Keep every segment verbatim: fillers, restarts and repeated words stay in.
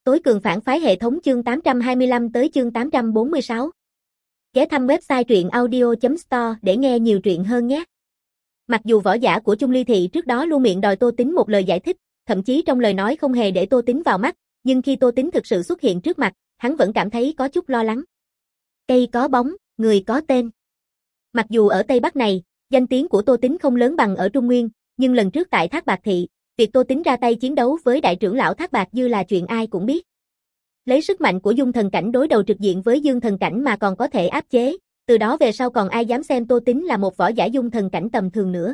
Tối cường phản phái hệ thống chương tám trăm hai mươi lăm tới chương tám trăm bốn mươi sáu. Ghé thăm website truyện audio chấm store để nghe nhiều truyện hơn nhé. Mặc dù võ giả của Chung Ly Thị trước đó luôn miệng đòi Tô Tính một lời giải thích, thậm chí trong lời nói không hề để Tô Tính vào mắt, nhưng khi Tô Tính thực sự xuất hiện trước mặt, hắn vẫn cảm thấy có chút lo lắng. Cây có bóng, người có tên. Mặc dù ở Tây Bắc này, danh tiếng của Tô Tính không lớn bằng ở Trung Nguyên, nhưng lần trước tại Thác Bạc Thị, việc Tô Tính ra tay chiến đấu với đại trưởng lão Thác Bạc Dư là chuyện ai cũng biết. Lấy sức mạnh của Dung Thần Cảnh đối đầu trực diện với Dương Thần Cảnh mà còn có thể áp chế, từ đó về sau còn ai dám xem Tô Tính là một võ giả Dung Thần Cảnh tầm thường nữa.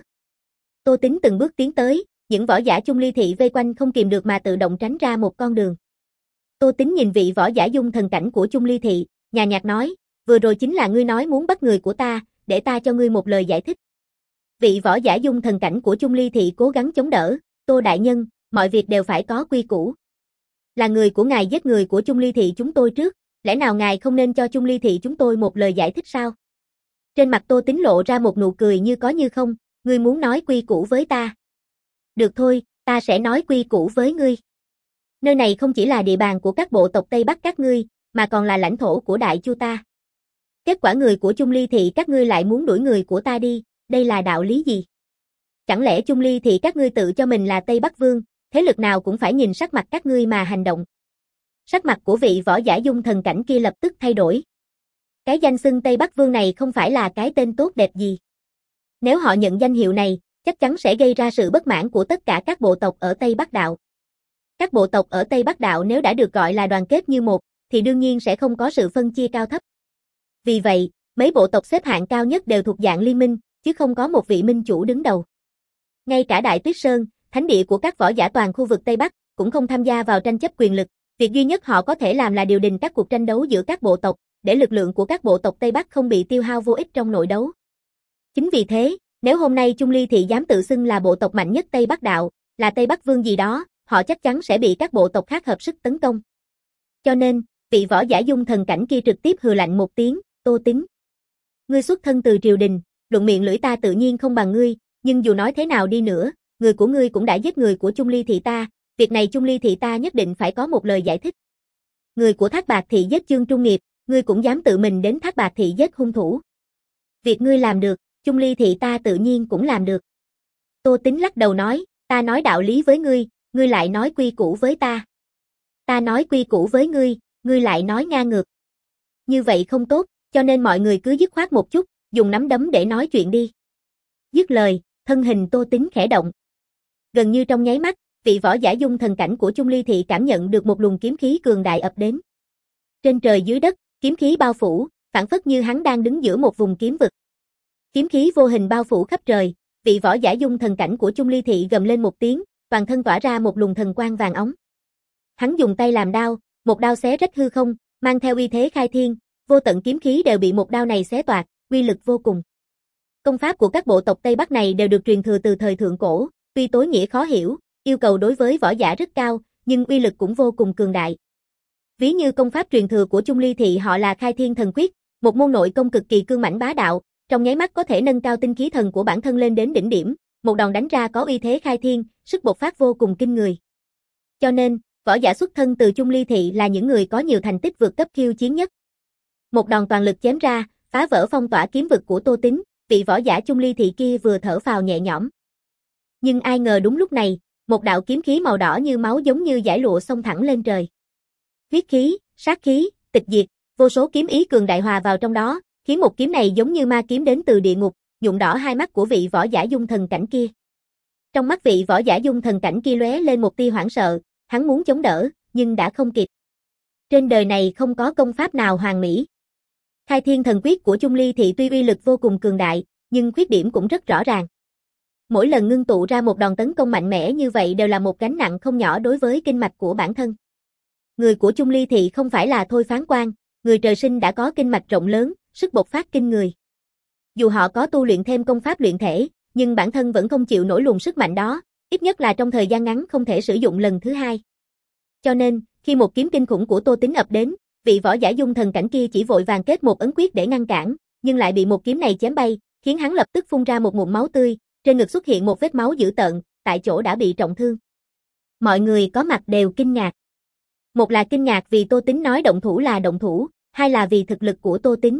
Tô Tính từng bước tiến tới, những võ giả Chung Ly Thị vây quanh không kìm được mà tự động tránh ra một con đường. Tô Tính nhìn vị võ giả Dung Thần Cảnh của Chung Ly Thị, nhàn nhạt nói, vừa rồi chính là ngươi nói muốn bắt người của ta, để ta cho ngươi một lời giải thích. Vị võ giả Dung Thần Cảnh của Chung Ly Thị cố gắng chống đỡ, Tô đại nhân, mọi việc đều phải có quy củ. Là người của ngài giết người của Chung Ly Thị chúng tôi trước, lẽ nào ngài không nên cho Chung Ly Thị chúng tôi một lời giải thích sao? Trên mặt Tô Tính lộ ra một nụ cười như có như không, ngươi muốn nói quy củ với ta. Được thôi, ta sẽ nói quy củ với ngươi. Nơi này không chỉ là địa bàn của các bộ tộc Tây Bắc các ngươi, mà còn là lãnh thổ của Đại Chu ta. Kết quả người của Chung Ly Thị các ngươi lại muốn đuổi người của ta đi, đây là đạo lý gì? Chẳng lẽ Chung Ly Thị các ngươi tự cho mình là Tây Bắc Vương, thế lực nào cũng phải nhìn sắc mặt các ngươi mà hành động. Sắc mặt của vị võ giả Dung Thần Cảnh kia lập tức thay đổi. Cái danh xưng Tây Bắc Vương này không phải là cái tên tốt đẹp gì. Nếu họ nhận danh hiệu này, chắc chắn sẽ gây ra sự bất mãn của tất cả các bộ tộc ở Tây Bắc Đạo. Các bộ tộc ở Tây Bắc Đạo nếu đã được gọi là đoàn kết như một, thì đương nhiên sẽ không có sự phân chia cao thấp. Vì vậy, mấy bộ tộc xếp hạng cao nhất đều thuộc dạng liên minh, chứ không có một vị minh chủ đứng đầu. Ngay cả Đại Tuyết Sơn, thánh địa của các võ giả toàn khu vực Tây Bắc, cũng không tham gia vào tranh chấp quyền lực, việc duy nhất họ có thể làm là điều đình các cuộc tranh đấu giữa các bộ tộc, để lực lượng của các bộ tộc Tây Bắc không bị tiêu hao vô ích trong nội đấu. Chính vì thế, nếu hôm nay Chung Ly Thị dám tự xưng là bộ tộc mạnh nhất Tây Bắc Đạo, là Tây Bắc Vương gì đó, họ chắc chắn sẽ bị các bộ tộc khác hợp sức tấn công. Cho nên, vị võ giả Dung Thần Cảnh kia trực tiếp hừ lạnh một tiếng, Tô Tính. Ngươi xuất thân từ triều đình, luận miệng lưỡi ta tự nhiên không bằng ngươi, nhưng dù nói thế nào đi nữa, người của ngươi cũng đã giết người của Chung Ly Thị ta, việc này Chung Ly Thị ta nhất định phải có một lời giải thích. Người của Thác Bạc Thị giết Chương Trung Nghiệp, ngươi cũng dám tự mình đến Thác Bạc Thị giết hung thủ. Việc ngươi làm được, Chung Ly Thị ta tự nhiên cũng làm được. Tô Tính lắc đầu nói, ta nói đạo lý với ngươi, ngươi lại nói quy củ với ta. Ta nói quy củ với ngươi, ngươi lại nói ngang ngược. Như vậy không tốt, cho nên mọi người cứ dứt khoát một chút, dùng nắm đấm để nói chuyện đi. Dứt lời, thân hình Tô Tính khẽ động. Gần như trong nháy mắt, vị võ giả Dung Thần Cảnh của Chung Ly Thị cảm nhận được một luồng kiếm khí cường đại ập đến. Trên trời dưới đất, kiếm khí bao phủ, phảng phất như hắn đang đứng giữa một vùng kiếm vực. Kiếm khí vô hình bao phủ khắp trời, vị võ giả Dung Thần Cảnh của Chung Ly Thị gầm lên một tiếng, toàn thân tỏa ra một luồng thần quang vàng óng. Hắn dùng tay làm đao, một đao xé rách hư không, mang theo uy thế khai thiên, vô tận kiếm khí đều bị một đao này xé toạc, uy lực vô cùng. Công pháp của các bộ tộc Tây Bắc này đều được truyền thừa từ thời thượng cổ, tuy tối nghĩa khó hiểu, yêu cầu đối với võ giả rất cao, nhưng uy lực cũng vô cùng cường đại. Ví như công pháp truyền thừa của Chung Ly Thị họ là Khai Thiên Thần Quyết, một môn nội công cực kỳ cương mãnh bá đạo, trong nháy mắt có thể nâng cao tinh khí thần của bản thân lên đến đỉnh điểm, một đòn đánh ra có uy thế khai thiên, sức bộc phát vô cùng kinh người. Cho nên, võ giả xuất thân từ Chung Ly Thị là những người có nhiều thành tích vượt cấp khiêu chiến nhất. Một đòn toàn lực chém ra, phá vỡ phong tỏa kiếm vực của Tô Tính, vị võ giả Chung Ly Thị kia vừa thở phào nhẹ nhõm. Nhưng ai ngờ đúng lúc này, một đạo kiếm khí màu đỏ như máu giống như dải lụa xông thẳng lên trời. Huyết khí, sát khí, tịch diệt, vô số kiếm ý cường đại hòa vào trong đó, khiến một kiếm này giống như ma kiếm đến từ địa ngục, nhuộm đỏ hai mắt của vị võ giả Dung Thần Cảnh kia. Trong mắt vị võ giả Dung Thần Cảnh kia lóe lên một tia hoảng sợ, hắn muốn chống đỡ, nhưng đã không kịp. Trên đời này không có công pháp nào hoàn mỹ. Khai Thiên Thần Quyết của Chung Ly Thị tuy uy lực vô cùng cường đại, nhưng khuyết điểm cũng rất rõ ràng. Mỗi lần ngưng tụ ra một đòn tấn công mạnh mẽ như vậy đều là một gánh nặng không nhỏ đối với kinh mạch của bản thân. Người của Chung Ly Thị không phải là Thôi Phán Quan, người trời sinh đã có kinh mạch rộng lớn, sức bộc phát kinh người. Dù họ có tu luyện thêm công pháp luyện thể, nhưng bản thân vẫn không chịu nổi luồng sức mạnh đó, ít nhất là trong thời gian ngắn không thể sử dụng lần thứ hai. Cho nên, khi một kiếm kinh khủng của Tô Tính ập đến, vị võ giả Dung Thần Cảnh kia chỉ vội vàng kết một ấn quyết để ngăn cản, nhưng lại bị một kiếm này chém bay, khiến hắn lập tức phun ra một ngụm máu tươi, trên ngực xuất hiện một vết máu dữ tợn, tại chỗ đã bị trọng thương. Mọi người có mặt đều kinh ngạc. Một là kinh ngạc vì Tô Tính nói động thủ là động thủ, hai là vì thực lực của Tô Tính.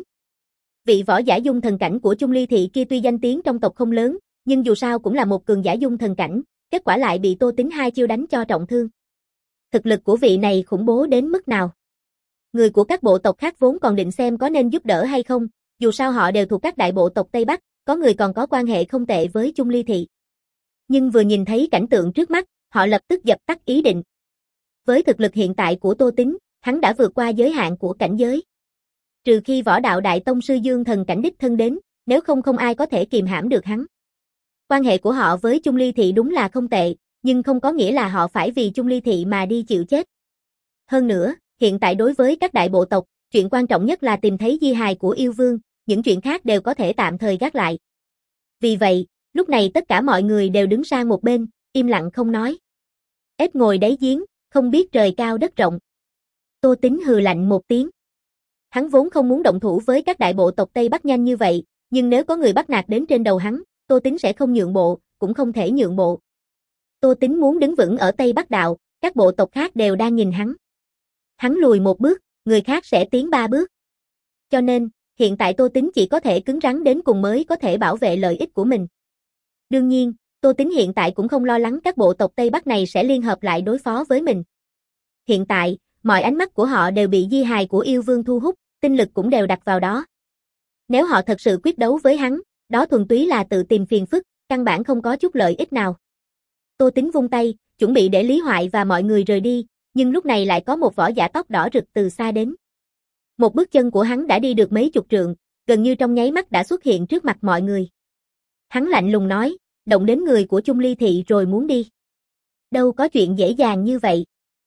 Vị võ giả dung thần cảnh của Chung Ly Thị kia tuy danh tiếng trong tộc không lớn, nhưng dù sao cũng là một cường giả dung thần cảnh, kết quả lại bị Tô Tính hai chiêu đánh cho trọng thương. Thực lực của vị này khủng bố đến mức nào? Người của các bộ tộc khác vốn còn định xem có nên giúp đỡ hay không, dù sao họ đều thuộc các đại bộ tộc Tây Bắc, có người còn có quan hệ không tệ với Chung Ly Thị. Nhưng vừa nhìn thấy cảnh tượng trước mắt, họ lập tức dập tắt ý định. Với thực lực hiện tại của Tô Tính, hắn đã vượt qua giới hạn của cảnh giới. Trừ khi võ đạo đại tông sư dương thần cảnh đích thân đến, nếu không không ai có thể kìm hãm được hắn. Quan hệ của họ với Chung Ly Thị đúng là không tệ, nhưng không có nghĩa là họ phải vì Chung Ly Thị mà đi chịu chết. Hơn nữa, hiện tại đối với các đại bộ tộc, chuyện quan trọng nhất là tìm thấy di hài của yêu vương, những chuyện khác đều có thể tạm thời gác lại. Vì vậy, lúc này tất cả mọi người đều đứng sang một bên, im lặng không nói. Ếch ngồi đáy giếng, không biết trời cao đất rộng. Tô Tính hừ lạnh một tiếng. Hắn vốn không muốn động thủ với các đại bộ tộc Tây Bắc nhanh như vậy, nhưng nếu có người bắt nạt đến trên đầu hắn, Tô Tính sẽ không nhượng bộ, cũng không thể nhượng bộ. Tô Tính muốn đứng vững ở Tây Bắc đạo, các bộ tộc khác đều đang nhìn hắn. Hắn lùi một bước, người khác sẽ tiến ba bước. Cho nên, hiện tại Tô Tính chỉ có thể cứng rắn đến cùng mới có thể bảo vệ lợi ích của mình. Đương nhiên, Tô Tính hiện tại cũng không lo lắng các bộ tộc Tây Bắc này sẽ liên hợp lại đối phó với mình. Hiện tại, mọi ánh mắt của họ đều bị di hài của yêu vương thu hút, tinh lực cũng đều đặt vào đó. Nếu họ thật sự quyết đấu với hắn, đó thuần túy là tự tìm phiền phức, căn bản không có chút lợi ích nào. Tô Tính vung tay, chuẩn bị để Lý Hoại và mọi người rời đi, nhưng lúc này lại có một võ giả tóc đỏ rực từ xa đến. Một bước chân của hắn đã đi được mấy chục trượng, gần như trong nháy mắt đã xuất hiện trước mặt mọi người. Hắn lạnh lùng nói, động đến người của Chung Ly Thị rồi muốn đi. Đâu có chuyện dễ dàng như vậy.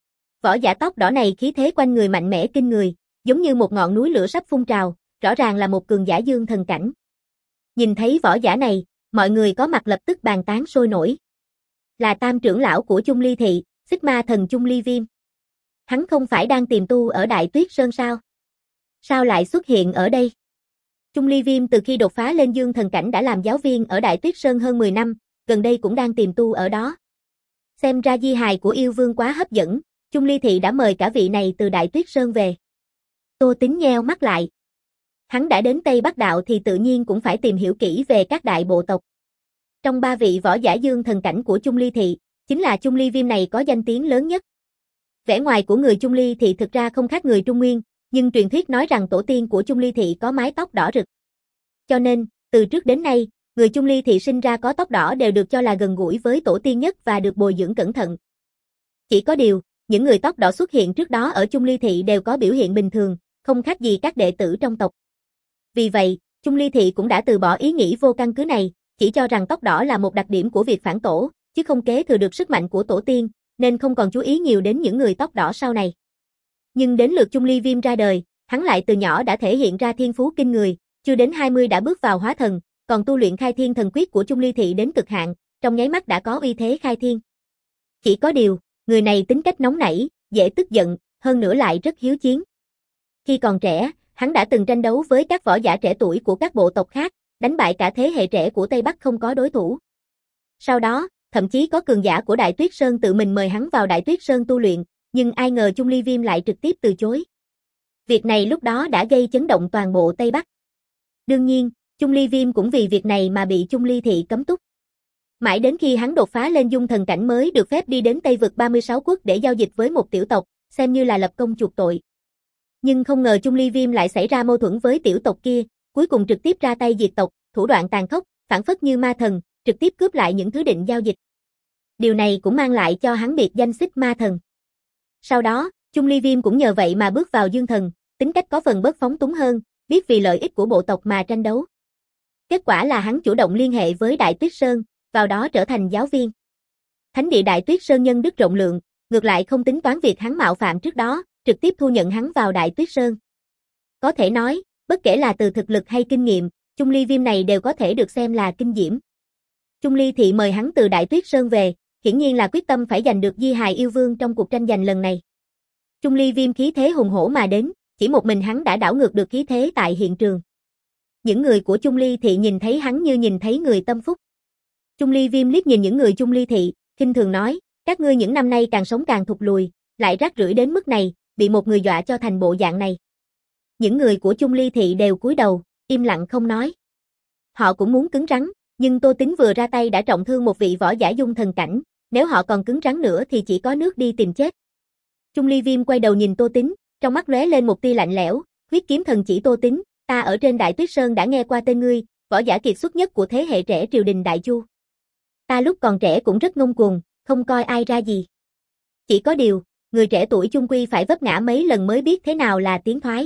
Võ giả tóc đỏ này khí thế quanh người mạnh mẽ kinh người, giống như một ngọn núi lửa sắp phun trào, rõ ràng là một cường giả dương thần cảnh. Nhìn thấy võ giả này, mọi người có mặt lập tức bàn tán sôi nổi. Là tam trưởng lão của Chung Ly Thị, Xích Ma Thần Chung Ly Viêm. Hắn không phải đang tìm tu ở Đại Tuyết Sơn sao? Sao lại xuất hiện ở đây? Chung Ly Viêm từ khi đột phá lên dương thần cảnh đã làm giáo viên ở Đại Tuyết Sơn hơn mười năm, gần đây cũng đang tìm tu ở đó. Xem ra di hài của yêu vương quá hấp dẫn, Chung Ly Thị đã mời cả vị này từ Đại Tuyết Sơn về. Tô Tính nheo mắt lại. Hắn đã đến Tây Bắc Đạo thì tự nhiên cũng phải tìm hiểu kỹ về các đại bộ tộc. Trong ba vị võ giả dương thần cảnh của Chung Ly Thị, chính là Chung Ly Viêm này có danh tiếng lớn nhất. Vẻ ngoài của người Chung Ly Thị thực ra không khác người Trung Nguyên, nhưng truyền thuyết nói rằng tổ tiên của Chung Ly Thị có mái tóc đỏ rực. Cho nên, từ trước đến nay, người Chung Ly Thị sinh ra có tóc đỏ đều được cho là gần gũi với tổ tiên nhất và được bồi dưỡng cẩn thận. Chỉ có điều, những người tóc đỏ xuất hiện trước đó ở Chung Ly Thị đều có biểu hiện bình thường, không khác gì các đệ tử trong tộc. Vì vậy, Chung Ly Thị cũng đã từ bỏ ý nghĩ vô căn cứ này, chỉ cho rằng tóc đỏ là một đặc điểm của việc phản tổ, chứ không kế thừa được sức mạnh của tổ tiên, nên không còn chú ý nhiều đến những người tóc đỏ sau này. Nhưng đến lượt Chung Ly Viêm ra đời, hắn lại từ nhỏ đã thể hiện ra thiên phú kinh người, chưa đến hai mươi đã bước vào hóa thần, còn tu luyện khai thiên thần quyết của Chung Ly Thị đến cực hạn, trong nháy mắt đã có uy thế khai thiên. Chỉ có điều, người này tính cách nóng nảy, dễ tức giận, hơn nữa lại rất hiếu chiến. Khi còn trẻ, hắn đã từng tranh đấu với các võ giả trẻ tuổi của các bộ tộc khác, đánh bại cả thế hệ trẻ của Tây Bắc không có đối thủ. Sau đó, thậm chí có cường giả của Đại Tuyết Sơn tự mình mời hắn vào Đại Tuyết Sơn tu luyện, nhưng ai ngờ Chung Ly Viêm lại trực tiếp từ chối. Việc này lúc đó đã gây chấn động toàn bộ Tây Bắc. Đương nhiên, Chung Ly Viêm cũng vì việc này mà bị Chung Ly Thị cấm túc. Mãi đến khi hắn đột phá lên dung thần cảnh mới được phép đi đến Tây vực ba mươi sáu quốc để giao dịch với một tiểu tộc, xem như là lập công chuộc tội. Nhưng không ngờ Chung Ly Viêm lại xảy ra mâu thuẫn với tiểu tộc kia, cuối cùng trực tiếp ra tay diệt tộc, thủ đoạn tàn khốc, phản phất như ma thần, trực tiếp cướp lại những thứ định giao dịch. Điều này cũng mang lại cho hắn biệt danh Xích Ma Thần. Sau đó, Chung Ly Viêm cũng nhờ vậy mà bước vào dương thần, tính cách có phần bớt phóng túng hơn, biết vì lợi ích của bộ tộc mà tranh đấu. Kết quả là hắn chủ động liên hệ với Đại Tuyết Sơn, vào đó trở thành giáo viên. Thánh địa Đại Tuyết Sơn nhân đức rộng lượng, ngược lại không tính toán việc hắn mạo phạm trước đó, trực tiếp thu nhận hắn vào Đại Tuyết Sơn. Có thể nói, bất kể là từ thực lực hay kinh nghiệm, Chung Ly Viêm này đều có thể được xem là kinh diễm. Chung Ly Thị mời hắn từ Đại Tuyết Sơn về, hiển nhiên là quyết tâm phải giành được di hài yêu vương trong cuộc tranh giành lần này. Chung Ly Viêm khí thế hùng hổ mà đến, chỉ một mình hắn đã đảo ngược được khí thế tại hiện trường. Những người của Chung Ly Thị nhìn thấy hắn như nhìn thấy người tâm phúc. Chung Ly Viêm liếc nhìn những người Chung Ly Thị, khinh thường nói, các ngươi những năm nay càng sống càng thụt lùi, lại rác rưởi đến mức này, bị một người dọa cho thành bộ dạng này. Những người của Chung Ly Thị đều cúi đầu, im lặng không nói. Họ cũng muốn cứng rắn, nhưng Tô Tính vừa ra tay đã trọng thương một vị võ giả dung thần cảnh, nếu họ còn cứng rắn nữa thì chỉ có nước đi tìm chết. Chung Ly Viêm quay đầu nhìn Tô Tính, trong mắt lóe lên một tia lạnh lẽo, huyết kiếm thần chỉ Tô Tính, ta ở trên Đại Tuyết Sơn đã nghe qua tên ngươi, võ giả kiệt xuất nhất của thế hệ trẻ triều đình Đại Chu. Ta lúc còn trẻ cũng rất ngông cuồng, không coi ai ra gì. Chỉ có điều, người trẻ tuổi chung quy phải vấp ngã mấy lần mới biết thế nào là tiến thoái.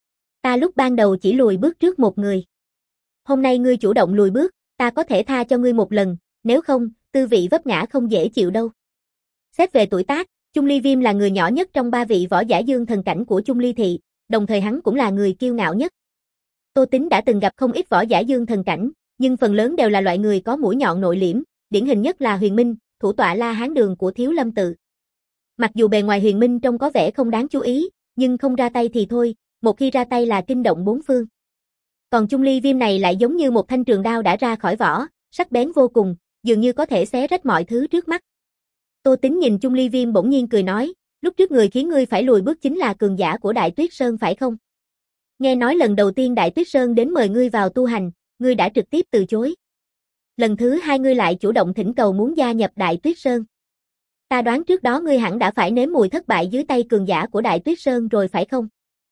Ta lúc ban đầu chỉ lùi bước trước một người. Hôm nay ngươi chủ động lùi bước, ta có thể tha cho ngươi một lần, nếu không, tư vị vấp ngã không dễ chịu đâu. Xét về tuổi tác, Chung Ly Viêm là người nhỏ nhất trong ba vị võ giả dương thần cảnh của Chung Ly Thị, đồng thời hắn cũng là người kiêu ngạo nhất. Tô Tính đã từng gặp không ít võ giả dương thần cảnh, nhưng phần lớn đều là loại người có mũi nhọn nội liễm, điển hình nhất là Huyền Minh, thủ tọa La Hán Đường của Thiếu Lâm Tự. Mặc dù bề ngoài Huyền Minh trông có vẻ không đáng chú ý, nhưng không ra tay thì thôi, một khi ra tay là kinh động bốn phương. Còn Chung Ly Viêm này lại giống như một thanh trường đao đã ra khỏi vỏ, sắc bén vô cùng, dường như có thể xé rách mọi thứ trước mắt. Tô Tính nhìn Chung Ly Viêm bỗng nhiên cười nói, lúc trước người khiến ngươi phải lùi bước chính là cường giả của Đại Tuyết Sơn phải không? Nghe nói lần đầu tiên Đại Tuyết Sơn đến mời ngươi vào tu hành, ngươi đã trực tiếp từ chối. Lần thứ hai ngươi lại chủ động thỉnh cầu muốn gia nhập Đại Tuyết Sơn. Ta đoán trước đó ngươi hẳn đã phải nếm mùi thất bại dưới tay cường giả của Đại Tuyết Sơn rồi phải không?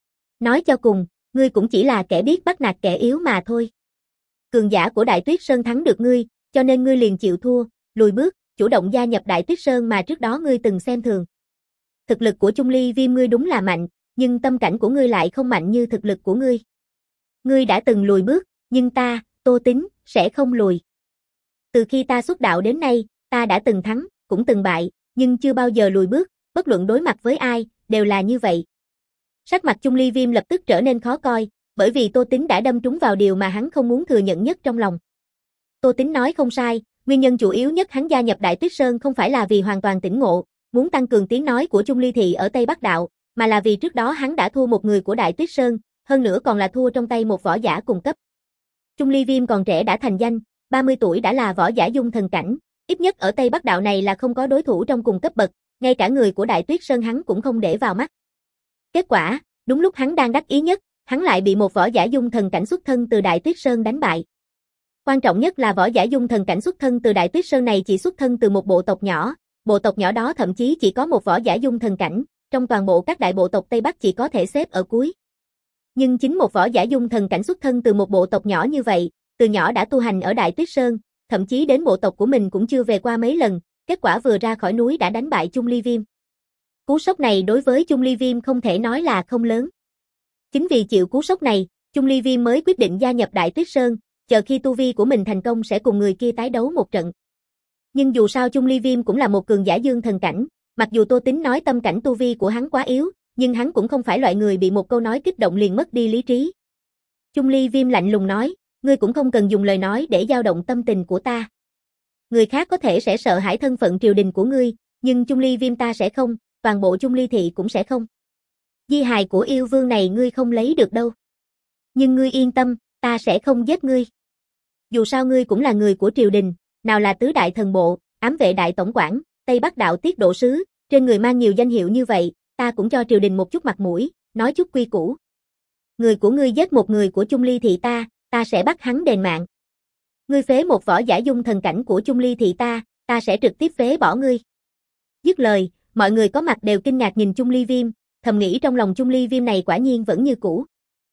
Nói cho cùng, ngươi cũng chỉ là kẻ biết bắt nạt kẻ yếu mà thôi. Cường giả của Đại Tuyết Sơn thắng được ngươi, cho nên ngươi liền chịu thua, lùi bước, chủ động gia nhập Đại Tuyết Sơn mà trước đó ngươi từng xem thường. Thực lực của Chung Ly Viêm ngươi đúng là mạnh, nhưng tâm cảnh của ngươi lại không mạnh như thực lực của ngươi. Ngươi đã từng lùi bước, nhưng ta, Tô Tính, sẽ không lùi. Từ khi ta xuất đạo đến nay, ta đã từng thắng, cũng từng bại, nhưng chưa bao giờ lùi bước, bất luận đối mặt với ai, đều là như vậy. Sắc mặt Chung Ly Viêm lập tức trở nên khó coi, bởi vì Tô Tính đã đâm trúng vào điều mà hắn không muốn thừa nhận nhất trong lòng. Tô Tính nói không sai, nguyên nhân chủ yếu nhất hắn gia nhập Đại Tuyết Sơn không phải là vì hoàn toàn tỉnh ngộ, muốn tăng cường tiếng nói của Chung Ly Thị ở Tây Bắc Đạo, mà là vì trước đó hắn đã thua một người của Đại Tuyết Sơn, hơn nữa còn là thua trong tay một võ giả cùng cấp. Chung Ly Viêm còn trẻ đã thành danh, ba mươi tuổi đã là võ giả dung thần cảnh, ít nhất ở Tây Bắc Đạo này là không có đối thủ trong cùng cấp bậc, ngay cả người của Đại Tuyết Sơn hắn cũng không để vào mắt. Kết quả, đúng lúc hắn đang đắc ý nhất, hắn lại bị một võ giả dung thần cảnh xuất thân từ Đại Tuyết Sơn đánh bại. Quan trọng nhất là võ giả dung thần cảnh xuất thân từ Đại Tuyết Sơn này chỉ xuất thân từ một bộ tộc nhỏ, bộ tộc nhỏ đó thậm chí chỉ có một võ giả dung thần cảnh, trong toàn bộ các đại bộ tộc Tây Bắc chỉ có thể xếp ở cuối. Nhưng chính một võ giả dung thần cảnh xuất thân từ một bộ tộc nhỏ như vậy, từ nhỏ đã tu hành ở Đại Tuyết Sơn, thậm chí đến bộ tộc của mình cũng chưa về qua mấy lần, kết quả vừa ra khỏi núi đã đánh bại Chung Ly Viêm. Cú sốc này đối với Chung Ly Viêm không thể nói là không lớn. Chính vì chịu cú sốc này, Chung Ly Viêm mới quyết định gia nhập Đại Tuyết Sơn, chờ khi tu vi của mình thành công sẽ cùng người kia tái đấu một trận. Nhưng dù sao Chung Ly Viêm cũng là một cường giả dương thần cảnh, mặc dù Tô Tính nói tâm cảnh tu vi của hắn quá yếu, nhưng hắn cũng không phải loại người bị một câu nói kích động liền mất đi lý trí. Chung Ly Viêm lạnh lùng nói, ngươi cũng không cần dùng lời nói để dao động tâm tình của ta. Người khác có thể sẽ sợ hãi thân phận triều đình của ngươi, nhưng Chung Ly Viêm ta sẽ không, toàn bộ Chung Ly Thị cũng sẽ không. Di hài của yêu vương này ngươi không lấy được đâu. Nhưng ngươi yên tâm, ta sẽ không giết ngươi. Dù sao ngươi cũng là người của triều đình, nào là tứ đại thần bộ, ám vệ đại tổng quản, Tây Bắc Đạo tiết độ sứ, trên người mang nhiều danh hiệu như vậy, ta cũng cho triều đình một chút mặt mũi, nói chút quy củ. Người của ngươi giết một người của Chung Ly Thị ta, ta sẽ bắt hắn đền mạng. Ngươi phế một võ giả dung thần cảnh của Chung Ly Thị ta, ta sẽ trực tiếp phế bỏ ngươi. Dứt lời, mọi người có mặt đều kinh ngạc nhìn Chung Ly Viêm, thầm nghĩ trong lòng Chung Ly Viêm này quả nhiên vẫn như cũ.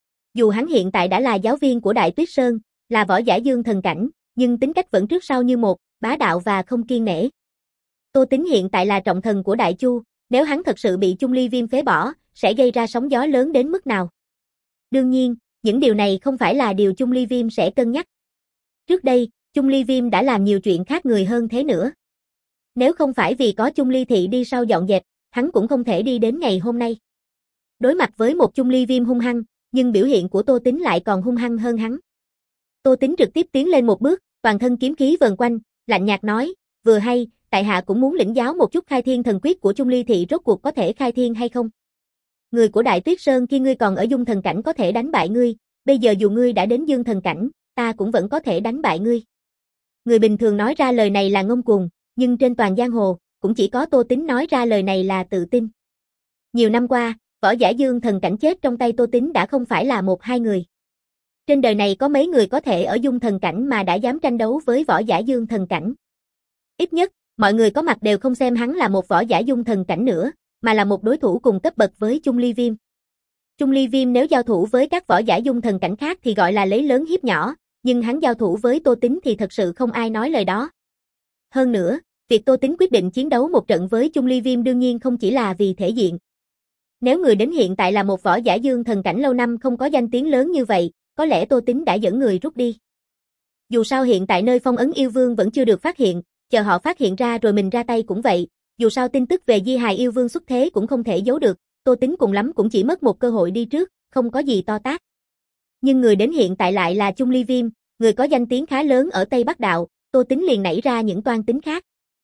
Dù hắn hiện tại đã là giáo viên của Đại Tuyết Sơn, là võ giả dương thần cảnh, nhưng tính cách vẫn trước sau như một, bá đạo và không kiêng nể. Tô Tính hiện tại là trọng thần của Đại Chu, nếu hắn thật sự bị Chung Ly Viêm phế bỏ, sẽ gây ra sóng gió lớn đến mức nào. Đương nhiên, những điều này không phải là điều Chung Ly Viêm sẽ cân nhắc. Trước đây, Chung Ly Viêm đã làm nhiều chuyện khác người hơn thế nữa. Nếu không phải vì có Chung Ly Thị đi sau dọn dẹp, hắn cũng không thể đi đến ngày hôm nay. Đối mặt với một Chung Ly Viêm hung hăng, nhưng biểu hiện của Tô Tính lại còn hung hăng hơn hắn. Tô Tính trực tiếp tiến lên một bước, toàn thân kiếm khí vần quanh, lạnh nhạt nói, vừa hay, tại hạ cũng muốn lĩnh giáo một chút khai thiên thần quyết của Chung Ly Thị rốt cuộc có thể khai thiên hay không. Người của Đại Tuyết Sơn khi ngươi còn ở dung thần cảnh có thể đánh bại ngươi, bây giờ dù ngươi đã đến dương thần cảnh, ta cũng vẫn có thể đánh bại ngươi. Người bình thường nói ra lời này là ngông cuồng, nhưng trên toàn giang hồ, cũng chỉ có Tô Tính nói ra lời này là tự tin. Nhiều năm qua, võ giả dương thần cảnh chết trong tay Tô Tín đã không phải là một hai người. Trên đời này có mấy người có thể ở dung thần cảnh mà đã dám tranh đấu với võ giả dương thần cảnh. Ít nhất, mọi người có mặt đều không xem hắn là một võ giả dung thần cảnh nữa, mà là một đối thủ cùng cấp bậc với Chung Ly Viêm. Chung Ly Viêm nếu giao thủ với các võ giả dung thần cảnh khác thì gọi là lấy lớn hiếp nhỏ, nhưng hắn giao thủ với Tô Tín thì thật sự không ai nói lời đó. Hơn nữa, việc Tô Tín quyết định chiến đấu một trận với Chung Ly Viêm đương nhiên không chỉ là vì thể diện. Nếu người đến hiện tại là một võ giả dương thần cảnh lâu năm không có danh tiếng lớn như vậy, có lẽ Tô Tín đã dẫn người rút đi. Dù sao hiện tại nơi phong ấn yêu vương vẫn chưa được phát hiện, chờ họ phát hiện ra rồi mình ra tay cũng vậy, dù sao tin tức về di hài yêu vương xuất thế cũng không thể giấu được, Tô Tín cùng lắm cũng chỉ mất một cơ hội đi trước, không có gì to tát. Nhưng người đến hiện tại lại là Chung Ly Viêm, người có danh tiếng khá lớn ở Tây Bắc Đạo, Tô Tín liền nảy ra những toan tính khác.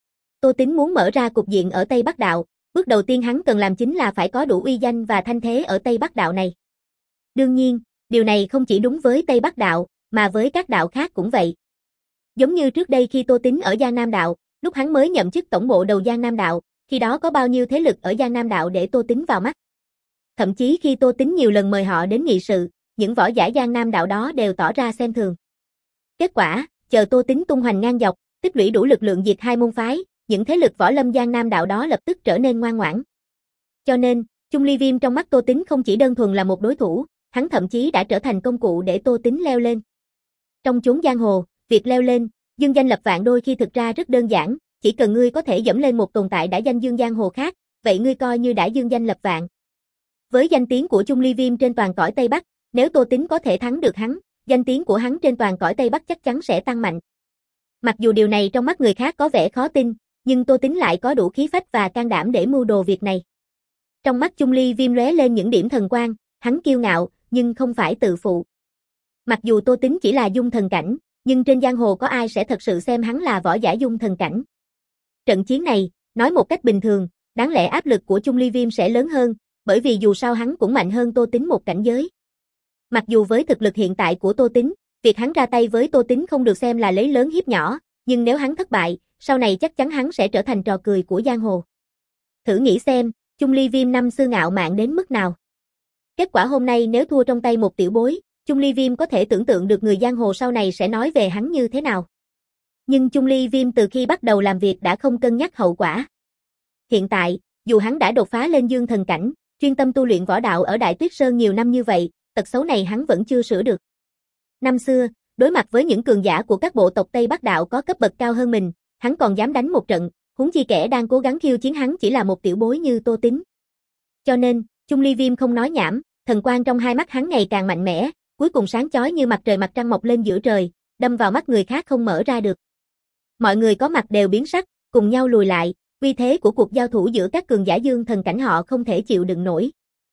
Tô Tín muốn mở ra cục diện ở Tây Bắc Đạo, bước đầu tiên hắn cần làm chính là phải có đủ uy danh và thanh thế ở Tây Bắc Đạo này. Đương nhiên, điều này không chỉ đúng với Tây Bắc Đạo, mà với các đạo khác cũng vậy. Giống như trước đây khi Tô Tín ở Giang Nam Đạo, lúc hắn mới nhậm chức tổng bộ đầu Giang Nam Đạo, khi đó có bao nhiêu thế lực ở Giang Nam Đạo để Tô Tín vào mắt. Thậm chí khi Tô Tín nhiều lần mời họ đến nghị sự, những võ giả Giang Nam Đạo đó đều tỏ ra xem thường. Kết quả, chờ Tô Tín tung hoành ngang dọc, tích lũy đủ lực lượng diệt hai môn phái, những thế lực võ lâm Giang Nam Đạo đó lập tức trở nên ngoan ngoãn. Cho nên, Chung Ly Viêm trong mắt Tô Tín không chỉ đơn thuần là một đối thủ, hắn thậm chí đã trở thành công cụ để Tô Tín leo lên. Trong chốn giang hồ, việc leo lên, dương danh lập vạn đôi khi thực ra rất đơn giản, chỉ cần ngươi có thể dẫm lên một tồn tại đã danh dương giang hồ khác, vậy ngươi coi như đã dương danh lập vạn. Với danh tiếng của Chung Ly Viêm trên toàn cõi Tây Bắc, nếu Tô Tín có thể thắng được hắn, danh tiếng của hắn trên toàn cõi Tây Bắc chắc chắn sẽ tăng mạnh. Mặc dù điều này trong mắt người khác có vẻ khó tin, nhưng Tô Tín lại có đủ khí phách và can đảm để mưu đồ việc này. Trong mắt Chung Ly Viêm lóe lên những điểm thần quang, hắn kiêu ngạo, nhưng không phải tự phụ. Mặc dù Tô Tín chỉ là dung thần cảnh, nhưng trên giang hồ có ai sẽ thật sự xem hắn là võ giả dung thần cảnh. Trận chiến này, nói một cách bình thường, đáng lẽ áp lực của Chung Ly Viêm sẽ lớn hơn, bởi vì dù sao hắn cũng mạnh hơn Tô Tín một cảnh giới. Mặc dù với thực lực hiện tại của Tô Tín, việc hắn ra tay với Tô Tín không được xem là lấy lớn hiếp nhỏ, nhưng nếu hắn thất bại, sau này chắc chắn hắn sẽ trở thành trò cười của giang hồ. Thử nghĩ xem, Chung Ly Viêm năm xưa ngạo mạn đến mức nào. Kết quả hôm nay nếu thua trong tay một tiểu bối, Chung Ly Viêm có thể tưởng tượng được người giang hồ sau này sẽ nói về hắn như thế nào. Nhưng Chung Ly Viêm từ khi bắt đầu làm việc đã không cân nhắc hậu quả. Hiện tại, dù hắn đã đột phá lên dương thần cảnh, chuyên tâm tu luyện võ đạo ở Đại Tuyết Sơn nhiều năm như vậy, tật xấu này hắn vẫn chưa sửa được. Năm xưa, đối mặt với những cường giả của các bộ tộc Tây Bắc Đạo có cấp bậc cao hơn mình, hắn còn dám đánh một trận, huống chi kẻ đang cố gắng khiêu chiến hắn chỉ là một tiểu bối như Tô Tín. Cho nên, Chung Ly Viêm không nói nhảm, thần quang trong hai mắt hắn ngày càng mạnh mẽ, cuối cùng sáng chói như mặt trời mặt trăng mọc lên giữa trời, đâm vào mắt người khác không mở ra được. Mọi người có mặt đều biến sắc, cùng nhau lùi lại, uy thế của cuộc giao thủ giữa các cường giả dương thần cảnh họ không thể chịu đựng nổi.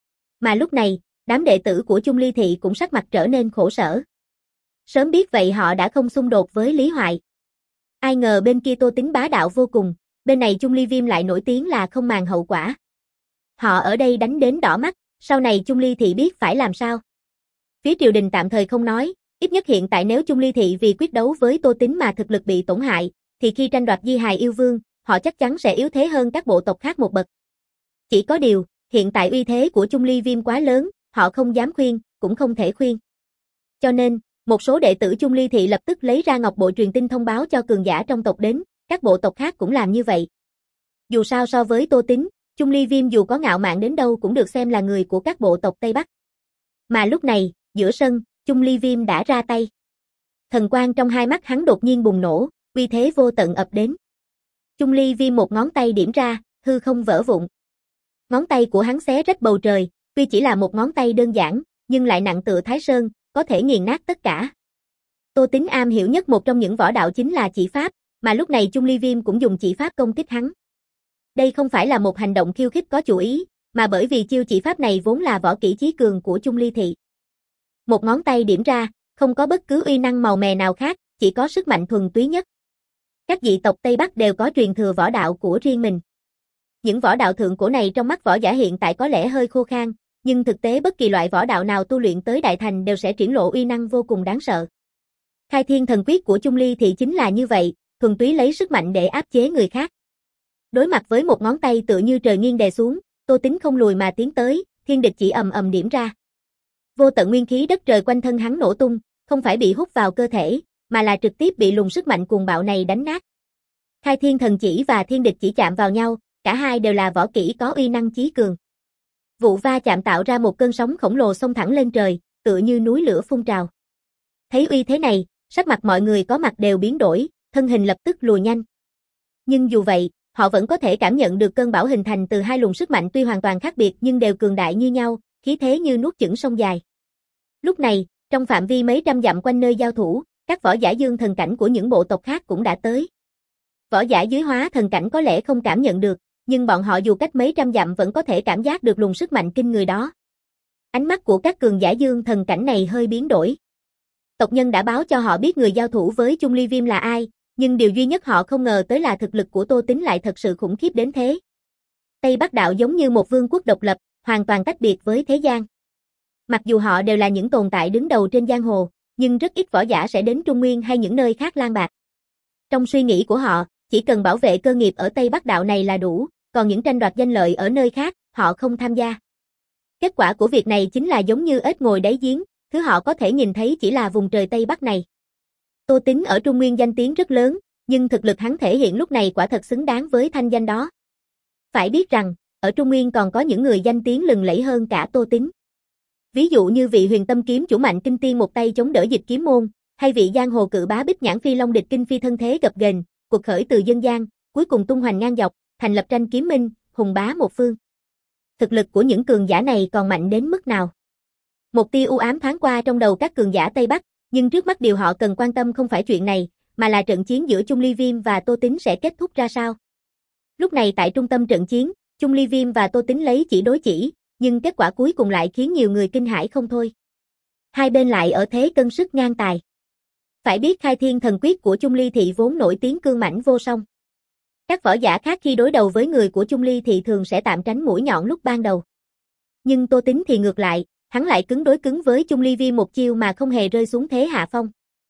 Mà lúc này, đám đệ tử của Chung Ly Thị cũng sắc mặt trở nên khổ sở. Sớm biết vậy họ đã không xung đột với Lý Hoại. Ai ngờ bên kia Tô Tín bá đạo vô cùng, bên này Chung Ly Viêm lại nổi tiếng là không màng hậu quả. Họ ở đây đánh đến đỏ mắt, sau này Chung Ly Thị biết phải làm sao. Phía triều đình tạm thời không nói, ít nhất hiện tại nếu Chung Ly Thị vì quyết đấu với Tô Tín mà thực lực bị tổn hại, thì khi tranh đoạt di hài yêu vương, họ chắc chắn sẽ yếu thế hơn các bộ tộc khác một bậc. Chỉ có điều, hiện tại uy thế của Chung Ly Viêm quá lớn, họ không dám khuyên, cũng không thể khuyên. Cho nên, một số đệ tử Chung Ly Thị lập tức lấy ra ngọc bội truyền tin thông báo cho cường giả trong tộc đến, các bộ tộc khác cũng làm như vậy. Dù sao so với Tô Tín, Chung Ly Viêm dù có ngạo mạn đến đâu cũng được xem là người của các bộ tộc Tây Bắc. Mà lúc này, giữa sân, Chung Ly Viêm đã ra tay. Thần quang trong hai mắt hắn đột nhiên bùng nổ, uy thế vô tận ập đến. Chung Ly Viêm một ngón tay điểm ra, hư không vỡ vụn. Ngón tay của hắn xé rách bầu trời, tuy chỉ là một ngón tay đơn giản, nhưng lại nặng tựa Thái Sơn, có thể nghiền nát tất cả. Tô Tín am hiểu nhất một trong những võ đạo chính là chỉ pháp, mà lúc này Chung Ly Viêm cũng dùng chỉ pháp công kích hắn. Đây không phải là một hành động khiêu khích có chủ ý, mà bởi vì chiêu chỉ pháp này vốn là võ kỹ chí cường của Chung Ly Thị. Một ngón tay điểm ra, không có bất cứ uy năng màu mè nào khác, chỉ có sức mạnh thuần túy nhất. Các dị tộc Tây Bắc đều có truyền thừa võ đạo của riêng mình. Những võ đạo thượng cổ này trong mắt võ giả hiện tại có lẽ hơi khô khan, nhưng thực tế bất kỳ loại võ đạo nào tu luyện tới đại thành đều sẽ triển lộ uy năng vô cùng đáng sợ. Khai Thiên Thần Quyết của Chung Ly Thị chính là như vậy, thuần túy lấy sức mạnh để áp chế người khác. Đối mặt với một ngón tay tựa như trời nghiêng đè xuống, Tô Tính không lùi mà tiến tới, thiên địch chỉ ầm ầm điểm ra. Vô tận nguyên khí đất trời quanh thân hắn nổ tung, không phải bị hút vào cơ thể, mà là trực tiếp bị luồng sức mạnh cuồng bạo này đánh nát. Khai thiên thần chỉ và thiên địch chỉ chạm vào nhau, cả hai đều là võ kỹ có uy năng chí cường. Vụ va chạm tạo ra một cơn sóng khổng lồ xông thẳng lên trời, tựa như núi lửa phun trào. Thấy uy thế này, sắc mặt mọi người có mặt đều biến đổi, thân hình lập tức lùi nhanh. Nhưng dù vậy, họ vẫn có thể cảm nhận được cơn bão hình thành từ hai luồng sức mạnh tuy hoàn toàn khác biệt nhưng đều cường đại như nhau, khí thế như nuốt chửng sông dài. Lúc này, trong phạm vi mấy trăm dặm quanh nơi giao thủ, các võ giả dương thần cảnh của những bộ tộc khác cũng đã tới. Võ giả dưới hóa thần cảnh có lẽ không cảm nhận được, nhưng bọn họ dù cách mấy trăm dặm vẫn có thể cảm giác được luồng sức mạnh kinh người đó. Ánh mắt của các cường giả dương thần cảnh này hơi biến đổi. Tộc nhân đã báo cho họ biết người giao thủ với Chung Ly Viêm là ai, nhưng điều duy nhất họ không ngờ tới là thực lực của Tô Tính lại thật sự khủng khiếp đến thế. Tây Bắc Đạo giống như một vương quốc độc lập, hoàn toàn tách biệt với thế gian. Mặc dù họ đều là những tồn tại đứng đầu trên giang hồ, nhưng rất ít võ giả sẽ đến Trung Nguyên hay những nơi khác lang bạc. Trong suy nghĩ của họ, chỉ cần bảo vệ cơ nghiệp ở Tây Bắc Đạo này là đủ, còn những tranh đoạt danh lợi ở nơi khác, họ không tham gia. Kết quả của việc này chính là giống như ếch ngồi đáy giếng, thứ họ có thể nhìn thấy chỉ là vùng trời Tây Bắc này. Tô Tính ở Trung Nguyên danh tiếng rất lớn, nhưng thực lực hắn thể hiện lúc này quả thật xứng đáng với thanh danh đó. Phải biết rằng, ở Trung Nguyên còn có những người danh tiếng lừng lẫy hơn cả Tô Tính. Ví dụ như vị Huyền Tâm kiếm chủ Mạnh Kinh Tiên một tay chống đỡ Dịch Kiếm môn, hay vị giang hồ cự bá Bích Nhãn Phi Long địch Kinh Phi thân thế gập ghềnh, cuộc khởi từ dân gian, cuối cùng tung hoành ngang dọc, thành lập tranh kiếm minh, hùng bá một phương. Thực lực của những cường giả này còn mạnh đến mức nào? Một tia u ám thoáng qua trong đầu các cường giả Tây Bắc, nhưng trước mắt điều họ cần quan tâm không phải chuyện này, mà là trận chiến giữa Chung Ly Viêm và Tô Tính sẽ kết thúc ra sao. Lúc này tại trung tâm trận chiến, Chung Ly Viêm và Tô Tính lấy chỉ đối chỉ, nhưng kết quả cuối cùng lại khiến nhiều người kinh hãi không thôi. Hai bên lại ở thế cân sức ngang tài. Phải biết khai thiên thần quyết của Chung Ly Thị vốn nổi tiếng cương mãnh vô song. Các võ giả khác khi đối đầu với người của Chung Ly Thị thường sẽ tạm tránh mũi nhọn lúc ban đầu. Nhưng Tô Tính thì ngược lại, hắn lại cứng đối cứng với Chung Ly Viêm một chiêu mà không hề rơi xuống thế hạ phong.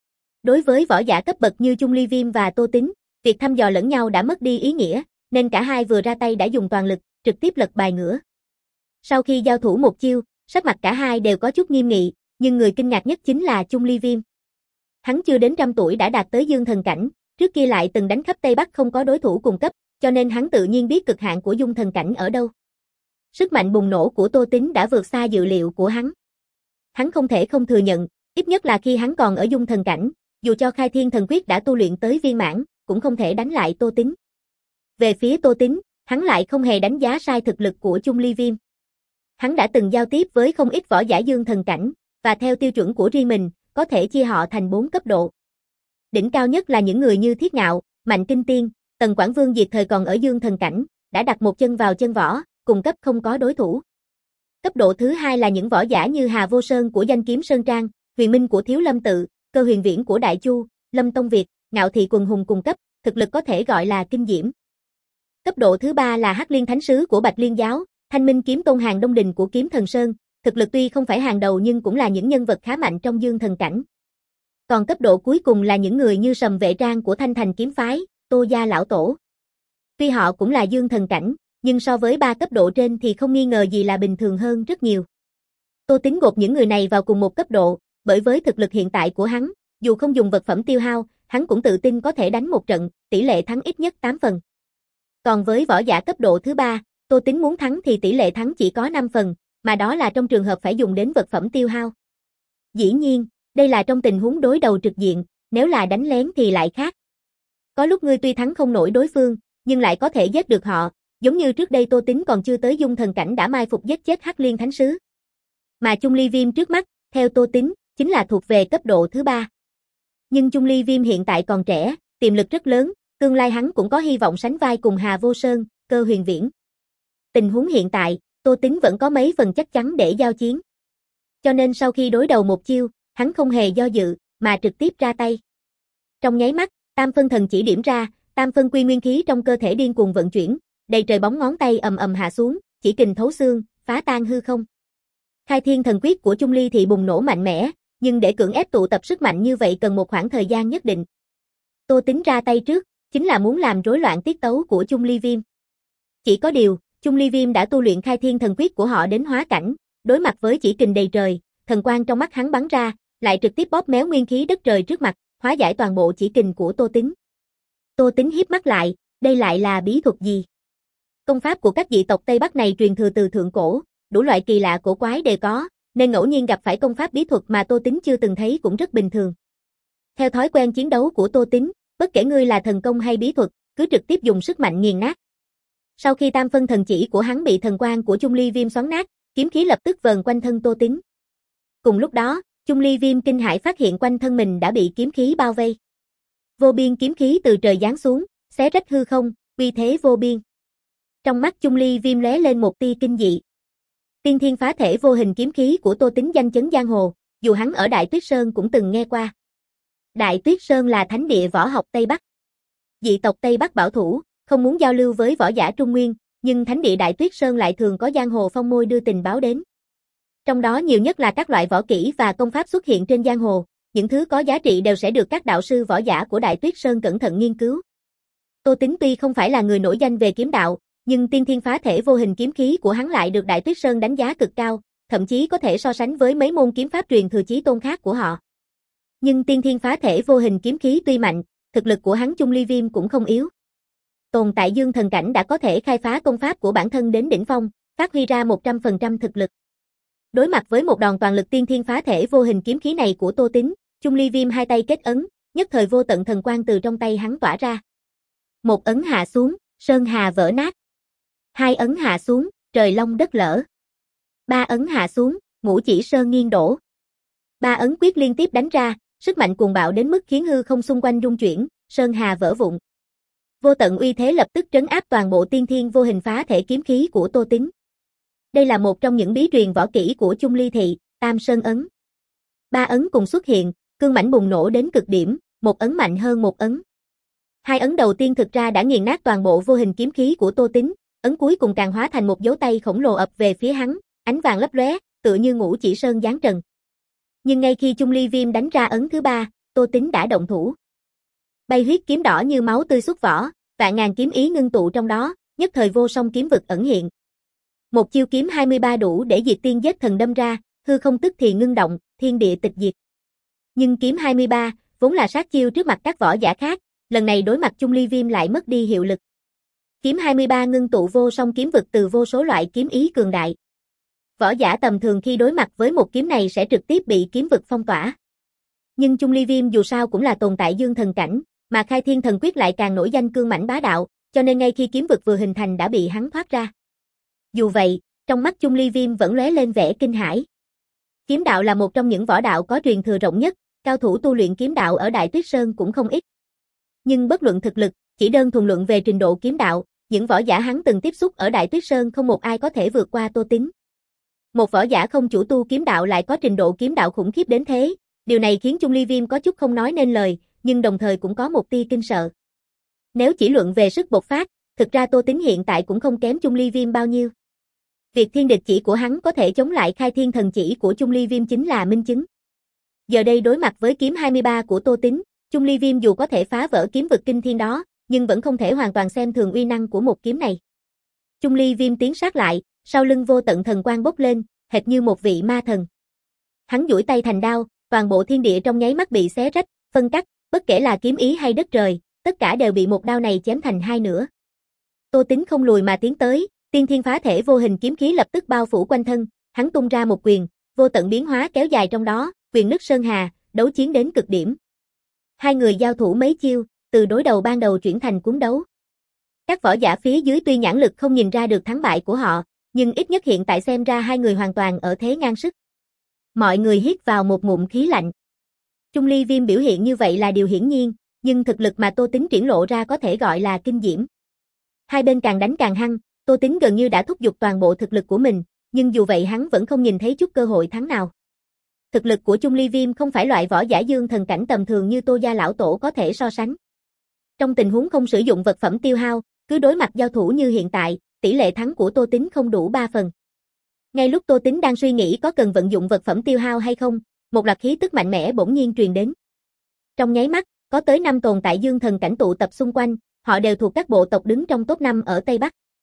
Đối với võ giả cấp bậc như Chung Ly Viêm và Tô Tính, việc thăm dò lẫn nhau đã mất đi ý nghĩa, nên cả hai vừa ra tay đã dùng toàn lực, trực tiếp lật bài ngửa. Sau khi giao thủ một chiêu, sắc mặt cả hai đều có chút nghiêm nghị, nhưng người kinh ngạc nhất chính là Chung Ly Viêm. Hắn chưa đến trăm tuổi đã đạt tới dương thần cảnh, trước kia lại từng đánh khắp Tây Bắc không có đối thủ cùng cấp, cho nên hắn tự nhiên biết cực hạn của dung thần cảnh ở đâu. Sức mạnh bùng nổ của Tô Tính đã vượt xa dự liệu của hắn. Hắn không thể không thừa nhận, ít nhất là khi hắn còn ở dung thần cảnh, dù cho khai thiên thần quyết đã tu luyện tới viên mãn, cũng không thể đánh lại Tô Tính. Về phía Tô Tính, hắn lại không hề đánh giá sai thực lực của Chung Ly Viêm. Hắn đã từng giao tiếp với không ít võ giả dương thần cảnh, và theo tiêu chuẩn của riêng mình, có thể chia họ thành bốn cấp độ. Đỉnh cao nhất là những người như Thiết Ngạo, Mạnh Kinh Tiên, Tần Quảng Vương diệt thời còn ở dương thần cảnh, đã đặt một chân vào chân võ, cùng cấp không có đối thủ. Cấp độ thứ hai là những võ giả như Hà Vô Sơn của Danh Kiếm Sơn Trang, Huyền Minh của Thiếu Lâm Tự, Cơ Huyền Viễn của Đại Chu, Lâm Tông Việt, Ngạo Thị Quần Hùng cùng cấp, thực lực có thể gọi là kinh diễm. Cấp độ thứ ba là Hắc Liên Thánh Sứ của Bạch Liên Giáo, Thanh Minh Kiếm Tôn Hàng Đông Đình của Kiếm Thần Sơn, thực lực tuy không phải hàng đầu nhưng cũng là những nhân vật khá mạnh trong dương thần cảnh. Còn cấp độ cuối cùng là những người như Sầm Vệ Trang của Thanh Thành Kiếm Phái, Tô Gia Lão Tổ. Tuy họ cũng là dương thần cảnh, nhưng so với ba cấp độ trên thì không nghi ngờ gì là bình thường hơn rất nhiều. Tô Tính gộp những người này vào cùng một cấp độ, bởi với thực lực hiện tại của hắn, dù không dùng vật phẩm tiêu hao, hắn cũng tự tin có thể đánh một trận, tỷ lệ thắng ít nhất tám phần. Còn với võ giả cấp độ thứ ba, Tô Tính muốn thắng thì tỷ lệ thắng chỉ có năm phần, mà đó là trong trường hợp phải dùng đến vật phẩm tiêu hao. Dĩ nhiên, đây là trong tình huống đối đầu trực diện, nếu là đánh lén thì lại khác. Có lúc ngươi tuy thắng không nổi đối phương, nhưng lại có thể giết được họ, giống như trước đây Tô Tính còn chưa tới dung thần cảnh đã mai phục giết chết Hắc Liên Thánh Sứ. Mà Chung Ly Viêm trước mắt, theo Tô Tính, chính là thuộc về cấp độ thứ ba. Nhưng Chung Ly Viêm hiện tại còn trẻ, tiềm lực rất lớn, tương lai hắn cũng có hy vọng sánh vai cùng Hà Vô Sơn, Cơ Huyền Viễn. Tình huống hiện tại, Tô Tính vẫn có mấy phần chắc chắn để giao chiến. Cho nên sau khi đối đầu một chiêu, hắn không hề do dự, mà trực tiếp ra tay. Trong nháy mắt, tam phân thần chỉ điểm ra, tam phân quy nguyên khí trong cơ thể điên cuồng vận chuyển, đầy trời bóng ngón tay ầm ầm hạ xuống, chỉ kình thấu xương, phá tan hư không. Khai thiên thần quyết của Chung Ly Thị bùng nổ mạnh mẽ, nhưng để cưỡng ép tụ tập sức mạnh như vậy cần một khoảng thời gian nhất định. Tô Tính ra tay trước, chính là muốn làm rối loạn tiết tấu của Chung Ly Viêm. Chỉ có điều, Chung Ly Viêm đã tu luyện khai thiên thần quyết của họ đến hóa cảnh, đối mặt với chỉ kình đầy trời, thần quang trong mắt hắn bắn ra, lại trực tiếp bóp méo nguyên khí đất trời trước mặt, hóa giải toàn bộ chỉ kình của Tô Tính. Tô Tính híp mắt lại, đây lại là bí thuật gì? Công pháp của các dị tộc Tây Bắc này truyền thừa từ thượng cổ, đủ loại kỳ lạ cổ quái đều có, nên ngẫu nhiên gặp phải công pháp bí thuật mà Tô Tính chưa từng thấy cũng rất bình thường. Theo thói quen chiến đấu của Tô Tính, bất kể ngươi là thần công hay bí thuật, cứ trực tiếp dùng sức mạnh nghiền nát. Sau khi tam phân thần chỉ của hắn bị thần quang của Chung Ly Viêm xoắn nát, kiếm khí lập tức vờn quanh thân Tô Tính. Cùng lúc đó, Chung Ly Viêm kinh hãi phát hiện quanh thân mình đã bị kiếm khí bao vây. Vô biên kiếm khí từ trời giáng xuống, xé rách hư không, uy thế vô biên. Trong mắt Chung Ly Viêm lóe lên một tia kinh dị. Tiên thiên phá thể vô hình kiếm khí của Tô Tính danh chấn giang hồ, dù hắn ở Đại Tuyết Sơn cũng từng nghe qua. Đại Tuyết Sơn là thánh địa võ học Tây Bắc. Dị tộc Tây Bắc bảo thủ, không muốn giao lưu với võ giả Trung Nguyên, nhưng thánh địa Đại Tuyết Sơn lại thường có giang hồ phong môi đưa tình báo đến. Trong đó nhiều nhất là các loại võ kỹ và công pháp xuất hiện trên giang hồ, những thứ có giá trị đều sẽ được các đạo sư võ giả của Đại Tuyết Sơn cẩn thận nghiên cứu. Tô Tính tuy không phải là người nổi danh về kiếm đạo, nhưng tiên thiên phá thể vô hình kiếm khí của hắn lại được Đại Tuyết Sơn đánh giá cực cao, thậm chí có thể so sánh với mấy môn kiếm pháp truyền thừa chí tôn khác của họ. Nhưng tiên thiên phá thể vô hình kiếm khí tuy mạnh, thực lực của hắn Chung Ly Viêm cũng không yếu. Tồn tại dương thần cảnh đã có thể khai phá công pháp của bản thân đến đỉnh phong, phát huy ra một trăm phần trăm thực lực. Đối mặt với một đòn toàn lực tiên thiên phá thể vô hình kiếm khí này của Tô Tính, Chung Ly Viêm hai tay kết ấn, nhất thời vô tận thần quang từ trong tay hắn tỏa ra. Một ấn hạ xuống, sơn hà vỡ nát. Hai ấn hạ xuống, trời long đất lở. Ba ấn hạ xuống, ngũ chỉ sơn nghiêng đổ. Ba ấn quyết liên tiếp đánh ra, sức mạnh cuồng bạo đến mức khiến hư không xung quanh rung chuyển, sơn hà vỡ vụn. Vô tận uy thế lập tức trấn áp toàn bộ tiên thiên vô hình phá thể kiếm khí của Tô Tính. Đây là một trong những bí truyền võ kỹ của Chung Ly Thị, Tam Sơn ấn. Ba ấn cùng xuất hiện, cương mãnh bùng nổ đến cực điểm, một ấn mạnh hơn một ấn. Hai ấn đầu tiên thực ra đã nghiền nát toàn bộ vô hình kiếm khí của Tô Tính, ấn cuối cùng càng hóa thành một dấu tay khổng lồ ập về phía hắn, ánh vàng lấp lóe, tựa như ngũ chỉ sơn giáng trần. Nhưng ngay khi Chung Ly Viêm đánh ra ấn thứ ba, Tô Tính đã động thủ. Bay huyết kiếm đỏ như máu tươi xuất vỏ, vạn ngàn kiếm ý ngưng tụ trong đó, nhất thời vô song kiếm vực ẩn hiện. Một chiêu kiếm hai mươi ba đủ để diệt tiên giết thần đâm ra, hư không tức thì ngưng động, thiên địa tịch diệt. Nhưng kiếm hai mươi ba, vốn là sát chiêu trước mặt các võ giả khác, lần này đối mặt Chung Ly Viêm lại mất đi hiệu lực. Kiếm hai mươi ba ngưng tụ vô song kiếm vực từ vô số loại kiếm ý cường đại. Võ giả tầm thường khi đối mặt với một kiếm này sẽ trực tiếp bị kiếm vực phong tỏa. Nhưng Chung Ly Viêm dù sao cũng là tồn tại dương thần cảnh, mà khai thiên thần quyết lại càng nổi danh cương mãnh bá đạo, cho nên ngay khi kiếm vực vừa hình thành đã bị hắn thoát ra. Dù vậy, trong mắt Chung Ly Viêm vẫn lóe lên vẻ kinh hãi. Kiếm đạo là một trong những võ đạo có truyền thừa rộng nhất, cao thủ tu luyện kiếm đạo ở Đại Tuyết Sơn cũng không ít. Nhưng bất luận thực lực, chỉ đơn thuần luận về trình độ kiếm đạo, những võ giả hắn từng tiếp xúc ở Đại Tuyết Sơn không một ai có thể vượt qua Tô Tính. Một võ giả không chủ tu kiếm đạo lại có trình độ kiếm đạo khủng khiếp đến thế, điều này khiến Chung Ly Viêm có chút không nói nên lời, nhưng đồng thời cũng có một tia kinh sợ. Nếu chỉ luận về sức bộc phát, thực ra Tô Tính hiện tại cũng không kém Chung Ly Viêm bao nhiêu. Việc thiên địch chỉ của hắn có thể chống lại khai thiên thần chỉ của Chung Ly Viêm chính là minh chứng. Giờ đây đối mặt với kiếm hai mươi ba của Tô Tính, Chung Ly Viêm dù có thể phá vỡ kiếm vực kinh thiên đó, nhưng vẫn không thể hoàn toàn xem thường uy năng của một kiếm này. Chung Ly Viêm tiến sát lại, sau lưng vô tận thần quang bốc lên, hệt như một vị ma thần. Hắn duỗi tay thành đao, toàn bộ thiên địa trong nháy mắt bị xé rách, phân cắt, bất kể là kiếm ý hay đất trời, tất cả đều bị một đao này chém thành hai nửa. Tô Tính không lùi mà tiến tới, tiên thiên phá thể vô hình kiếm khí lập tức bao phủ quanh thân, hắn tung ra một quyền, vô tận biến hóa kéo dài trong đó, quyền nứt sơn hà, đấu chiến đến cực điểm. Hai người giao thủ mấy chiêu, từ đối đầu ban đầu chuyển thành cuốn đấu. Các võ giả phía dưới tuy nhãn lực không nhìn ra được thắng bại của họ, nhưng ít nhất hiện tại xem ra hai người hoàn toàn ở thế ngang sức. Mọi người hít vào một ngụm khí lạnh. Chung Ly Viêm biểu hiện như vậy là điều hiển nhiên, nhưng thực lực mà Tô Tính triển lộ ra có thể gọi là kinh diễm. Hai bên càng đánh càng hăng, Tô Tính gần như đã thúc giục toàn bộ thực lực của mình, nhưng dù vậy hắn vẫn không nhìn thấy chút cơ hội thắng nào. Thực lực của Chung Ly Viêm không phải loại võ giả dương thần cảnh tầm thường như Tô gia lão tổ có thể so sánh. Trong tình huống không sử dụng vật phẩm tiêu hao, cứ đối mặt giao thủ như hiện tại, tỷ lệ thắng của Tô Tính không đủ ba phần. Ngay lúc Tô Tính đang suy nghĩ có cần vận dụng vật phẩm tiêu hao hay không, một loạt khí tức mạnh mẽ bỗng nhiên truyền đến. Trong nháy mắt, có tới năm tồn tại dương thần cảnh tụ tập xung quanh, họ đều thuộc các bộ tộc đứng trong top năm ở Tây Bắc.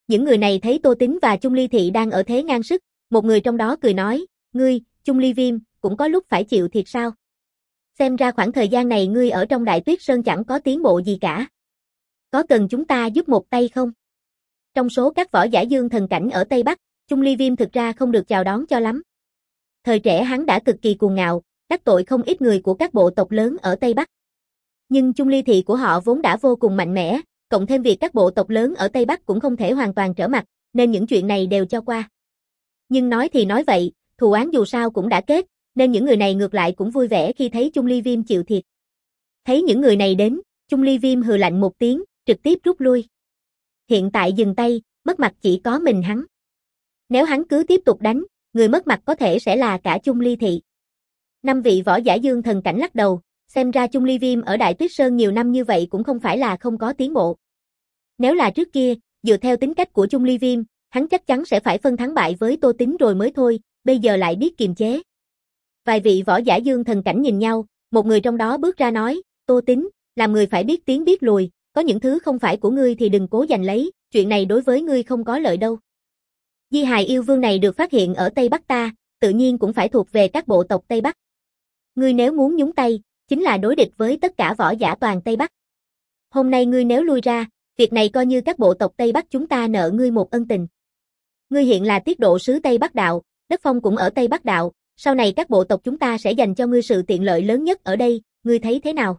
Những người này thấy Tô Tín và Chung Ly Thị đang ở thế ngang sức, một người trong đó cười nói, ngươi, Chung Ly Viêm, cũng có lúc phải chịu thiệt sao? Xem ra khoảng thời gian này ngươi ở trong Đại Tuyết Sơn chẳng có tiến bộ gì cả. Có cần chúng ta giúp một tay không? Trong số các võ giả dương thần cảnh ở Tây Bắc, Chung Ly Viêm thực ra không được chào đón cho lắm. Thời trẻ hắn đã cực kỳ cuồng ngạo, đắc tội không ít người của các bộ tộc lớn ở Tây Bắc. Nhưng Chung Ly Thị của họ vốn đã vô cùng mạnh mẽ, cộng thêm việc các bộ tộc lớn ở Tây Bắc cũng không thể hoàn toàn trở mặt, nên những chuyện này đều cho qua. Nhưng nói thì nói vậy, thù oán dù sao cũng đã kết, nên những người này ngược lại cũng vui vẻ khi thấy Chung Ly Viêm chịu thiệt. Thấy những người này đến, Chung Ly Viêm hừ lạnh một tiếng, trực tiếp rút lui. Hiện tại dừng tay, mất mặt chỉ có mình hắn. Nếu hắn cứ tiếp tục đánh, người mất mặt có thể sẽ là cả Chung Ly Thị. Năm vị võ giả dương thần cảnh lắc đầu, xem ra Chung Ly Viêm ở Đại Tuyết Sơn nhiều năm như vậy cũng không phải là không có tiến bộ. Nếu là trước kia, dựa theo tính cách của Chung Ly Viêm, hắn chắc chắn sẽ phải phân thắng bại với Tô Tín rồi mới thôi, bây giờ lại biết kiềm chế. Vài vị võ giả dương thần cảnh nhìn nhau, một người trong đó bước ra nói, Tô Tín, làm người phải biết tiến biết lùi, có những thứ không phải của ngươi thì đừng cố giành lấy, chuyện này đối với ngươi không có lợi đâu. Di hài yêu vương này được phát hiện ở Tây Bắc ta, tự nhiên cũng phải thuộc về các bộ tộc Tây Bắc. Ngươi nếu muốn nhúng tay, chính là đối địch với tất cả võ giả toàn Tây Bắc. Hôm nay ngươi nếu lui ra, việc này coi như các bộ tộc Tây Bắc chúng ta nợ ngươi một ân tình. Ngươi hiện là tiết độ sứ Tây Bắc Đạo, đất phong cũng ở Tây Bắc Đạo, sau này các bộ tộc chúng ta sẽ dành cho ngươi sự tiện lợi lớn nhất ở đây, ngươi thấy thế nào?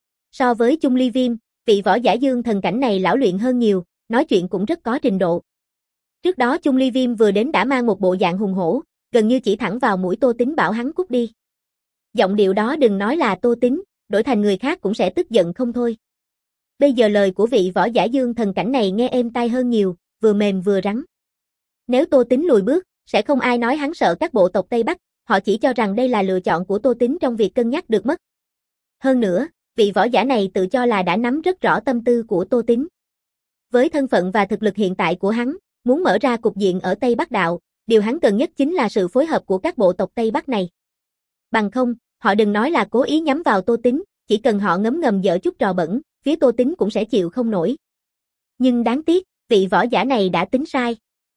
So với Chung Ly Viêm, vị võ giả dương thần cảnh này lão luyện hơn nhiều, nói chuyện cũng rất có trình độ. Trước đó Chung Ly Viêm vừa đến đã mang một bộ dạng hùng hổ, gần như chỉ thẳng vào mũi Tô Tín bảo hắn cút đi. Giọng điệu đó đừng nói là Tô Tín, đổi thành người khác cũng sẽ tức giận không thôi. Bây giờ lời của vị võ giả dương thần cảnh này nghe êm tai hơn nhiều, vừa mềm vừa rắn. Nếu Tô Tín lùi bước, sẽ không ai nói hắn sợ các bộ tộc Tây Bắc, họ chỉ cho rằng đây là lựa chọn của Tô Tín trong việc cân nhắc được mất. Hơn nữa, vị võ giả này tự cho là đã nắm rất rõ tâm tư của Tô Tín. Với thân phận và thực lực hiện tại của hắn, muốn mở ra cục diện ở Tây Bắc Đạo, điều hắn cần nhất chính là sự phối hợp của các bộ tộc Tây Bắc này. Bằng không, họ đừng nói là cố ý nhắm vào Tô Tín, chỉ cần họ ngấm ngầm dở chút trò bẩn, phía Tô Tín cũng sẽ chịu không nổi. Nhưng đáng tiếc, vị võ giả này đã tính sai.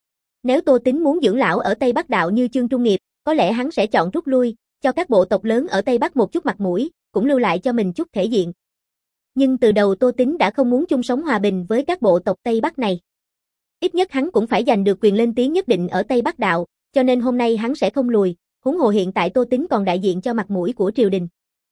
Nếu Tô Tín muốn dưỡng lão ở Tây Bắc Đạo như Chương Trung Nghiệp, có lẽ hắn sẽ chọn rút lui, cho các bộ tộc lớn ở Tây Bắc một chút mặt mũi, cũng lưu lại cho mình chút thể diện. Nhưng từ đầu Tô Tín đã không muốn chung sống hòa bình với các bộ tộc Tây Bắc này. Ít nhất hắn cũng phải giành được quyền lên tiếng nhất định ở Tây Bắc Đạo, cho nên hôm nay hắn sẽ không lùi, huống hồ hiện tại Tô Tín còn đại diện cho mặt mũi của triều đình.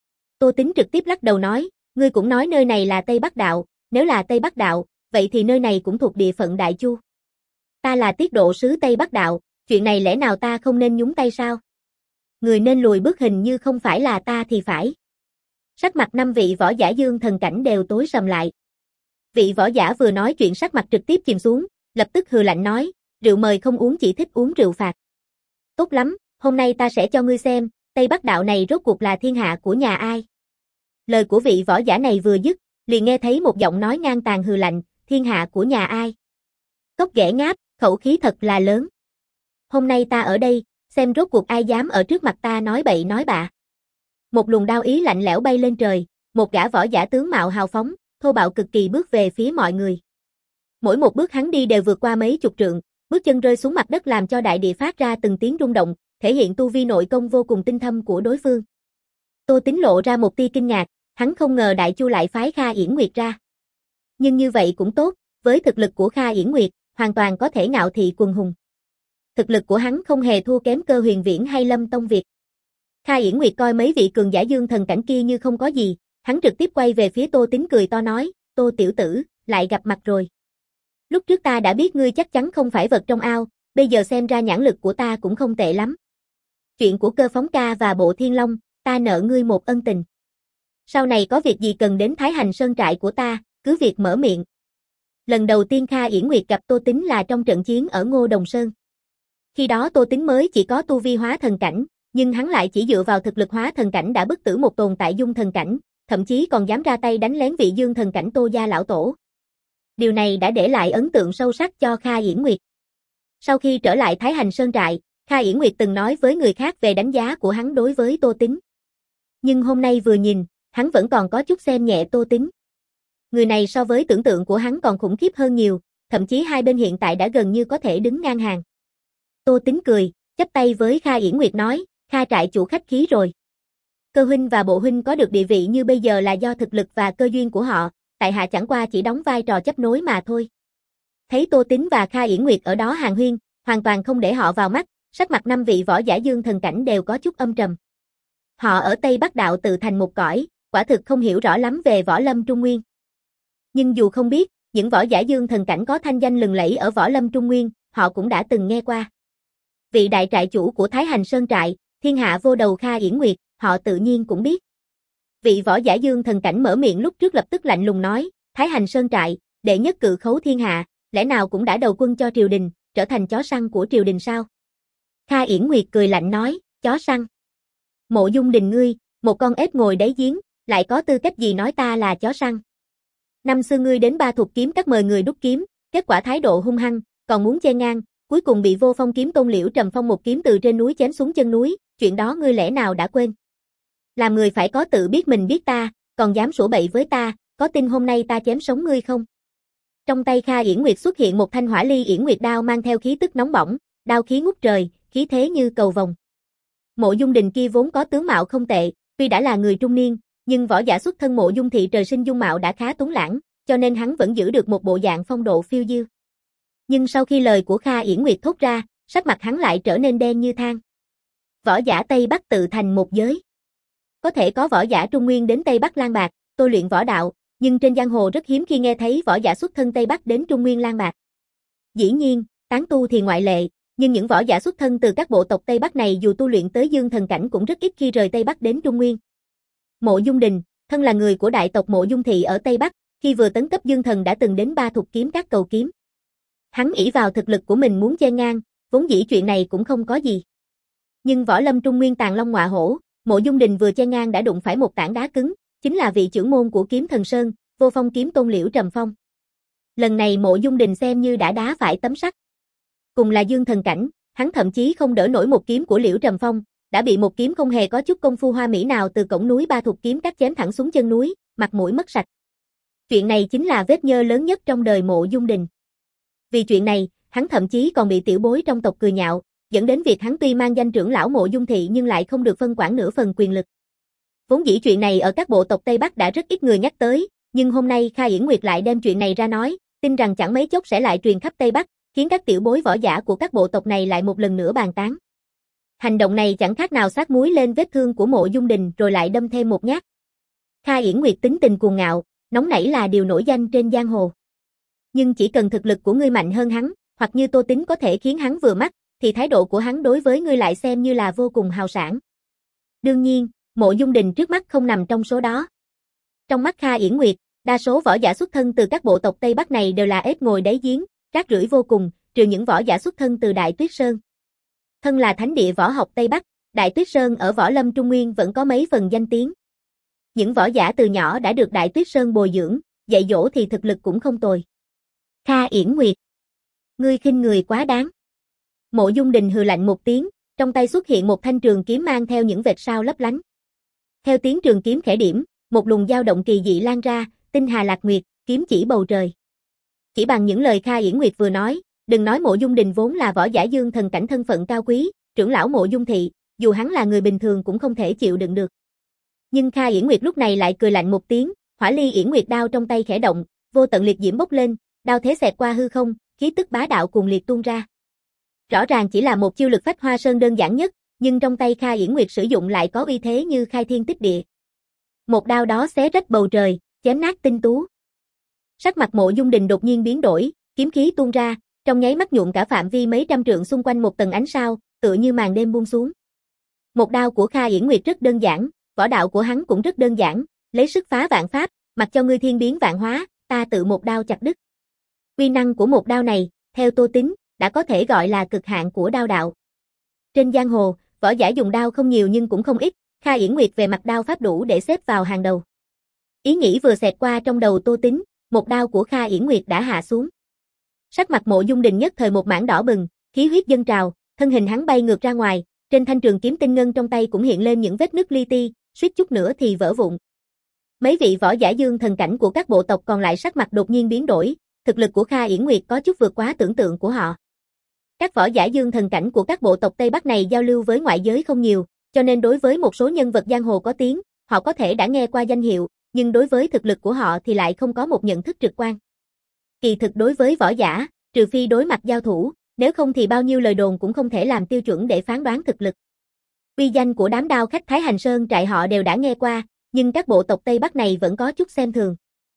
Tô Tín trực tiếp lắc đầu nói, ngươi cũng nói nơi này là Tây Bắc Đạo, nếu là Tây Bắc Đạo, vậy thì nơi này cũng thuộc địa phận Đại Chu. Ta là tiết độ sứ Tây Bắc Đạo, chuyện này lẽ nào ta không nên nhúng tay sao? Người nên lùi bước hình như không phải là ta thì phải. Sắc mặt năm vị võ giả dương thần cảnh đều tối sầm lại. Vị võ giả vừa nói chuyện sắc mặt trực tiếp chìm xuống, lập tức hừ lạnh nói, rượu mời không uống chỉ thích uống rượu phạt. Tốt lắm, hôm nay ta sẽ cho ngươi xem, Tây Bắc Đạo này rốt cuộc là thiên hạ của nhà ai. Lời của vị võ giả này vừa dứt, liền nghe thấy một giọng nói ngang tàn hừ lạnh, thiên hạ của nhà ai. Cốc ghẻ ngáp, khẩu khí thật là lớn. Hôm nay ta ở đây, xem rốt cuộc ai dám ở trước mặt ta nói bậy nói bạ. Một luồng đao ý lạnh lẽo bay lên trời, một gã võ giả tướng mạo hào phóng, thô bạo cực kỳ bước về phía mọi người. Mỗi một bước hắn đi đều vượt qua mấy chục trượng, bước chân rơi xuống mặt đất làm cho đại địa phát ra từng tiếng rung động, thể hiện tu vi nội công vô cùng tinh thâm của đối phương. Tô Tín lộ ra một tia kinh ngạc, hắn không ngờ Đại Chu lại phái Kha Yển Nguyệt ra. Nhưng như vậy cũng tốt, với thực lực của Kha Yển Nguyệt, hoàn toàn có thể ngạo thị quần hùng. Thực lực của hắn không hề thua kém Cơ Huyền Viễn hay Lâm Tông Việt. Kha Yển Nguyệt coi mấy vị cường giả dương thần cảnh kia như không có gì, hắn trực tiếp quay về phía Tô Tín cười to nói, Tô tiểu tử, lại gặp mặt rồi. Lúc trước ta đã biết ngươi chắc chắn không phải vật trong ao, bây giờ xem ra nhãn lực của ta cũng không tệ lắm. Chuyện của Cơ Phóng Ca và Bộ Thiên Long, ta nợ ngươi một ân tình. Sau này có việc gì cần đến Thái Hành Sơn trại của ta, cứ việc mở miệng. Lần đầu tiên Kha Yển Nguyệt gặp Tô Tín là trong trận chiến ở Ngô Đồng Sơn. Khi đó Tô Tín mới chỉ có tu vi hóa thần cảnh, nhưng hắn lại chỉ dựa vào thực lực hóa thần cảnh đã bức tử một tồn tại dung thần cảnh, thậm chí còn dám ra tay đánh lén vị dương thần cảnh Tô gia lão tổ. Điều này đã để lại ấn tượng sâu sắc cho Kha Yển Nguyệt. Sau khi trở lại Thái Hành Sơn trại, Kha Yển Nguyệt từng nói với người khác về đánh giá của hắn đối với Tô Tín. Nhưng hôm nay vừa nhìn, hắn vẫn còn có chút xem nhẹ Tô Tín. Người này so với tưởng tượng của hắn còn khủng khiếp hơn nhiều, thậm chí hai bên hiện tại đã gần như có thể đứng ngang hàng. Tô Tính cười, chắp tay với Kha Yển Nguyệt nói, Kha trại chủ khách khí rồi. Cơ huynh và bộ huynh có được địa vị như bây giờ là do thực lực và cơ duyên của họ, tại hạ chẳng qua chỉ đóng vai trò chấp nối mà thôi. Thấy Tô Tính và Kha Yển Nguyệt ở đó hàn huyên, hoàn toàn không để họ vào mắt, sắc mặt năm vị võ giả dương thần cảnh đều có chút âm trầm. Họ ở Tây Bắc đạo tự thành một cõi, quả thực không hiểu rõ lắm về võ lâm Trung Nguyên. Nhưng dù không biết, những võ giả dương thần cảnh có thanh danh lừng lẫy ở võ lâm Trung Nguyên, họ cũng đã từng nghe qua. Vị đại trại chủ của Thái Hành Sơn trại, thiên hạ vô đầu Kha Yển Nguyệt, họ tự nhiên cũng biết. Vị võ giả dương thần cảnh mở miệng lúc trước lập tức lạnh lùng nói, Thái Hành Sơn trại, đệ nhất cự khấu thiên hạ, lẽ nào cũng đã đầu quân cho triều đình, trở thành chó săn của triều đình sao? Kha Yển Nguyệt cười lạnh nói, chó săn. Mộ Dung Đình ngươi, một con ếch ngồi đáy giếng, lại có tư cách gì nói ta là chó săn? Năm xưa ngươi đến Ba Thục kiếm các mời người đúc kiếm, kết quả thái độ hung hăng, còn muốn chen ngang, cuối cùng bị Vô Phong kiếm tôn Liễu Trầm Phong một kiếm từ trên núi chém xuống chân núi, chuyện đó ngươi lẽ nào đã quên? Làm người phải có tự biết mình biết ta, còn dám sủa bậy với ta, có tin hôm nay ta chém sống ngươi không? Trong tay Kha Yển Nguyệt xuất hiện một thanh Hỏa Ly Yển Nguyệt đao mang theo khí tức nóng bỏng, đao khí ngút trời, khí thế như cầu vồng. Mộ Dung Đình kia vốn có tướng mạo không tệ, tuy đã là người trung niên, nhưng võ giả xuất thân Mộ Dung thị trời sinh dung mạo đã khá tuấn lãng, cho nên hắn vẫn giữ được một bộ dạng phong độ phiêu diêu. Nhưng sau khi lời của Kha Yển Nguyệt thốt ra, sắc mặt hắn lại trở nên đen như than. Võ giả Tây Bắc tự thành một giới. Có thể có võ giả Trung Nguyên đến Tây Bắc lang bạc, tôi luyện võ đạo, nhưng trên giang hồ rất hiếm khi nghe thấy võ giả xuất thân Tây Bắc đến Trung Nguyên lang bạc. Dĩ nhiên, tán tu thì ngoại lệ, nhưng những võ giả xuất thân từ các bộ tộc Tây Bắc này dù tu luyện tới dương thần cảnh cũng rất ít khi rời Tây Bắc đến Trung Nguyên. Mộ Dung Đình, thân là người của đại tộc Mộ Dung thị ở Tây Bắc, khi vừa tấn cấp dương thần đã từng đến Ba Thục kiếm các cầu kiếm. Hắn ỷ vào thực lực của mình muốn chen ngang, vốn dĩ chuyện này cũng không có gì. Nhưng võ lâm Trung Nguyên tàng long ngọa hổ, Mộ Dung Đình vừa chen ngang đã đụng phải một tảng đá cứng, chính là vị trưởng môn của Kiếm Thần Sơn, Vô Phong kiếm tôn Liễu Trầm Phong. Lần này Mộ Dung Đình xem như đã đá phải tấm sắt. Cùng là dương thần cảnh, hắn thậm chí không đỡ nổi một kiếm của Liễu Trầm Phong, đã bị một kiếm không hề có chút công phu hoa mỹ nào từ cổng núi Ba Thục kiếm cắt chém thẳng xuống chân núi, mặt mũi mất sạch. Chuyện này chính là vết nhơ lớn nhất trong đời Mộ Dung Đình. Vì chuyện này, hắn thậm chí còn bị tiểu bối trong tộc cười nhạo, dẫn đến việc hắn tuy mang danh trưởng lão Mộ Dung thị nhưng lại không được phân quản nửa phần quyền lực. Vốn dĩ chuyện này ở các bộ tộc Tây Bắc đã rất ít người nhắc tới, nhưng hôm nay Kha Yển Nguyệt lại đem chuyện này ra nói, tin rằng chẳng mấy chốc sẽ lại truyền khắp Tây Bắc, khiến các tiểu bối võ giả của các bộ tộc này lại một lần nữa bàn tán. Hành động này chẳng khác nào sát muối lên vết thương của Mộ Dung Đình rồi lại đâm thêm một nhát. Kha Yển Nguyệt tính tình cuồng ngạo, nóng nảy là điều nổi danh trên giang hồ. Nhưng chỉ cần thực lực của ngươi mạnh hơn hắn, hoặc như Tô Tính có thể khiến hắn vừa mắt, thì thái độ của hắn đối với ngươi lại xem như là vô cùng hào sảng. Đương nhiên, Mộ Dung Đình trước mắt không nằm trong số đó. Trong mắt Kha Yển Nguyệt, đa số võ giả xuất thân từ các bộ tộc Tây Bắc này đều là ếch ngồi đáy giếng, rác rưởi vô cùng, trừ những võ giả xuất thân từ Đại Tuyết Sơn. Thân là thánh địa võ học Tây Bắc, Đại Tuyết Sơn ở võ lâm Trung Nguyên vẫn có mấy phần danh tiếng. Những võ giả từ nhỏ đã được Đại Tuyết Sơn bồi dưỡng, dạy dỗ thì thực lực cũng không tồi. Kha Yển Nguyệt, ngươi khinh người quá đáng. Mộ Dung Đình hừ lạnh một tiếng, trong tay xuất hiện một thanh trường kiếm mang theo những vệt sao lấp lánh. Theo tiếng trường kiếm khẽ điểm, một luồng dao động kỳ dị lan ra, tinh hà lạc nguyệt, kiếm chỉ bầu trời. Chỉ bằng những lời Kha Yển Nguyệt vừa nói, đừng nói Mộ Dung Đình vốn là võ giả dương thần cảnh thân phận cao quý, trưởng lão Mộ Dung thị, dù hắn là người bình thường cũng không thể chịu đựng được. Nhưng Kha Yển Nguyệt lúc này lại cười lạnh một tiếng, Hỏa Ly Yển Nguyệt đao trong tay khẽ động, vô tận liệt diễm bốc lên, đao thế xẹt qua hư không, khí tức bá đạo cuồng liệt tuôn ra. Rõ ràng chỉ là một chiêu lực phách hoa sơn đơn giản nhất, nhưng trong tay Kha Yển Nguyệt sử dụng lại có uy thế như khai thiên tích địa. Một đao đó xé rách bầu trời, chém nát tinh tú. Sắc mặt Mộ Dung Đình đột nhiên biến đổi, kiếm khí tuôn ra, trong nháy mắt nhuộm cả phạm vi mấy trăm trượng xung quanh một tầng ánh sao, tựa như màn đêm buông xuống. Một đao của Kha Yển Nguyệt rất đơn giản, võ đạo của hắn cũng rất đơn giản, lấy sức phá vạn pháp, mặc cho ngươi thiên biến vạn hóa, ta tự một đao chặt đứt. Uy năng của một đao này, theo Tô Tính, đã có thể gọi là cực hạn của đao đạo. Trên giang hồ, võ giả dùng đao không nhiều nhưng cũng không ít, Kha Yển Nguyệt về mặt đao pháp đủ để xếp vào hàng đầu. Ý nghĩ vừa xẹt qua trong đầu Tô Tính, một đao của Kha Yển Nguyệt đã hạ xuống. Sắc mặt Mộ Dung Đình nhất thời một mảng đỏ bừng, khí huyết dâng trào, thân hình hắn bay ngược ra ngoài, trên thanh trường kiếm tinh ngân trong tay cũng hiện lên những vết nứt li ti, suýt chút nữa thì vỡ vụn. Mấy vị võ giả dương thần cảnh của các bộ tộc còn lại sắc mặt đột nhiên biến đổi, thực lực của Kha Yển Nguyệt có chút vượt quá tưởng tượng của họ. Các võ giả dương thần cảnh của các bộ tộc Tây Bắc này giao lưu với ngoại giới không nhiều, cho nên đối với một số nhân vật giang hồ có tiếng, họ có thể đã nghe qua danh hiệu, nhưng đối với thực lực của họ thì lại không có một nhận thức trực quan. Kỳ thực đối với võ giả, trừ phi đối mặt giao thủ, nếu không thì bao nhiêu lời đồn cũng không thể làm tiêu chuẩn để phán đoán thực lực. Uy danh của đám đao khách Thái Hành Sơn trại họ đều đã nghe qua, nhưng các bộ tộc Tây Bắc này vẫn có chút xem thường.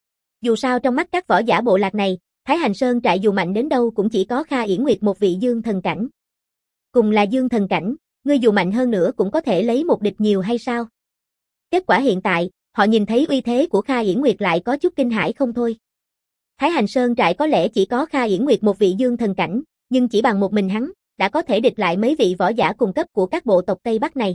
Dù sao trong mắt các võ giả bộ lạc này, Thái Hành Sơn trại dù mạnh đến đâu cũng chỉ có Kha Yển Nguyệt một vị dương thần cảnh. Cùng là dương thần cảnh, ngươi dù mạnh hơn nữa cũng có thể lấy một địch nhiều hay sao? Kết quả hiện tại, họ nhìn thấy uy thế của Kha Yển Nguyệt lại có chút kinh hãi không thôi. Thái Hành Sơn trại có lẽ chỉ có Kha Yển Nguyệt một vị dương thần cảnh, nhưng chỉ bằng một mình hắn, đã có thể địch lại mấy vị võ giả cùng cấp của các bộ tộc Tây Bắc này.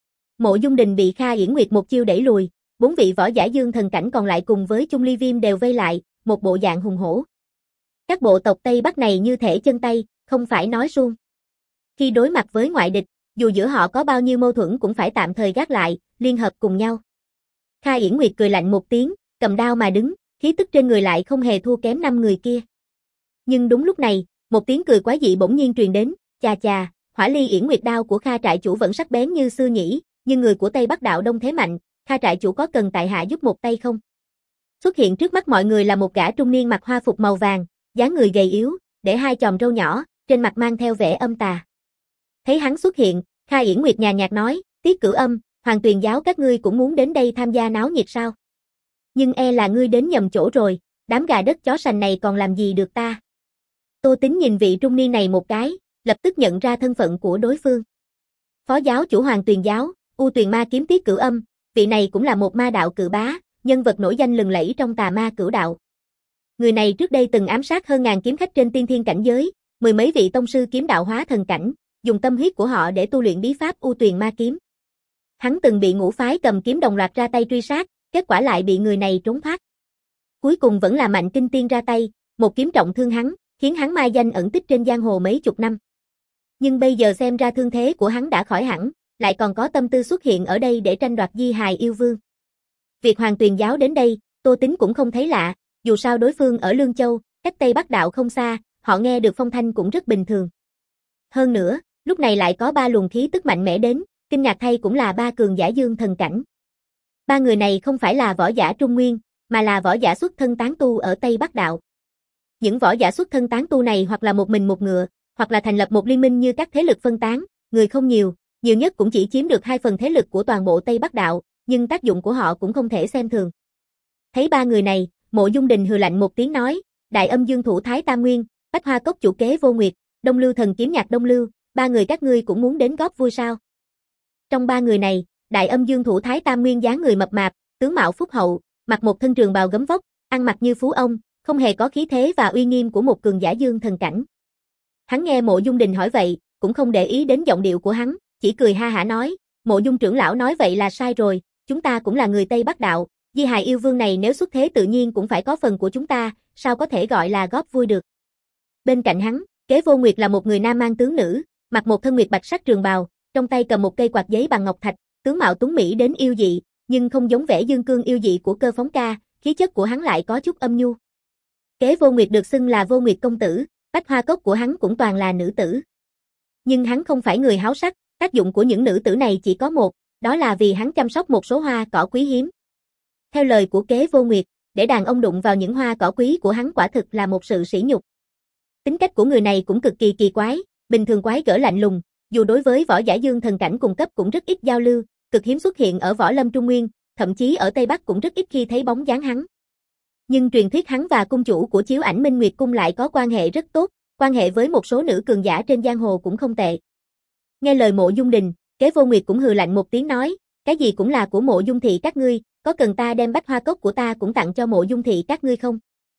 Mộ Dung Đình bị Kha Yển Nguyệt một chiêu đẩy lùi, bốn vị võ giả dương thần cảnh còn lại cùng với Chung Ly Viêm đều vây lại, một bộ dạng hùng hổ. Các bộ tộc Tây Bắc này như thể chân tay, không phải nói suông. Khi đối mặt với ngoại địch, dù giữa họ có bao nhiêu mâu thuẫn cũng phải tạm thời gác lại, liên hợp cùng nhau. Kha Yển Nguyệt cười lạnh một tiếng, cầm đao mà đứng, khí tức trên người lại không hề thua kém năm người kia. Nhưng đúng lúc này, một tiếng cười quái dị bỗng nhiên truyền đến, chà chà, Hỏa Ly Yển Nguyệt đao của Kha trại chủ vẫn sắc bén như xưa nhỉ, nhưng người của Tây Bắc đạo đông thế mạnh, Kha trại chủ có cần tại hạ giúp một tay không? Xuất hiện trước mắt mọi người là một gã trung niên mặc hoa phục màu vàng, dáng người gầy yếu, để hai chòm râu nhỏ, trên mặt mang theo vẻ âm tà. Thấy hắn xuất hiện, Kha Yển Nguyệt nhàn nhạt nói, Tiết Cửu Âm, Hoàng Tuyền giáo các ngươi cũng muốn đến đây tham gia náo nhiệt sao? Nhưng e là ngươi đến nhầm chỗ rồi, đám gà đất chó sành này còn làm gì được ta? Tô Tính nhìn vị trung niên này một cái, lập tức nhận ra thân phận của đối phương. Phó giáo chủ Hoàng Tuyền giáo, U Tuyền Ma kiếm Tiết Cửu Âm, vị này cũng là một ma đạo cự bá, nhân vật nổi danh lừng lẫy trong tà ma cửu đạo. Người này trước đây từng ám sát hơn ngàn kiếm khách trên tiên thiên cảnh giới, mười mấy vị tông sư kiếm đạo hóa thần cảnh, dùng tâm huyết của họ để tu luyện bí pháp U Tuyền Ma kiếm. Hắn từng bị ngũ phái cầm kiếm đồng loạt ra tay truy sát, kết quả lại bị người này trốn thoát. Cuối cùng vẫn là Mạnh Kinh Tiên ra tay, một kiếm trọng thương hắn, khiến hắn mai danh ẩn tích trên giang hồ mấy chục năm. Nhưng bây giờ xem ra thương thế của hắn đã khỏi hẳn, lại còn có tâm tư xuất hiện ở đây để tranh đoạt di hài yêu vương. Việc Hoàng Tuyền giáo đến đây, Tô Tính cũng không thấy lạ, dù sao đối phương ở Lương Châu, cách Tây Bắc đạo không xa, họ nghe được phong thanh cũng rất bình thường. Hơn nữa, lúc này lại có ba luồng khí tức mạnh mẽ đến, kinh ngạc thay cũng là ba cường giả dương thần cảnh. Ba người này không phải là võ giả Trung Nguyên, mà là võ giả xuất thân tán tu ở Tây Bắc đạo. Những võ giả xuất thân tán tu này hoặc là một mình một ngựa, hoặc là thành lập một liên minh như các thế lực phân tán, người không nhiều, nhiều nhất cũng chỉ chiếm được hai phần thế lực của toàn bộ Tây Bắc đạo, nhưng tác dụng của họ cũng không thể xem thường. Thấy ba người này, Mộ Dung Đình hừ lạnh một tiếng nói, Đại Âm Dương thủ Thái Tam Nguyên, Bách Hoa Cốc chủ kế Vô Nguyệt, Đông Lưu thần kiếm nhạc Đông Lưu, ba người các ngươi cũng muốn đến góp vui sao? Trong ba người này, Đại Âm Dương thủ Thái Tam Nguyên dáng người mập mạp, tướng mạo phúc hậu, mặc một thân trường bào gấm vóc, ăn mặc như phú ông, không hề có khí thế và uy nghiêm của một cường giả dương thần cảnh. Hắn nghe Mộ Dung Đình hỏi vậy, cũng không để ý đến giọng điệu của hắn, chỉ cười ha hả nói, Mộ Dung trưởng lão nói vậy là sai rồi, chúng ta cũng là người Tây Bắc đạo, di hài yêu vương này nếu xuất thế tự nhiên cũng phải có phần của chúng ta, sao có thể gọi là góp vui được. Bên cạnh hắn, kế Vô Nguyệt là một người nam mang tướng nữ, mặc một thân nguyệt bạch sắc trường bào, trong tay cầm một cây quạt giấy bằng ngọc thạch, tướng mạo tuấn mỹ đến yêu dị, nhưng không giống vẻ dương cương yêu dị của Cơ Phóng ca, khí chất của hắn lại có chút âm nhu. Kế Vô Nguyệt được xưng là Vô Nguyệt công tử, Bách Hoa Cốc của hắn cũng toàn là nữ tử. Nhưng hắn không phải người háo sắc, tác dụng của những nữ tử này chỉ có một, đó là vì hắn chăm sóc một số hoa cỏ quý hiếm. Theo lời của Kế Vô Nguyệt, để đàn ông đụng vào những hoa cỏ quý của hắn quả thực là một sự sỉ nhục. Tính cách của người này cũng cực kỳ kỳ quái, bình thường quái gở lạnh lùng, dù đối với võ giả dương thần cảnh cùng cấp cũng rất ít giao lưu, cực hiếm xuất hiện ở võ lâm Trung Nguyên, thậm chí ở Tây Bắc cũng rất ít khi thấy bóng dáng hắn. Nhưng truyền thuyết hắn và cung chủ của Chiếu Ảnh Minh Nguyệt cung lại có quan hệ rất tốt, quan hệ với một số nữ cường giả trên giang hồ cũng không tệ. Nghe lời Mộ Dung Đình, Kế Vô Nguyệt cũng hừ lạnh một tiếng nói, cái gì cũng là của Mộ Dung thị các ngươi, có cần ta đem Bách Hoa Cốc của ta cũng tặng cho Mộ Dung thị các ngươi không?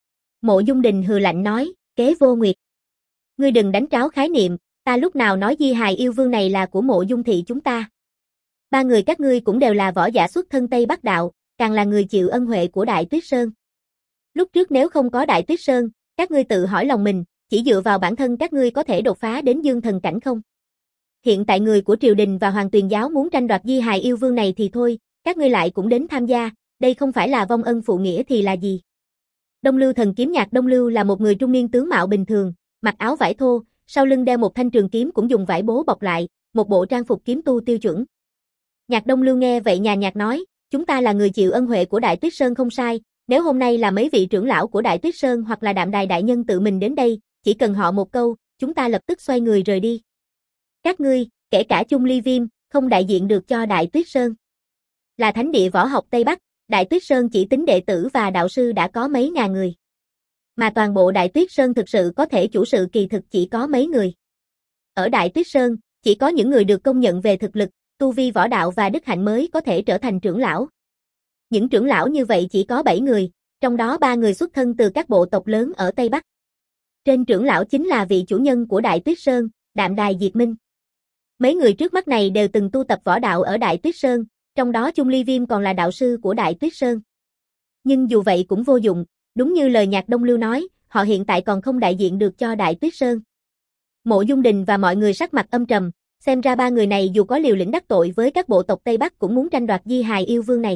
Mộ Dung Đình hừ lạnh nói, Kế Vô Nguyệt, ngươi đừng đánh tráo khái niệm, ta lúc nào nói di hài yêu vương này là của Mộ Dung thị chúng ta. Ba người các ngươi cũng đều là võ giả xuất thân Tây Bắc đạo, càng là người chịu ân huệ của Đại Tuyết Sơn. Lúc trước nếu không có Đại Tuyết Sơn, các ngươi tự hỏi lòng mình, chỉ dựa vào bản thân các ngươi có thể đột phá đến dương thần cảnh không? Hiện tại người của triều đình và Hoàng Tuyền giáo muốn tranh đoạt di hài yêu vương này thì thôi, các ngươi lại cũng đến tham gia, đây không phải là vong ân phụ nghĩa thì là gì? Đông Lưu thần kiếm Nhạc Đông Lưu là một người trung niên tướng mạo bình thường, mặc áo vải thô, sau lưng đeo một thanh trường kiếm cũng dùng vải bố bọc lại, một bộ trang phục kiếm tu tiêu chuẩn. Nhạc Đông Lưu nghe vậy nhàn nhạt nói, chúng ta là người chịu ân huệ của Đại Tuyết Sơn không sai, nếu hôm nay là mấy vị trưởng lão của Đại Tuyết Sơn hoặc là Đạm Đài đại nhân tự mình đến đây, chỉ cần họ một câu, chúng ta lập tức xoay người rời đi. Các ngươi, kể cả Chung Ly Viêm, không đại diện được cho Đại Tuyết Sơn. Là thánh địa võ học Tây Bắc, Đại Tuyết Sơn chỉ tính đệ tử và đạo sư đã có mấy ngàn người. Mà toàn bộ Đại Tuyết Sơn thực sự có thể chủ sự kỳ thực chỉ có mấy người. Ở Đại Tuyết Sơn, chỉ có những người được công nhận về thực lực, tu vi võ đạo và đức hạnh mới có thể trở thành trưởng lão. Những trưởng lão như vậy chỉ có bảy người, trong đó ba người xuất thân từ các bộ tộc lớn ở Tây Bắc. Trên trưởng lão chính là vị chủ nhân của Đại Tuyết Sơn, Đạm Đài Diệt Minh. Mấy người trước mắt này đều từng tu tập võ đạo ở Đại Tuyết Sơn, trong đó Chung Ly Viêm còn là đạo sư của Đại Tuyết Sơn. Nhưng dù vậy cũng vô dụng, đúng như lời Nhạc Đông Lưu nói, họ hiện tại còn không đại diện được cho Đại Tuyết Sơn. Mộ Dung Đình và mọi người sắc mặt âm trầm, xem ra ba người này dù có liều lĩnh đắc tội với các bộ tộc Tây Bắc cũng muốn tranh đoạt di hài yêu vương này.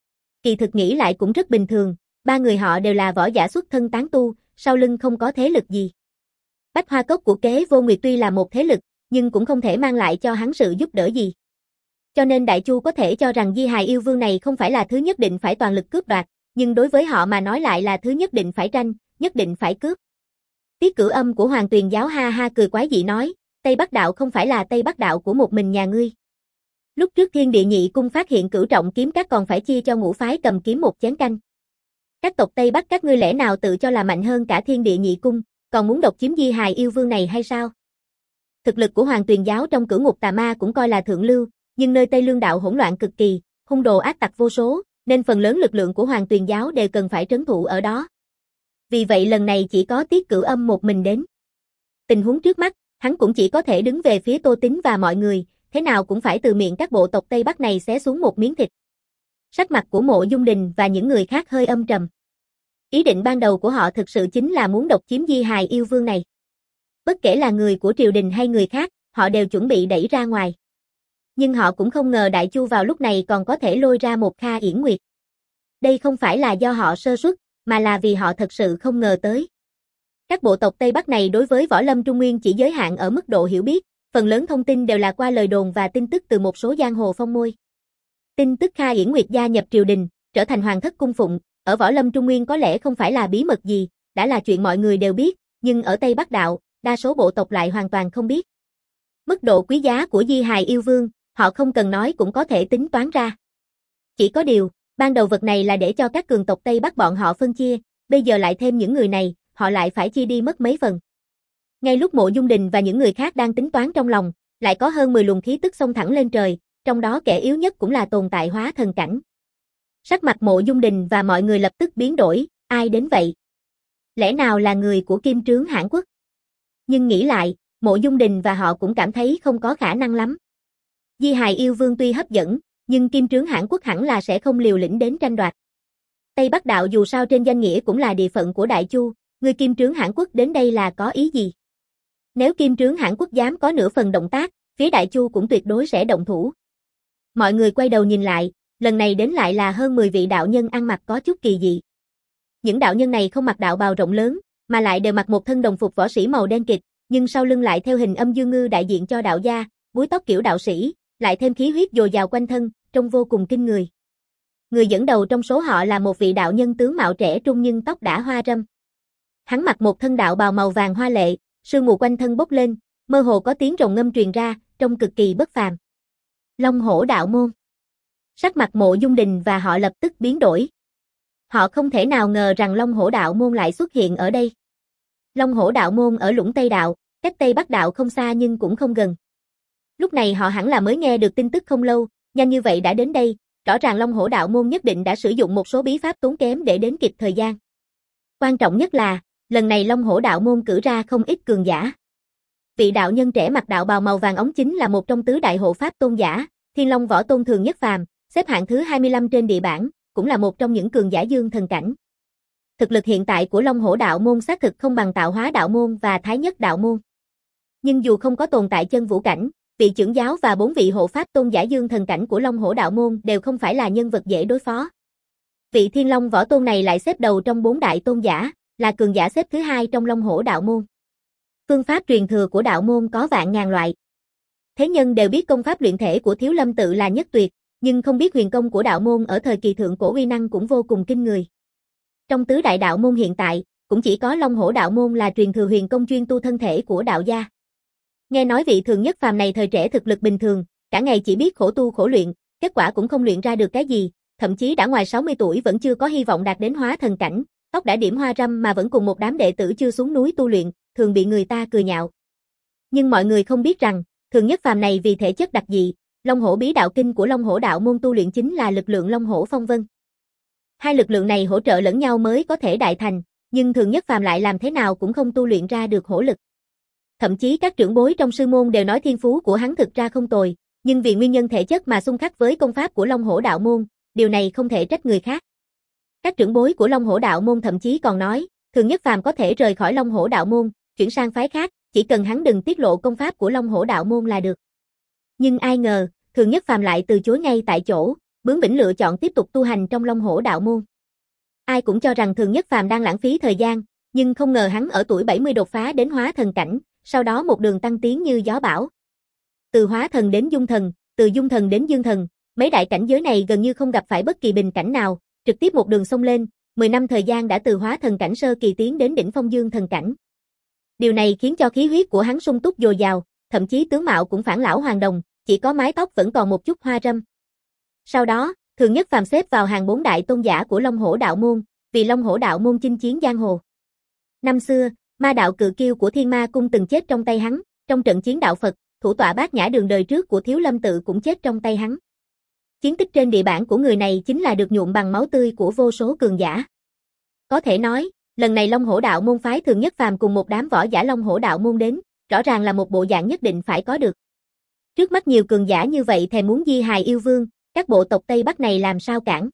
Kỳ thực nghĩ lại cũng rất bình thường, ba người họ đều là võ giả xuất thân tán tu, sau lưng không có thế lực gì. Bách Hoa Cốc của Kế Vô Nguyệt tuy là một thế lực, nhưng cũng không thể mang lại cho hắn sự giúp đỡ gì. Cho nên Đại Chu có thể cho rằng di hài yêu vương này không phải là thứ nhất định phải toàn lực cướp đoạt, nhưng đối với họ mà nói lại là thứ nhất định phải tranh, nhất định phải cướp. Tiết Cửu Âm của Hoàng Tuyền giáo ha ha cười quái dị nói, Tây Bắc đạo không phải là Tây Bắc đạo của một mình nhà ngươi. Lúc trước Thiên Địa Nhị cung phát hiện cửu trọng kiếm các còn phải chia cho ngũ phái cầm kiếm một chén canh. Các tộc Tây Bắc các ngươi lẽ nào tự cho là mạnh hơn cả Thiên Địa Nhị cung, còn muốn độc chiếm di hài yêu vương này hay sao? Thực lực của Hoàng Tuyền giáo trong cửu ngục tà ma cũng coi là thượng lưu, nhưng nơi Tây Lương đạo hỗn loạn cực kỳ, hung đồ ác tặc vô số, nên phần lớn lực lượng của Hoàng Tuyền giáo đều cần phải trấn thủ ở đó. Vì vậy lần này chỉ có Tiết Cửu Âm một mình đến. Tình huống trước mắt, hắn cũng chỉ có thể đứng về phía Tô Tín và mọi người, thế nào cũng phải từ miệng các bộ tộc Tây Bắc này xé xuống một miếng thịt. Sắc mặt của Mộ Dung Đình và những người khác hơi âm trầm. Ý định ban đầu của họ thực sự chính là muốn độc chiếm di hài yêu vương này. Bất kể là người của triều đình hay người khác, họ đều chuẩn bị đẩy ra ngoài. Nhưng họ cũng không ngờ Đại Chu vào lúc này còn có thể lôi ra một Kha Yển Nguyệt. Đây không phải là do họ sơ suất, mà là vì họ thật sự không ngờ tới. Các bộ tộc Tây Bắc này đối với võ lâm Trung Nguyên chỉ giới hạn ở mức độ hiểu biết, phần lớn thông tin đều là qua lời đồn và tin tức từ một số giang hồ phong môi. Tin tức Kha Yển Nguyệt gia nhập triều đình, trở thành hoàng thất cung phụng, ở võ lâm Trung Nguyên có lẽ không phải là bí mật gì, đã là chuyện mọi người đều biết, nhưng ở Tây Bắc đạo, đa số bộ tộc lại hoàn toàn không biết. Mức độ quý giá của di hài yêu vương, họ không cần nói cũng có thể tính toán ra. Chỉ có điều, ban đầu vật này là để cho các cường tộc Tây Bắc bọn họ phân chia, bây giờ lại thêm những người này, họ lại phải chia đi mất mấy phần. Ngay lúc Mộ Dung Đình và những người khác đang tính toán trong lòng, lại có hơn mười luồng khí tức xông thẳng lên trời, trong đó kẻ yếu nhất cũng là tồn tại hóa thần cảnh. Sắc mặt Mộ Dung Đình và mọi người lập tức biến đổi, ai đến vậy? Lẽ nào là người của Kim Trướng Hãn Quốc? Nhưng nghĩ lại, Mộ Dung Đình và họ cũng cảm thấy không có khả năng lắm. Di hài yêu vương tuy hấp dẫn, nhưng Kim Trướng Hãn Quốc hẳn là sẽ không liều lĩnh đến tranh đoạt. Tây Bắc đạo dù sao trên danh nghĩa cũng là địa phận của Đại Chu, người Kim Trướng Hãn Quốc đến đây là có ý gì? Nếu Kim Trướng Hãn Quốc dám có nửa phần động tác, phía Đại Chu cũng tuyệt đối sẽ động thủ. Mọi người quay đầu nhìn lại, lần này đến lại là hơn mười vị đạo nhân ăn mặc có chút kỳ dị. Những đạo nhân này không mặc đạo bào rộng lớn, mà lại đều mặc một thân đồng phục võ sĩ màu đen kịt, nhưng sau lưng lại theo hình âm dương ngư đại diện cho đạo gia, búi tóc kiểu đạo sĩ, lại thêm khí huyết dồi dào quanh thân, trông vô cùng kinh người. Người dẫn đầu trong số họ là một vị đạo nhân tướng mạo trẻ trung nhưng tóc đã hoa râm. Hắn mặc một thân đạo bào màu vàng hoa lệ, sương mù quanh thân bốc lên, mơ hồ có tiếng rồng ngâm truyền ra, trông cực kỳ bất phàm. Long Hổ đạo môn. Sắc mặt Mộ Dung Đình và họ lập tức biến đổi. Họ không thể nào ngờ rằng Long Hổ đạo môn lại xuất hiện ở đây. Long Hổ đạo môn ở Lũng Tây đạo, cách Tây Bắc đạo không xa nhưng cũng không gần. Lúc này họ hẳn là mới nghe được tin tức không lâu, nhanh như vậy đã đến đây, rõ ràng Long Hổ đạo môn nhất định đã sử dụng một số bí pháp tốn kém để đến kịp thời gian. Quan trọng nhất là, lần này Long Hổ đạo môn cử ra không ít cường giả. Vị đạo nhân trẻ mặc đạo bào màu vàng óng chính là một trong tứ đại hộ pháp tôn giả, Thiên Long võ tôn thường nhất phàm, xếp hạng thứ hai mươi lăm trên địa bảng, cũng là một trong những cường giả dương thần cảnh. Thực lực hiện tại của Long Hổ đạo môn xác thực không bằng Tạo Hóa đạo môn và Thái Nhất đạo môn. Nhưng dù không có tồn tại chân vũ cảnh, vị trưởng giáo và bốn vị hộ pháp tôn giả dương thần cảnh của Long Hổ đạo môn đều không phải là nhân vật dễ đối phó. Vị Thiên Long Võ Tôn này lại xếp đầu trong bốn đại tôn giả, là cường giả xếp thứ hai trong Long Hổ đạo môn. Phương pháp truyền thừa của đạo môn có vạn ngàn loại. Thế nhân đều biết công pháp luyện thể của Thiếu Lâm tự là nhất tuyệt, nhưng không biết huyền công của đạo môn ở thời kỳ thượng cổ uy năng cũng vô cùng kinh người. Trong tứ đại đạo môn hiện tại, cũng chỉ có Long Hổ đạo môn là truyền thừa huyền công chuyên tu thân thể của đạo gia. Nghe nói vị Thường Nhất Phàm này thời trẻ thực lực bình thường, cả ngày chỉ biết khổ tu khổ luyện, kết quả cũng không luyện ra được cái gì, thậm chí đã ngoài sáu mươi tuổi vẫn chưa có hy vọng đạt đến hóa thần cảnh, tóc đã điểm hoa râm mà vẫn cùng một đám đệ tử chưa xuống núi tu luyện, thường bị người ta cười nhạo. Nhưng mọi người không biết rằng, Thường Nhất Phàm này vì thể chất đặc dị, Long Hổ bí đạo kinh của Long Hổ đạo môn tu luyện chính là lực lượng Long Hổ Phong Vân. Hai lực lượng này hỗ trợ lẫn nhau mới có thể đại thành, nhưng Thường Nhất Phàm lại làm thế nào cũng không tu luyện ra được hổ lực. Thậm chí các trưởng bối trong sư môn đều nói thiên phú của hắn thực ra không tồi, nhưng vì nguyên nhân thể chất mà xung khắc với công pháp của Long Hổ đạo môn, điều này không thể trách người khác. Các trưởng bối của Long Hổ đạo môn thậm chí còn nói, Thường Nhất Phàm có thể rời khỏi Long Hổ đạo môn, chuyển sang phái khác, chỉ cần hắn đừng tiết lộ công pháp của Long Hổ đạo môn là được. Nhưng ai ngờ, Thường Nhất Phàm lại từ chối ngay tại chỗ, bướng bỉnh lựa chọn tiếp tục tu hành trong Long Hổ đạo môn. Ai cũng cho rằng Thường Nhất Phàm đang lãng phí thời gian, nhưng không ngờ hắn ở tuổi bảy mươi đột phá đến hóa thần cảnh, sau đó một đường tăng tiến như gió bão. Từ hóa thần đến dung thần, từ dung thần đến dương thần, mấy đại cảnh giới này gần như không gặp phải bất kỳ bình cảnh nào, trực tiếp một đường xông lên, mười năm thời gian đã từ hóa thần cảnh sơ kỳ tiến đến đỉnh phong dương thần cảnh. Điều này khiến cho khí huyết của hắn sung túc dồi dào, thậm chí tướng mạo cũng phản lão hoàng đồng, chỉ có mái tóc vẫn còn một chút hoa râm. Sau đó, Thường Nhất Phàm xếp vào hàng bốn đại tôn giả của Long Hổ đạo môn, vì Long Hổ đạo môn chinh chiến giang hồ. Năm xưa, ma đạo cự kiêu của Thiên Ma cung từng chết trong tay hắn, trong trận chiến đạo Phật, thủ tọa Bát Nhã đường đời trước của Thiếu Lâm tự cũng chết trong tay hắn. Chiến tích trên địa bản của người này chính là được nhuộm bằng máu tươi của vô số cường giả. Có thể nói, lần này Long Hổ đạo môn phái Thường Nhất Phàm cùng một đám võ giả Long Hổ đạo môn đến, rõ ràng là một bộ dạng nhất định phải có được. Trước mắt nhiều cường giả như vậy thèm muốn di hài yêu vương, các bộ tộc Tây Bắc này làm sao cản?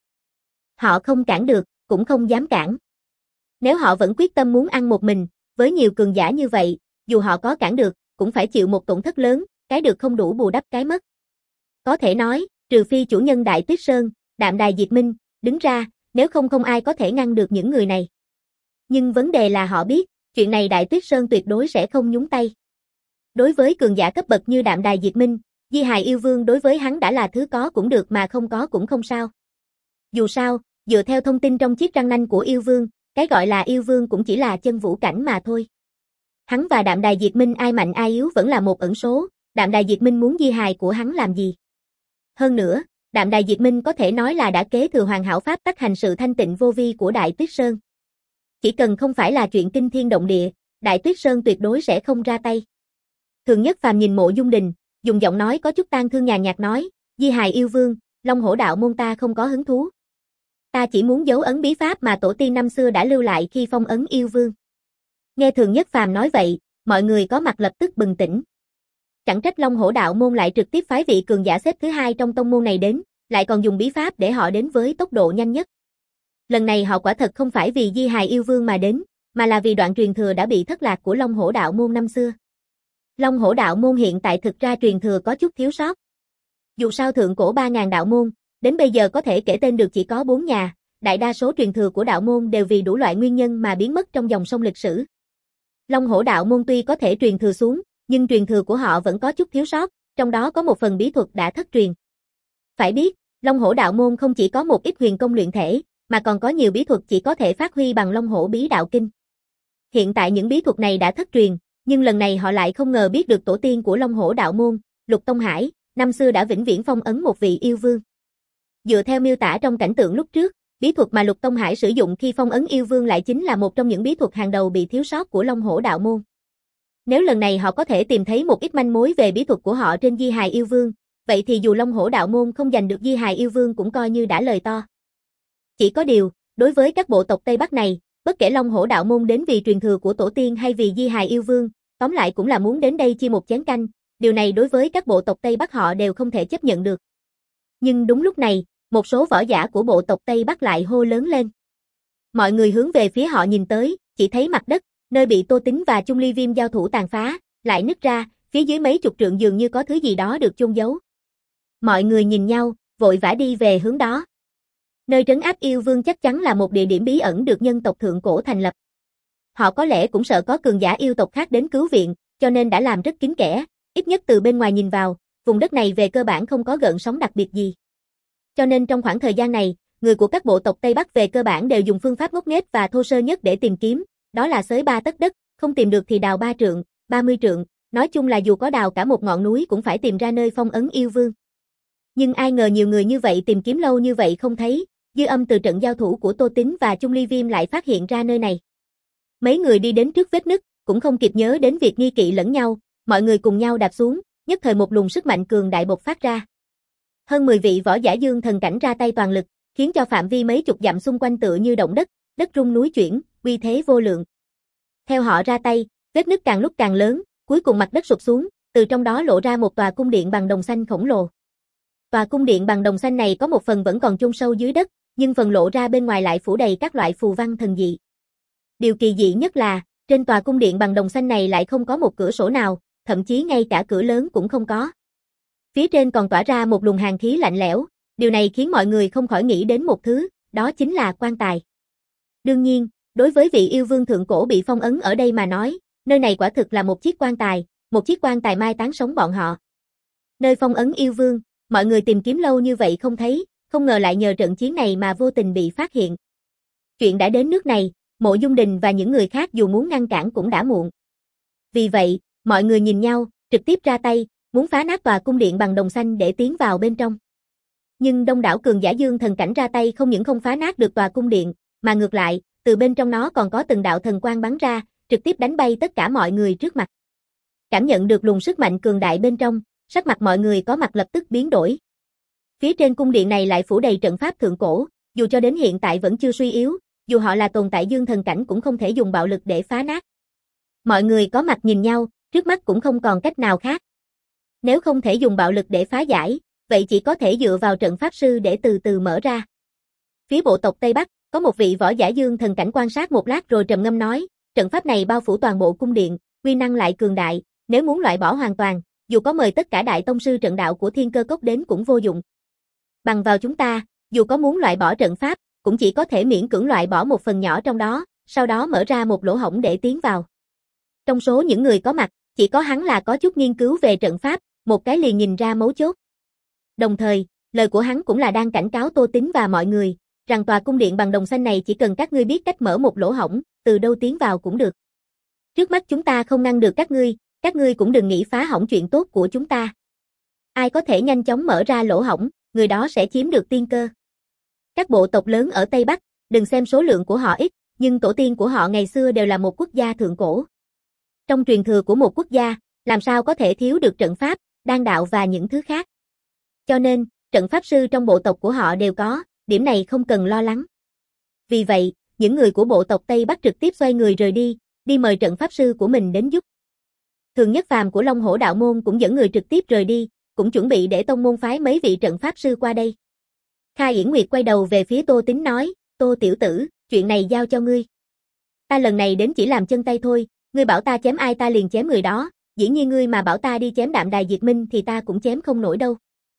Họ không cản được, cũng không dám cản. Nếu họ vẫn quyết tâm muốn ăn một mình, với nhiều cường giả như vậy, dù họ có cản được, cũng phải chịu một tổn thất lớn, cái được không đủ bù đắp cái mất. Có thể nói, trừ phi chủ nhân Đại Tuyết Sơn, Đạm Đài Diệt Minh, đứng ra, nếu không không ai có thể ngăn được những người này. Nhưng vấn đề là họ biết, chuyện này Đại Tuyết Sơn tuyệt đối sẽ không nhúng tay. Đối với cường giả cấp bậc như Đạm Đài Diệt Minh, di hài yêu vương đối với hắn đã là thứ có cũng được mà không có cũng không sao. Dù sao, dựa theo thông tin trong chiếc răng nanh của yêu vương, cái gọi là yêu vương cũng chỉ là chân vũ cảnh mà thôi. Hắn và Đạm Đài Diệt Minh ai mạnh ai yếu vẫn là một ẩn số, Đạm Đài Diệt Minh muốn di hài của hắn làm gì? Hơn nữa, Đạm Đài Diệt Minh có thể nói là đã kế thừa hoàn hảo pháp tắc hành sự thanh tịnh vô vi của Đại Tuyết Sơn. Chỉ cần không phải là chuyện kinh thiên động địa, Đại Tuyết Sơn tuyệt đối sẽ không ra tay. Thường Nhất Phàm nhìn Mộ Dung Đình, dùng giọng nói có chút tang thương nhàn nhạt nói, di hài yêu vương, Long Hổ đạo môn ta không có hứng thú. Ta chỉ muốn dấu ấn bí pháp mà tổ tiên năm xưa đã lưu lại khi phong ấn yêu vương. Nghe Thường Nhất Phàm nói vậy, mọi người có mặt lập tức bừng tỉnh. Chẳng trách Long Hổ đạo môn lại trực tiếp phái vị cường giả xếp thứ hai trong tông môn này đến, lại còn dùng bí pháp để họ đến với tốc độ nhanh nhất. Lần này họ quả thật không phải vì di hài yêu vương mà đến, mà là vì đoạn truyền thừa đã bị thất lạc của Long Hổ đạo môn năm xưa. Long Hổ đạo môn hiện tại thực ra truyền thừa có chút thiếu sót. Dù sao thượng cổ ba ngàn đạo môn, đến bây giờ có thể kể tên được chỉ có bốn nhà, đại đa số truyền thừa của đạo môn đều vì đủ loại nguyên nhân mà biến mất trong dòng sông lịch sử. Long Hổ đạo môn tuy có thể truyền thừa xuống, nhưng truyền thừa của họ vẫn có chút thiếu sót, trong đó có một phần bí thuật đã thất truyền. Phải biết, Long Hổ đạo môn không chỉ có một ít huyền công luyện thể, mà còn có nhiều bí thuật chỉ có thể phát huy bằng Long Hổ bí đạo kinh. Hiện tại những bí thuật này đã thất truyền, nhưng lần này họ lại không ngờ biết được tổ tiên của Long Hổ đạo môn, Lục Tông Hải, năm xưa đã vĩnh viễn phong ấn một vị yêu vương. Dựa theo miêu tả trong cảnh tượng lúc trước, bí thuật mà Lục Tông Hải sử dụng khi phong ấn yêu vương lại chính là một trong những bí thuật hàng đầu bị thiếu sót của Long Hổ đạo môn. Nếu lần này họ có thể tìm thấy một ít manh mối về bí thuật của họ trên di hài yêu vương, vậy thì dù Long Hổ đạo môn không giành được di hài yêu vương cũng coi như đã lời to. Chỉ có điều, đối với các bộ tộc Tây Bắc này, bất kể Long Hổ đạo môn đến vì truyền thừa của tổ tiên hay vì di hài yêu vương, tóm lại cũng là muốn đến đây chia một chén canh, điều này đối với các bộ tộc Tây Bắc họ đều không thể chấp nhận được. Nhưng đúng lúc này, một số võ giả của bộ tộc Tây Bắc lại hô lớn lên. Mọi người hướng về phía họ nhìn tới, chỉ thấy mặt đất, nơi bị Tô Tính và Chung Ly Viêm giao thủ tàn phá, lại nứt ra, phía dưới mấy chục trượng dường như có thứ gì đó được chôn giấu. Mọi người nhìn nhau, vội vã đi về hướng đó. Nơi trấn áp yêu vương chắc chắn là một địa điểm bí ẩn được nhân tộc thượng cổ thành lập. Họ có lẽ cũng sợ có cường giả yêu tộc khác đến cứu viện, cho nên đã làm rất kín kẽ, ít nhất từ bên ngoài nhìn vào, vùng đất này về cơ bản không có gợn sóng đặc biệt gì. Cho nên trong khoảng thời gian này, người của các bộ tộc Tây Bắc về cơ bản đều dùng phương pháp ngốc nghếch và thô sơ nhất để tìm kiếm, đó là xới ba tấc đất, không tìm được thì đào ba trượng, ba mươi trượng, nói chung là dù có đào cả một ngọn núi cũng phải tìm ra nơi phong ấn yêu vương. Nhưng ai ngờ nhiều người như vậy tìm kiếm lâu như vậy không thấy, dư âm từ trận giao thủ của Tô Tín và Chung Ly Viêm lại phát hiện ra nơi này. Mấy người đi đến trước vết nứt, cũng không kịp nhớ đến việc nghi kỵ lẫn nhau, mọi người cùng nhau đạp xuống, nhất thời một luồng sức mạnh cường đại bộc phát ra. Hơn mười vị võ giả dương thần cảnh ra tay toàn lực, khiến cho phạm vi mấy chục dặm xung quanh tựa như động đất, đất rung núi chuyển, uy thế vô lượng. Theo họ ra tay, vết nứt càng lúc càng lớn, cuối cùng mặt đất sụp xuống, từ trong đó lộ ra một tòa cung điện bằng đồng xanh khổng lồ. Tòa cung điện bằng đồng xanh này có một phần vẫn còn chôn sâu dưới đất, nhưng phần lộ ra bên ngoài lại phủ đầy các loại phù văn thần dị. Điều kỳ dị nhất là, trên tòa cung điện bằng đồng xanh này lại không có một cửa sổ nào, thậm chí ngay cả cửa lớn cũng không có. Phía trên còn tỏa ra một luồng hàn khí lạnh lẽo, điều này khiến mọi người không khỏi nghĩ đến một thứ, đó chính là quan tài. Đương nhiên, đối với vị yêu vương thượng cổ bị phong ấn ở đây mà nói, nơi này quả thực là một chiếc quan tài, một chiếc quan tài mai táng sống bọn họ. Nơi phong ấn yêu vương, mọi người tìm kiếm lâu như vậy không thấy, không ngờ lại nhờ trận chiến này mà vô tình bị phát hiện. Chuyện đã đến nước này, Mộ Dung Đình và những người khác dù muốn ngăn cản cũng đã muộn. Vì vậy, mọi người nhìn nhau, trực tiếp ra tay, muốn phá nát tòa cung điện bằng đồng xanh để tiến vào bên trong. Nhưng đông đảo cường giả dương thần cảnh ra tay không những không phá nát được tòa cung điện, mà ngược lại, từ bên trong nó còn có từng đạo thần quang bắn ra, trực tiếp đánh bay tất cả mọi người trước mặt. Cảm nhận được luồng sức mạnh cường đại bên trong, sắc mặt mọi người có mặt lập tức biến đổi. Phía trên cung điện này lại phủ đầy trận pháp thượng cổ, dù cho đến hiện tại vẫn chưa suy yếu, dù họ là tồn tại dương thần cảnh cũng không thể dùng bạo lực để phá nát. Mọi người có mặt nhìn nhau, trước mắt cũng không còn cách nào khác. Nếu không thể dùng bạo lực để phá giải, vậy chỉ có thể dựa vào trận pháp sư để từ từ mở ra. Phía bộ tộc Tây Bắc, có một vị võ giả dương thần cảnh quan sát một lát rồi trầm ngâm nói, trận pháp này bao phủ toàn bộ cung điện, uy năng lại cường đại, nếu muốn loại bỏ hoàn toàn, dù có mời tất cả đại tông sư trận đạo của Thiên Cơ Cốc đến cũng vô dụng. Bằng vào chúng ta, dù có muốn loại bỏ trận pháp, cũng chỉ có thể miễn cưỡng loại bỏ một phần nhỏ trong đó, sau đó mở ra một lỗ hổng để tiến vào. Trong số những người có mặt, chỉ có hắn là có chút nghiên cứu về trận pháp, một cái liền nhìn ra mấu chốt. Đồng thời, lời của hắn cũng là đang cảnh cáo Tô Tín và mọi người, rằng tòa cung điện bằng đồng xanh này chỉ cần các ngươi biết cách mở một lỗ hổng, từ đâu tiến vào cũng được. Trước mắt chúng ta không ngăn được các ngươi, các ngươi cũng đừng nghĩ phá hỏng chuyện tốt của chúng ta. Ai có thể nhanh chóng mở ra lỗ hổng, người đó sẽ chiếm được tiên cơ. Các bộ tộc lớn ở Tây Bắc, đừng xem số lượng của họ ít, nhưng tổ tiên của họ ngày xưa đều là một quốc gia thượng cổ. Trong truyền thừa của một quốc gia, làm sao có thể thiếu được trận pháp, đan đạo và những thứ khác. Cho nên, trận pháp sư trong bộ tộc của họ đều có, điểm này không cần lo lắng. Vì vậy, những người của bộ tộc Tây Bắc trực tiếp xoay người rời đi, đi mời trận pháp sư của mình đến giúp. Thường Nhất Phàm của Long Hổ Đạo Môn cũng dẫn người trực tiếp rời đi, cũng chuẩn bị để tông môn phái mấy vị trận pháp sư qua đây. Kha Yển Nguyệt quay đầu về phía Tô Tín nói, Tô tiểu tử, chuyện này giao cho ngươi. Ta lần này đến chỉ làm chân tay thôi, ngươi bảo ta chém ai ta liền chém người đó, dĩ nhiên ngươi mà bảo ta đi chém Đạm Đài Diệt Minh thì ta cũng chém không nổi đâu.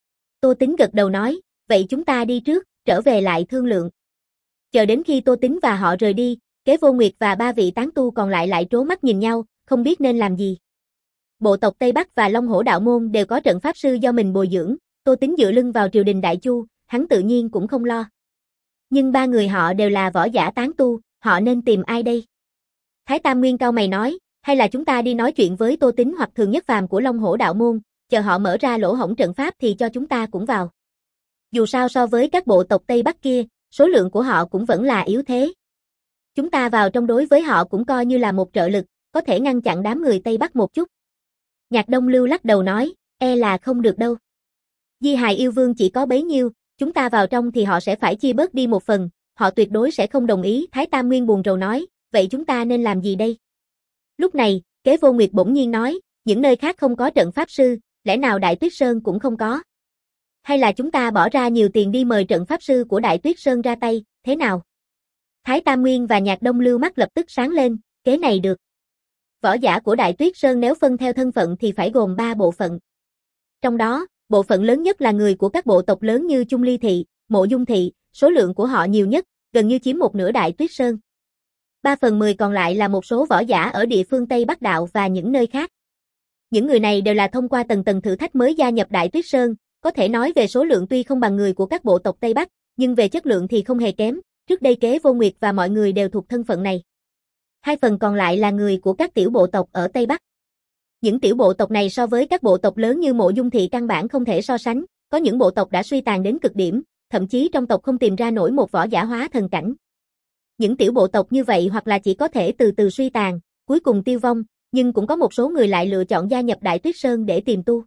Tô Tín gật đầu nói, vậy chúng ta đi trước, trở về lại thương lượng. Chờ đến khi Tô Tín và họ rời đi, Kế Vô Nguyệt và ba vị tán tu còn lại lại trố mắt nhìn nhau, không biết nên làm gì. Bộ tộc Tây Bắc và Long Hổ Đạo Môn đều có trận pháp sư do mình bồi dưỡng, Tô Tín dựa lưng vào triều đình Đại Chu, hắn tự nhiên cũng không lo. Nhưng ba người họ đều là võ giả tán tu, họ nên tìm ai đây? Thái Tam Nguyên cau mày nói, hay là chúng ta đi nói chuyện với Tô Tín hoặc Thường Nhất Phàm của Long Hổ Đạo Môn, chờ họ mở ra lỗ hổng trận pháp thì cho chúng ta cũng vào. Dù sao so với các bộ tộc Tây Bắc kia, số lượng của họ cũng vẫn là yếu thế. Chúng ta vào trong đối với họ cũng coi như là một trợ lực, có thể ngăn chặn đám người Tây Bắc một chút. Nhạc Đông Lưu lắc đầu nói, e là không được đâu. Di hài yêu vương chỉ có bấy nhiêu, chúng ta vào trong thì họ sẽ phải chia bớt đi một phần, họ tuyệt đối sẽ không đồng ý. Thái Tam Nguyên buồn rầu nói, vậy chúng ta nên làm gì đây? Lúc này, Kế Vô Nguyệt bỗng nhiên nói, những nơi khác không có trận pháp sư, lẽ nào Đại Tuyết Sơn cũng không có? Hay là chúng ta bỏ ra nhiều tiền đi mời trận pháp sư của Đại Tuyết Sơn ra tay, thế nào? Thái Tam Nguyên và Nhạc Đông Lưu mắt lập tức sáng lên, kế này được. Võ giả của Đại Tuyết Sơn nếu phân theo thân phận thì phải gồm ba bộ phận. Trong đó, bộ phận lớn nhất là người của các bộ tộc lớn như Chung Ly Thị, Mộ Dung Thị, số lượng của họ nhiều nhất, gần như chiếm một nửa Đại Tuyết Sơn. ba phần mười còn lại là một số võ giả ở địa phương Tây Bắc Đạo và những nơi khác. Những người này đều là thông qua tầng tầng thử thách mới gia nhập Đại Tuyết Sơn, có thể nói về số lượng tuy không bằng người của các bộ tộc Tây Bắc, nhưng về chất lượng thì không hề kém, trước đây Kế Vô Nguyệt và mọi người đều thuộc thân phận này. Hai phần còn lại là người của các tiểu bộ tộc ở Tây Bắc. Những tiểu bộ tộc này so với các bộ tộc lớn như Mộ Dung Thị căn bản không thể so sánh, có những bộ tộc đã suy tàn đến cực điểm, thậm chí trong tộc không tìm ra nổi một võ giả hóa thần cảnh. Những tiểu bộ tộc như vậy hoặc là chỉ có thể từ từ suy tàn, cuối cùng tiêu vong, nhưng cũng có một số người lại lựa chọn gia nhập Đại Tuyết Sơn để tìm tu.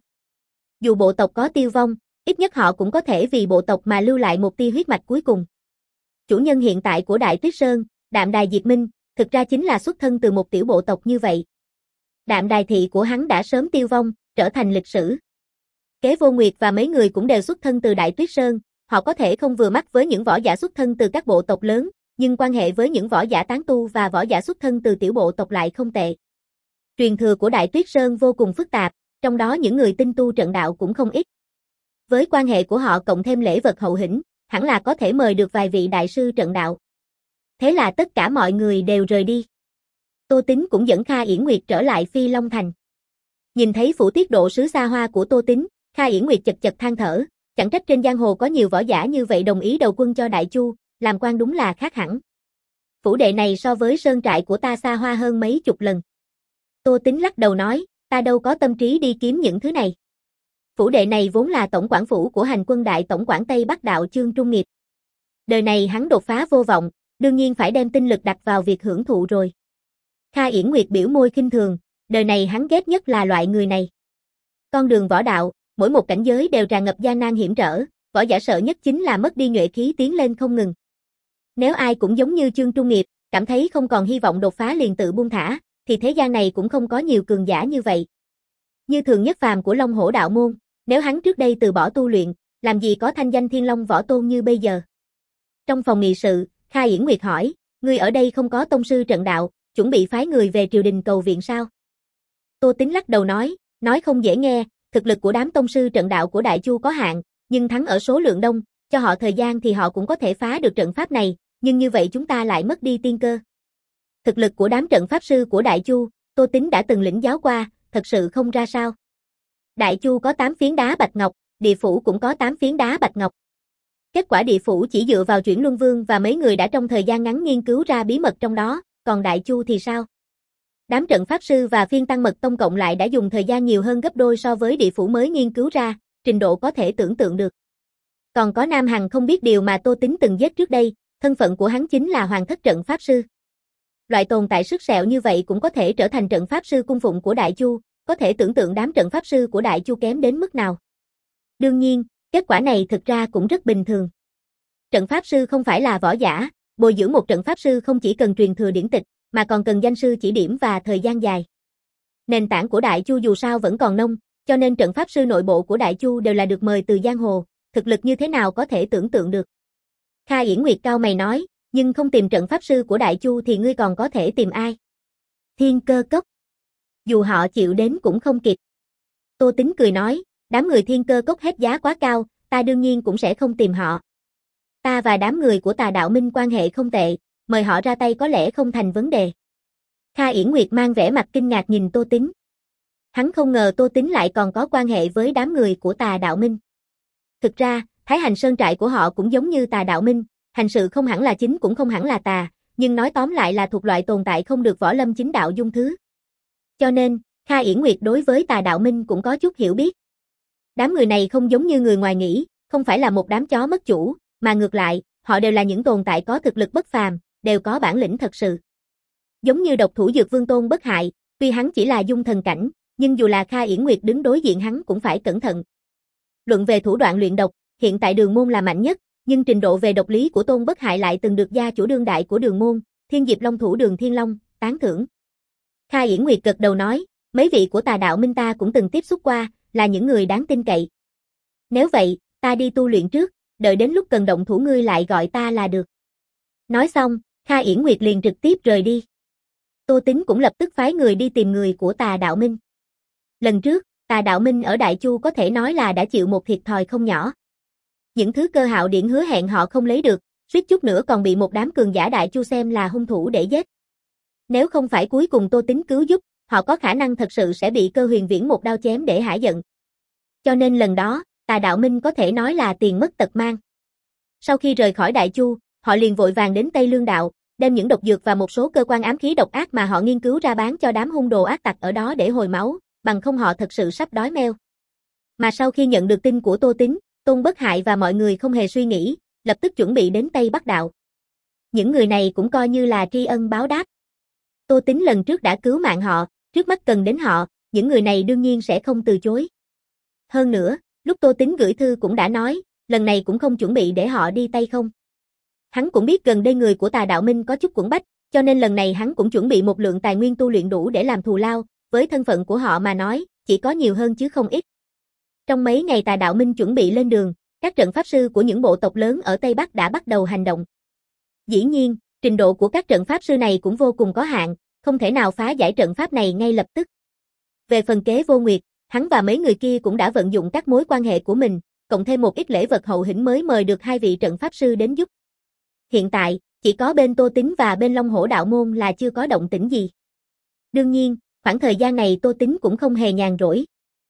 Dù bộ tộc có tiêu vong, ít nhất họ cũng có thể vì bộ tộc mà lưu lại một tia huyết mạch cuối cùng. Chủ nhân hiện tại của Đại Tuyết Sơn, Đạm Đài Diệt Minh, thực ra chính là xuất thân từ một tiểu bộ tộc như vậy. Đạm Đài thị của hắn đã sớm tiêu vong, trở thành lịch sử. Kế Vô Nguyệt và mấy người cũng đều xuất thân từ Đại Tuyết Sơn, họ có thể không vừa mắt với những võ giả xuất thân từ các bộ tộc lớn, nhưng quan hệ với những võ giả tán tu và võ giả xuất thân từ tiểu bộ tộc lại không tệ. Truyền thừa của Đại Tuyết Sơn vô cùng phức tạp, trong đó những người tinh tu trận đạo cũng không ít. Với quan hệ của họ cộng thêm lễ vật hậu hĩnh, hẳn là có thể mời được vài vị đại sư trận đạo. Thế là tất cả mọi người đều rời đi. Tô Tín cũng dẫn Kha Yển Nguyệt trở lại Phi Long Thành. Nhìn thấy phủ tiết độ sứ xa hoa của Tô Tín, Kha Yển Nguyệt chật chật than thở, chẳng trách trên giang hồ có nhiều võ giả như vậy đồng ý đầu quân cho Đại Chu, làm quan đúng là khác hẳn. Phủ đệ này so với sơn trại của ta xa hoa hơn mấy chục lần. Tô Tín lắc đầu nói, ta đâu có tâm trí đi kiếm những thứ này. Phủ đệ này vốn là tổng quản phủ của hành quân đại tổng quản Tây Bắc Đạo Chương Trung Nghiệp. Đời này hắn đột phá vô vọng, đương nhiên phải đem tinh lực đặt vào việc hưởng thụ rồi. Kha Yển Nguyệt biểu môi khinh thường, đời này hắn ghét nhất là loại người này. Con đường võ đạo, mỗi một cảnh giới đều tràn ngập gian nan hiểm trở, võ giả sợ nhất chính là mất đi nhuệ khí tiến lên không ngừng. Nếu ai cũng giống như Chương Trung Nghiệp, cảm thấy không còn hy vọng đột phá liền tự buông thả, thì thế gian này cũng không có nhiều cường giả như vậy. Như Thường Nhất Phàm của Long Hổ đạo môn, nếu hắn trước đây từ bỏ tu luyện, làm gì có thanh danh Thiên Long võ tôn như bây giờ. Trong phòng nghị sự, Kha Yển Nguyệt hỏi, ngươi ở đây không có tông sư trận đạo, chuẩn bị phái người về triều đình cầu viện sao? Tô Tín lắc đầu nói, nói không dễ nghe, thực lực của đám tông sư trận đạo của Đại Chu có hạn, nhưng thắng ở số lượng đông, cho họ thời gian thì họ cũng có thể phá được trận pháp này, nhưng như vậy chúng ta lại mất đi tiên cơ. Thực lực của đám trận pháp sư của Đại Chu, Tô Tín đã từng lĩnh giáo qua, thật sự không ra sao. Đại Chu có tám phiến đá bạch ngọc, địa phủ cũng có tám phiến đá bạch ngọc. Kết quả địa phủ chỉ dựa vào Chuyển Luân Vương và mấy người đã trong thời gian ngắn nghiên cứu ra bí mật trong đó, còn Đại Chu thì sao? Đám trận pháp sư và phiên tăng mật tông cộng lại đã dùng thời gian nhiều hơn gấp đôi so với địa phủ mới nghiên cứu ra, trình độ có thể tưởng tượng được. Còn có Nam Hằng không biết điều mà Tô Tín từng giết trước đây, thân phận của hắn chính là Hoàng Thất trận pháp sư. Loại tồn tại sức sẹo như vậy cũng có thể trở thành trận pháp sư cung phụng của Đại Chu, có thể tưởng tượng đám trận pháp sư của Đại Chu kém đến mức nào. Đương nhiên, kết quả này thực ra cũng rất bình thường. Trận pháp sư không phải là võ giả, bồi dưỡng một trận pháp sư không chỉ cần truyền thừa điển tịch, mà còn cần danh sư chỉ điểm và thời gian dài. Nền tảng của Đại Chu dù sao vẫn còn nông, cho nên trận pháp sư nội bộ của Đại Chu đều là được mời từ giang hồ, thực lực như thế nào có thể tưởng tượng được. Kha Yển Nguyệt cao mày nói, nhưng không tìm trận pháp sư của Đại Chu thì ngươi còn có thể tìm ai? Thiên Cơ Cốc. Dù họ chịu đến cũng không kịp. Tô Tín cười nói, đám người Thiên Cơ Cốc hết giá quá cao, ta đương nhiên cũng sẽ không tìm họ. Ta và đám người của Tà Đạo Minh quan hệ không tệ, mời họ ra tay có lẽ không thành vấn đề. Kha Yển Nguyệt mang vẻ mặt kinh ngạc nhìn Tô Tín. Hắn không ngờ Tô Tín lại còn có quan hệ với đám người của Tà Đạo Minh. Thực ra, Thái Hành Sơn trại của họ cũng giống như Tà Đạo Minh, hành sự không hẳn là chính cũng không hẳn là tà, nhưng nói tóm lại là thuộc loại tồn tại không được võ lâm chính đạo dung thứ. Cho nên, Kha Yển Nguyệt đối với Tà Đạo Minh cũng có chút hiểu biết. Đám người này không giống như người ngoài nghĩ, không phải là một đám chó mất chủ, mà ngược lại, họ đều là những tồn tại có thực lực bất phàm, đều có bản lĩnh thật sự. Giống như độc thủ Dược Vương Tôn Bất Hại, tuy hắn chỉ là dung thần cảnh, nhưng dù là Kha Yển Nguyệt đứng đối diện hắn cũng phải cẩn thận. Luận về thủ đoạn luyện độc, hiện tại Đường Môn là mạnh nhất, nhưng trình độ về độc lý của Tôn Bất Hại lại từng được gia chủ đương đại của Đường Môn, Thiên Diệp Long thủ Đường Thiên Long, tán thưởng. Kha Yển Nguyệt gật đầu nói, mấy vị của Tà Đạo Minh ta cũng từng tiếp xúc qua, là những người đáng tin cậy. Nếu vậy, ta đi tu luyện trước, đợi đến lúc cần động thủ ngươi lại gọi ta là được. Nói xong, Kha Yển Nguyệt liền trực tiếp rời đi. Tô Tín cũng lập tức phái người đi tìm người của Tà Đạo Minh. Lần trước, Tà Đạo Minh ở Đại Chu có thể nói là đã chịu một thiệt thòi không nhỏ. Những thứ Cơ Hạo Điển hứa hẹn họ không lấy được, suýt chút nữa còn bị một đám cường giả Đại Chu xem là hung thủ để giết. Nếu không phải cuối cùng Tô Tín cứu giúp, họ có khả năng thật sự sẽ bị Cơ Huyền Viễn một đao chém để hả giận. Cho nên lần đó, Tà Đạo Minh có thể nói là tiền mất tật mang. Sau khi rời khỏi Đại Chu, họ liền vội vàng đến Tây Lương Đạo, đem những độc dược và một số cơ quan ám khí độc ác mà họ nghiên cứu ra bán cho đám hung đồ ác tặc ở đó để hồi máu, bằng không họ thật sự sắp đói meo. Mà sau khi nhận được tin của Tô Tín, Tôn Bất Hại và mọi người không hề suy nghĩ, lập tức chuẩn bị đến Tây Bắc Đạo. Những người này cũng coi như là tri ân báo đáp. Tô Tín lần trước đã cứu mạng họ, trước mắt cần đến họ, những người này đương nhiên sẽ không từ chối. Hơn nữa, lúc Tô Tín gửi thư cũng đã nói, lần này cũng không chuẩn bị để họ đi tay không. Hắn cũng biết gần đây người của Tà Đạo Minh có chút quẫn bách, cho nên lần này hắn cũng chuẩn bị một lượng tài nguyên tu luyện đủ để làm thù lao, với thân phận của họ mà nói, chỉ có nhiều hơn chứ không ít. Trong mấy ngày Tà Đạo Minh chuẩn bị lên đường, các trận pháp sư của những bộ tộc lớn ở Tây Bắc đã bắt đầu hành động. Dĩ nhiên, trình độ của các trận pháp sư này cũng vô cùng có hạn, không thể nào phá giải trận pháp này ngay lập tức. Về phần Kế Vô Nguyệt, hắn và mấy người kia cũng đã vận dụng các mối quan hệ của mình, cộng thêm một ít lễ vật hậu hĩnh mới mời được hai vị trận pháp sư đến giúp. Hiện tại, chỉ có bên Tô Tín và bên Long Hổ Đạo Môn là chưa có động tĩnh gì. Đương nhiên, khoảng thời gian này Tô Tín cũng không hề nhàn rỗi.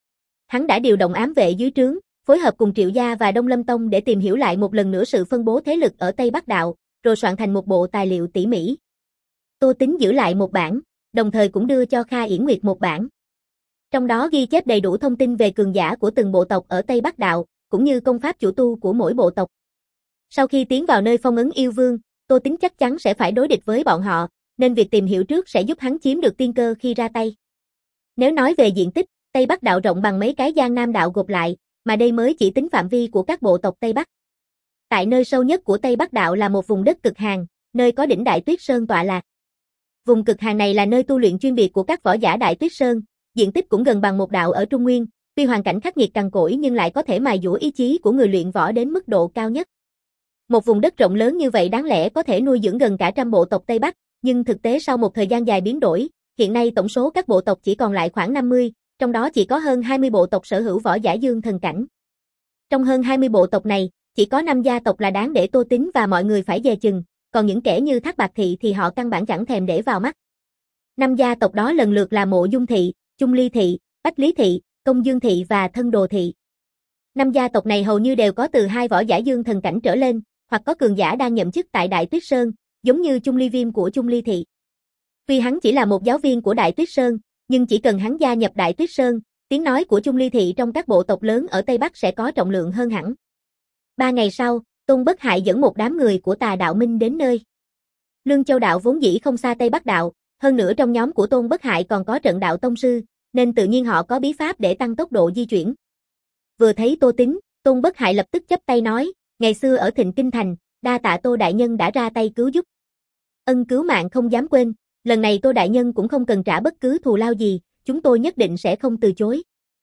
Hắn đã điều động ám vệ dưới trướng, phối hợp cùng Triệu Gia và Đông Lâm Tông để tìm hiểu lại một lần nữa sự phân bố thế lực ở Tây Bắc Đạo, rồi soạn thành một bộ tài liệu tỉ mỉ. Tô Tín giữ lại một bản, đồng thời cũng đưa cho Kha Yển Nguyệt một bản. Trong đó ghi chép đầy đủ thông tin về cường giả của từng bộ tộc ở Tây Bắc Đạo, cũng như công pháp chủ tu của mỗi bộ tộc. Sau khi tiến vào nơi phong ấn yêu vương, Tô Tín chắc chắn sẽ phải đối địch với bọn họ, nên việc tìm hiểu trước sẽ giúp hắn chiếm được tiên cơ khi ra tay. Nếu nói về diện tích, Tây Bắc Đạo rộng bằng mấy cái Giang Nam Đạo gộp lại, mà đây mới chỉ tính phạm vi của các bộ tộc Tây Bắc. Tại nơi sâu nhất của Tây Bắc Đạo là một vùng đất cực hàn, nơi có đỉnh Đại Tuyết Sơn tọa lạc. Vùng cực hàn này là nơi tu luyện chuyên biệt của các võ giả Đại Tuyết Sơn, diện tích cũng gần bằng một đạo ở Trung Nguyên, tuy hoàn cảnh khắc nghiệt cằn cỗi nhưng lại có thể mài dũa ý chí của người luyện võ đến mức độ cao nhất. Một vùng đất rộng lớn như vậy đáng lẽ có thể nuôi dưỡng gần cả trăm bộ tộc Tây Bắc, nhưng thực tế sau một thời gian dài biến đổi, hiện nay tổng số các bộ tộc chỉ còn lại khoảng năm mươi, trong đó chỉ có hơn hai mươi bộ tộc sở hữu võ giả dương thần cảnh. Trong hơn hai mươi bộ tộc này, chỉ có năm gia tộc là đáng để Tô Tín và mọi người phải dè chừng, còn những kẻ như Thác Bạt Thị thì họ căn bản chẳng thèm để vào mắt. Năm gia tộc đó lần lượt là Mộ Dung Thị, Trung Ly Thị, Bách Lý Thị, Công Dương Thị và Thân Đồ Thị. Năm gia tộc này hầu như đều có từ hai võ giả dương thần cảnh trở lên, hoặc có cường giả đang nhậm chức tại Đại Tuyết Sơn, giống như Trung Ly Viêm của Trung Ly Thị. Tuy hắn chỉ là một giáo viên của Đại Tuyết Sơn, nhưng chỉ cần hắn gia nhập Đại Tuyết Sơn, tiếng nói của Trung Ly Thị trong các bộ tộc lớn ở Tây Bắc sẽ có trọng lượng hơn hẳn. Ba ngày sau, Tôn Bất Hại dẫn một đám người của Tà Đạo Minh đến nơi. Lương Châu Đạo vốn dĩ không xa Tây Bắc Đạo, hơn nữa trong nhóm của Tôn Bất Hại còn có Trận Đạo Tông Sư, nên tự nhiên họ có bí pháp để tăng tốc độ di chuyển. Vừa thấy Tô Tín, Tôn Bất Hại lập tức chắp tay nói, ngày xưa ở Thịnh Kinh Thành, đa tạ Tô Đại Nhân đã ra tay cứu giúp. Ân cứu mạng không dám quên, lần này Tô Đại Nhân cũng không cần trả bất cứ thù lao gì, chúng tôi nhất định sẽ không từ chối.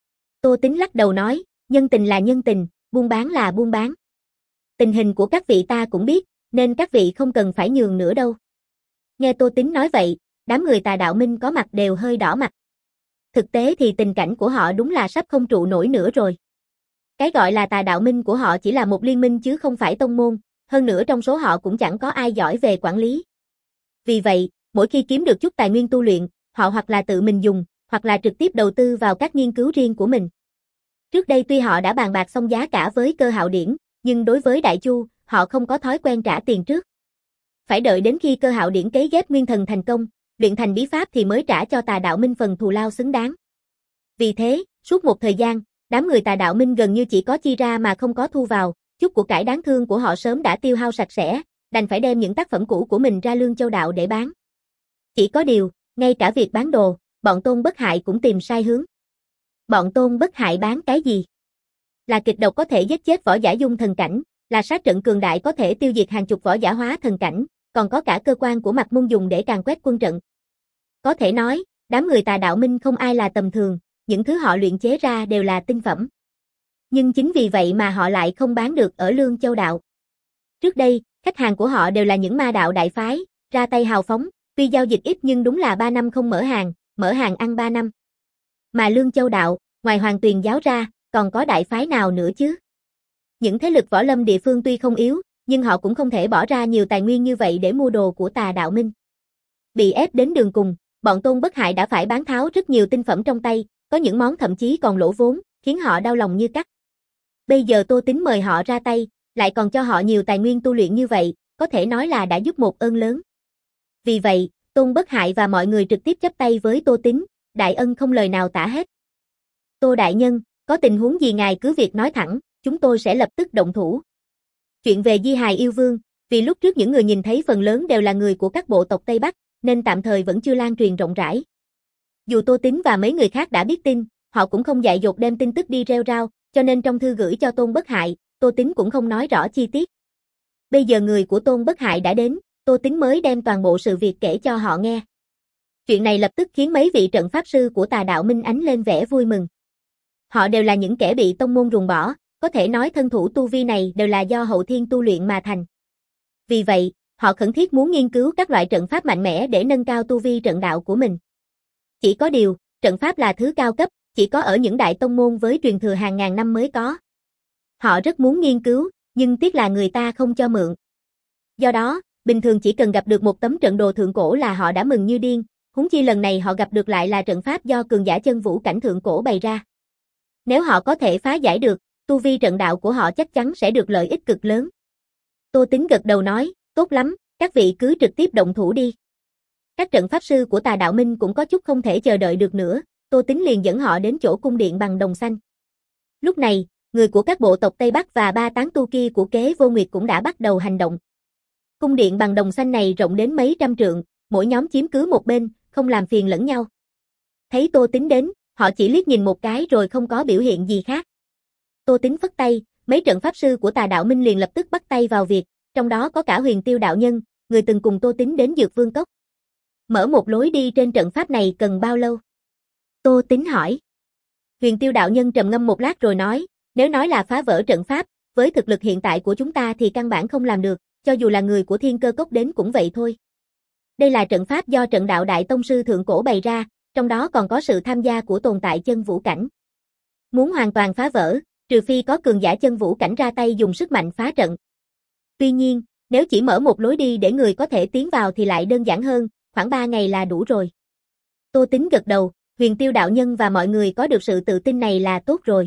Tô Tín lắc đầu nói, nhân tình là nhân tình, buôn bán là buôn bán. Tình hình của các vị ta cũng biết, nên các vị không cần phải nhường nữa đâu. Nghe Tô Tín nói vậy, đám người Tà Đạo Minh có mặt đều hơi đỏ mặt. Thực tế thì tình cảnh của họ đúng là sắp không trụ nổi nữa rồi. Cái gọi là Tà Đạo Minh của họ chỉ là một liên minh chứ không phải tông môn, hơn nữa trong số họ cũng chẳng có ai giỏi về quản lý. Vì vậy, mỗi khi kiếm được chút tài nguyên tu luyện, họ hoặc là tự mình dùng, hoặc là trực tiếp đầu tư vào các nghiên cứu riêng của mình. Trước đây tuy họ đã bàn bạc xong giá cả với Cơ Hạo Điển, nhưng đối với Đại Chu, họ không có thói quen trả tiền trước. Phải đợi đến khi Cơ Hạo Điển cấy ghép nguyên thần thành công, luyện thành bí pháp thì mới trả cho Tà Đạo Minh phần thù lao xứng đáng. Vì thế, suốt một thời gian, đám người Tà Đạo Minh gần như chỉ có chi ra mà không có thu vào, chút của cải đáng thương của họ sớm đã tiêu hao sạch sẽ, đành phải đem những tác phẩm cũ của mình ra Lương Châu Đạo để bán. Chỉ có điều, ngay cả việc bán đồ, bọn Tôn Bất Hại cũng tìm sai hướng. Bọn Tôn Bất Hại bán cái gì? Là kịch độc có thể giết chết võ giả dung thần cảnh, là sát trận cường đại có thể tiêu diệt hàng chục võ giả hóa thần cảnh, còn có cả cơ quan của Mạc Môn dùng để càn quét quân trận. Có thể nói, đám người Tà Đạo Minh không ai là tầm thường, những thứ họ luyện chế ra đều là tinh phẩm. Nhưng chính vì vậy mà họ lại không bán được ở Lương Châu Đạo. Trước đây, khách hàng của họ đều là những ma đạo đại phái, ra tay hào phóng, tuy giao dịch ít nhưng đúng là ba năm không mở hàng, mở hàng ăn ba năm. Mà Lương Châu Đạo, ngoài Hoàng Tuyền giáo ra, còn có đại phái nào nữa chứ? Những thế lực võ lâm địa phương tuy không yếu, nhưng họ cũng không thể bỏ ra nhiều tài nguyên như vậy để mua đồ của Tà Đạo Minh. Bị ép đến đường cùng, bọn Tôn Bất Hại đã phải bán tháo rất nhiều tinh phẩm trong tay, có những món thậm chí còn lỗ vốn, khiến họ đau lòng như cắt. Bây giờ Tô Tín mời họ ra tay, lại còn cho họ nhiều tài nguyên tu luyện như vậy, có thể nói là đã giúp một ơn lớn. Vì vậy, Tôn Bất Hại và mọi người trực tiếp chắp tay với Tô Tín, đại ân không lời nào tả hết. Tô đại nhân, có tình huống gì ngài cứ việc nói thẳng, chúng tôi sẽ lập tức động thủ. Chuyện về Di Hài Yêu Vương, vì lúc trước những người nhìn thấy phần lớn đều là người của các bộ tộc Tây Bắc, nên tạm thời vẫn chưa lan truyền rộng rãi. Dù Tô Tín và mấy người khác đã biết tin, họ cũng không dại dột đem tin tức đi rêu rao, cho nên trong thư gửi cho Tôn Bất Hại, Tô Tín cũng không nói rõ chi tiết. Bây giờ người của Tôn Bất Hại đã đến, Tô Tín mới đem toàn bộ sự việc kể cho họ nghe. Chuyện này lập tức khiến mấy vị trận pháp sư của Tà Đạo Minh ánh lên vẻ vui mừng. Họ đều là những kẻ bị tông môn ruồng bỏ, có thể nói thân thủ tu vi này đều là do hậu thiên tu luyện mà thành. Vì vậy, họ khẩn thiết muốn nghiên cứu các loại trận pháp mạnh mẽ để nâng cao tu vi trận đạo của mình. Chỉ có điều, trận pháp là thứ cao cấp, chỉ có ở những đại tông môn với truyền thừa hàng ngàn năm mới có. Họ rất muốn nghiên cứu, nhưng tiếc là người ta không cho mượn. Do đó, bình thường chỉ cần gặp được một tấm trận đồ thượng cổ là họ đã mừng như điên, huống chi lần này họ gặp được lại là trận pháp do cường giả chân vũ cảnh thượng cổ bày ra. Nếu họ có thể phá giải được, tu vi trận đạo của họ chắc chắn sẽ được lợi ích cực lớn. Tô Tín gật đầu nói, tốt lắm, các vị cứ trực tiếp động thủ đi. Các trận pháp sư của Tà Đạo Minh cũng có chút không thể chờ đợi được nữa, Tô Tín liền dẫn họ đến chỗ cung điện bằng đồng xanh. Lúc này, người của các bộ tộc Tây Bắc và ba tán tu kia của Kế Vô Nguyệt cũng đã bắt đầu hành động. Cung điện bằng đồng xanh này rộng đến mấy trăm trượng, mỗi nhóm chiếm cứ một bên, không làm phiền lẫn nhau. Thấy Tô Tín đến, họ chỉ liếc nhìn một cái rồi không có biểu hiện gì khác. Tô Tín phất tay, mấy trận pháp sư của Tà Đạo Minh liền lập tức bắt tay vào việc, trong đó có cả Huyền Tiêu đạo nhân, người từng cùng Tô Tín đến Dược Vương Cốc. Mở một lối đi trên trận pháp này cần bao lâu? Tô Tín hỏi. Huyền Tiêu đạo nhân trầm ngâm một lát rồi nói, nếu nói là phá vỡ trận pháp, với thực lực hiện tại của chúng ta thì căn bản không làm được, cho dù là người của Thiên Cơ Cốc đến cũng vậy thôi. Đây là trận pháp do trận đạo đại tông sư thượng cổ bày ra, trong đó còn có sự tham gia của tồn tại chân vũ cảnh. Muốn hoàn toàn phá vỡ, trừ phi có cường giả chân vũ cảnh ra tay dùng sức mạnh phá trận. Tuy nhiên, nếu chỉ mở một lối đi để người có thể tiến vào thì lại đơn giản hơn, khoảng ba ngày là đủ rồi. Tô Tín gật đầu, Huyền Tiêu đạo nhân và mọi người có được sự tự tin này là tốt rồi.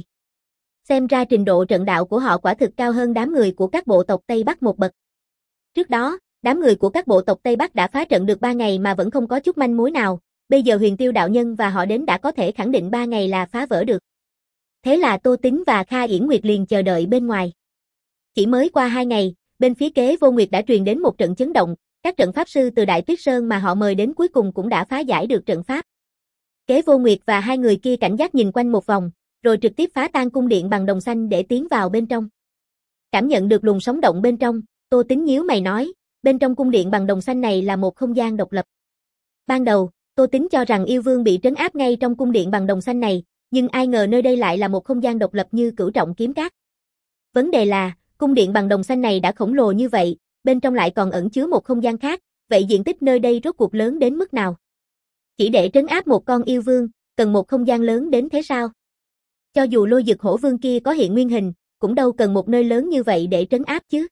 Xem ra trình độ trận đạo của họ quả thực cao hơn đám người của các bộ tộc Tây Bắc một bậc. Trước đó, đám người của các bộ tộc Tây Bắc đã phá trận được ba ngày mà vẫn không có chút manh mối nào, bây giờ Huyền Tiêu đạo nhân và họ đến đã có thể khẳng định ba ngày là phá vỡ được. Thế là Tô Tín và Kha Yển Nguyệt liền chờ đợi bên ngoài. Chỉ mới qua hai ngày, bên phía Kế Vô Nguyệt đã truyền đến một trận chấn động, các trận pháp sư từ Đại Tuyết Sơn mà họ mời đến cuối cùng cũng đã phá giải được trận pháp. Kế Vô Nguyệt và hai người kia cảnh giác nhìn quanh một vòng, rồi trực tiếp phá tan cung điện bằng đồng xanh để tiến vào bên trong. Cảm nhận được luồng sóng động bên trong, Tô Tín nhíu mày nói, bên trong cung điện bằng đồng xanh này là một không gian độc lập. Ban đầu, Tô Tín cho rằng yêu vương bị trấn áp ngay trong cung điện bằng đồng xanh này, nhưng ai ngờ nơi đây lại là một không gian độc lập như Cửu Trọng Kiếm Các. Vấn đề là, cung điện bằng đồng xanh này đã khổng lồ như vậy, bên trong lại còn ẩn chứa một không gian khác, vậy diện tích nơi đây rốt cuộc lớn đến mức nào? Chỉ để trấn áp một con yêu vương, cần một không gian lớn đến thế sao? Cho dù Lôi Dực Hổ Vương kia có hiện nguyên hình, cũng đâu cần một nơi lớn như vậy để trấn áp chứ.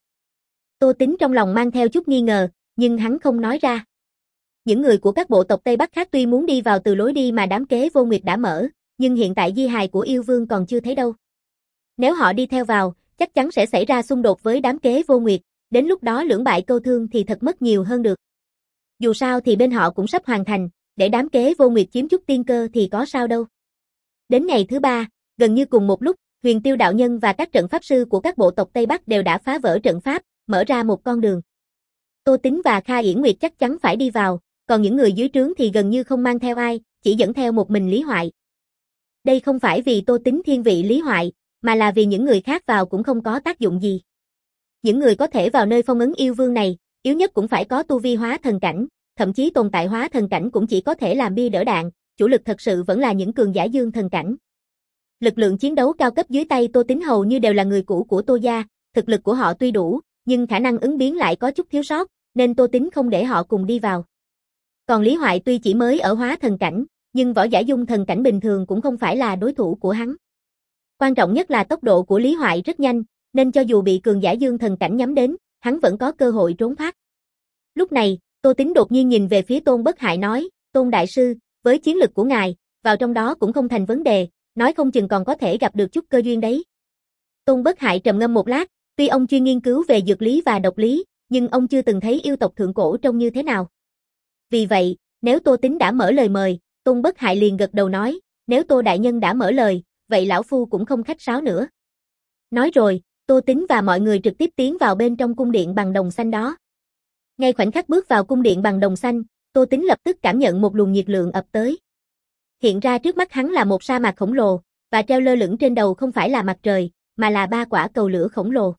Tô Tín trong lòng mang theo chút nghi ngờ, nhưng hắn không nói ra. Những người của các bộ tộc Tây Bắc khác tuy muốn đi vào từ lối đi mà đám Kế Vô Nguyệt đã mở, nhưng hiện tại di hài của yêu vương còn chưa thấy đâu. Nếu họ đi theo vào, chắc chắn sẽ xảy ra xung đột với đám Kế Vô Nguyệt, đến lúc đó lưỡng bại câu thương thì thật mất nhiều hơn được. Dù sao thì bên họ cũng sắp hoàn thành, để đám Kế Vô Nguyệt chiếm chút tiên cơ thì có sao đâu. Đến ngày thứ ba, gần như cùng một lúc, Huyền Tiêu đạo nhân và các trận pháp sư của các bộ tộc Tây Bắc đều đã phá vỡ trận pháp, mở ra một con đường. Tô Tín và Kha Yển Nguyệt chắc chắn phải đi vào, còn những người dưới trướng thì gần như không mang theo ai, chỉ dẫn theo một mình Lý Hoại. Đây không phải vì Tô Tín thiên vị Lý Hoại, mà là vì những người khác vào cũng không có tác dụng gì. Những người có thể vào nơi phong ấn yêu vương này, yếu nhất cũng phải có tu vi hóa thần cảnh, thậm chí tồn tại hóa thần cảnh cũng chỉ có thể làm bia đỡ đạn, chủ lực thật sự vẫn là những cường giả dương thần cảnh. Lực lượng chiến đấu cao cấp dưới tay Tô Tín hầu như đều là người cũ của Tô gia, thực lực của họ tuy đủ, nhưng khả năng ứng biến lại có chút thiếu sót, nên Tô Tín không để họ cùng đi vào. Còn Lý Hoại tuy chỉ mới ở hóa thần cảnh, nhưng võ giả dung thần cảnh bình thường cũng không phải là đối thủ của hắn. Quan trọng nhất là tốc độ của Lý Hoại rất nhanh, nên cho dù bị cường giả dương thần cảnh nhắm đến, hắn vẫn có cơ hội trốn thoát. Lúc này, Tô Tính đột nhiên nhìn về phía Tôn Bất Hại nói, Tôn Đại Sư, với chiến lực của ngài, vào trong đó cũng không thành vấn đề, nói không chừng còn có thể gặp được chút cơ duyên đấy. Tôn Bất Hại trầm ngâm một lát, tuy ông chuyên nghiên cứu về dược lý và độc lý, nhưng ông chưa từng thấy yêu tộc thượng cổ trông như thế nào. Vì vậy, nếu Tô Tính đã mở lời mời, Tôn Bất Hại liền gật đầu nói, nếu Tô Đại Nhân đã mở lời, vậy lão phu cũng không khách sáo nữa. Nói rồi, Tô Tính và mọi người trực tiếp tiến vào bên trong cung điện bằng đồng xanh đó. Ngay khoảnh khắc bước vào cung điện bằng đồng xanh, Tô Tính lập tức cảm nhận một luồng nhiệt lượng ập tới. Hiện ra trước mắt hắn là một sa mạc khổng lồ, và treo lơ lửng trên đầu không phải là mặt trời, mà là ba quả cầu lửa khổng lồ.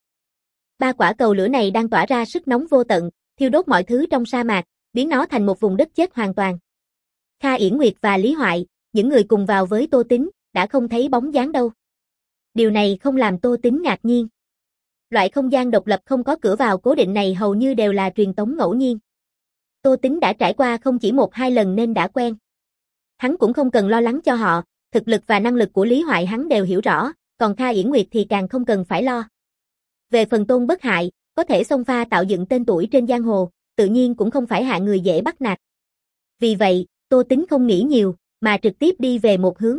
Ba quả cầu lửa này đang tỏa ra sức nóng vô tận, thiêu đốt mọi thứ trong sa mạc, biến nó thành một vùng đất chết hoàn toàn. Kha Yển Nguyệt và Lý Hoại, những người cùng vào với Tô Tính, đã không thấy bóng dáng đâu. Điều này không làm Tô Tính ngạc nhiên. Loại không gian độc lập không có cửa vào cố định này hầu như đều là truyền tống ngẫu nhiên. Tô Tính đã trải qua không chỉ một hai lần nên đã quen. Hắn cũng không cần lo lắng cho họ, thực lực và năng lực của Lý Hoại hắn đều hiểu rõ, còn Kha Yển Nguyệt thì càng không cần phải lo. Về phần Tôn Bất Hại, có thể xông pha tạo dựng tên tuổi trên giang hồ, tự nhiên cũng không phải hạng người dễ bắt nạt. Vì vậy, Tô Tính không nghĩ nhiều, mà trực tiếp đi về một hướng.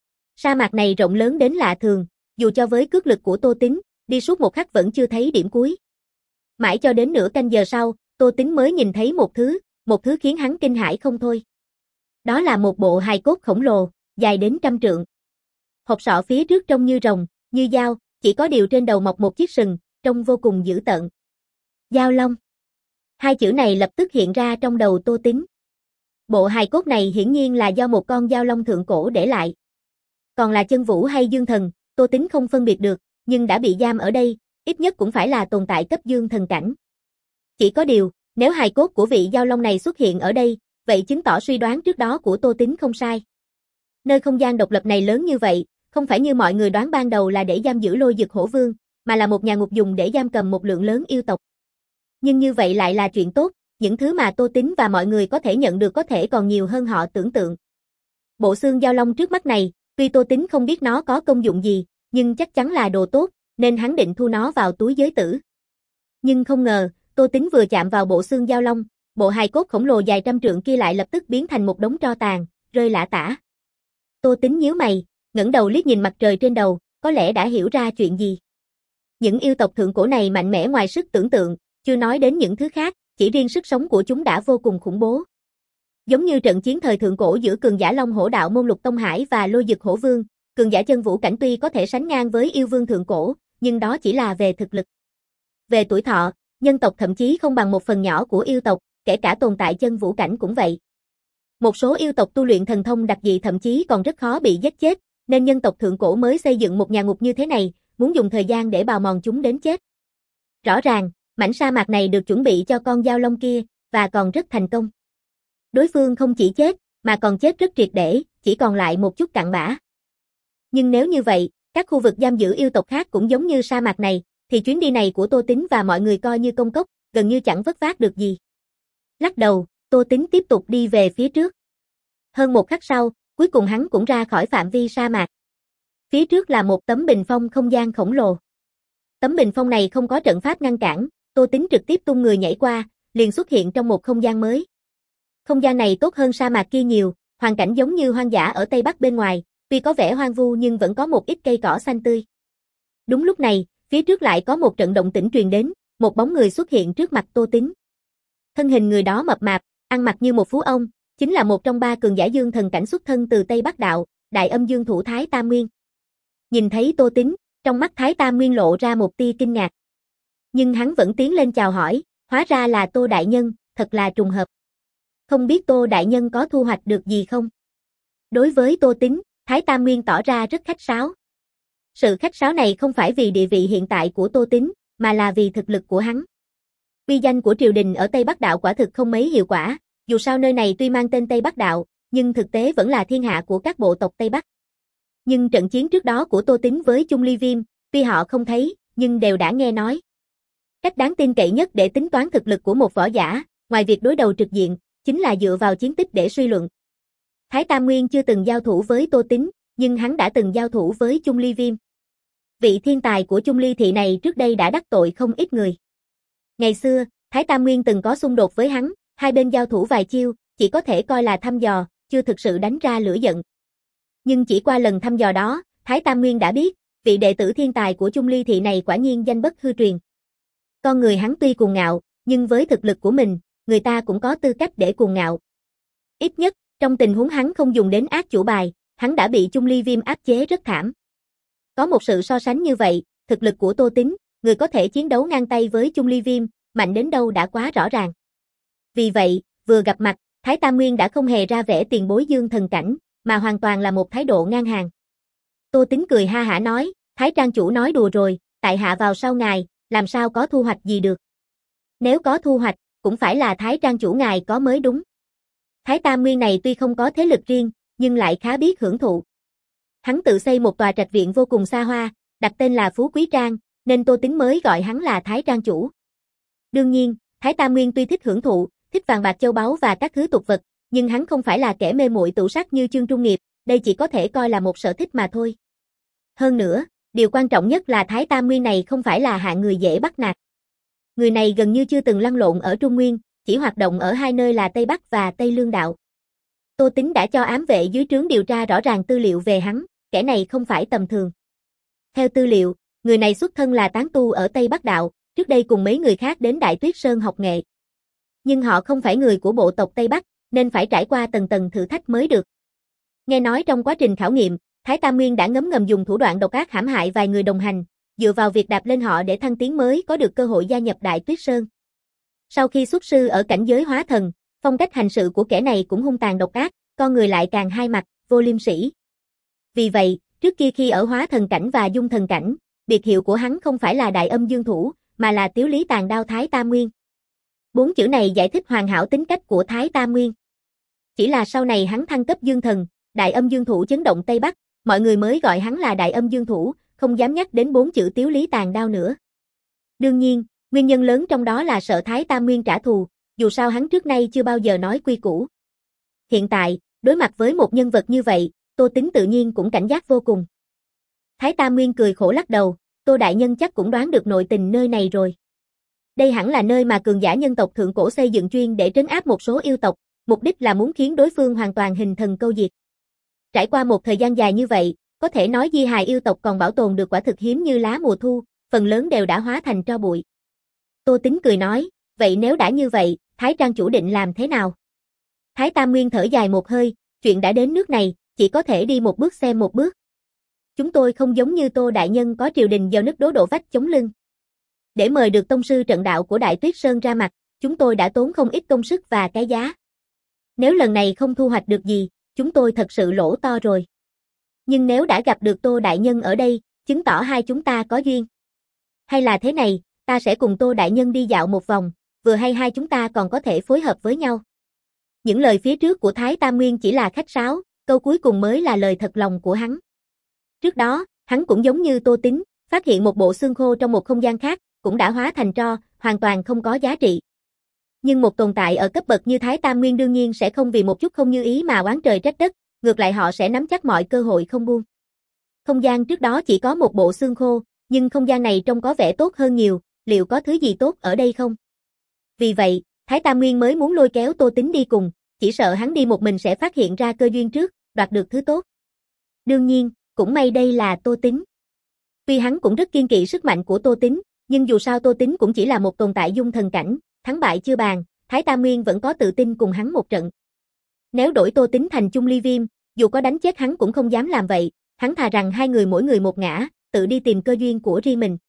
Sa mạc này rộng lớn đến lạ thường, dù cho với cước lực của Tô Tính, đi suốt một khắc vẫn chưa thấy điểm cuối. Mãi cho đến nửa canh giờ sau, Tô Tính mới nhìn thấy một thứ, một thứ khiến hắn kinh hãi không thôi. Đó là một bộ hài cốt khổng lồ, dài đến trăm trượng. Hộp sọ phía trước trông như rồng, như dao, chỉ có điều trên đầu mọc một chiếc sừng, trông vô cùng dữ tợn. Dao long. Hai chữ này lập tức hiện ra trong đầu Tô Tính. Bộ hài cốt này hiển nhiên là do một con dao long thượng cổ để lại. Còn là chân vũ hay dương thần, Tô Tính không phân biệt được, nhưng đã bị giam ở đây, ít nhất cũng phải là tồn tại cấp dương thần cảnh. Chỉ có điều, nếu hài cốt của vị dao long này xuất hiện ở đây, vậy chứng tỏ suy đoán trước đó của Tô Tính không sai. Nơi không gian độc lập này lớn như vậy, không phải như mọi người đoán ban đầu là để giam giữ Lôi Dực Hổ Vương, mà là một nhà ngục dùng để giam cầm một lượng lớn yêu tộc. Nhưng như vậy lại là chuyện tốt, những thứ mà Tô Tính và mọi người có thể nhận được có thể còn nhiều hơn họ tưởng tượng. Bộ xương dao long trước mắt này, tuy Tô Tính không biết nó có công dụng gì, nhưng chắc chắn là đồ tốt, nên hắn định thu nó vào túi giới tử. Nhưng không ngờ, Tô Tính vừa chạm vào bộ xương dao long, bộ hài cốt khổng lồ dài trăm trượng kia lại lập tức biến thành một đống tro tàn, rơi lả tả. Tô Tính nhíu mày, ngẩng đầu liếc nhìn mặt trời trên đầu, có lẽ đã hiểu ra chuyện gì. Những yêu tộc thượng cổ này mạnh mẽ ngoài sức tưởng tượng, chưa nói đến những thứ khác, chỉ riêng sức sống của chúng đã vô cùng khủng bố. Giống như trận chiến thời thượng cổ giữa cường giả Long Hổ Đạo môn Lục Tông Hải và Lôi Dực Hổ Vương, cường giả chân vũ cảnh tuy có thể sánh ngang với yêu vương thượng cổ, nhưng đó chỉ là về thực lực. Về tuổi thọ, nhân tộc thậm chí không bằng một phần nhỏ của yêu tộc, kể cả tồn tại chân vũ cảnh cũng vậy. Một số yêu tộc tu luyện thần thông đặc dị thậm chí còn rất khó bị giết chết, nên nhân tộc thượng cổ mới xây dựng một nhà ngục như thế này, muốn dùng thời gian để bào mòn chúng đến chết. Rõ ràng, mảnh sa mạc này được chuẩn bị cho con dao long kia, và còn rất thành công. Đối phương không chỉ chết, mà còn chết rất triệt để, chỉ còn lại một chút cặn bã. Nhưng nếu như vậy, các khu vực giam giữ yêu tộc khác cũng giống như sa mạc này, thì chuyến đi này của Tô Tính và mọi người coi như công cốc, gần như chẳng vất vát được gì. Lắc đầu, Tô Tính tiếp tục đi về phía trước. Hơn một khắc sau, cuối cùng hắn cũng ra khỏi phạm vi sa mạc. Phía trước là một tấm bình phong không gian khổng lồ. Tấm bình phong này không có trận pháp ngăn cản, Tô Tính trực tiếp tung người nhảy qua, liền xuất hiện trong một không gian mới. Không gian này tốt hơn sa mạc kia nhiều, hoàn cảnh giống như hoang dã ở Tây Bắc bên ngoài, tuy có vẻ hoang vu nhưng vẫn có một ít cây cỏ xanh tươi. Đúng lúc này, phía trước lại có một trận động tĩnh truyền đến, một bóng người xuất hiện trước mặt Tô Tính. Thân hình người đó mập mạp, ăn mặc như một phú ông, chính là một trong ba cường giả dương thần cảnh xuất thân từ Tây Bắc Đạo, Đại Âm Dương Thủ Thái Tam Nguyên. Nhìn thấy Tô Tính, trong mắt Thái Tam Nguyên lộ ra một tia kinh ngạc. Nhưng hắn vẫn tiến lên chào hỏi, hóa ra là Tô Đại Nhân, thật là trùng hợp. Không biết Tô Đại Nhân có thu hoạch được gì không? Đối với Tô Tính, Thái Tam Nguyên tỏ ra rất khách sáo. Sự khách sáo này không phải vì địa vị hiện tại của Tô Tính, mà là vì thực lực của hắn. Uy danh của triều đình ở Tây Bắc Đạo quả thực không mấy hiệu quả, dù sao nơi này tuy mang tên Tây Bắc Đạo, nhưng thực tế vẫn là thiên hạ của các bộ tộc Tây Bắc. Nhưng trận chiến trước đó của Tô Tính với Chung Ly Viêm, tuy họ không thấy, nhưng đều đã nghe nói. Cách đáng tin cậy nhất để tính toán thực lực của một võ giả, ngoài việc đối đầu trực diện, chính là dựa vào chiến tích để suy luận. Thái Tam Nguyên chưa từng giao thủ với Tô Tính, nhưng hắn đã từng giao thủ với Chung Ly Viêm. Vị thiên tài của Chung Ly Thị này trước đây đã đắc tội không ít người. Ngày xưa, Thái Tam Nguyên từng có xung đột với hắn, hai bên giao thủ vài chiêu, chỉ có thể coi là thăm dò, chưa thực sự đánh ra lửa giận. Nhưng chỉ qua lần thăm dò đó, Thái Tam Nguyên đã biết, vị đệ tử thiên tài của Chung Ly Thị này quả nhiên danh bất hư truyền. Con người hắn tuy cuồng ngạo, nhưng với thực lực của mình, người ta cũng có tư cách để cuồng ngạo. Ít nhất, trong tình huống hắn không dùng đến ác chủ bài, hắn đã bị Chung Ly Viêm áp chế rất thảm. Có một sự so sánh như vậy, thực lực của Tô Tín, người có thể chiến đấu ngang tay với Chung Ly Viêm, mạnh đến đâu đã quá rõ ràng. Vì vậy, vừa gặp mặt, Thái Tam Nguyên đã không hề ra vẻ tiền bối dương thần cảnh, mà hoàn toàn là một thái độ ngang hàng. Tô Tín cười ha hả nói, Thái Trang chủ nói đùa rồi, tại hạ vào sau ngài, làm sao có thu hoạch gì được. Nếu có thu hoạch, cũng phải là Thái Trang chủ ngài có mới đúng. Thái Tam Nguyên này tuy không có thế lực riêng, nhưng lại khá biết hưởng thụ. Hắn tự xây một tòa trạch viện vô cùng xa hoa, đặt tên là Phú Quý Trang, nên Tô Tín mới gọi hắn là Thái Trang chủ. Đương nhiên, Thái Tam Nguyên tuy thích hưởng thụ, thích vàng bạc châu báu và các thứ tục vật, nhưng hắn không phải là kẻ mê muội tửu sắc như Chương Trung Nghiệp, đây chỉ có thể coi là một sở thích mà thôi. Hơn nữa, điều quan trọng nhất là Thái Tam Nguyên này không phải là hạng người dễ bắt nạt. Người này gần như chưa từng lăn lộn ở Trung Nguyên, chỉ hoạt động ở hai nơi là Tây Bắc và Tây Lương Đạo. Tô Tín đã cho ám vệ dưới trướng điều tra rõ ràng tư liệu về hắn, kẻ này không phải tầm thường. Theo tư liệu, người này xuất thân là tán tu ở Tây Bắc Đạo, trước đây cùng mấy người khác đến Đại Tuyết Sơn học nghệ. Nhưng họ không phải người của bộ tộc Tây Bắc, nên phải trải qua tầng tầng thử thách mới được. Nghe nói trong quá trình khảo nghiệm, Thái Tam Nguyên đã ngấm ngầm dùng thủ đoạn độc ác hãm hại vài người đồng hành, dựa vào việc đạp lên họ để thăng tiến mới có được cơ hội gia nhập Đại Tuyết Sơn. Sau khi xuất sư ở cảnh giới hóa thần, phong cách hành sự của kẻ này cũng hung tàn độc ác, con người lại càng hai mặt, vô liêm sỉ. Vì vậy, trước kia khi ở hóa thần cảnh và dung thần cảnh, biệt hiệu của hắn không phải là Đại Âm Dương Thủ, mà là Tiếu Lý Tàn Đao Thái Tam Nguyên. Bốn chữ này giải thích hoàn hảo tính cách của Thái Tam Nguyên. Chỉ là sau này hắn thăng cấp dương thần, Đại Âm Dương Thủ chấn động Tây Bắc, mọi người mới gọi hắn là Đại Âm Dương Thủ, không dám nhắc đến bốn chữ Tiếu Lý Tàn Đao nữa. Đương nhiên, nguyên nhân lớn trong đó là sợ Thái Tam Nguyên trả thù, dù sao hắn trước nay chưa bao giờ nói quy củ. Hiện tại, đối mặt với một nhân vật như vậy, Tô Tín tự nhiên cũng cảnh giác vô cùng. Thái Tam Nguyên cười khổ lắc đầu, Tô đại nhân chắc cũng đoán được nội tình nơi này rồi. Đây hẳn là nơi mà cường giả nhân tộc thượng cổ xây dựng chuyên để trấn áp một số yêu tộc, mục đích là muốn khiến đối phương hoàn toàn hình thần câu diệt. Trải qua một thời gian dài như vậy, có thể nói di hài yêu tộc còn bảo tồn được quả thực hiếm như lá mùa thu, phần lớn đều đã hóa thành tro bụi. Tô Tín cười nói, vậy nếu đã như vậy, Thái Trang chủ định làm thế nào? Thái Tam Nguyên thở dài một hơi, chuyện đã đến nước này, chỉ có thể đi một bước xem một bước. Chúng tôi không giống như Tô đại nhân có triều đình gieo nứt đố đổ vách chống lưng. Để mời được tông sư trận đạo của Đại Tuyết Sơn ra mặt, chúng tôi đã tốn không ít công sức và cái giá. Nếu lần này không thu hoạch được gì, chúng tôi thật sự lỗ to rồi. Nhưng nếu đã gặp được Tô đại nhân ở đây, chứng tỏ hai chúng ta có duyên. Hay là thế này, ta sẽ cùng Tô đại nhân đi dạo một vòng, vừa hay hai chúng ta còn có thể phối hợp với nhau. Những lời phía trước của Thái Tam Nguyên chỉ là khách sáo, câu cuối cùng mới là lời thật lòng của hắn. Trước đó, hắn cũng giống như Tô Tín, phát hiện một bộ xương khô trong một không gian khác, cũng đã hóa thành tro, hoàn toàn không có giá trị. Nhưng một tồn tại ở cấp bậc như Thái Tam Nguyên đương nhiên sẽ không vì một chút không như ý mà oán trời trách đất, ngược lại họ sẽ nắm chắc mọi cơ hội không buông. Không gian trước đó chỉ có một bộ xương khô, nhưng không gian này trông có vẻ tốt hơn nhiều, liệu có thứ gì tốt ở đây không? Vì vậy, Thái Tam Nguyên mới muốn lôi kéo Tô Tín đi cùng, chỉ sợ hắn đi một mình sẽ phát hiện ra cơ duyên trước, đoạt được thứ tốt. Đương nhiên, cũng may đây là Tô Tín. Tuy hắn cũng rất kiêng kỵ sức mạnh của Tô Tín, nhưng dù sao Tô Tín cũng chỉ là một tồn tại dung thần cảnh, thắng bại chưa bàn, Thái Tam Nguyên vẫn có tự tin cùng hắn một trận. Nếu đổi Tô Tín thành Chung Ly Viêm, dù có đánh chết hắn cũng không dám làm vậy, hắn thà rằng hai người mỗi người một ngã, tự đi tìm cơ duyên của riêng mình.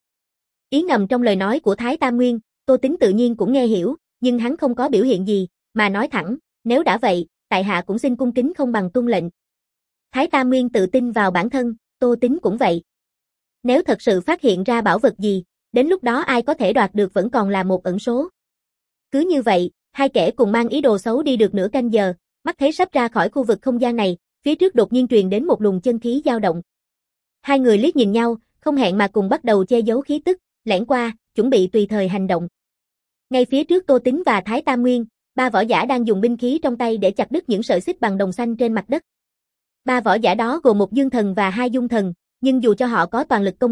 Ý ngầm trong lời nói của Thái Tam Nguyên, Tô Tín tự nhiên cũng nghe hiểu, nhưng hắn không có biểu hiện gì, mà nói thẳng, nếu đã vậy, tại hạ cũng xin cung kính không bằng tuân lệnh. Thái Tam Nguyên tự tin vào bản thân, Tô Tín cũng vậy. Nếu thật sự phát hiện ra bảo vật gì, đến lúc đó ai có thể đoạt được vẫn còn là một ẩn số. Cứ như vậy, hai kẻ cùng mang ý đồ xấu đi được nửa canh giờ, mắt thấy sắp ra khỏi khu vực không gian này, phía trước đột nhiên truyền đến một luồng chân khí dao động. Hai người liếc nhìn nhau, không hẹn mà cùng bắt đầu che giấu khí tức, lẻn qua, chuẩn bị tùy thời hành động. Ngay phía trước Tô Tín và Thái Tam Nguyên, ba võ giả đang dùng binh khí trong tay để chặt đứt những sợi xích bằng đồng xanh trên mặt đất. Ba võ giả đó gồm một dương thần và hai dung thần, nhưng dù cho họ có toàn lực công kích,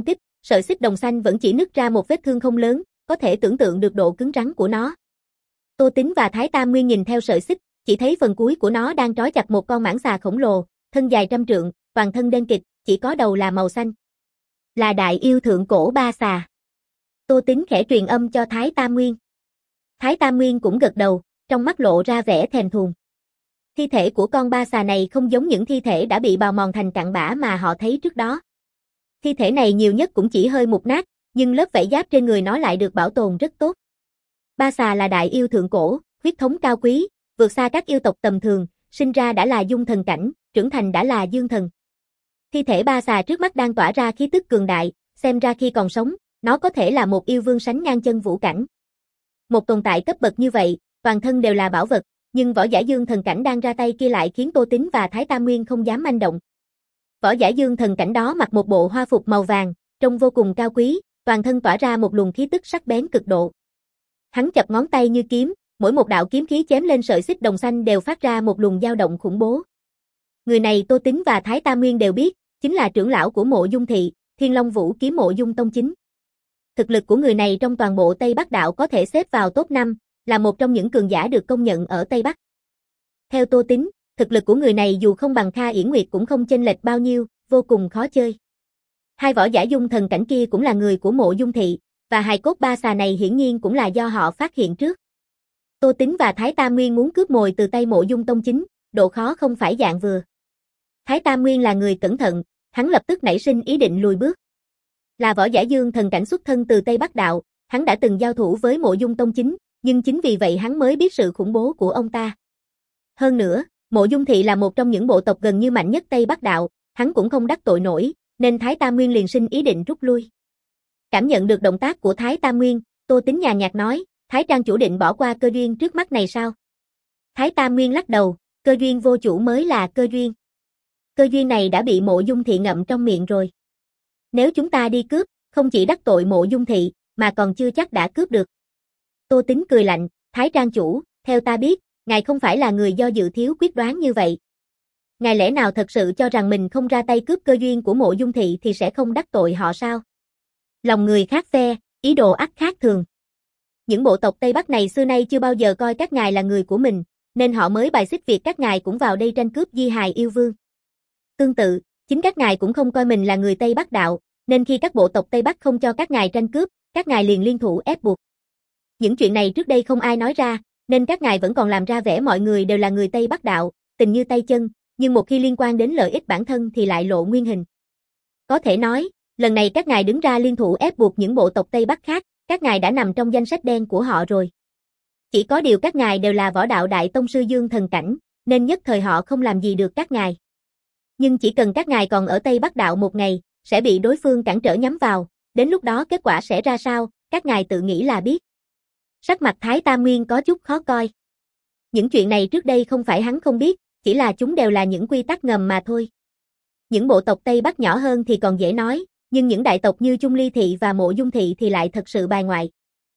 sợi xích đồng xanh vẫn chỉ nứt ra một vết thương không lớn, có thể tưởng tượng được độ cứng rắn của nó. Tô Tính và Thái Tam Nguyên nhìn theo sợi xích, chỉ thấy phần cuối của nó đang trói chặt một con mãng xà khổng lồ, thân dài trăm trượng, toàn thân đen kịt, chỉ có đầu là màu xanh. Là đại yêu thượng cổ ba xà. Tô Tính khẽ truyền âm cho Thái Tam Nguyên. Thái Tam Nguyên cũng gật đầu, trong mắt lộ ra vẻ thèm thuồng. Thi thể của con ba xà này không giống những thi thể đã bị bào mòn thành cặn bã mà họ thấy trước đó. Thi thể này nhiều nhất cũng chỉ hơi mục nát, nhưng lớp vảy giáp trên người nó lại được bảo tồn rất tốt. Ba xà là đại yêu thượng cổ, huyết thống cao quý, vượt xa các yêu tộc tầm thường, sinh ra đã là dung thần cảnh, trưởng thành đã là dương thần. Thi thể ba xà trước mắt đang tỏa ra khí tức cường đại, xem ra khi còn sống, nó có thể là một yêu vương sánh ngang chân vũ cảnh. Một tồn tại cấp bậc như vậy, toàn thân đều là bảo vật, nhưng võ giả dương thần cảnh đang ra tay kia lại khiến Tô Tính và Thái Tam Nguyên không dám manh động. Võ giả dương thần cảnh đó mặc một bộ hoa phục màu vàng, trông vô cùng cao quý, toàn thân tỏa ra một luồng khí tức sắc bén cực độ. Hắn chập ngón tay như kiếm, mỗi một đạo kiếm khí chém lên sợi xích đồng xanh đều phát ra một luồng dao động khủng bố. Người này Tô Tính và Thái Tam Nguyên đều biết, chính là trưởng lão của Mộ Dung thị, Thiên Long Vũ Kiếm Mộ Dung Tông Chính. Thực lực của người này trong toàn bộ Tây Bắc đạo có thể xếp vào top năm, là một trong những cường giả được công nhận ở Tây Bắc. Theo Tô Tính, thực lực của người này dù không bằng Kha Yển Nguyệt cũng không chênh lệch bao nhiêu, vô cùng khó chơi. Hai võ giả dung thần cảnh kia cũng là người của Mộ Dung thị, và hài cốt ba xà này hiển nhiên cũng là do họ phát hiện trước. Tô Tính và Thái Tam Nguyên muốn cướp mồi từ tay Mộ Dung Tông Chính, độ khó không phải dạng vừa. Thái Tam Nguyên là người cẩn thận, hắn lập tức nảy sinh ý định lùi bước. Là võ giả dương thần cảnh xuất thân từ Tây Bắc đạo, hắn đã từng giao thủ với Mộ Dung Tông Chính, nhưng chính vì vậy hắn mới biết sự khủng bố của ông ta. Hơn nữa, Mộ Dung thị là một trong những bộ tộc gần như mạnh nhất Tây Bắc đạo, hắn cũng không đắc tội nổi, nên Thái Tam Nguyên liền sinh ý định rút lui. Cảm nhận được động tác của Thái Tam Nguyên, Tô Tính nhàn nhạt nói, Thái Trang chủ định bỏ qua cơ duyên trước mắt này sao? Thái Tam Nguyên lắc đầu, cơ duyên vô chủ mới là cơ duyên. Cơ duyên này đã bị Mộ Dung thị ngậm trong miệng rồi. Nếu chúng ta đi cướp, không chỉ đắc tội Mộ Dung thị, mà còn chưa chắc đã cướp được. Tô Tính cười lạnh, Thái Trang chủ, theo ta biết, ngài không phải là người do dự thiếu quyết đoán như vậy. Ngài lẽ nào thật sự cho rằng mình không ra tay cướp cơ duyên của Mộ Dung thị thì sẽ không đắc tội họ sao? Lòng người khác phe, ý đồ ắt khác thường. Những bộ tộc Tây Bắc này xưa nay chưa bao giờ coi các ngài là người của mình, nên họ mới bài xích việc các ngài cũng vào đây tranh cướp di hài yêu vương. Tương tự, chính các ngài cũng không coi mình là người Tây Bắc đạo, nên khi các bộ tộc Tây Bắc không cho các ngài tranh cướp, các ngài liền liên thủ ép buộc. Những chuyện này trước đây không ai nói ra, nên các ngài vẫn còn làm ra vẻ mọi người đều là người Tây Bắc đạo, tình như tay chân, nhưng một khi liên quan đến lợi ích bản thân thì lại lộ nguyên hình. Có thể nói, lần này các ngài đứng ra liên thủ ép buộc những bộ tộc Tây Bắc khác, các ngài đã nằm trong danh sách đen của họ rồi. Chỉ có điều các ngài đều là võ đạo đại tông sư dương thần cảnh, nên nhất thời họ không làm gì được các ngài. Nhưng chỉ cần các ngài còn ở Tây Bắc đạo một ngày, sẽ bị đối phương cản trở nhắm vào, đến lúc đó kết quả sẽ ra sao, các ngài tự nghĩ là biết. Sắc mặt Thái Tam Nguyên có chút khó coi. Những chuyện này trước đây không phải hắn không biết, chỉ là chúng đều là những quy tắc ngầm mà thôi. Những bộ tộc Tây Bắc nhỏ hơn thì còn dễ nói, nhưng những đại tộc như Chung Ly Thị và Mộ Dung Thị thì lại thật sự bài ngoại.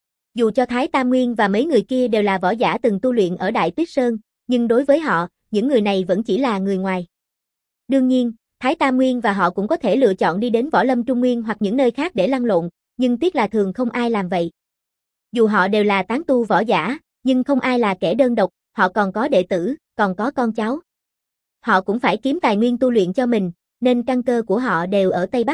Dù cho Thái Tam Nguyên và mấy người kia đều là võ giả từng tu luyện ở Đại Tuyết Sơn, nhưng đối với họ, những người này vẫn chỉ là người ngoài. Đương nhiên, Thái Tam Nguyên và họ cũng có thể lựa chọn đi đến Võ Lâm Trung Nguyên hoặc những nơi khác để lăn lộn, nhưng tiếc là thường không ai làm vậy. Dù họ đều là tán tu võ giả, nhưng không ai là kẻ đơn độc, họ còn có đệ tử, còn có con cháu. Họ cũng phải kiếm tài nguyên tu luyện cho mình, nên căn cơ của họ đều ở Tây Bắc.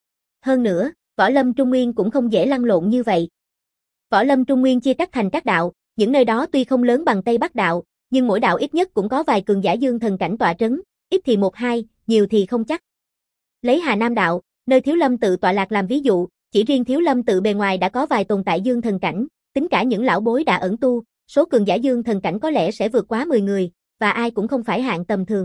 Hơn nữa, Võ Lâm Trung Nguyên cũng không dễ lăn lộn như vậy. Võ Lâm Trung Nguyên chia cắt thành các đạo, những nơi đó tuy không lớn bằng Tây Bắc đạo, nhưng mỗi đạo ít nhất cũng có vài cường giả dương thần cảnh tọa trấn, ít thì một hai, nhiều thì không chắc. Lấy Hà Nam đạo, nơi Thiếu Lâm tự tọa lạc làm ví dụ, chỉ riêng Thiếu Lâm tự bề ngoài đã có vài tồn tại dương thần cảnh, tính cả những lão bối đã ẩn tu, số cường giả dương thần cảnh có lẽ sẽ vượt quá mười người, và ai cũng không phải hạng tầm thường.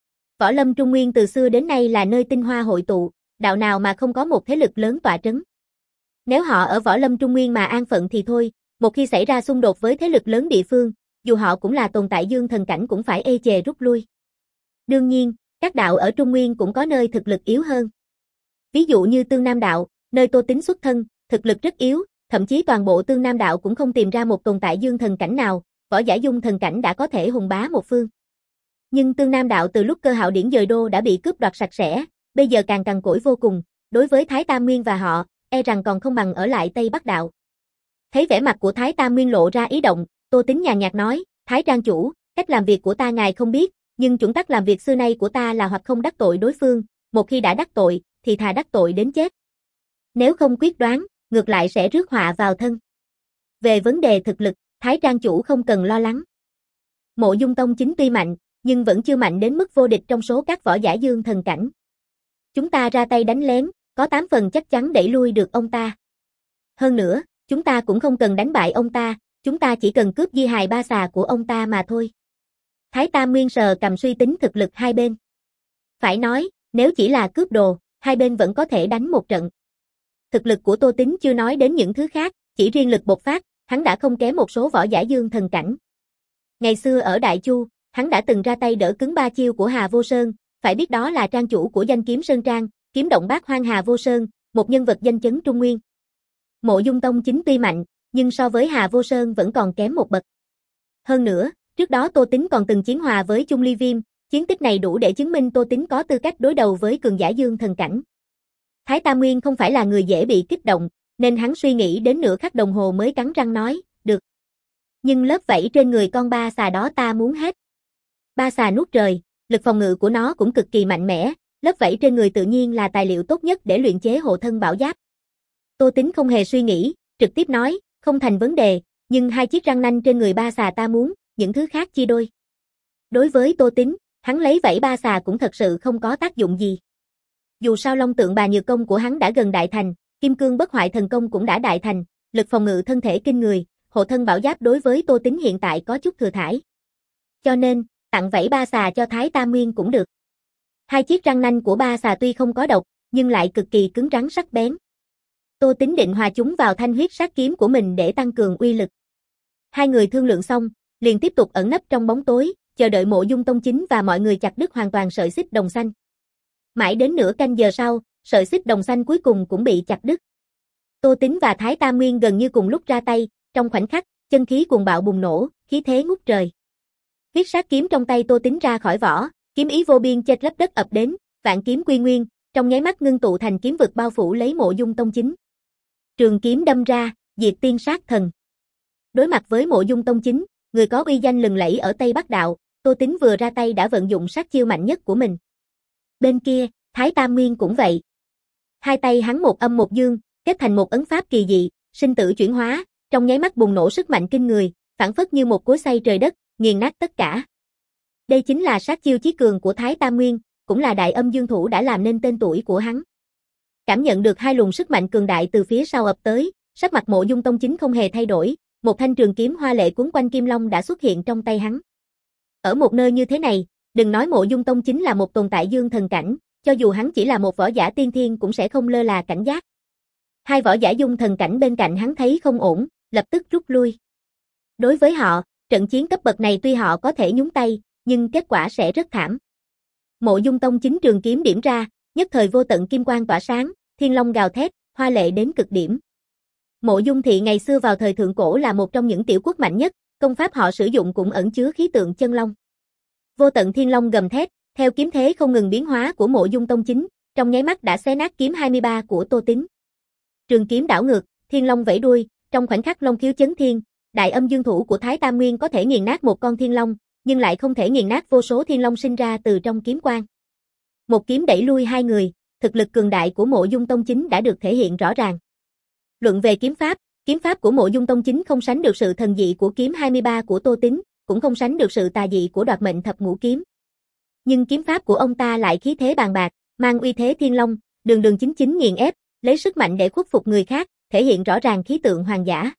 Võ Lâm Trung Nguyên từ xưa đến nay là nơi tinh hoa hội tụ, đạo nào mà không có một thế lực lớn tọa trấn. Nếu họ ở Võ Lâm Trung Nguyên mà an phận thì thôi, một khi xảy ra xung đột với thế lực lớn địa phương, dù họ cũng là tồn tại dương thần cảnh cũng phải ê chề rút lui. Đương nhiên, các đạo ở Trung Nguyên cũng có nơi thực lực yếu hơn. Ví dụ như Tương Nam đạo, nơi Tô Tính xuất thân, thực lực rất yếu, thậm chí toàn bộ Tương Nam đạo cũng không tìm ra một tồn tại dương thần cảnh nào, võ giả dung thần cảnh đã có thể hùng bá một phương. Nhưng Tương Nam đạo từ lúc Cơ Hạo Điển dời đô đã bị cướp đoạt sạch sẽ, bây giờ càng cằn cỗi vô cùng, đối với Thái Tam Nguyên và họ, e rằng còn không bằng ở lại Tây Bắc Đạo. Thấy vẻ mặt của Thái Tam Nguyên lộ ra ý động, Tô Tính nhàn nhạt nói, Thái Trang chủ, cách làm việc của ta ngài không biết, nhưng chuẩn tắc làm việc xưa nay của ta là hoặc không đắc tội đối phương, một khi đã đắc tội, thì thà đắc tội đến chết. Nếu không quyết đoán, ngược lại sẽ rước họa vào thân. Về vấn đề thực lực, Thái Trang chủ không cần lo lắng. Mộ Dung Tông Chính tuy mạnh, nhưng vẫn chưa mạnh đến mức vô địch trong số các võ giả dương thần cảnh. Chúng ta ra tay đánh lén, có tám phần chắc chắn đẩy lui được ông ta. Hơn nữa, chúng ta cũng không cần đánh bại ông ta, chúng ta chỉ cần cướp di hài ba xà của ông ta mà thôi. Thái Tam Nguyên sờ cầm suy tính thực lực hai bên. Phải nói, nếu chỉ là cướp đồ, hai bên vẫn có thể đánh một trận. Thực lực của Tô Tính chưa nói đến những thứ khác, chỉ riêng lực bộc phát, hắn đã không kém một số võ giả dương thần cảnh. Ngày xưa ở Đại Chu, hắn đã từng ra tay đỡ cứng ba chiêu của Hà Vô Sơn, phải biết đó là trang chủ của danh kiếm Sơn Trang, kiếm động bát hoang Hà Vô Sơn, một nhân vật danh chấn Trung Nguyên. Mộ Dung Tông Chính tuy mạnh, nhưng so với Hà Vô Sơn vẫn còn kém một bậc. Hơn nữa, trước đó Tô Tính còn từng chiến hòa với Chung Ly Viêm, chiến tích này đủ để chứng minh Tô Tính có tư cách đối đầu với cường giả dương thần cảnh. Thái Tam Nguyên không phải là người dễ bị kích động, nên hắn suy nghĩ đến nửa khắc đồng hồ mới cắn răng nói, được. Nhưng lớp vảy trên người con ba xà đó ta muốn hết. Ba xà nuốt trời, lực phòng ngự của nó cũng cực kỳ mạnh mẽ, lớp vảy trên người tự nhiên là tài liệu tốt nhất để luyện chế hộ thân bảo giáp. Tô Tính không hề suy nghĩ, trực tiếp nói, không thành vấn đề, nhưng hai chiếc răng nanh trên người ba xà ta muốn, những thứ khác chia đôi. Đối với Tô Tính, hắn lấy vảy ba xà cũng thật sự không có tác dụng gì. Dù sao Long Tượng Bà Nhược công của hắn đã gần đại thành, Kim Cương Bất Hoại Thần công cũng đã đại thành, lực phòng ngự thân thể kinh người, hộ thân bảo giáp đối với Tô Tính hiện tại có chút thừa thãi. Cho nên, tặng vảy ba xà cho Thái Tam Nguyên cũng được. Hai chiếc răng nanh của ba xà tuy không có độc, nhưng lại cực kỳ cứng rắn sắc bén. Tô Tính định hòa chúng vào thanh huyết sát kiếm của mình để tăng cường uy lực. Hai người thương lượng xong, liền tiếp tục ẩn nấp trong bóng tối, chờ đợi Mộ Dung Tông Chính và mọi người chặt đứt hoàn toàn sợi xích đồng xanh. Mãi đến nửa canh giờ sau, sợi xích đồng xanh cuối cùng cũng bị chặt đứt. Tô Tính và Thái Tam Nguyên gần như cùng lúc ra tay, trong khoảnh khắc, chân khí cuồng bạo bùng nổ, khí thế ngút trời. Huyết sát kiếm trong tay Tô Tính ra khỏi vỏ, kiếm ý vô biên chệch lấp đất ập đến, vạn kiếm quy nguyên, trong nháy mắt ngưng tụ thành kiếm vực bao phủ lấy Mộ Dung Tông Chính. Trường kiếm đâm ra, diệt tiên sát thần. Đối mặt với Mộ Dung Tông Chính, người có uy danh lừng lẫy ở Tây Bắc Đạo, Tô Tính vừa ra tay đã vận dụng sát chiêu mạnh nhất của mình. Bên kia, Thái Tam Nguyên cũng vậy. Hai tay hắn một âm một dương, kết thành một ấn pháp kỳ dị, sinh tử chuyển hóa, trong nháy mắt bùng nổ sức mạnh kinh người, phảng phất như một cối xay trời đất, nghiền nát tất cả. Đây chính là sát chiêu chí cường của Thái Tam Nguyên, cũng là đại âm dương thủ đã làm nên tên tuổi của hắn. Cảm nhận được hai luồng sức mạnh cường đại từ phía sau ập tới, sắc mặt Mộ Dung Tông Chính không hề thay đổi, một thanh trường kiếm hoa lệ cuốn quanh kim long đã xuất hiện trong tay hắn. Ở một nơi như thế này, đừng nói Mộ Dung Tông Chính là một tồn tại dương thần cảnh, cho dù hắn chỉ là một võ giả tiên thiên cũng sẽ không lơ là cảnh giác. Hai võ giả dung thần cảnh bên cạnh hắn thấy không ổn, lập tức rút lui. Đối với họ, trận chiến cấp bậc này tuy họ có thể nhúng tay, nhưng kết quả sẽ rất thảm. Mộ Dung Tông Chính trường kiếm điểm ra, nhất thời vô tận kim quang tỏa sáng, thiên long gào thét, hoa lệ đến cực điểm. Mộ Dung thị ngày xưa vào thời thượng cổ là một trong những tiểu quốc mạnh nhất, công pháp họ sử dụng cũng ẩn chứa khí tượng chân long. Vô tận thiên long gầm thét, theo kiếm thế không ngừng biến hóa của Mộ Dung Tông Chính, trong nháy mắt đã xé nát kiếm hai mươi ba của Tô Tính. Trường kiếm đảo ngược, thiên long vẫy đuôi, trong khoảnh khắc long khiếu chấn thiên, đại âm dương thủ của Thái Tam Nguyên có thể nghiền nát một con thiên long, nhưng lại không thể nghiền nát vô số thiên long sinh ra từ trong kiếm quang. Một kiếm đẩy lui hai người, thực lực cường đại của Mộ Dung Tông Chính đã được thể hiện rõ ràng. Luận về kiếm pháp, kiếm pháp của Mộ Dung Tông Chính không sánh được sự thần dị của kiếm hai mươi ba của Tô Tính, cũng không sánh được sự tà dị của Đoạt Mệnh Thập Ngũ Kiếm. Nhưng kiếm pháp của ông ta lại khí thế bàn bạc, mang uy thế thiên long, đường đường chính chính nghiền ép, lấy sức mạnh để khuất phục người khác, thể hiện rõ ràng khí tượng hoàng giả.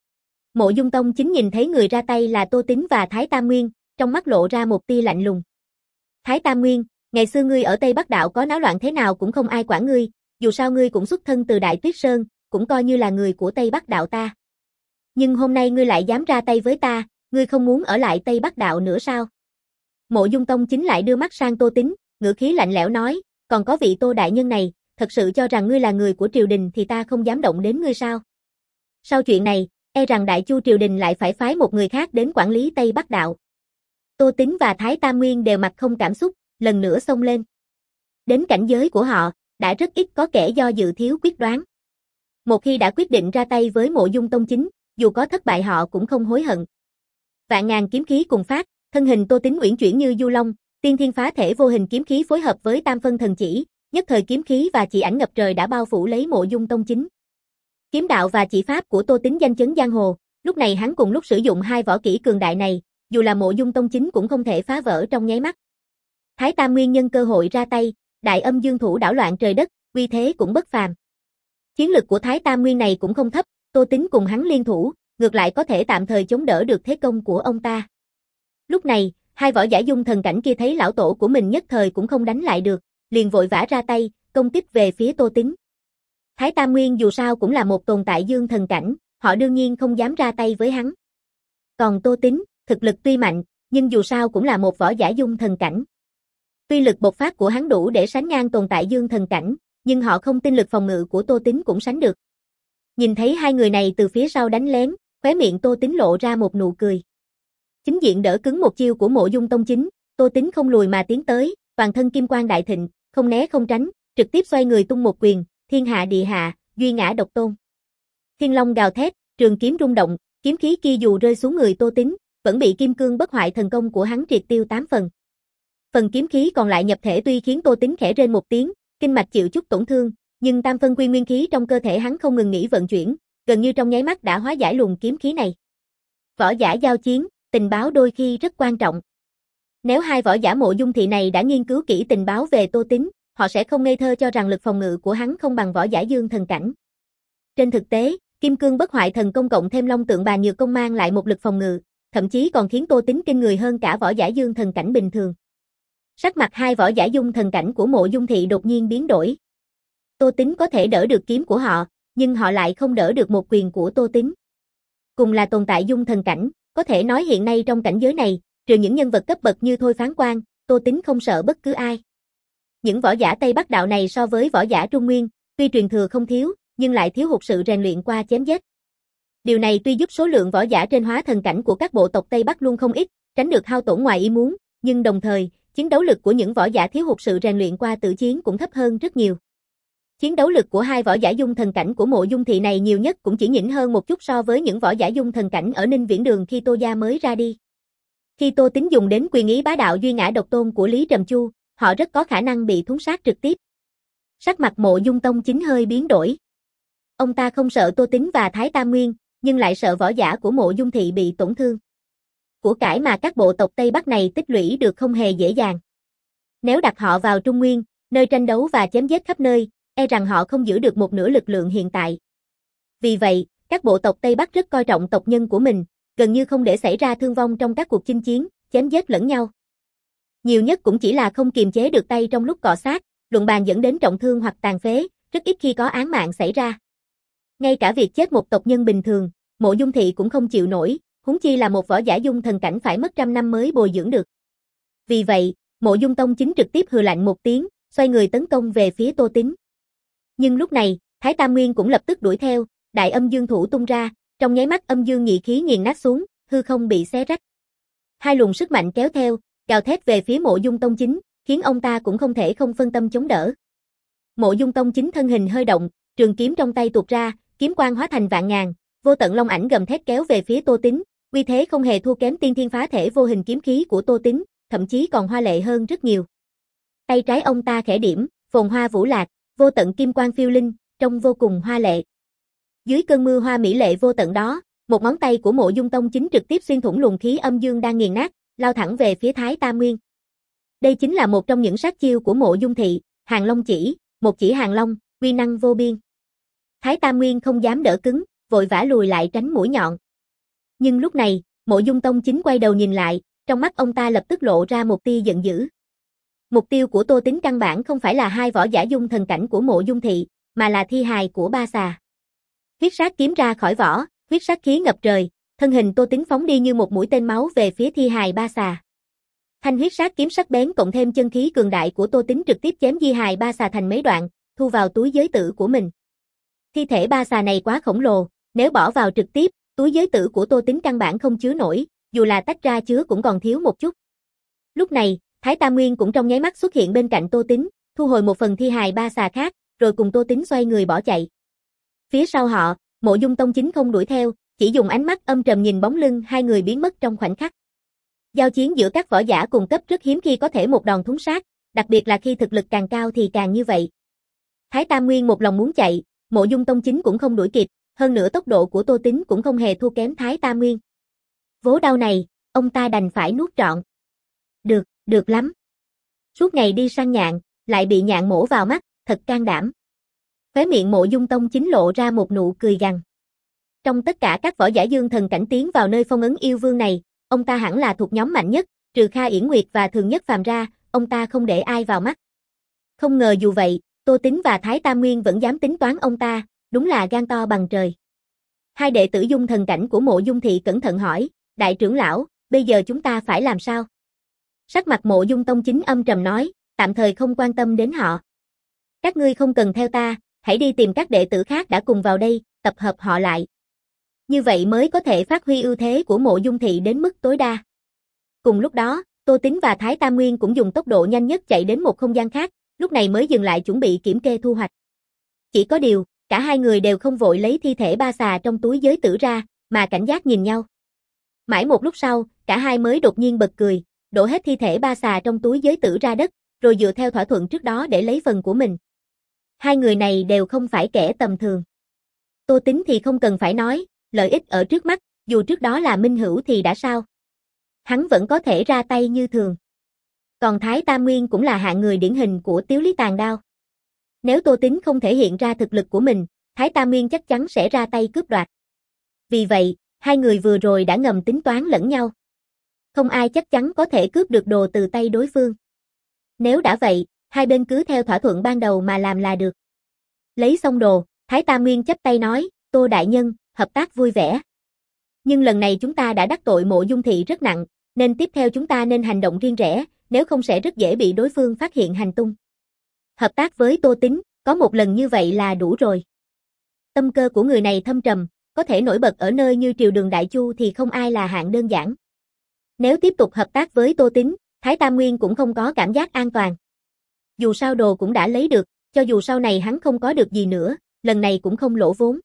Mộ Dung Tông Chính nhìn thấy người ra tay là Tô Tính và Thái Tam Nguyên, trong mắt lộ ra một tia lạnh lùng. Thái Tam Nguyên, ngày xưa ngươi ở Tây Bắc Đạo có náo loạn thế nào cũng không ai quản ngươi, dù sao ngươi cũng xuất thân từ Đại Tuyết Sơn, cũng coi như là người của Tây Bắc Đạo ta. Nhưng hôm nay ngươi lại dám ra tay với ta, ngươi không muốn ở lại Tây Bắc Đạo nữa sao? Mộ Dung Tông Chính lại đưa mắt sang Tô Tính, ngữ khí lạnh lẽo nói, còn có vị Tô đại nhân này, thật sự cho rằng ngươi là người của triều đình thì ta không dám động đến ngươi sao? Sau chuyện này, e rằng Đại Chu triều đình lại phải phái một người khác đến quản lý Tây Bắc Đạo. Tô Tính và Thái Tam Nguyên đều mặt không cảm xúc, lần nữa xông lên. Đến cảnh giới của họ, đã rất ít có kẻ do dự thiếu quyết đoán. Một khi đã quyết định ra tay với Mộ Dung Tông Chính, dù có thất bại họ cũng không hối hận. Vạn ngàn kiếm khí cùng phát, thân hình Tô Tín uyển chuyển như du long, tiên thiên phá thể vô hình kiếm khí phối hợp với tam phân thần chỉ, nhất thời kiếm khí và chỉ ảnh ngập trời đã bao phủ lấy Mộ Dung Tông Chính. Kiếm đạo và chỉ pháp của Tô Tín danh chấn giang hồ, lúc này hắn cùng lúc sử dụng hai võ kỹ cường đại này, dù là Mộ Dung Tông Chính cũng không thể phá vỡ trong nháy mắt. Thái Tam Nguyên nhân cơ hội ra tay, đại âm dương thủ đảo loạn trời đất, uy thế cũng bất phàm. Chiến lực của Thái Tam Nguyên này cũng không thấp, Tô Tín cùng hắn liên thủ, ngược lại có thể tạm thời chống đỡ được thế công của ông ta. Lúc này, hai võ giả dung thần cảnh kia thấy lão tổ của mình nhất thời cũng không đánh lại được, liền vội vã ra tay, công kích về phía Tô Tín. Thái Tam Nguyên dù sao cũng là một tồn tại dương thần cảnh, họ đương nhiên không dám ra tay với hắn. Còn Tô Tín, thực lực tuy mạnh, nhưng dù sao cũng là một võ giả dung thần cảnh. Tuy lực bộc phát của hắn đủ để sánh ngang tồn tại dương thần cảnh, nhưng họ không tin lực phòng ngự của Tô Tín cũng sánh được. Nhìn thấy hai người này từ phía sau đánh lén, khóe miệng Tô Tín lộ ra một nụ cười. Chính diện đỡ cứng một chiêu của Mộ Dung Tông Chính, Tô Tín không lùi mà tiến tới, toàn thân kim quang đại thịnh, không né không tránh, trực tiếp xoay người tung một quyền, thiên hạ địa hạ, duy ngã độc tôn. Thiên long gào thét, trường kiếm rung động, kiếm khí kia dù rơi xuống người Tô Tín, vẫn bị kim cương bất hoại thần công của hắn triệt tiêu tám phần. Phần kiếm khí còn lại nhập thể tuy khiến Tô Tín khẽ rên một tiếng, kinh mạch chịu chút tổn thương, nhưng tam phân quy nguyên khí trong cơ thể hắn không ngừng nghỉ vận chuyển, gần như trong nháy mắt đã hóa giải luồng kiếm khí này. Võ giả giao chiến, tình báo đôi khi rất quan trọng. Nếu hai võ giả Mộ Dung thị này đã nghiên cứu kỹ tình báo về Tô Tín, họ sẽ không ngây thơ cho rằng lực phòng ngự của hắn không bằng võ giả dương thần cảnh. Trên thực tế, kim cương bất hoại thần công cộng thêm long tượng bà nhược công mang lại một lực phòng ngự, thậm chí còn khiến Tô Tín kinh người hơn cả võ giả dương thần cảnh bình thường. Sắc mặt hai võ giả dung thần cảnh của Mộ Dung thị đột nhiên biến đổi. Tô Tín có thể đỡ được kiếm của họ, nhưng họ lại không đỡ được một quyền của Tô Tín. Cùng là tồn tại dung thần cảnh, có thể nói hiện nay trong cảnh giới này, trừ những nhân vật cấp bậc như Thôi Phán Quan, Tô Tín không sợ bất cứ ai. Những võ giả Tây Bắc đạo này so với võ giả Trung Nguyên, tuy truyền thừa không thiếu, nhưng lại thiếu hụt sự rèn luyện qua chém giết. Điều này tuy giúp số lượng võ giả trên hóa thần cảnh của các bộ tộc Tây Bắc luôn không ít, tránh được hao tổn ngoài ý muốn, nhưng đồng thời, chiến đấu lực của những võ giả thiếu hụt sự rèn luyện qua tử chiến cũng thấp hơn rất nhiều. Chiến đấu lực của hai võ giả dung thần cảnh của Mộ Dung thị này nhiều nhất cũng chỉ nhỉnh hơn một chút so với những võ giả dung thần cảnh ở Ninh Viễn Đường khi Tô gia mới ra đi. Khi Tô Tín dùng đến quyền ý bá đạo duy ngã độc tôn của Lý Trầm Chu, họ rất có khả năng bị thúng sát trực tiếp. Sắc mặt Mộ Dung Tông Chính hơi biến đổi. Ông ta không sợ Tô Tín và Thái Tam Nguyên, nhưng lại sợ võ giả của Mộ Dung thị bị tổn thương. Của cải mà các bộ tộc Tây Bắc này tích lũy được không hề dễ dàng. Nếu đặt họ vào Trung Nguyên, nơi tranh đấu và chém giết khắp nơi, e rằng họ không giữ được một nửa lực lượng hiện tại. Vì vậy, các bộ tộc Tây Bắc rất coi trọng tộc nhân của mình, gần như không để xảy ra thương vong trong các cuộc chinh chiến, chém giết lẫn nhau. Nhiều nhất cũng chỉ là không kiềm chế được tay trong lúc cọ sát, luận bàn dẫn đến trọng thương hoặc tàn phế, rất ít khi có án mạng xảy ra. Ngay cả việc chết một tộc nhân bình thường, Mộ Dung thị cũng không chịu nổi, huống chi là một võ giả dung thần cảnh phải mất trăm năm mới bồi dưỡng được. Vì vậy, Mộ Dung Tông Chính trực tiếp hừ lạnh một tiếng, xoay người tấn công về phía Tô Tín. Nhưng lúc này, Thái Tam Nguyên cũng lập tức đuổi theo, đại âm dương thủ tung ra, trong nháy mắt âm dương nhị khí nghiền nát xuống, hư không bị xé rách. Hai luồng sức mạnh kéo theo, gào thét về phía Mộ Dung Tông Chính, khiến ông ta cũng không thể không phân tâm chống đỡ. Mộ Dung Tông Chính thân hình hơi động, trường kiếm trong tay tuột ra, kiếm quang hóa thành vạn ngàn, vô tận long ảnh gầm thét kéo về phía Tô Tín, uy thế không hề thua kém tiên thiên phá thể vô hình kiếm khí của Tô Tín, thậm chí còn hoa lệ hơn rất nhiều. Tay trái ông ta khẽ điểm, phồn hoa vũ lạc, vô tận kim quang phiêu linh, trông vô cùng hoa lệ. Dưới cơn mưa hoa mỹ lệ vô tận đó, một ngón tay của Mộ Dung Tông Chính trực tiếp xuyên thủng luồng khí âm dương đang nghiền nát, lao thẳng về phía Thái Tam Nguyên. Đây chính là một trong những sát chiêu của Mộ Dung thị, Hàng Long chỉ, một chỉ Hàng Long, uy năng vô biên. Thái Tam Nguyên không dám đỡ cứng, vội vã lùi lại tránh mũi nhọn. Nhưng lúc này, Mộ Dung Tông Chính quay đầu nhìn lại, trong mắt ông ta lập tức lộ ra một tia giận dữ. Mục tiêu của Tô Tín căn bản không phải là hai võ giả dung thần cảnh của Mộ Dung thị, mà là thi hài của ba xà. Huyết sát kiếm ra khỏi vỏ, huyết sát khí ngập trời, thân hình Tô Tín phóng đi như một mũi tên máu về phía thi hài ba xà. Thanh huyết sát kiếm sắc bén cộng thêm chân khí cường đại của Tô Tín trực tiếp chém di hài ba xà thành mấy đoạn, thu vào túi giới tử của mình. Thi thể ba xà này quá khổng lồ, nếu bỏ vào trực tiếp, túi giới tử của Tô Tín căn bản không chứa nổi, dù là tách ra chứa cũng còn thiếu một chút. Lúc này, Thái Tam Nguyên cũng trong nháy mắt xuất hiện bên cạnh Tô Tín, thu hồi một phần thi hài ba xà khác, rồi cùng Tô Tính xoay người bỏ chạy. Phía sau họ, Mộ Dung Tông Chính không đuổi theo, chỉ dùng ánh mắt âm trầm nhìn bóng lưng hai người biến mất trong khoảnh khắc. Giao chiến giữa các võ giả cùng cấp rất hiếm khi có thể một đòn thúng sát, đặc biệt là khi thực lực càng cao thì càng như vậy. Thái Tam Nguyên một lòng muốn chạy, Mộ Dung Tông Chính cũng không đuổi kịp, hơn nữa tốc độ của Tô Tính cũng không hề thua kém Thái Tam Nguyên. Vố đau này, ông ta đành phải nuốt trọn. Được, được lắm. Suốt ngày đi săn nhạn, lại bị nhạn mổ vào mắt, thật can đảm. Khóe miệng Mộ Dung Tông Chính lộ ra một nụ cười gằn. Trong tất cả các võ giả dương thần cảnh tiến vào nơi phong ấn yêu vương này, ông ta hẳn là thuộc nhóm mạnh nhất, trừ Kha Yển Nguyệt và Thường Nhất Phàm ra, ông ta không để ai vào mắt. Không ngờ dù vậy, Tô Tính và Thái Tam Nguyên vẫn dám tính toán ông ta, đúng là gan to bằng trời. Hai đệ tử dung thần cảnh của Mộ Dung Thị cẩn thận hỏi, đại trưởng lão, bây giờ chúng ta phải làm sao? Sắc mặt Mộ Dung Tông Chính âm trầm nói, tạm thời không quan tâm đến họ. Các ngươi không cần theo ta, hãy đi tìm các đệ tử khác đã cùng vào đây, tập hợp họ lại. Như vậy mới có thể phát huy ưu thế của Mộ Dung Thị đến mức tối đa. Cùng lúc đó, Tô Tính và Thái Tam Nguyên cũng dùng tốc độ nhanh nhất chạy đến một không gian khác, lúc này mới dừng lại chuẩn bị kiểm kê thu hoạch. Chỉ có điều, cả hai người đều không vội lấy thi thể ba xà trong túi giới tử ra, mà cảnh giác nhìn nhau. Mãi một lúc sau, cả hai mới đột nhiên bật cười, đổ hết thi thể ba xà trong túi giới tử ra đất, rồi dựa theo thỏa thuận trước đó để lấy phần của mình. Hai người này đều không phải kẻ tầm thường. Tô Tính thì không cần phải nói, lợi ích ở trước mắt, dù trước đó là minh hữu thì đã sao. Hắn vẫn có thể ra tay như thường. Còn Thái Tam Nguyên cũng là hạng người điển hình của Tiếu Lý Tàn Đao. Nếu Tô Tính không thể hiện ra thực lực của mình, Thái Tam Nguyên chắc chắn sẽ ra tay cướp đoạt. Vì vậy, hai người vừa rồi đã ngầm tính toán lẫn nhau. Không ai chắc chắn có thể cướp được đồ từ tay đối phương. Nếu đã vậy, hai bên cứ theo thỏa thuận ban đầu mà làm là được. Lấy xong đồ, Thái Tam Nguyên chắp tay nói, Tô đại nhân, hợp tác vui vẻ. Nhưng lần này chúng ta đã đắc tội Mộ Dung Thị rất nặng, nên tiếp theo chúng ta nên hành động riêng rẽ, nếu không sẽ rất dễ bị đối phương phát hiện hành tung. Hợp tác với Tô Tính, có một lần như vậy là đủ rồi. Tâm cơ của người này thâm trầm, có thể nổi bật ở nơi như triều đường Đại Chu thì không ai là hạng đơn giản. Nếu tiếp tục hợp tác với Tô Tính, Thái Tam Nguyên cũng không có cảm giác an toàn. Dù sao đồ cũng đã lấy được, cho dù sau này hắn không có được gì nữa, lần này cũng không lỗ vốn.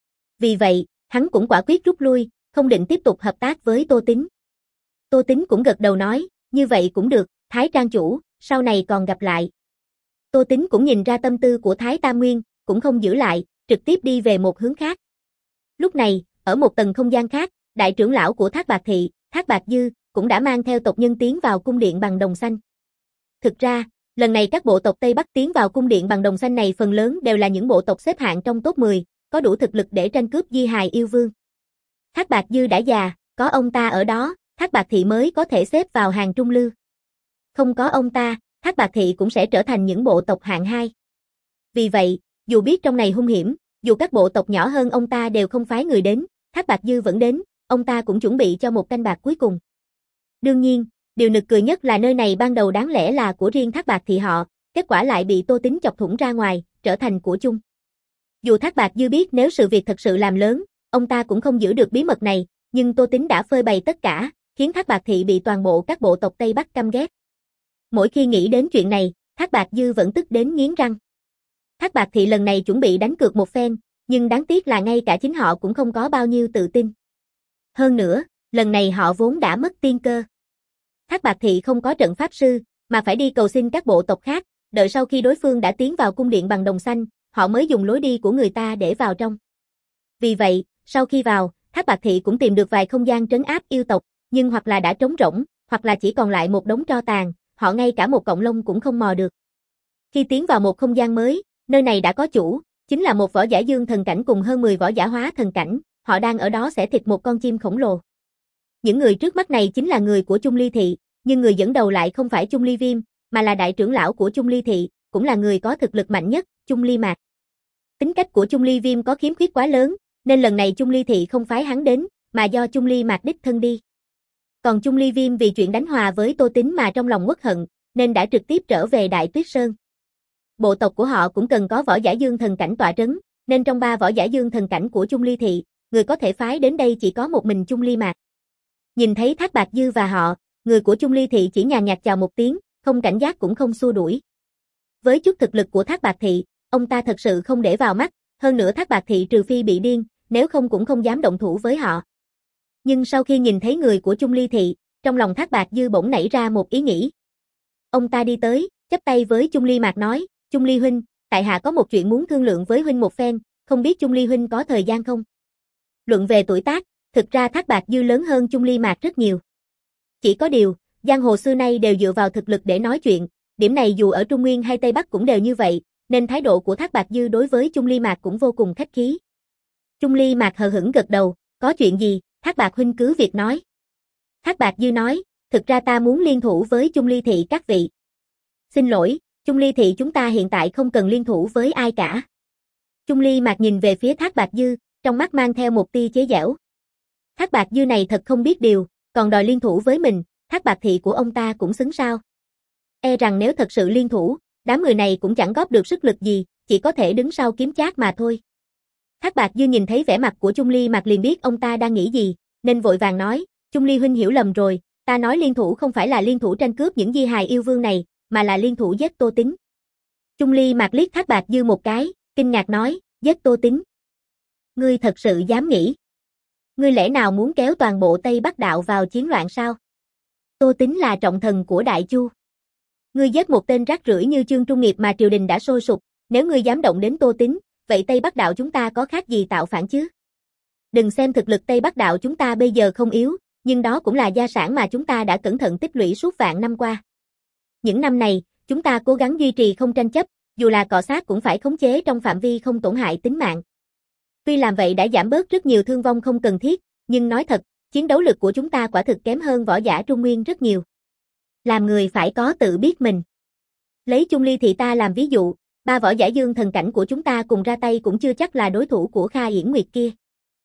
Vì vậy, hắn cũng quả quyết rút lui, không định tiếp tục hợp tác với Tô Tính. Tô Tính cũng gật đầu nói, như vậy cũng được, Thái Trang chủ, sau này còn gặp lại. Tô Tính cũng nhìn ra tâm tư của Thái Tam Nguyên, cũng không giữ lại, trực tiếp đi về một hướng khác. Lúc này, ở một tầng không gian khác, đại trưởng lão của Thác Bạt Thị, Thác Bạt Dư, cũng đã mang theo tộc nhân tiến vào cung điện bằng đồng xanh. Thực ra, lần này các bộ tộc Tây Bắc tiến vào cung điện bằng đồng xanh này phần lớn đều là những bộ tộc xếp hạng trong top mười, có đủ thực lực để tranh cướp di hài yêu vương. Thác Bạt Dư đã già, có ông ta ở đó, Thác Bạt Thị mới có thể xếp vào hàng trung lưu. Không có ông ta, Thác Bạt Thị cũng sẽ trở thành những bộ tộc hạng hai. Vì vậy, dù biết trong này hung hiểm, dù các bộ tộc nhỏ hơn ông ta đều không phái người đến, Thác Bạt Dư vẫn đến, ông ta cũng chuẩn bị cho một canh bạc cuối cùng. Đương nhiên, điều nực cười nhất là nơi này ban đầu đáng lẽ là của riêng Thác Bạt Thị họ, kết quả lại bị Tô Tính chọc thủng ra ngoài, trở thành của chung. Dù Thác Bạt Dư biết nếu sự việc thật sự làm lớn, ông ta cũng không giữ được bí mật này, nhưng Tô Tính đã phơi bày tất cả, khiến Thác Bạt Thị bị toàn bộ các bộ tộc Tây Bắc căm ghét. Mỗi khi nghĩ đến chuyện này, Thác Bạt Dư vẫn tức đến nghiến răng. Thác Bạt Thị lần này chuẩn bị đánh cược một phen, nhưng đáng tiếc là ngay cả chính họ cũng không có bao nhiêu tự tin. Hơn nữa, lần này họ vốn đã mất tiên cơ. Thác Bạt Thị không có trận pháp sư, mà phải đi cầu xin các bộ tộc khác, đợi sau khi đối phương đã tiến vào cung điện bằng đồng xanh, họ mới dùng lối đi của người ta để vào trong. Vì vậy, sau khi vào, Thác Bạt Thị cũng tìm được vài không gian trấn áp yêu tộc, nhưng hoặc là đã trống rỗng, hoặc là chỉ còn lại một đống tro tàn, họ ngay cả một cọng lông cũng không mò được. Khi tiến vào một không gian mới, nơi này đã có chủ, chính là một võ giả dương thần cảnh cùng hơn mười võ giả hóa thần cảnh, họ đang ở đó xẻ thịt một con chim khổng lồ. Những người trước mắt này chính là người của Chung Ly Thị, nhưng người dẫn đầu lại không phải Chung Ly Viêm, mà là đại trưởng lão của Chung Ly Thị, cũng là người có thực lực mạnh nhất, Chung Ly Mạc. Tính cách của Chung Ly Viêm có khiếm khuyết quá lớn, nên lần này Chung Ly Thị không phái hắn đến, mà do Chung Ly Mạc đích thân đi. Còn Chung Ly Viêm vì chuyện đánh hòa với Tô Tính mà trong lòng uất hận, nên đã trực tiếp trở về Đại Tuyết Sơn. Bộ tộc của họ cũng cần có võ giả dương thần cảnh tọa trấn, nên trong ba võ giả dương thần cảnh của Chung Ly Thị, người có thể phái đến đây chỉ có một mình Chung Ly Mạc. Nhìn thấy Thác Bạt Dư và họ, người của Chung Ly Thị chỉ nhàn nhạt chào một tiếng, không cảnh giác cũng không xua đuổi. Với chút thực lực của Thác Bạt Thị, ông ta thật sự không để vào mắt, hơn nữa Thác Bạt Thị trừ phi bị điên, nếu không cũng không dám động thủ với họ. Nhưng sau khi nhìn thấy người của Chung Ly Thị, trong lòng Thác Bạt Dư bỗng nảy ra một ý nghĩ. Ông ta đi tới, chắp tay với Chung Ly Mạc nói, Chung Ly huynh, tại hạ có một chuyện muốn thương lượng với huynh một phen, không biết Chung Ly huynh có thời gian không? Luận về tuổi tác, thực ra Thác Bạt Dư lớn hơn Chung Ly Mạc rất nhiều. Chỉ có điều, giang hồ xưa nay đều dựa vào thực lực để nói chuyện, điểm này dù ở Trung Nguyên hay Tây Bắc cũng đều như vậy, nên thái độ của Thác Bạt Dư đối với Chung Ly Mạc cũng vô cùng khách khí. Chung Ly Mạc hờ hững gật đầu, có chuyện gì, Thác Bạt huynh cứ việc nói. Thác Bạt Dư nói, thực ra ta muốn liên thủ với Chung Ly Thị các vị. Xin lỗi, Chung Ly Thị chúng ta hiện tại không cần liên thủ với ai cả. Chung Ly Mạc nhìn về phía Thác Bạt Dư, trong mắt mang theo một tia chế giễu. Thác Bạt Dư này thật không biết điều, còn đòi liên thủ với mình, Thác Bạt Thị của ông ta cũng xứng sao. E rằng nếu thật sự liên thủ, đám người này cũng chẳng góp được sức lực gì, chỉ có thể đứng sau kiếm chác mà thôi. Thác Bạt Dư nhìn thấy vẻ mặt của Chung Ly Mạc liền biết ông ta đang nghĩ gì, nên vội vàng nói, Chung Ly huynh hiểu lầm rồi, ta nói liên thủ không phải là liên thủ tranh cướp những di hài yêu vương này, mà là liên thủ giết Tô Tín. Chung Ly Mạc liếc Thác Bạt Dư một cái, kinh ngạc nói, giết Tô Tín. Ngươi thật sự dám nghĩ? Ngươi lẽ nào muốn kéo toàn bộ Tây Bắc đạo vào chiến loạn sao? Tô Tín là trọng thần của Đại Chu. Ngươi giết một tên rác rưởi như Chương Trung Nghiệp mà triều đình đã sôi sục, nếu ngươi dám động đến Tô Tín, vậy Tây Bắc đạo chúng ta có khác gì tạo phản chứ? Đừng xem thực lực Tây Bắc đạo chúng ta bây giờ không yếu, nhưng đó cũng là gia sản mà chúng ta đã cẩn thận tích lũy suốt vạn năm qua. Những năm này, chúng ta cố gắng duy trì không tranh chấp, dù là cọ xát cũng phải khống chế trong phạm vi không tổn hại tính mạng. Tuy làm vậy đã giảm bớt rất nhiều thương vong không cần thiết, nhưng nói thật, chiến đấu lực của chúng ta quả thực kém hơn võ giả Trung Nguyên rất nhiều. Làm người phải có tự biết mình. Lấy Chung Ly Thị ta làm ví dụ, ba võ giả dương thần cảnh của chúng ta cùng ra tay cũng chưa chắc là đối thủ của Kha Yển Nguyệt kia.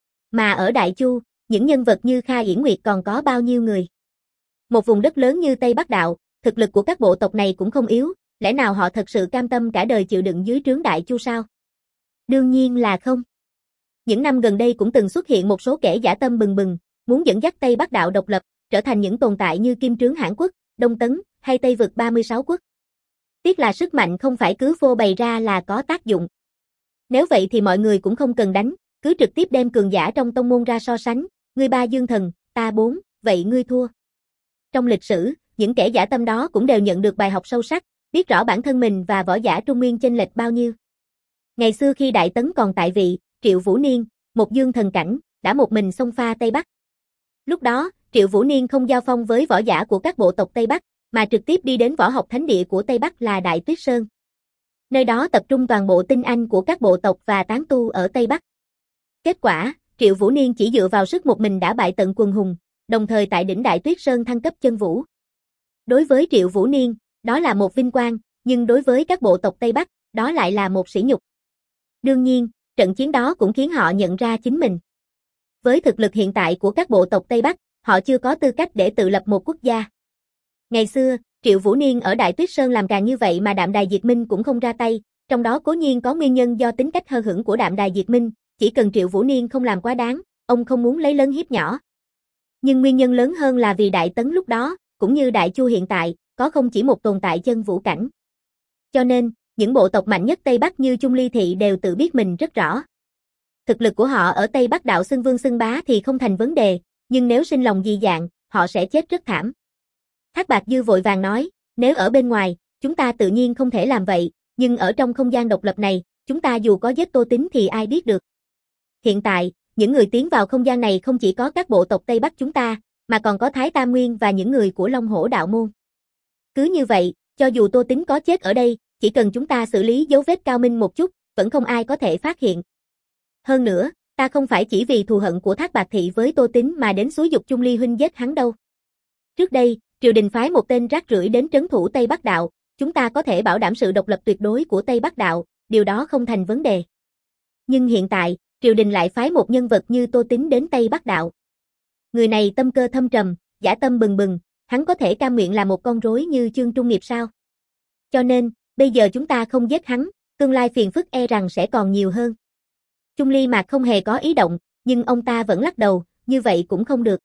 Mà ở Đại Chu, những nhân vật như Kha Yển Nguyệt còn có bao nhiêu người? Một vùng đất lớn như Tây Bắc đạo, thực lực của các bộ tộc này cũng không yếu, lẽ nào họ thật sự cam tâm cả đời chịu đựng dưới trướng Đại Chu sao? Đương nhiên là không. Những năm gần đây cũng từng xuất hiện một số kẻ dã tâm bừng bừng, muốn dẫn dắt Tây Bắc đạo độc lập, trở thành những tồn tại như Kim Trướng Hãn Quốc, Đông Tấn, hay Tây Vực ba mươi sáu quốc. Tiếc là sức mạnh không phải cứ phô bày ra là có tác dụng. Nếu vậy thì mọi người cũng không cần đánh, cứ trực tiếp đem cường giả trong tông môn ra so sánh, ngươi ba dương thần, ta bốn, vậy ngươi thua. Trong lịch sử, những kẻ dã tâm đó cũng đều nhận được bài học sâu sắc, biết rõ bản thân mình và võ giả Trung Nguyên chênh lệch bao nhiêu. Ngày xưa khi Đại Tấn còn tại vị, Triệu Vũ Niên, một dương thần cảnh, đã một mình xông pha Tây Bắc. Lúc đó, Triệu Vũ Niên không giao phong với võ giả của các bộ tộc Tây Bắc, mà trực tiếp đi đến võ học thánh địa của Tây Bắc là Đại Tuyết Sơn. Nơi đó tập trung toàn bộ tinh anh của các bộ tộc và tán tu ở Tây Bắc. Kết quả, Triệu Vũ Niên chỉ dựa vào sức một mình đã bại tận quần hùng, đồng thời tại đỉnh Đại Tuyết Sơn thăng cấp chân vũ. Đối với Triệu Vũ Niên, đó là một vinh quang, nhưng đối với các bộ tộc Tây Bắc, đó lại là một sỉ nhục. Đương nhiên, trận chiến đó cũng khiến họ nhận ra chính mình. Với thực lực hiện tại của các bộ tộc Tây Bắc, họ chưa có tư cách để tự lập một quốc gia. Ngày xưa, Triệu Vũ Niên ở Đại Tuyết Sơn làm càng như vậy mà Đạm Đài Diệt Minh cũng không ra tay, trong đó cố nhiên có nguyên nhân do tính cách hờ hững của Đạm Đài Diệt Minh, chỉ cần Triệu Vũ Niên không làm quá đáng, ông không muốn lấy lớn hiếp nhỏ. Nhưng nguyên nhân lớn hơn là vì Đại Tấn lúc đó, cũng như Đại Chu hiện tại, có không chỉ một tồn tại chân vũ cảnh. Cho nên, những bộ tộc mạnh nhất Tây Bắc như Chung Ly Thị đều tự biết mình rất rõ. Thực lực của họ ở Tây Bắc đạo xưng vương xưng bá thì không thành vấn đề, nhưng nếu sinh lòng dị dạng, họ sẽ chết rất thảm. Thác Bạt Dư vội vàng nói, nếu ở bên ngoài, chúng ta tự nhiên không thể làm vậy, nhưng ở trong không gian độc lập này, chúng ta dù có giết Tô Tín thì ai biết được. Hiện tại, những người tiến vào không gian này không chỉ có các bộ tộc Tây Bắc chúng ta, mà còn có Thái Tam Nguyên và những người của Long Hổ đạo môn. Cứ như vậy, cho dù Tô Tín có chết ở đây, chỉ cần chúng ta xử lý dấu vết cao minh một chút, vẫn không ai có thể phát hiện. Hơn nữa, ta không phải chỉ vì thù hận của Thác Bạt Thị với Tô Tín mà đến xúi giục Chung Ly huynh giết hắn đâu. Trước đây, triều đình phái một tên rác rưởi đến trấn thủ Tây Bắc đạo, chúng ta có thể bảo đảm sự độc lập tuyệt đối của Tây Bắc đạo, điều đó không thành vấn đề. Nhưng hiện tại, triều đình lại phái một nhân vật như Tô Tín đến Tây Bắc đạo. Người này tâm cơ thâm trầm, dã tâm bừng bừng, hắn có thể cam nguyện là một con rối như Chương Trung Nghiệp sao? Cho nên, bây giờ chúng ta không giết hắn, tương lai phiền phức e rằng sẽ còn nhiều hơn. Chung Ly Mạc không hề có ý động, nhưng ông ta vẫn lắc đầu, như vậy cũng không được.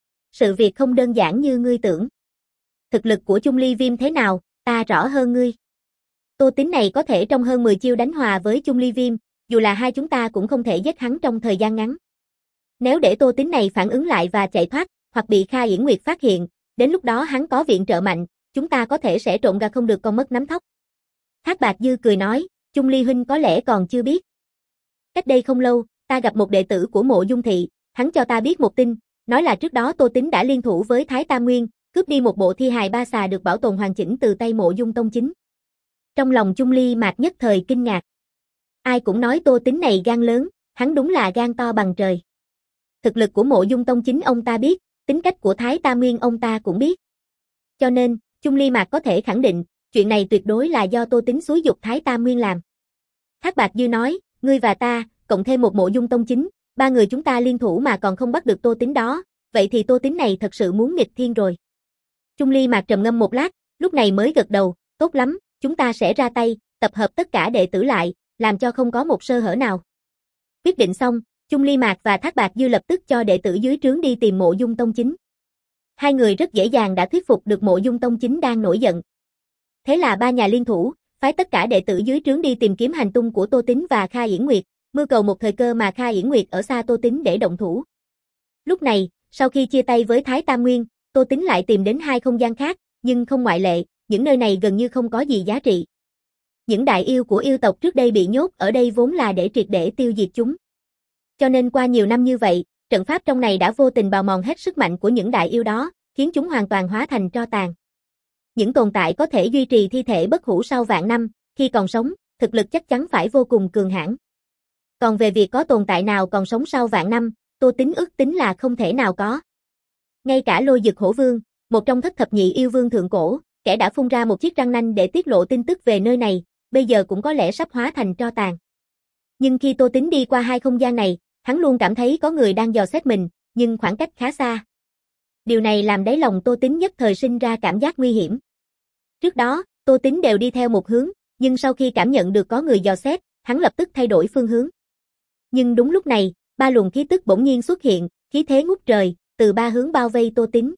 Sự việc không đơn giản như ngươi tưởng. Thực lực của Chung Ly Viêm thế nào, ta rõ hơn ngươi. Tô Tín này có thể trong hơn mười chiêu đánh hòa với Chung Ly Viêm, dù là hai chúng ta cũng không thể giết hắn trong thời gian ngắn. Nếu để Tô Tín này phản ứng lại và chạy thoát, hoặc bị Kha Yển Nguyệt phát hiện, đến lúc đó hắn có viện trợ mạnh, chúng ta có thể sẽ trộn gà không được còn mất nắm thóc. Thác Bạt Dư cười nói, Chung Ly huynh có lẽ còn chưa biết. Cách đây không lâu, ta gặp một đệ tử của Mộ Dung Thị, hắn cho ta biết một tin, nói là trước đó Tô Tín đã liên thủ với Thái Tam Nguyên, cướp đi một bộ thi hài ba xà được bảo tồn hoàn chỉnh từ tay Mộ Dung Tông Chính. Trong lòng Chung Ly Mạc nhất thời kinh ngạc. Ai cũng nói Tô Tín này gan lớn, hắn đúng là gan to bằng trời. Thực lực của Mộ Dung Tông Chính ông ta biết, tính cách của Thái Tam Nguyên ông ta cũng biết. Cho nên, Chung Ly Mạc có thể khẳng định, chuyện này tuyệt đối là do Tô Tín xúi giục Thái Tam Nguyên làm. Thác Bạt Dư nói, ngươi và ta, cộng thêm một Mộ Dung Tông Chính, ba người chúng ta liên thủ mà còn không bắt được Tô Tín đó, vậy thì Tô Tín này thật sự muốn nghịch thiên rồi. Chung Ly Mạc trầm ngâm một lát, lúc này mới gật đầu, tốt lắm, chúng ta sẽ ra tay, tập hợp tất cả đệ tử lại, làm cho không có một sơ hở nào. Quyết định xong, Chung Ly Mạc và Thác Bạt Dư lập tức cho đệ tử dưới trướng đi tìm Mộ Dung Tông Chính. Hai người rất dễ dàng đã thuyết phục được Mộ Dung Tông Chính đang nổi giận. Thế là ba nhà liên thủ, phái tất cả đệ tử dưới trướng đi tìm kiếm hành tung của Tô Tín và Kha Yển Nguyệt, mưu cầu một thời cơ mà Kha Yển Nguyệt ở xa Tô Tín để động thủ. Lúc này, sau khi chia tay với Thái Tam Nguyên, Tô Tín lại tìm đến hai không gian khác, nhưng không ngoại lệ, những nơi này gần như không có gì giá trị. Những đại yêu của yêu tộc trước đây bị nhốt ở đây vốn là để triệt để tiêu diệt chúng. Cho nên qua nhiều năm như vậy, trận pháp trong này đã vô tình bào mòn hết sức mạnh của những đại yêu đó, khiến chúng hoàn toàn hóa thành tro tàn. Những tồn tại có thể duy trì thi thể bất hủ sau vạn năm, khi còn sống, thực lực chắc chắn phải vô cùng cường hãn. Còn về việc có tồn tại nào còn sống sau vạn năm, Tô Tín ước tính là không thể nào có. Ngay cả Lôi Dực Hổ Vương, một trong thất thập nhị yêu vương thượng cổ, kẻ đã phun ra một chiếc răng nanh để tiết lộ tin tức về nơi này, bây giờ cũng có lẽ sắp hóa thành tro tàn. Nhưng khi Tô Tín đi qua hai không gian này, hắn luôn cảm thấy có người đang dò xét mình, nhưng khoảng cách khá xa. Điều này làm đáy lòng Tô Tín nhất thời sinh ra cảm giác nguy hiểm. Trước đó, Tô Tín đều đi theo một hướng, nhưng sau khi cảm nhận được có người dò xét, hắn lập tức thay đổi phương hướng. Nhưng đúng lúc này, ba luồng khí tức bỗng nhiên xuất hiện, khí thế ngút trời, từ ba hướng bao vây Tô Tín.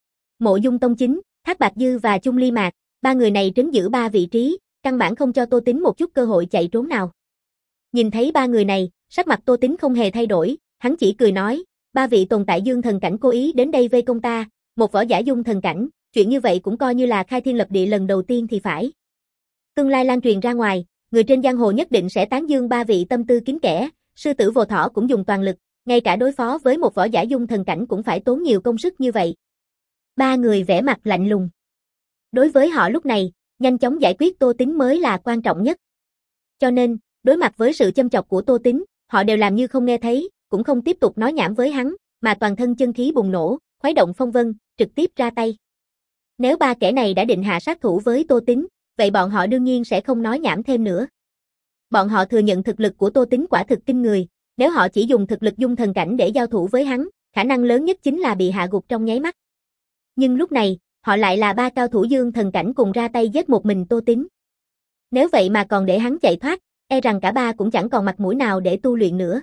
Mộ Dung Tông Chính, Thác Bạt Dư và Chung Ly Mạc, ba người này trấn giữ ba vị trí, căn bản không cho Tô Tín một chút cơ hội chạy trốn nào. Nhìn thấy ba người này, sắc mặt Tô Tín không hề thay đổi, hắn chỉ cười nói, ba vị tồn tại dương thần cảnh cố ý đến đây vây công ta, một võ giả dung thần cảnh, chuyện như vậy cũng coi như là khai thiên lập địa lần đầu tiên thì phải. Tương lai lan truyền ra ngoài, người trên giang hồ nhất định sẽ tán dương ba vị tâm tư kín kẽ, sư tử vô thỏ cũng dùng toàn lực, ngay cả đối phó với một võ giả dung thần cảnh cũng phải tốn nhiều công sức như vậy. Ba người vẻ mặt lạnh lùng. Đối với họ lúc này, nhanh chóng giải quyết Tô Tín mới là quan trọng nhất. Cho nên, đối mặt với sự châm chọc của Tô Tín, họ đều làm như không nghe thấy, cũng không tiếp tục nói nhảm với hắn, mà toàn thân chân khí bùng nổ, khuấy động phong vân, trực tiếp ra tay. Nếu ba kẻ này đã định hạ sát thủ với Tô Tín, vậy bọn họ đương nhiên sẽ không nói nhảm thêm nữa. Bọn họ thừa nhận thực lực của Tô Tín quả thực kinh người, nếu họ chỉ dùng thực lực dung thần cảnh để giao thủ với hắn, khả năng lớn nhất chính là bị hạ gục trong nháy mắt. Nhưng lúc này, họ lại là ba cao thủ dương thần cảnh cùng ra tay giết một mình Tô Tín. Nếu vậy mà còn để hắn chạy thoát, e rằng cả ba cũng chẳng còn mặt mũi nào để tu luyện nữa.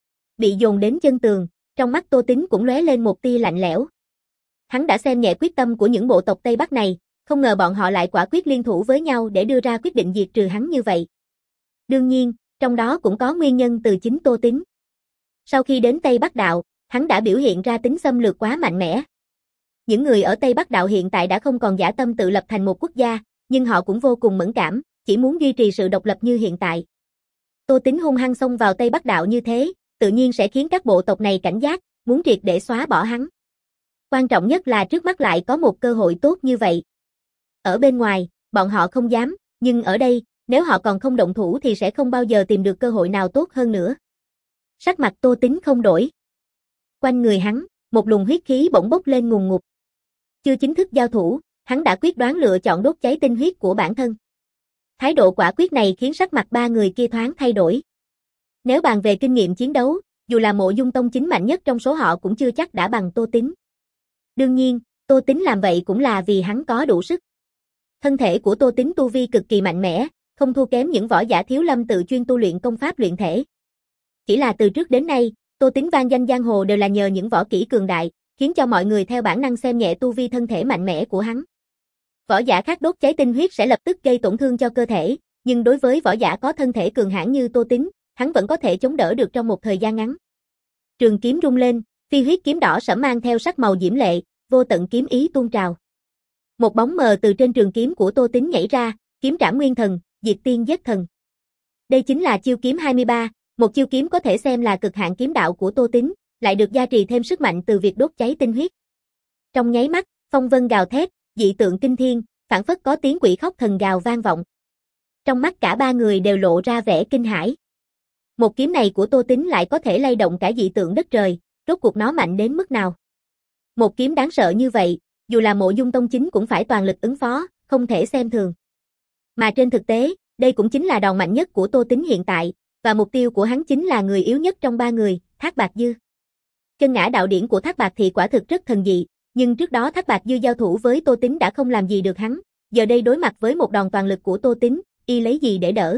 Bị dồn đến chân tường, trong mắt Tô Tín cũng lóe lên một tia lạnh lẽo. Hắn đã xem nhẹ quyết tâm của những bộ tộc Tây Bắc này, không ngờ bọn họ lại quả quyết liên thủ với nhau để đưa ra quyết định diệt trừ hắn như vậy. Đương nhiên, trong đó cũng có nguyên nhân từ chính Tô Tín. Sau khi đến Tây Bắc Đạo, hắn đã biểu hiện ra tính xâm lược quá mạnh mẽ. Những người ở Tây Bắc Đạo hiện tại đã không còn dã tâm tự lập thành một quốc gia, nhưng họ cũng vô cùng mẫn cảm, chỉ muốn duy trì sự độc lập như hiện tại. Tô Tín hung hăng xông vào Tây Bắc Đạo như thế, tự nhiên sẽ khiến các bộ tộc này cảnh giác, muốn triệt để xóa bỏ hắn. Quan trọng nhất là trước mắt lại có một cơ hội tốt như vậy. Ở bên ngoài, bọn họ không dám, nhưng ở đây, nếu họ còn không động thủ thì sẽ không bao giờ tìm được cơ hội nào tốt hơn nữa. Sắc mặt Tô Tín không đổi. Quanh người hắn, một luồng huyết khí bỗng bốc lên ngùn ngụt. Chưa chính thức giao thủ, hắn đã quyết đoán lựa chọn đốt cháy tinh huyết của bản thân. Thái độ quả quyết này khiến sắc mặt ba người kia thoáng thay đổi. Nếu bàn về kinh nghiệm chiến đấu, dù là Mộ Dung Tông Chính mạnh nhất trong số họ cũng chưa chắc đã bằng Tô Tín. Đương nhiên, Tô Tín làm vậy cũng là vì hắn có đủ sức. Thân thể của Tô Tín tu vi cực kỳ mạnh mẽ, không thua kém những võ giả thiếu lâm tự chuyên tu luyện công pháp luyện thể. Chỉ là từ trước đến nay, Tô Tín vang danh giang hồ đều là nhờ những võ kỹ cường đại, khiến cho mọi người theo bản năng xem nhẹ tu vi thân thể mạnh mẽ của hắn. Võ giả khác đốt cháy tinh huyết sẽ lập tức gây tổn thương cho cơ thể, nhưng đối với võ giả có thân thể cường hãn như Tô Tín, hắn vẫn có thể chống đỡ được trong một thời gian ngắn. Trường kiếm rung lên, phi huyết kiếm đỏ sẫm mang theo sắc màu diễm lệ, vô tận kiếm ý tuôn trào. Một bóng mờ từ trên trường kiếm của Tô Tín nhảy ra, kiếm trảm nguyên thần, diệt tiên giết thần. Đây chính là chiêu kiếm hai mươi ba, một chiêu kiếm có thể xem là cực hạn kiếm đạo của Tô Tín, lại được gia trì thêm sức mạnh từ việc đốt cháy tinh huyết. Trong nháy mắt, phong vân gào thét, dị tượng kinh thiên, phảng phất có tiếng quỷ khóc thần gào vang vọng. Trong mắt cả ba người đều lộ ra vẻ kinh hãi. Một kiếm này của Tô Tín lại có thể lay động cả dị tượng đất trời, rốt cuộc nó mạnh đến mức nào? Một kiếm đáng sợ như vậy, dù là Mộ Dung Tông Chính cũng phải toàn lực ứng phó, không thể xem thường. Mà trên thực tế, đây cũng chính là đòn mạnh nhất của Tô Tín hiện tại, và mục tiêu của hắn chính là người yếu nhất trong ba người, Thác Bạt Dư. Chân ngã đạo điển của Thác Bạt thì quả thực rất thần dị, nhưng trước đó Thác Bạt Dư giao thủ với Tô Tín đã không làm gì được hắn, giờ đây đối mặt với một đòn toàn lực của Tô Tín, y lấy gì để đỡ?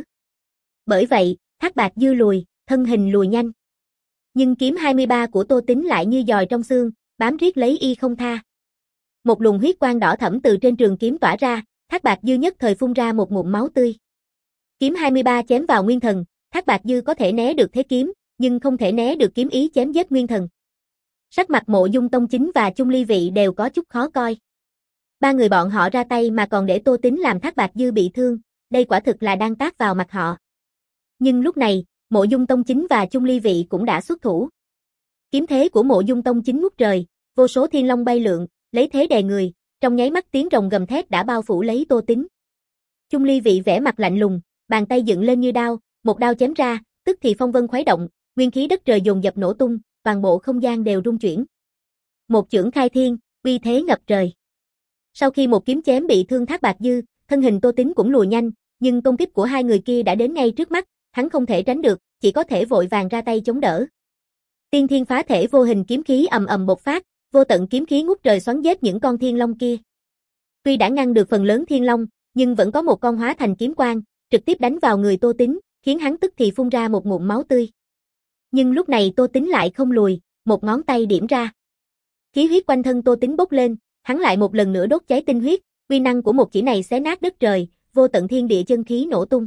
Bởi vậy, Thác Bạt Dư lùi, thân hình lùi nhanh. Nhưng kiếm hai mươi ba của Tô Tín lại như giòi trong xương, bám riết lấy y không tha. Một luồng huyết quang đỏ thẫm từ trên trường kiếm tỏa ra, Thác Bạt Dư nhất thời phun ra một ngụm máu tươi. Kiếm hai mươi ba chém vào nguyên thần, Thác Bạt Dư có thể né được thế kiếm, nhưng không thể né được kiếm ý chém giết nguyên thần. Sắc mặt Mộ Dung Tông Chính và Chung Ly Vị đều có chút khó coi. Ba người bọn họ ra tay mà còn để Tô Tín làm Thác Bạt Dư bị thương, đây quả thực là đang tát vào mặt họ. Nhưng lúc này, Mộ Dung Tông Chính và Chung Ly Vị cũng đã xuất thủ. Kiếm thế của Mộ Dung Tông Chính ngút trời, vô số thiên long bay lượn, lấy thế đè người, trong nháy mắt tiếng rồng gầm thét đã bao phủ lấy Tô Tín. Chung Ly Vị vẻ mặt lạnh lùng, bàn tay dựng lên như đao, một đao chém ra, tức thì phong vân khuấy động, nguyên khí đất trời dồn dập nổ tung, toàn bộ không gian đều rung chuyển. Một chưởng khai thiên, uy thế ngập trời. Sau khi một kiếm chém bị thương Thác Bạt Dư, thân hình Tô Tín cũng lùi nhanh, nhưng công kích của hai người kia đã đến ngay trước mắt, hắn không thể tránh được, chỉ có thể vội vàng ra tay chống đỡ. Tiên thiên phá thể vô hình kiếm khí ầm ầm bộc phát, vô tận kiếm khí ngút trời xoắn giết những con thiên long kia. Tuy đã ngăn được phần lớn thiên long, nhưng vẫn có một con hóa thành kiếm quang, trực tiếp đánh vào người Tô Tín, khiến hắn tức thì phun ra một ngụm máu tươi. Nhưng lúc này Tô Tín lại không lùi, một ngón tay điểm ra. Khí huyết quanh thân Tô Tín bốc lên, hắn lại một lần nữa đốt cháy tinh huyết, uy năng của một chỉ này xé nát đất trời, vô tận thiên địa chân khí nổ tung.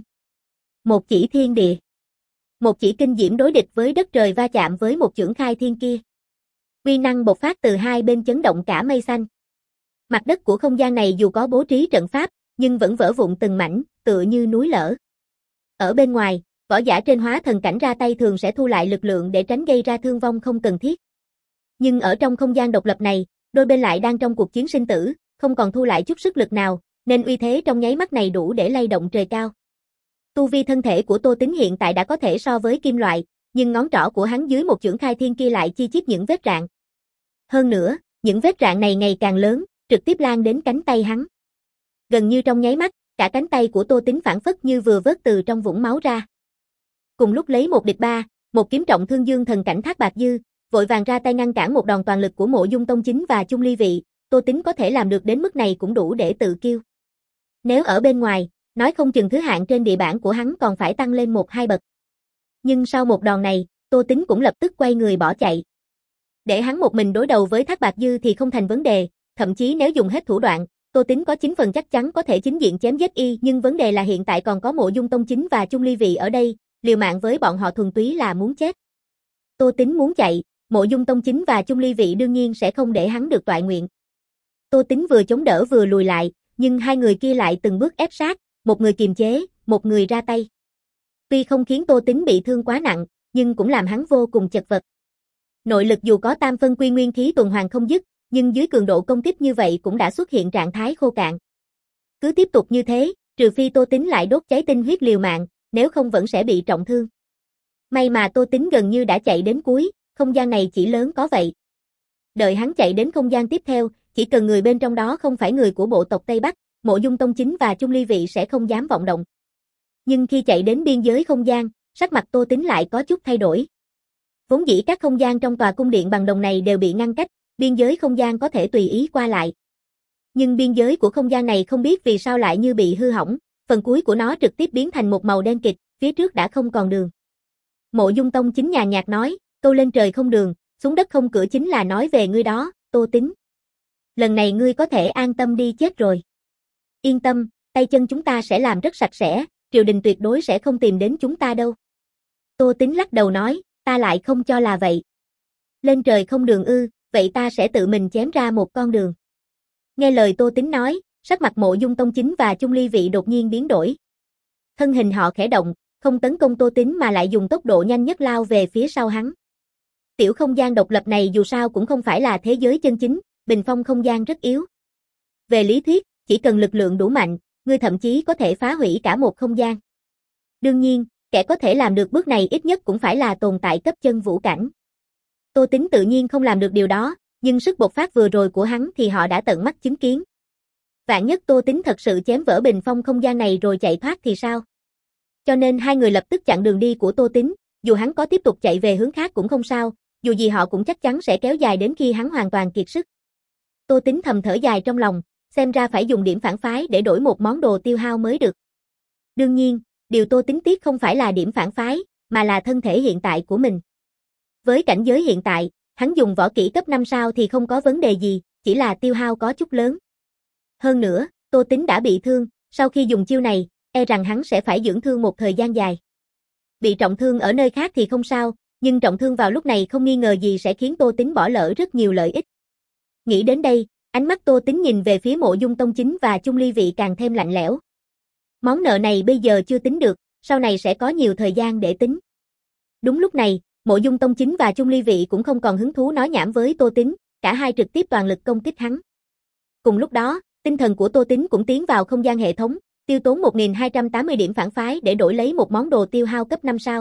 Một chỉ thiên địa. Một chỉ kinh diễm đối địch với đất trời va chạm với một chưởng khai thiên kia. Uy năng bộc phát từ hai bên chấn động cả mây xanh. Mặt đất của không gian này dù có bố trí trận pháp, nhưng vẫn vỡ vụn từng mảnh, tựa như núi lở. Ở bên ngoài, võ giả trên hóa thần cảnh ra tay thường sẽ thu lại lực lượng để tránh gây ra thương vong không cần thiết. Nhưng ở trong không gian độc lập này, đôi bên lại đang trong cuộc chiến sinh tử, không còn thu lại chút sức lực nào, nên uy thế trong nháy mắt này đủ để lay động trời cao. Tu vi thân thể của Tô Tín hiện tại đã có thể so với kim loại, nhưng ngón trỏ của hắn dưới một chưởng khai thiên kia lại chi chít những vết rạn. Hơn nữa, những vết rạn này ngày càng lớn, trực tiếp lan đến cánh tay hắn. Gần như trong nháy mắt, cả cánh tay của Tô Tín phảng phất như vừa vớt từ trong vũng máu ra. Cùng lúc lấy một địch ba, một kiếm trọng thương dương thần cảnh Thác Bạt Dư, vội vàng ra tay ngăn cản một đòn toàn lực của Mộ Dung Tông Chính và Chung Ly Vị, Tô Tín có thể làm được đến mức này cũng đủ để tự kiêu. Nếu ở bên ngoài, nói không chừng thứ hạng trên địa bản của hắn còn phải tăng lên một hai bậc. Nhưng sau một đòn này, Tô Tín cũng lập tức quay người bỏ chạy. Để hắn một mình đối đầu với Thác Bạt Dư thì không thành vấn đề, thậm chí nếu dùng hết thủ đoạn, Tô Tín có chín phần chắc chắn có thể chính diện chém giết y, nhưng vấn đề là hiện tại còn có Mộ Dung Tông Chính và Chung Ly Vị ở đây, liều mạng với bọn họ thuần túy là muốn chết. Tô Tín muốn chạy, Mộ Dung Tông Chính và Chung Ly Vị đương nhiên sẽ không để hắn được toại nguyện. Tô Tín vừa chống đỡ vừa lùi lại, nhưng hai người kia lại từng bước ép sát, một người kiềm chế, một người ra tay. Tuy không khiến Tô Tín bị thương quá nặng, nhưng cũng làm hắn vô cùng chật vật. Nội lực dù có tam phân quy nguyên khí tuần hoàn không dứt, nhưng dưới cường độ công kích như vậy cũng đã xuất hiện trạng thái khô cạn. Cứ tiếp tục như thế, trừ phi Tô Tín lại đốt cháy tinh huyết liều mạng, nếu không vẫn sẽ bị trọng thương. May mà Tô Tín gần như đã chạy đến cuối, không gian này chỉ lớn có vậy. Đợi hắn chạy đến không gian tiếp theo, chỉ cần người bên trong đó không phải người của bộ tộc Tây Bắc, Mộ Dung Tông Chính và Chung Ly Vị sẽ không dám vọng động. Nhưng khi chạy đến biên giới không gian, sắc mặt Tô Tín lại có chút thay đổi. Vốn dĩ các không gian trong tòa cung điện bằng đồng này đều bị ngăn cách, biên giới không gian có thể tùy ý qua lại. Nhưng biên giới của không gian này không biết vì sao lại như bị hư hỏng, phần cuối của nó trực tiếp biến thành một màu đen kịt, phía trước đã không còn đường. Mộ Dung Tông Chính nhàn nhạt nói, câu lên trời không đường, xuống đất không cửa chính là nói về ngươi đó, Tô Tín. Lần này ngươi có thể an tâm đi chết rồi. Yên tâm, tay chân chúng ta sẽ làm rất sạch sẽ, triều đình tuyệt đối sẽ không tìm đến chúng ta đâu. Tô Tính lắc đầu nói, ta lại không cho là vậy. Lên trời không đường ư, vậy ta sẽ tự mình chém ra một con đường. Nghe lời Tô Tính nói, sắc mặt Mộ Dung Tông Chính và Chung Ly Vị đột nhiên biến đổi. Thân hình họ khẽ động, không tấn công Tô Tính mà lại dùng tốc độ nhanh nhất lao về phía sau hắn. Tiểu không gian độc lập này dù sao cũng không phải là thế giới chân chính, bình phong không gian rất yếu. Về lý thuyết, chỉ cần lực lượng đủ mạnh, ngươi thậm chí có thể phá hủy cả một không gian. Đương nhiên, kẻ có thể làm được bước này ít nhất cũng phải là tồn tại cấp chân vũ cảnh. Tô Tính tự nhiên không làm được điều đó, nhưng sức bộc phát vừa rồi của hắn thì họ đã tận mắt chứng kiến. Vạn nhất Tô Tính thật sự chém vỡ bình phong không gian này rồi chạy thoát thì sao? Cho nên hai người lập tức chặn đường đi của Tô Tính, dù hắn có tiếp tục chạy về hướng khác cũng không sao, dù gì họ cũng chắc chắn sẽ kéo dài đến khi hắn hoàn toàn kiệt sức. Tô Tính thầm thở dài trong lòng, xem ra phải dùng điểm phản phái để đổi một món đồ tiêu hao mới được. Đương nhiên, điều Tô Tính tiếc không phải là điểm phản phái, mà là thân thể hiện tại của mình. Với cảnh giới hiện tại, hắn dùng võ kỹ cấp năm sao thì không có vấn đề gì, chỉ là tiêu hao có chút lớn. Hơn nữa, Tô Tính đã bị thương, sau khi dùng chiêu này, e rằng hắn sẽ phải dưỡng thương một thời gian dài. Bị trọng thương ở nơi khác thì không sao, nhưng trọng thương vào lúc này không nghi ngờ gì sẽ khiến Tô Tính bỏ lỡ rất nhiều lợi ích. Nghĩ đến đây, ánh mắt Tô Tính nhìn về phía Mộ Dung Tông Chính và Chung Ly Vị càng thêm lạnh lẽo. Món nợ này bây giờ chưa tính được, sau này sẽ có nhiều thời gian để tính. Đúng lúc này, Mộ Dung Tông Chính và Chung Ly Vị cũng không còn hứng thú nói nhảm với Tô Tính, cả hai trực tiếp toàn lực công kích hắn. Cùng lúc đó, tinh thần của Tô Tính cũng tiến vào không gian hệ thống, tiêu tốn một nghìn hai trăm tám mươi điểm phản phái để đổi lấy một món đồ tiêu hao cấp năm sao.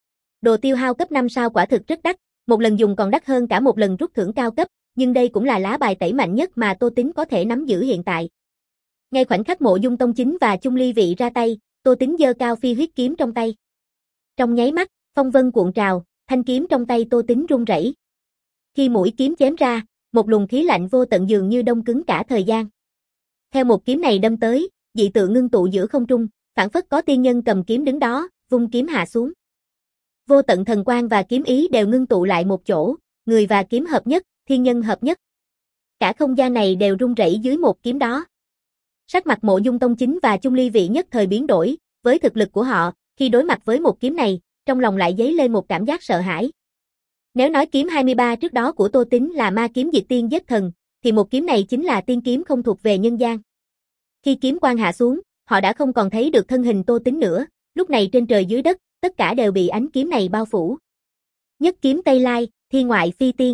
Đồ tiêu hao cấp năm sao quả thực rất đắt, một lần dùng còn đắt hơn cả một lần rút thưởng cao cấp, nhưng đây cũng là lá bài tẩy mạnh nhất mà Tô Tính có thể nắm giữ hiện tại. Ngay khoảnh khắc Mộ Dung Tông Chính và Chung Ly Vị ra tay, Tô Tính giơ cao phi huyết kiếm trong tay. Trong nháy mắt, phong vân cuộn trào, thanh kiếm trong tay Tô Tính rung rẩy. Khi mũi kiếm chém ra, một luồng khí lạnh vô tận dường như đông cứng cả thời gian. Theo một kiếm này đâm tới, dị tượng ngưng tụ giữa không trung, phảng phất có tiên nhân cầm kiếm đứng đó, vung kiếm hạ xuống. Vô tận thần quang và kiếm ý đều ngưng tụ lại một chỗ, người và kiếm hợp nhất, thiên nhân hợp nhất. Cả không gian này đều rung rẩy dưới một kiếm đó. Sắc mặt Mộ Dung Tông Chính và Chung Ly Vị nhất thời biến đổi, với thực lực của họ, khi đối mặt với một kiếm này, trong lòng lại dấy lên một cảm giác sợ hãi. Nếu nói kiếm hai mươi ba trước đó của Tô Tính là ma kiếm diệt tiên giết thần, thì một kiếm này chính là tiên kiếm không thuộc về nhân gian. Khi kiếm quang hạ xuống, họ đã không còn thấy được thân hình Tô Tính nữa, lúc này trên trời dưới đất, tất cả đều bị ánh kiếm này bao phủ. Nhất kiếm Tây Lai, thiên ngoại phi tiên.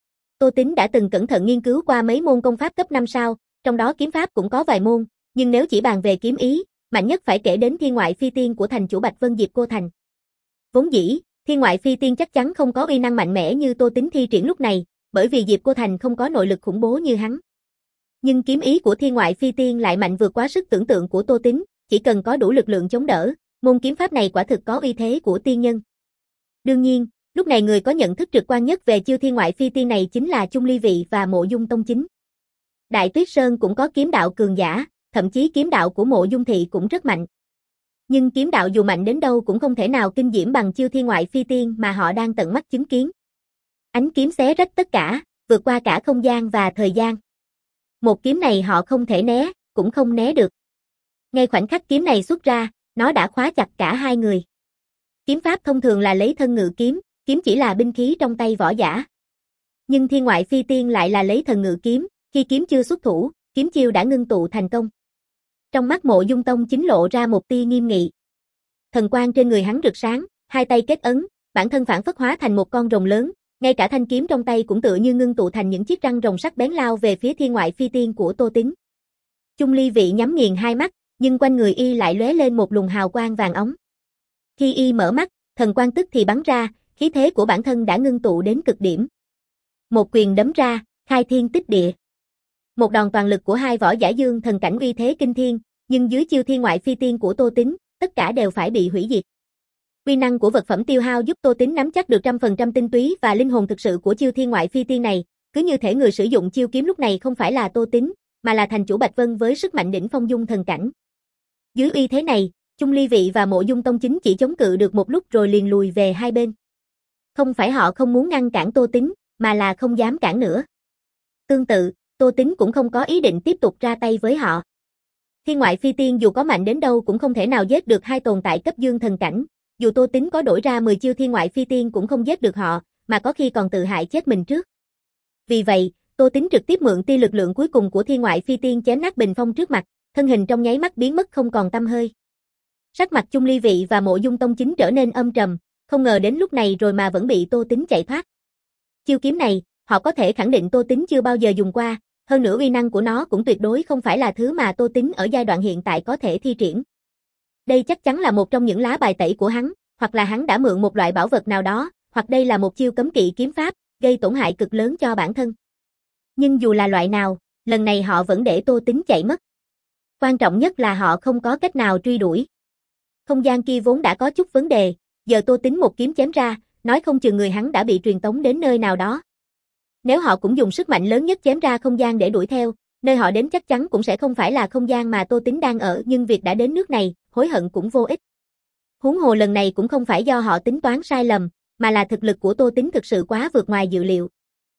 Tô Tính đã từng cẩn thận nghiên cứu qua mấy môn công pháp cấp năm sao, trong đó kiếm pháp cũng có vài môn, nhưng nếu chỉ bàn về kiếm ý, mạnh nhất phải kể đến thiên ngoại phi tiên của thành chủ Bạch Vân Diệp Cô Thành. Vốn dĩ, thiên ngoại phi tiên chắc chắn không có uy năng mạnh mẽ như Tô Tính thi triển lúc này, bởi vì Diệp Cô Thành không có nội lực khủng bố như hắn. Nhưng kiếm ý của thiên ngoại phi tiên lại mạnh vượt quá sức tưởng tượng của Tô Tính, chỉ cần có đủ lực lượng chống đỡ, môn kiếm pháp này quả thực có uy thế của tiên nhân. Đương nhiên, lúc này người có nhận thức trực quan nhất về chiêu thiên ngoại phi tiên này chính là Chung Ly Vị và Mộ Dung Tông Chính. Đại Tuyết Sơn cũng có kiếm đạo cường giả, thậm chí kiếm đạo của Mộ Dung Thị cũng rất mạnh. Nhưng kiếm đạo dù mạnh đến đâu cũng không thể nào kinh diễm bằng chiêu thiên ngoại phi tiên mà họ đang tận mắt chứng kiến. Ánh kiếm xé rách tất cả, vượt qua cả không gian và thời gian. Một kiếm này họ không thể né, cũng không né được. Ngay khoảnh khắc kiếm này xuất ra, nó đã khóa chặt cả hai người. Kiếm pháp thông thường là lấy thân ngự kiếm, kiếm chỉ là binh khí trong tay võ giả. Nhưng thiên ngoại phi tiên lại là lấy thần ngự kiếm, khi kiếm chưa xuất thủ, kiếm chiêu đã ngưng tụ thành công. Trong mắt Mộ Dung Tông Chính lộ ra một tia nghiêm nghị. Thần quang trên người hắn rực sáng, hai tay kết ấn, bản thân phản phất hóa thành một con rồng lớn, ngay cả thanh kiếm trong tay cũng tựa như ngưng tụ thành những chiếc răng rồng sắc bén lao về phía thiên ngoại phi tiên của Tô Tính. Chung Ly Vị nhắm nghiền hai mắt, nhưng quanh người y lại lóe lên một luồng hào quang vàng óng. Khi y mở mắt, thần quang tức thì bắn ra, khí thế của bản thân đã ngưng tụ đến cực điểm. Một quyền đấm ra, khai thiên tích địa. Một đòn toàn lực của hai võ giả dương thần cảnh uy thế kinh thiên, nhưng dưới chiêu thiên ngoại phi tiên của Tô Tính, tất cả đều phải bị hủy diệt. Uy năng của vật phẩm tiêu hao giúp Tô Tính nắm chắc được trăm phần trăm tinh túy và linh hồn thực sự của chiêu thiên ngoại phi tiên này, cứ như thể người sử dụng chiêu kiếm lúc này không phải là Tô Tính, mà là thành chủ Bạch Vân với sức mạnh đỉnh phong dung thần cảnh. Dưới uy thế này, Chung Ly Vị và Mộ Dung Tông Chính chỉ chống cự được một lúc rồi liền lùi về hai bên. Không phải họ không muốn ngăn cản Tô Tính, mà là không dám cản nữa. Tương tự, Tô Tính cũng không có ý định tiếp tục ra tay với họ. Thiên ngoại phi tiên dù có mạnh đến đâu cũng không thể nào giết được hai tồn tại cấp dương thần cảnh, dù Tô Tính có đổi ra mười chiêu thiên ngoại phi tiên cũng không giết được họ, mà có khi còn tự hại chết mình trước. Vì vậy, Tô Tính trực tiếp mượn tia lực lượng cuối cùng của thiên ngoại phi tiên chém nát bình phong trước mặt, thân hình trong nháy mắt biến mất không còn tăm hơi. Sắc mặt Chung Ly Vị và Mộ Dung Tông Chính trở nên âm trầm, không ngờ đến lúc này rồi mà vẫn bị Tô Tính chạy thoát. Chiêu kiếm này, họ có thể khẳng định Tô Tính chưa bao giờ dùng qua, hơn nữa uy năng của nó cũng tuyệt đối không phải là thứ mà Tô Tính ở giai đoạn hiện tại có thể thi triển. Đây chắc chắn là một trong những lá bài tẩy của hắn, hoặc là hắn đã mượn một loại bảo vật nào đó, hoặc đây là một chiêu cấm kỵ kiếm pháp, gây tổn hại cực lớn cho bản thân. Nhưng dù là loại nào, lần này họ vẫn để Tô Tính chạy mất. Quan trọng nhất là họ không có cách nào truy đuổi. Không gian kia vốn đã có chút vấn đề, giờ Tô Tính một kiếm chém ra, nói không chừng người hắn đã bị truyền tống đến nơi nào đó. Nếu họ cũng dùng sức mạnh lớn nhất chém ra không gian để đuổi theo, nơi họ đến chắc chắn cũng sẽ không phải là không gian mà Tô Tính đang ở, nhưng việc đã đến nước này, hối hận cũng vô ích. Huống hồ lần này cũng không phải do họ tính toán sai lầm, mà là thực lực của Tô Tính thực sự quá vượt ngoài dự liệu.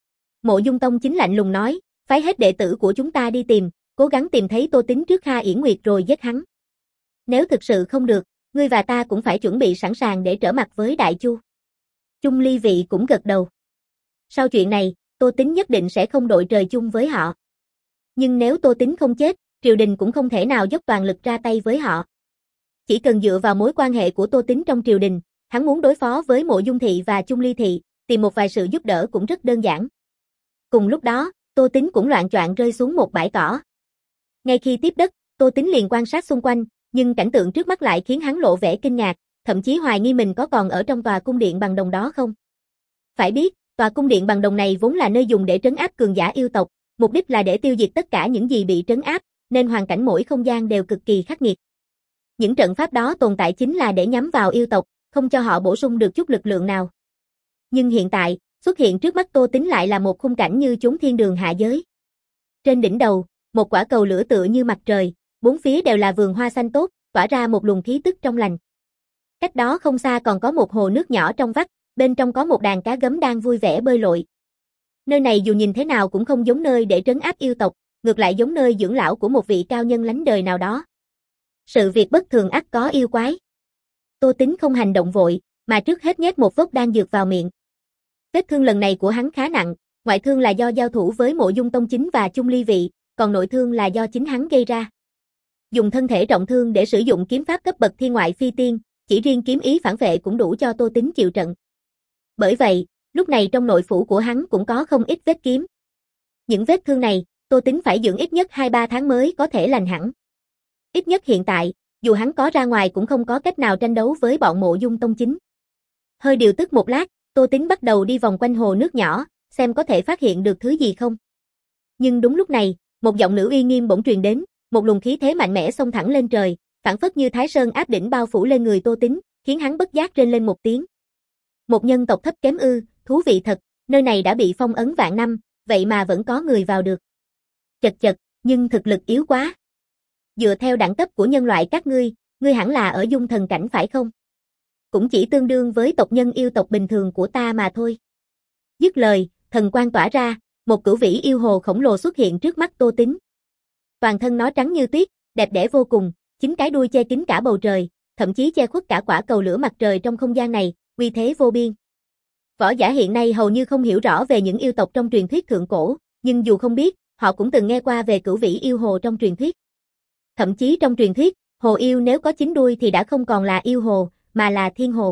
Mộ Dung Tông Chính lạnh lùng nói, phái hết đệ tử của chúng ta đi tìm, cố gắng tìm thấy Tô Tính trước Kha Yển Nguyệt rồi giết hắn. Nếu thực sự không được, ngươi và ta cũng phải chuẩn bị sẵn sàng để trở mặt với Đại Chu. Chung Ly Vị cũng gật đầu. Sau chuyện này, Tô Tính nhất định sẽ không đội trời chung với họ. Nhưng nếu Tô Tính không chết, triều đình cũng không thể nào dốc toàn lực ra tay với họ. Chỉ cần dựa vào mối quan hệ của Tô Tính trong triều đình, hắn muốn đối phó với Mộ Dung Thị và Chung Ly Thị, tìm một vài sự giúp đỡ cũng rất đơn giản. Cùng lúc đó, Tô Tính cũng loạng choạng rơi xuống một bãi cỏ. Ngay khi tiếp đất, Tô Tính liền quan sát xung quanh, nhưng cảnh tượng trước mắt lại khiến hắn lộ vẻ kinh ngạc, thậm chí hoài nghi mình có còn ở trong tòa cung điện bằng đồng đó không. Phải biết, tòa cung điện bằng đồng này vốn là nơi dùng để trấn áp cường giả yêu tộc, mục đích là để tiêu diệt tất cả những gì bị trấn áp, nên hoàn cảnh mỗi không gian đều cực kỳ khắc nghiệt. Những trận pháp đó tồn tại chính là để nhắm vào yêu tộc, không cho họ bổ sung được chút lực lượng nào. Nhưng hiện tại, xuất hiện trước mắt Tô Tính lại là một khung cảnh như chốn thiên đường hạ giới. Trên đỉnh đầu, một quả cầu lửa tựa như mặt trời, bốn phía đều là vườn hoa xanh tốt, tỏa ra một luồng khí tức trong lành. Cách đó không xa còn có một hồ nước nhỏ trong vắt, bên trong có một đàn cá gấm đang vui vẻ bơi lội. Nơi này dù nhìn thế nào cũng không giống nơi để trấn áp yêu tộc, ngược lại giống nơi dưỡng lão của một vị cao nhân lánh đời nào đó. Sự việc bất thường ắt có yêu quái. Tô Tính không hành động vội, mà trước hết nhét một vốc đan dược vào miệng. Vết thương lần này của hắn khá nặng, ngoại thương là do giao thủ với Mộ Dung Tông Chính và Chung Ly Vị, còn nội thương là do chính hắn gây ra. Dùng thân thể trọng thương để sử dụng kiếm pháp cấp bậc thiên ngoại phi tiên, chỉ riêng kiếm ý phản vệ cũng đủ cho Tô Tính chịu trận. Bởi vậy, lúc này trong nội phủ của hắn cũng có không ít vết kiếm. Những vết thương này, Tô Tính phải dưỡng ít nhất hai ba tháng mới có thể lành hẳn. Ít nhất hiện tại, dù hắn có ra ngoài cũng không có cách nào tranh đấu với bọn Mộ Dung Tông Chính. Hơi điều tức một lát, Tô Tính bắt đầu đi vòng quanh hồ nước nhỏ, xem có thể phát hiện được thứ gì không. Nhưng đúng lúc này, một giọng nữ uy nghiêm bỗng truyền đến, một luồng khí thế mạnh mẽ xông thẳng lên trời, phảng phất như Thái Sơn áp đỉnh bao phủ lên người Tô Tính, khiến hắn bất giác rên lên một tiếng. Một nhân tộc thấp kém ư, thú vị thật, nơi này đã bị phong ấn vạn năm, vậy mà vẫn có người vào được. Chật chật, nhưng thực lực yếu quá. Dựa theo đẳng cấp của nhân loại các ngươi, ngươi hẳn là ở dung thần cảnh phải không? Cũng chỉ tương đương với tộc nhân yêu tộc bình thường của ta mà thôi. Dứt lời, thần quang tỏa ra, một cửu vĩ yêu hồ khổng lồ xuất hiện trước mắt Tô Tính. Toàn thân nó trắng như tuyết, đẹp đẽ vô cùng, chính cái đuôi che kín cả bầu trời, thậm chí che khuất cả quả cầu lửa mặt trời trong không gian này, uy thế vô biên. Võ giả hiện nay hầu như không hiểu rõ về những yêu tộc trong truyền thuyết thượng cổ, nhưng dù không biết, họ cũng từng nghe qua về cửu vĩ yêu hồ trong truyền thuyết. Thậm chí trong truyền thuyết, hồ yêu nếu có chín đuôi thì đã không còn là yêu hồ, mà là thiên hồ.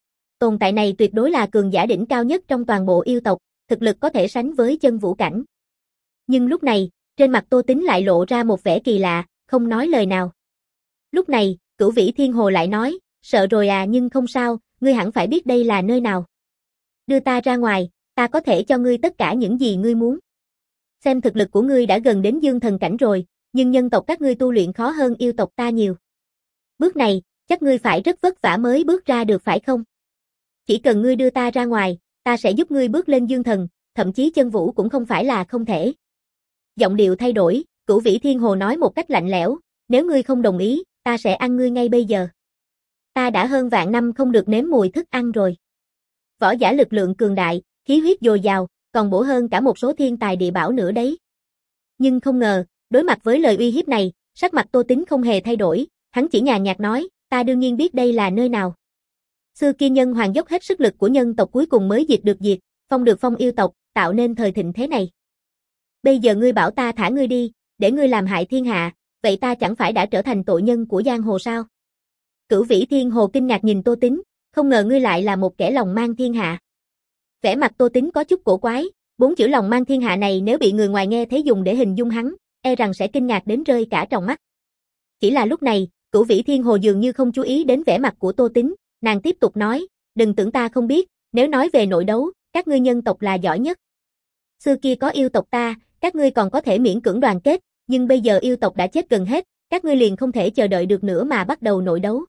Tồn tại này tuyệt đối là cường giả đỉnh cao nhất trong toàn bộ yêu tộc, thực lực có thể sánh với chân vũ cảnh. Nhưng lúc này, trên mặt Tô Tính lại lộ ra một vẻ kỳ lạ, không nói lời nào. Lúc này, cửu vĩ thiên hồ lại nói, sợ rồi à, nhưng không sao, ngươi hẳn phải biết đây là nơi nào. Đưa ta ra ngoài, ta có thể cho ngươi tất cả những gì ngươi muốn. Xem thực lực của ngươi đã gần đến dương thần cảnh rồi, nhưng nhân tộc các ngươi tu luyện khó hơn yêu tộc ta nhiều. Bước này, chắc ngươi phải rất vất vả mới bước ra được phải không? Chỉ cần ngươi đưa ta ra ngoài, ta sẽ giúp ngươi bước lên dương thần, thậm chí chân vũ cũng không phải là không thể. Giọng điệu thay đổi, cửu vĩ thiên hồ nói một cách lạnh lẽo, nếu ngươi không đồng ý, ta sẽ ăn ngươi ngay bây giờ. Ta đã hơn vạn năm không được nếm mùi thức ăn rồi. Võ giả lực lượng cường đại, khí huyết dồi dào, còn bổ hơn cả một số thiên tài địa bảo nữa đấy. Nhưng không ngờ, đối mặt với lời uy hiếp này, Sắc mặt Tô Tính không hề thay đổi, hắn chỉ nhàn nhạt nói, ta đương nhiên biết đây là nơi nào. Xưa kia nhân hoàng dốc hết sức lực của nhân tộc cuối cùng mới diệt được diệt, phong được phong yêu tộc, tạo nên thời thịnh thế này. Bây giờ ngươi bảo ta thả ngươi đi, để ngươi làm hại thiên hạ, vậy ta chẳng phải đã trở thành tội nhân của giang hồ sao? Cửu Vĩ Thiên Hồ kinh ngạc nhìn Tô Tính, không ngờ ngươi lại là một kẻ lòng mang thiên hạ. Vẻ mặt Tô Tính có chút cổ quái, bốn chữ lòng mang thiên hạ này nếu bị người ngoài nghe thấy dùng để hình dung hắn, e rằng sẽ kinh ngạc đến rơi cả tròng mắt. Chỉ là lúc này, Cửu Vĩ Thiên Hồ dường như không chú ý đến vẻ mặt của Tô Tính, nàng tiếp tục nói, đừng tưởng ta không biết, nếu nói về nội đấu, các ngươi nhân tộc là giỏi nhất. Xưa kia có yêu tộc ta, các ngươi còn có thể miễn cưỡng đoàn kết, nhưng bây giờ yêu tộc đã chết gần hết, các ngươi liền không thể chờ đợi được nữa mà bắt đầu nội đấu.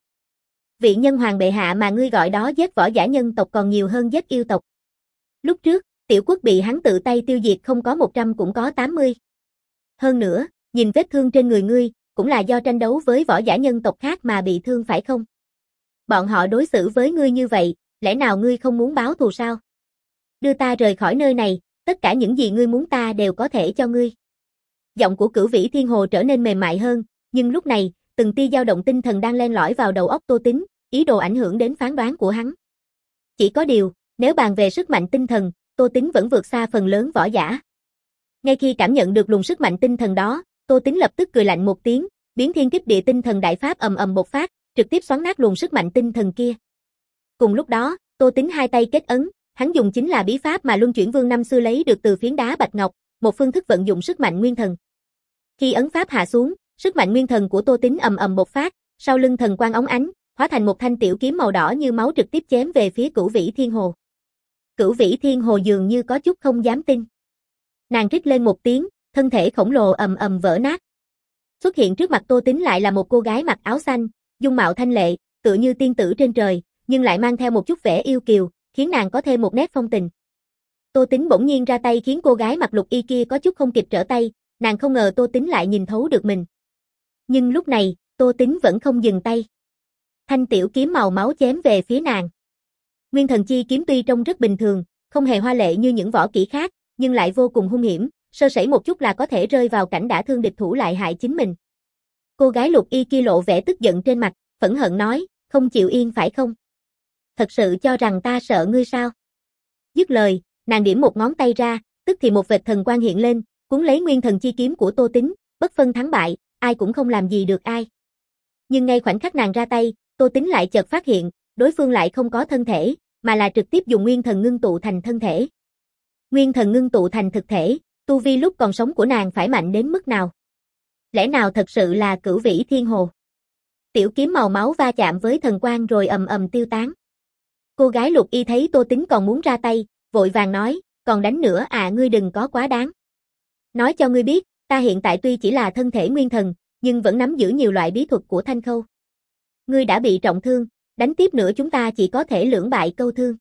Vị nhân hoàng bệ hạ mà ngươi gọi đó giết võ giả nhân tộc còn nhiều hơn giết yêu tộc. Lúc trước, tiểu quốc bị hắn tự tay tiêu diệt không có một trăm cũng có tám mươi. Hơn nữa, nhìn vết thương trên người ngươi, cũng là do tranh đấu với võ giả nhân tộc khác mà bị thương phải không? Bọn họ đối xử với ngươi như vậy, lẽ nào ngươi không muốn báo thù sao? Đưa ta rời khỏi nơi này, tất cả những gì ngươi muốn ta đều có thể cho ngươi. Giọng của Cửu Vĩ Thiên Hồ trở nên mềm mại hơn, nhưng lúc này, từng tia dao động tinh thần đang len lỏi vào đầu óc Tô Tính, ý đồ ảnh hưởng đến phán đoán của hắn. Chỉ có điều, nếu bàn về sức mạnh tinh thần, Tô Tính vẫn vượt xa phần lớn võ giả. Ngay khi cảm nhận được luồng sức mạnh tinh thần đó, Tô Tính lập tức cười lạnh một tiếng, biến thiên kích địa tinh thần đại pháp ầm ầm bộc phát, trực tiếp xoắn nát luồng sức mạnh tinh thần kia. Cùng lúc đó, Tô Tính hai tay kết ấn, hắn dùng chính là bí pháp mà Luân Chuyển Vương năm xưa lấy được từ phiến đá bạch ngọc, một phương thức vận dụng sức mạnh nguyên thần. Khi ấn pháp hạ xuống, sức mạnh nguyên thần của Tô Tính ầm ầm bộc phát, sau lưng thần quang óng ánh, hóa thành một thanh tiểu kiếm màu đỏ như máu trực tiếp chém về phía Cửu Vĩ Thiên Hồ. Cửu Vĩ Thiên Hồ dường như có chút không dám tin. Nàng rít lên một tiếng, thân thể khổng lồ ầm ầm vỡ nát. Xuất hiện trước mặt Tô Tính lại là một cô gái mặc áo xanh, dung mạo thanh lệ, tựa như tiên tử trên trời, nhưng lại mang theo một chút vẻ yêu kiều, khiến nàng có thêm một nét phong tình. Tô Tính bỗng nhiên ra tay khiến cô gái mặc lục y kia có chút không kịp trở tay, nàng không ngờ Tô Tính lại nhìn thấu được mình. Nhưng lúc này, Tô Tính vẫn không dừng tay. Thanh tiểu kiếm màu máu chém về phía nàng. Nguyên thần chi kiếm tuy trông rất bình thường, không hề hoa lệ như những võ kỹ khác, nhưng lại vô cùng hung hiểm, sơ sẩy một chút là có thể rơi vào cảnh đả thương địch thủ lại hại chính mình. Cô gái lục y kia lộ vẻ tức giận trên mặt, phẫn hận nói, không chịu yên phải không? Thật sự cho rằng ta sợ ngươi sao? Dứt lời, nàng điểm một ngón tay ra, tức thì một vệt thần quang hiện lên, cuốn lấy nguyên thần chi kiếm của Tô Tính, bất phân thắng bại, ai cũng không làm gì được ai. Nhưng ngay khoảnh khắc nàng ra tay, Tô Tính lại chợt phát hiện, đối phương lại không có thân thể, mà là trực tiếp dùng nguyên thần ngưng tụ thành thân thể. Nguyên thần ngưng tụ thành thực thể, tu vi lúc còn sống của nàng phải mạnh đến mức nào? Lẽ nào thật sự là Cửu Vĩ Thiên Hồ? Tiểu kiếm màu máu va chạm với thần quang rồi ầm ầm tiêu tán. Cô gái lục y thấy Tô Tính còn muốn ra tay, vội vàng nói, còn đánh nữa à, ngươi đừng có quá đáng. Nói cho ngươi biết, ta hiện tại tuy chỉ là thân thể nguyên thần, nhưng vẫn nắm giữ nhiều loại bí thuật của Thanh Khâu. Ngươi đã bị trọng thương, đánh tiếp nữa chúng ta chỉ có thể lưỡng bại câu thương.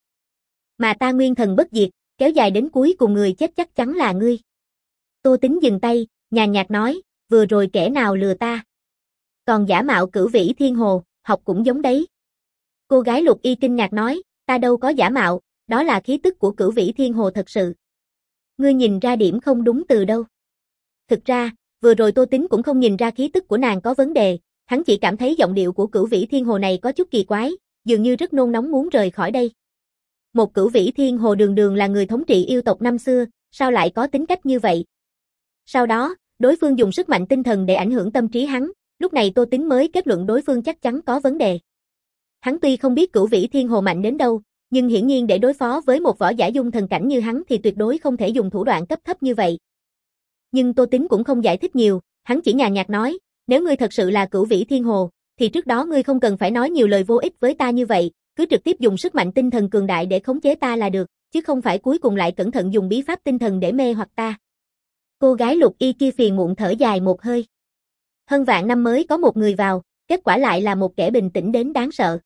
Mà ta nguyên thần bất diệt, kéo dài đến cuối cùng người chết chắc chắn là ngươi. Tô Tính dừng tay, nhàn nhạt nói, vừa rồi kẻ nào lừa ta? Còn giả mạo Cửu Vĩ Thiên Hồ, học cũng giống đấy. Cô gái lục y kinh ngạc nói, ta đâu có giả mạo, đó là khí tức của Cửu Vĩ Thiên Hồ thật sự. Ngươi nhìn ra điểm không đúng từ đâu? Thực ra, vừa rồi Tô Tính cũng không nhìn ra khí tức của nàng có vấn đề, hắn chỉ cảm thấy giọng điệu của Cửu Vĩ Thiên Hồ này có chút kỳ quái, dường như rất nôn nóng muốn rời khỏi đây. Một Cửu Vĩ Thiên Hồ đường đường là người thống trị yêu tộc năm xưa, sao lại có tính cách như vậy? Sau đó, đối phương dùng sức mạnh tinh thần để ảnh hưởng tâm trí hắn, lúc này Tô Tính mới kết luận đối phương chắc chắn có vấn đề. Hắn tuy không biết Cửu Vĩ Thiên Hồ mạnh đến đâu, nhưng hiển nhiên để đối phó với một võ giả dung thần cảnh như hắn thì tuyệt đối không thể dùng thủ đoạn cấp thấp như vậy. Nhưng Tô Tính cũng không giải thích nhiều, hắn chỉ nhàn nhạt nói, nếu ngươi thật sự là Cửu Vĩ Thiên Hồ, thì trước đó ngươi không cần phải nói nhiều lời vô ích với ta như vậy, cứ trực tiếp dùng sức mạnh tinh thần cường đại để khống chế ta là được, chứ không phải cuối cùng lại cẩn thận dùng bí pháp tinh thần để mê hoặc ta. Cô gái lục y kia phiền muộn thở dài một hơi. Hơn vạn năm mới có một người vào, kết quả lại là một kẻ bình tĩnh đến đáng sợ.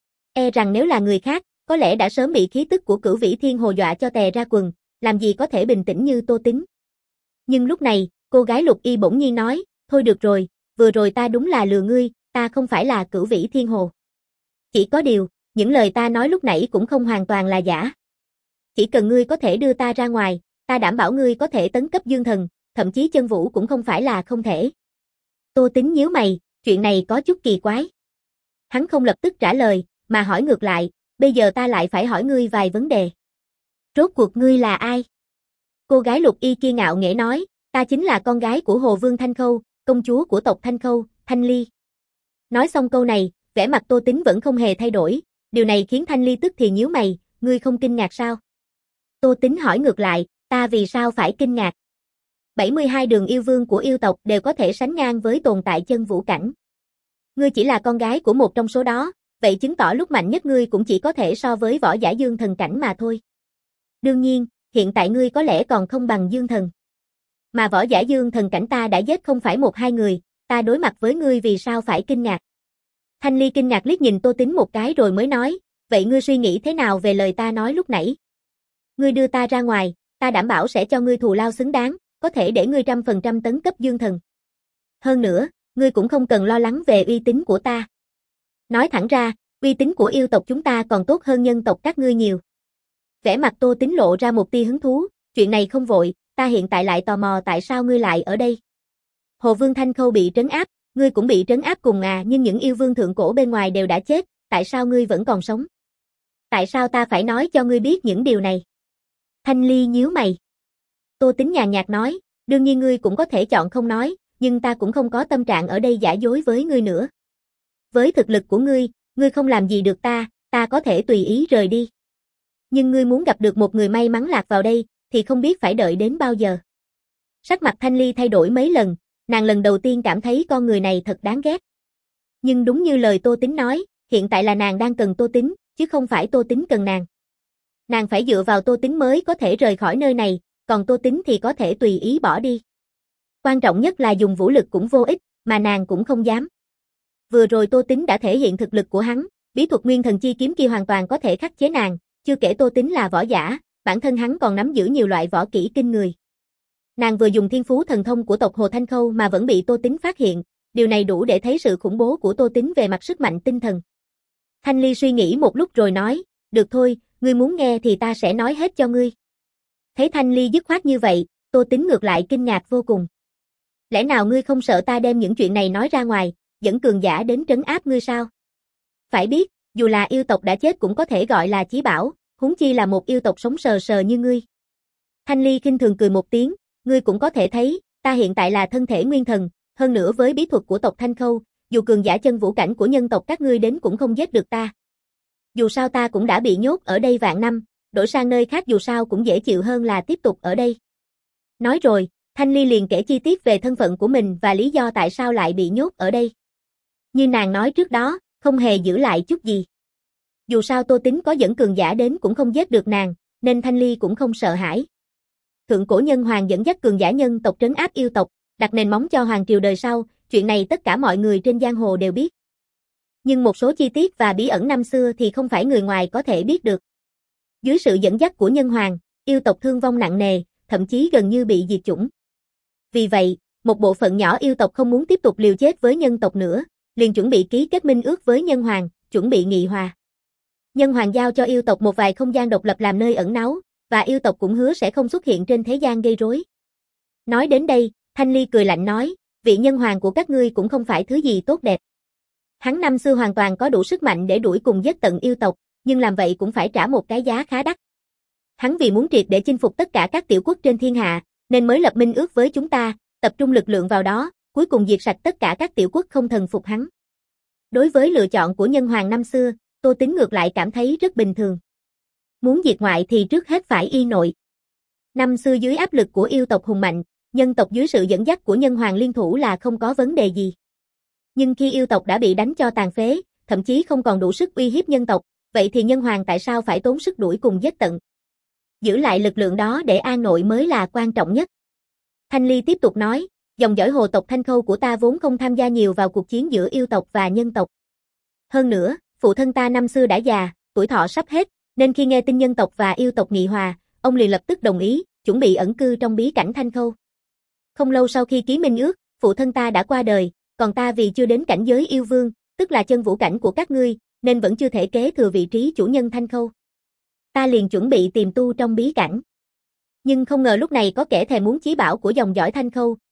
E rằng nếu là người khác, có lẽ đã sớm bị khí tức của Cửu Vĩ Thiên Hồ dọa cho tè ra quần, làm gì có thể bình tĩnh như Tô Tính. Nhưng lúc này, cô gái lục y bỗng nhiên nói, thôi được rồi, vừa rồi ta đúng là lừa ngươi, ta không phải là Cửu Vĩ Thiên Hồ. Chỉ có điều, những lời ta nói lúc nãy cũng không hoàn toàn là giả. Chỉ cần ngươi có thể đưa ta ra ngoài, ta đảm bảo ngươi có thể tấn cấp dương thần, thậm chí chân vũ cũng không phải là không thể. Tô Tính nhíu mày, chuyện này có chút kỳ quái. Hắn không lập tức trả lời, mà hỏi ngược lại, bây giờ ta lại phải hỏi ngươi vài vấn đề. Rốt cuộc ngươi là ai? Cô gái Lục Y kia ngạo nghễ nói, ta chính là con gái của Hồ Vương Thanh Khâu, công chúa của tộc Thanh Khâu, Thanh Ly. Nói xong câu này, vẻ mặt Tô Tính vẫn không hề thay đổi, điều này khiến Thanh Ly tức thì nhíu mày, ngươi không kinh ngạc sao? Tô Tính hỏi ngược lại, ta vì sao phải kinh ngạc? bảy mươi hai đường yêu vương của yêu tộc đều có thể sánh ngang với tồn tại chân vũ cảnh. Ngươi chỉ là con gái của một trong số đó, vậy chứng tỏ lúc mạnh nhất ngươi cũng chỉ có thể so với võ giả dương thần cảnh mà thôi. Đương nhiên, hiện tại ngươi có lẽ còn không bằng dương thần. Mà võ giả dương thần cảnh ta đã giết không phải một hai người, ta đối mặt với ngươi vì sao phải kinh ngạc. Thanh Ly kinh ngạc liếc nhìn Tô Tính một cái rồi mới nói, vậy ngươi suy nghĩ thế nào về lời ta nói lúc nãy? Ngươi đưa ta ra ngoài, ta đảm bảo sẽ cho ngươi thù lao xứng đáng, có thể để ngươi trăm phần trăm tấn cấp dương thần. Hơn nữa, ngươi cũng không cần lo lắng về uy tín của ta. Nói thẳng ra, uy tín của yêu tộc chúng ta còn tốt hơn nhân tộc các ngươi nhiều. Vẻ mặt Tô Tính lộ ra một tia hứng thú, chuyện này không vội, ta hiện tại lại tò mò tại sao ngươi lại ở đây. Hồ Vương Thanh Khâu bị trấn áp, ngươi cũng bị trấn áp cùng à, nhưng những yêu vương thượng cổ bên ngoài đều đã chết, tại sao ngươi vẫn còn sống? Tại sao ta phải nói cho ngươi biết những điều này? Thanh Ly nhíu mày. Tô Tính nhàn nhạt nói, đương nhiên ngươi cũng có thể chọn không nói, nhưng ta cũng không có tâm trạng ở đây giả dối với ngươi nữa. Với thực lực của ngươi, ngươi không làm gì được ta, ta có thể tùy ý rời đi. Nhưng ngươi muốn gặp được một người may mắn lạc vào đây, thì không biết phải đợi đến bao giờ. Sắc mặt Thanh Ly thay đổi mấy lần, nàng lần đầu tiên cảm thấy con người này thật đáng ghét. Nhưng đúng như lời Tô Tính nói, hiện tại là nàng đang cần Tô Tính, chứ không phải Tô Tính cần nàng. Nàng phải dựa vào Tô Tính mới có thể rời khỏi nơi này, còn Tô Tính thì có thể tùy ý bỏ đi. Quan trọng nhất là dùng vũ lực cũng vô ích, mà nàng cũng không dám. Vừa rồi Tô Tính đã thể hiện thực lực của hắn, bí thuật nguyên thần chi kiếm kia hoàn toàn có thể khắc chế nàng, chưa kể Tô Tính là võ giả, bản thân hắn còn nắm giữ nhiều loại võ kỹ kinh người. Nàng vừa dùng thiên phú thần thông của tộc Hồ Thanh Khâu mà vẫn bị Tô Tính phát hiện, điều này đủ để thấy sự khủng bố của Tô Tính về mặt sức mạnh tinh thần. Thanh Ly suy nghĩ một lúc rồi nói, được thôi, ngươi muốn nghe thì ta sẽ nói hết cho ngươi. Thấy Thanh Ly dứt khoát như vậy, Tô Tính ngược lại kinh ngạc vô cùng. Lẽ nào ngươi không sợ ta đem những chuyện này nói ra ngoài, dẫn cường giả đến trấn áp ngươi sao? Phải biết, dù là yêu tộc đã chết cũng có thể gọi là chí bảo, huống chi là một yêu tộc sống sờ sờ như ngươi. Thanh Ly khinh thường cười một tiếng, ngươi cũng có thể thấy, ta hiện tại là thân thể nguyên thần, hơn nữa với bí thuật của tộc Thanh Khâu, dù cường giả chân vũ cảnh của nhân tộc các ngươi đến cũng không giết được ta. Dù sao ta cũng đã bị nhốt ở đây vạn năm, đổi sang nơi khác dù sao cũng dễ chịu hơn là tiếp tục ở đây. Nói rồi, Thanh Ly liền kể chi tiết về thân phận của mình và lý do tại sao lại bị nhốt ở đây. Như nàng nói trước đó, không hề giữ lại chút gì. Dù sao Tô Tính có dẫn cường giả đến cũng không giết được nàng, nên Thanh Ly cũng không sợ hãi. Thượng cổ nhân hoàng dẫn dắt cường giả nhân tộc trấn áp yêu tộc, đặt nền móng cho hoàng triều đời sau, chuyện này tất cả mọi người trên giang hồ đều biết. Nhưng một số chi tiết và bí ẩn năm xưa thì không phải người ngoài có thể biết được. Dưới sự dẫn dắt của nhân hoàng, yêu tộc thương vong nặng nề, thậm chí gần như bị diệt chủng. Vì vậy, một bộ phận nhỏ yêu tộc không muốn tiếp tục liều chết với nhân tộc nữa, liền chuẩn bị ký kết minh ước với nhân hoàng, chuẩn bị nghị hòa. Nhân hoàng giao cho yêu tộc một vài không gian độc lập làm nơi ẩn náu, và yêu tộc cũng hứa sẽ không xuất hiện trên thế gian gây rối. Nói đến đây, Thanh Ly cười lạnh nói, vị nhân hoàng của các ngươi cũng không phải thứ gì tốt đẹp. Hắn năm xưa hoàn toàn có đủ sức mạnh để đuổi cùng giết tận yêu tộc, nhưng làm vậy cũng phải trả một cái giá khá đắt. Hắn vì muốn triệt để chinh phục tất cả các tiểu quốc trên thiên hạ, nên mới lập minh ước với chúng ta, tập trung lực lượng vào đó, cuối cùng diệt sạch tất cả các tiểu quốc không thần phục hắn. Đối với lựa chọn của nhân hoàng năm xưa, Tô Tính ngược lại cảm thấy rất bình thường. Muốn diệt ngoại thì trước hết phải y nội. Năm xưa dưới áp lực của yêu tộc hùng mạnh, nhân tộc dưới sự dẫn dắt của nhân hoàng liên thủ là không có vấn đề gì. Nhưng khi yêu tộc đã bị đánh cho tàn phế, thậm chí không còn đủ sức uy hiếp nhân tộc, vậy thì nhân hoàng tại sao phải tốn sức đuổi cùng giết tận? Giữ lại lực lượng đó để an nội mới là quan trọng nhất. Thanh Ly tiếp tục nói, dòng dõi hồ tộc Thanh Khâu của ta vốn không tham gia nhiều vào cuộc chiến giữa yêu tộc và nhân tộc. Hơn nữa, phụ thân ta năm xưa đã già, tuổi thọ sắp hết, nên khi nghe tin nhân tộc và yêu tộc nghị hòa, ông liền lập tức đồng ý, chuẩn bị ẩn cư trong bí cảnh Thanh Khâu. Không lâu sau khi ký minh ước, phụ thân ta đã qua đời, còn ta vì chưa đến cảnh giới yêu vương, tức là chân vũ cảnh của các ngươi, nên vẫn chưa thể kế thừa vị trí chủ nhân Thanh Khâu. Ta liền chuẩn bị tìm tu trong bí cảnh. Nhưng không ngờ lúc này có kẻ thèm muốn chí bảo của dòng dõi Thanh Khâu,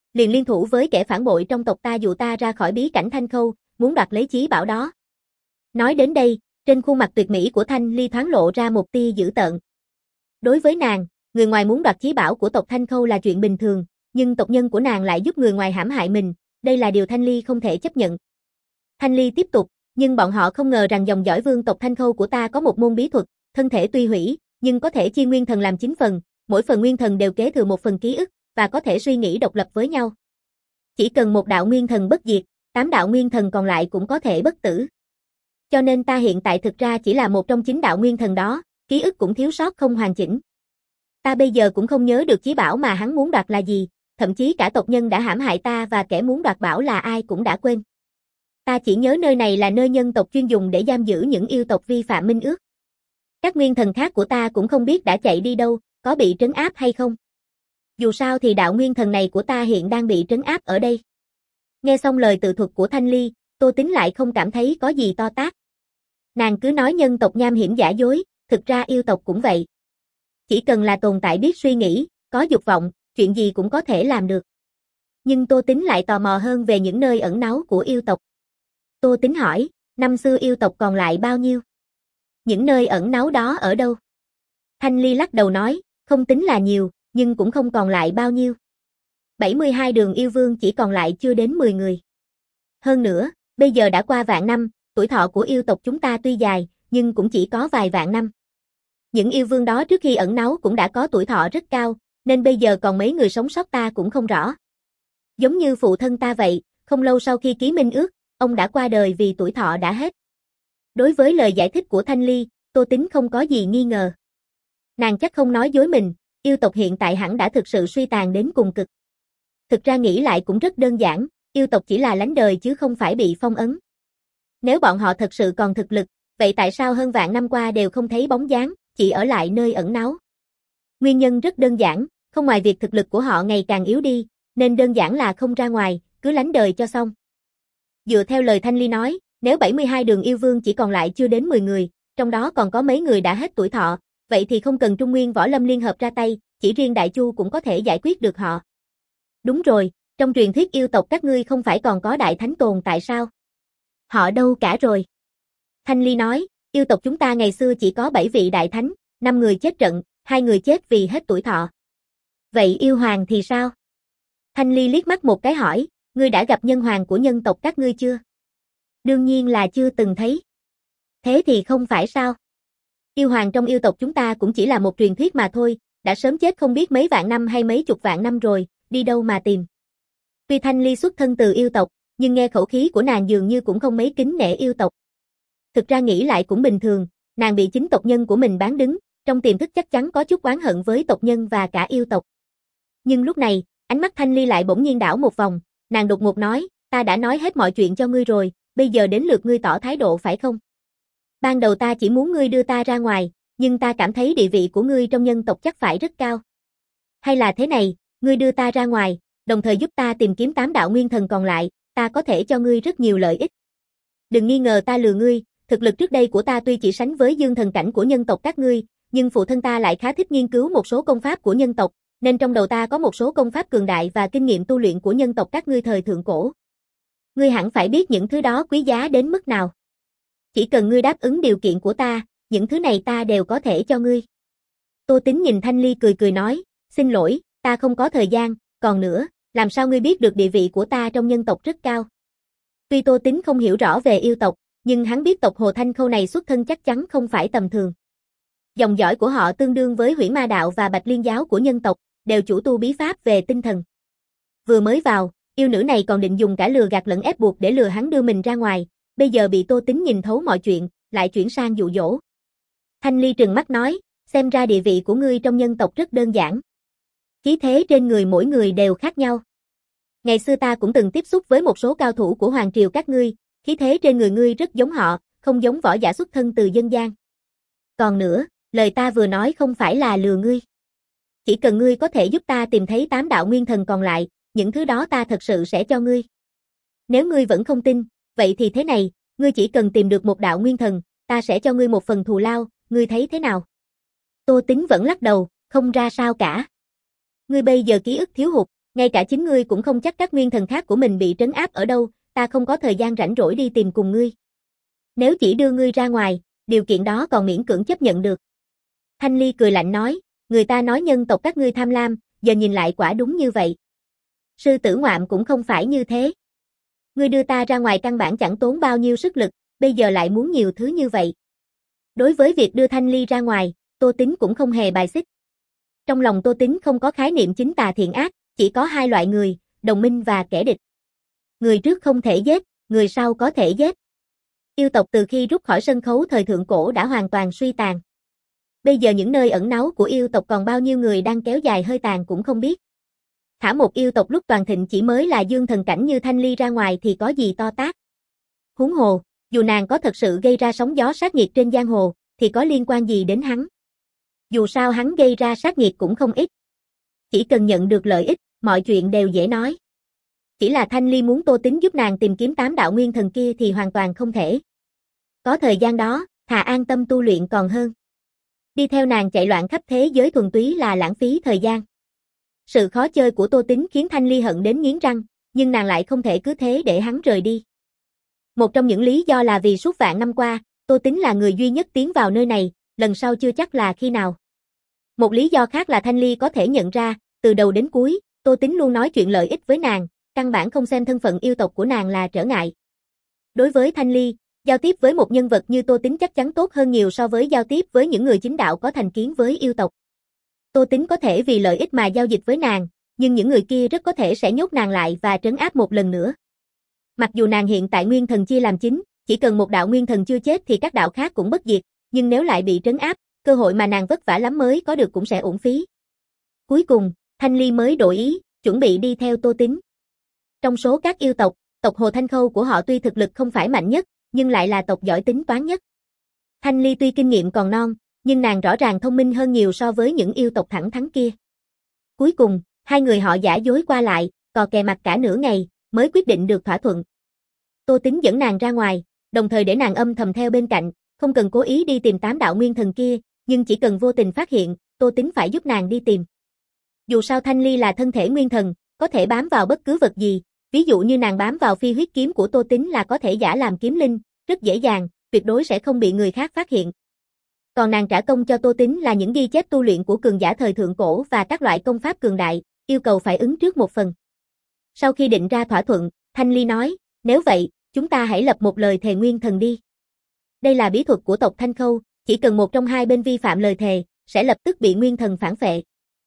liền liên thủ với kẻ phản bội trong tộc ta dụ ta ra khỏi bí cảnh Thanh Khâu, muốn đoạt lấy chí bảo đó. Nói đến đây, trên khuôn mặt tuyệt mỹ của Thanh Ly thoáng lộ ra một tia dữ tợn. Đối với nàng, người ngoài muốn đoạt chí bảo của tộc Thanh Khâu là chuyện bình thường, nhưng tộc nhân của nàng lại giúp người ngoài hãm hại mình, đây là điều Thanh Ly không thể chấp nhận. Thanh Ly tiếp tục, nhưng bọn họ không ngờ rằng dòng dõi vương tộc Thanh Khâu của ta có một môn bí thuật, thân thể tuy hủy, nhưng có thể chia nguyên thần làm chín phần, mỗi phần nguyên thần đều kế thừa một phần ký ức, và có thể suy nghĩ độc lập với nhau. Chỉ cần một đạo nguyên thần bất diệt, tám đạo nguyên thần còn lại cũng có thể bất tử. Cho nên ta hiện tại thực ra chỉ là một trong chín đạo nguyên thần đó, ký ức cũng thiếu sót không hoàn chỉnh. Ta bây giờ cũng không nhớ được chí bảo mà hắn muốn đoạt là gì, thậm chí cả tộc nhân đã hãm hại ta và kẻ muốn đoạt bảo là ai cũng đã quên. Ta chỉ nhớ nơi này là nơi nhân tộc chuyên dùng để giam giữ những yêu tộc vi phạm minh ước. Các nguyên thần khác của ta cũng không biết đã chạy đi đâu, có bị trấn áp hay không. Dù sao thì đạo nguyên thần này của ta hiện đang bị trấn áp ở đây. Nghe xong lời tự thuật của Thanh Ly, Tô Tính lại không cảm thấy có gì to tát. Nàng cứ nói nhân tộc nham hiểm giả dối, thực ra yêu tộc cũng vậy. Chỉ cần là tồn tại biết suy nghĩ, có dục vọng, chuyện gì cũng có thể làm được. Nhưng Tô Tính lại tò mò hơn về những nơi ẩn náu của yêu tộc. Tô Tính hỏi, năm xưa yêu tộc còn lại bao nhiêu? Những nơi ẩn náu đó ở đâu? Thanh Ly lắc đầu nói, không tính là nhiều, nhưng cũng không còn lại bao nhiêu. bảy mươi hai đường yêu vương chỉ còn lại chưa đến mười người. Hơn nữa, bây giờ đã qua vạn năm, tuổi thọ của yêu tộc chúng ta tuy dài, nhưng cũng chỉ có vài vạn năm. Những yêu vương đó trước khi ẩn náu cũng đã có tuổi thọ rất cao, nên bây giờ còn mấy người sống sót ta cũng không rõ. Giống như phụ thân ta vậy, không lâu sau khi ký minh ước, ông đã qua đời vì tuổi thọ đã hết. Đối với lời giải thích của Thanh Ly, Tô Tính không có gì nghi ngờ. Nàng chắc không nói dối mình, yêu tộc hiện tại hẳn đã thực sự suy tàn đến cùng cực. Thực ra nghĩ lại cũng rất đơn giản, yêu tộc chỉ là lánh đời chứ không phải bị phong ấn. Nếu bọn họ thật sự còn thực lực, vậy tại sao hơn vạn năm qua đều không thấy bóng dáng, chỉ ở lại nơi ẩn náu? Nguyên nhân rất đơn giản, không ngoài việc thực lực của họ ngày càng yếu đi, nên đơn giản là không ra ngoài, cứ lánh đời cho xong. Dựa theo lời Thanh Ly nói, nếu bảy mươi hai đường yêu vương chỉ còn lại chưa đến mười người, trong đó còn có mấy người đã hết tuổi thọ, vậy thì không cần Trung Nguyên Võ Lâm liên hợp ra tay, chỉ riêng Đại Chu cũng có thể giải quyết được họ. Đúng rồi, trong truyền thuyết yêu tộc các ngươi không phải còn có đại thánh tồn tại sao? Họ đâu cả rồi? Thanh Ly nói, yêu tộc chúng ta ngày xưa chỉ có bảy vị đại thánh, năm người chết trận, hai người chết vì hết tuổi thọ. Vậy yêu hoàng thì sao? Thanh Ly liếc mắt một cái hỏi, ngươi đã gặp nhân hoàng của nhân tộc các ngươi chưa? Đương nhiên là chưa từng thấy. Thế thì không phải sao? Yêu hoàng trong yêu tộc chúng ta cũng chỉ là một truyền thuyết mà thôi, đã sớm chết không biết mấy vạn năm hay mấy chục vạn năm rồi, đi đâu mà tìm. Tuy Thanh Ly xuất thân từ yêu tộc, nhưng nghe khẩu khí của nàng dường như cũng không mấy kính nể yêu tộc. Thực ra nghĩ lại cũng bình thường, nàng bị chính tộc nhân của mình bán đứng, trong tiềm thức chắc chắn có chút oán hận với tộc nhân và cả yêu tộc. Nhưng lúc này, ánh mắt Thanh Ly lại bỗng nhiên đảo một vòng, nàng đột ngột nói, ta đã nói hết mọi chuyện cho ngươi rồi, bây giờ đến lượt ngươi tỏ thái độ phải không? Ban đầu ta chỉ muốn ngươi đưa ta ra ngoài, nhưng ta cảm thấy địa vị của ngươi trong nhân tộc chắc phải rất cao. Hay là thế này, ngươi đưa ta ra ngoài, đồng thời giúp ta tìm kiếm tám đạo nguyên thần còn lại, ta có thể cho ngươi rất nhiều lợi ích. Đừng nghi ngờ ta lừa ngươi, thực lực trước đây của ta tuy chỉ sánh với dương thần cảnh của nhân tộc các ngươi, nhưng phụ thân ta lại khá thích nghiên cứu một số công pháp của nhân tộc, nên trong đầu ta có một số công pháp cường đại và kinh nghiệm tu luyện của nhân tộc các ngươi thời thượng cổ. Ngươi hẳn phải biết những thứ đó quý giá đến mức nào. Chỉ cần ngươi đáp ứng điều kiện của ta, những thứ này ta đều có thể cho ngươi. Tô Tính nhìn Thanh Ly cười cười nói, xin lỗi, ta không có thời gian, còn nữa, làm sao ngươi biết được địa vị của ta trong nhân tộc rất cao? Tuy Tô Tính không hiểu rõ về yêu tộc, nhưng hắn biết tộc Hồ Thanh Khâu này xuất thân chắc chắn không phải tầm thường. Dòng dõi của họ tương đương với Huyễn Ma Đạo và Bạch Liên Giáo của nhân tộc, đều chủ tu bí pháp về tinh thần. Vừa mới vào, yêu nữ này còn định dùng cả lừa gạt lẫn ép buộc để lừa hắn đưa mình ra ngoài, bây giờ bị Tô Tính nhìn thấu mọi chuyện, lại chuyển sang dụ dỗ. Thanh Ly trừng mắt nói, xem ra địa vị của ngươi trong nhân tộc rất đơn giản. Khí thế trên người mỗi người đều khác nhau. Ngày xưa ta cũng từng tiếp xúc với một số cao thủ của hoàng triều các ngươi, khí thế trên người ngươi rất giống họ, không giống võ giả xuất thân từ dân gian. Còn nữa, lời ta vừa nói không phải là lừa ngươi. Chỉ cần ngươi có thể giúp ta tìm thấy tám đạo nguyên thần còn lại, những thứ đó ta thật sự sẽ cho ngươi. Nếu ngươi vẫn không tin, vậy thì thế này, ngươi chỉ cần tìm được một đạo nguyên thần, ta sẽ cho ngươi một phần thù lao, ngươi thấy thế nào? Tô Tính vẫn lắc đầu, không ra sao cả. Ngươi bây giờ ký ức thiếu hụt, Ngay cả chính ngươi cũng không chắc các nguyên thần khác của mình bị trấn áp ở đâu, ta không có thời gian rảnh rỗi đi tìm cùng ngươi. Nếu chỉ đưa ngươi ra ngoài, điều kiện đó còn miễn cưỡng chấp nhận được. Thanh Ly cười lạnh nói, người ta nói nhân tộc các ngươi tham lam, giờ nhìn lại quả đúng như vậy. Sư tử ngoạm cũng không phải như thế. Ngươi đưa ta ra ngoài căn bản chẳng tốn bao nhiêu sức lực, bây giờ lại muốn nhiều thứ như vậy. Đối với việc đưa Thanh Ly ra ngoài, Tô Tín cũng không hề bài xích. Trong lòng Tô Tín không có khái niệm chính tà thiện ác, chỉ có hai loại người, đồng minh và kẻ địch. Người trước không thể giết, người sau có thể giết. Yêu tộc từ khi rút khỏi sân khấu thời thượng cổ đã hoàn toàn suy tàn. Bây giờ những nơi ẩn náu của yêu tộc còn bao nhiêu người đang kéo dài hơi tàn cũng không biết. Thả một yêu tộc lúc toàn thịnh chỉ mới là dương thần cảnh như Thanh Ly ra ngoài thì có gì to tát. Huống hồ, dù nàng có thật sự gây ra sóng gió sát nghiệt trên giang hồ, thì có liên quan gì đến hắn. Dù sao hắn gây ra sát nghiệt cũng không ít. Chỉ cần nhận được lợi ích, mọi chuyện đều dễ nói. Chỉ là Thanh Ly muốn Tô Tín giúp nàng tìm kiếm tám đạo nguyên thần kia thì hoàn toàn không thể. Có thời gian đó, thà an tâm tu luyện còn hơn. Đi theo nàng chạy loạn khắp thế giới thuần túy là lãng phí thời gian. Sự khó chơi của Tô Tín khiến Thanh Ly hận đến nghiến răng, nhưng nàng lại không thể cứ thế để hắn rời đi. Một trong những lý do là vì suốt vạn năm qua, Tô Tín là người duy nhất tiến vào nơi này, lần sau chưa chắc là khi nào. Một lý do khác là Thanh Ly có thể nhận ra, từ đầu đến cuối, Tô Tín luôn nói chuyện lợi ích với nàng, căn bản không xem thân phận yêu tộc của nàng là trở ngại. Đối với Thanh Ly, giao tiếp với một nhân vật như Tô Tín chắc chắn tốt hơn nhiều so với giao tiếp với những người chính đạo có thành kiến với yêu tộc. Tô Tín có thể vì lợi ích mà giao dịch với nàng, nhưng những người kia rất có thể sẽ nhốt nàng lại và trấn áp một lần nữa. Mặc dù nàng hiện tại nguyên thần chia làm chín, chỉ cần một đạo nguyên thần chưa chết thì các đạo khác cũng bất diệt, nhưng nếu lại bị trấn áp, cơ hội mà nàng vất vả lắm mới có được cũng sẽ uổng phí. Cuối cùng, Thanh Ly mới đổi ý, chuẩn bị đi theo Tô Tín. Trong số các yêu tộc, tộc Hồ Thanh Khâu của họ tuy thực lực không phải mạnh nhất, nhưng lại là tộc giỏi tính toán nhất. Thanh Ly tuy kinh nghiệm còn non, nhưng nàng rõ ràng thông minh hơn nhiều so với những yêu tộc thẳng thắn kia. Cuối cùng, hai người họ giả dối qua lại, cò kè mặt cả nửa ngày, mới quyết định được thỏa thuận. Tô Tín dẫn nàng ra ngoài, đồng thời để nàng âm thầm theo bên cạnh, không cần cố ý đi tìm tám đạo nguyên thần kia, nhưng chỉ cần vô tình phát hiện, Tô Tín phải giúp nàng đi tìm. Dù sao Thanh Ly là thân thể nguyên thần, có thể bám vào bất cứ vật gì, ví dụ như nàng bám vào phi huyết kiếm của Tô Tín là có thể giả làm kiếm linh, rất dễ dàng, tuyệt đối sẽ không bị người khác phát hiện. Còn nàng trả công cho Tô Tín là những ghi chép tu luyện của cường giả thời thượng cổ và các loại công pháp cường đại, yêu cầu phải ứng trước một phần. Sau khi định ra thỏa thuận, Thanh Ly nói, nếu vậy, chúng ta hãy lập một lời thề nguyên thần đi. Đây là bí thuật của tộc Thanh Khâu, chỉ cần một trong hai bên vi phạm lời thề, sẽ lập tức bị nguyên thần phản phệ.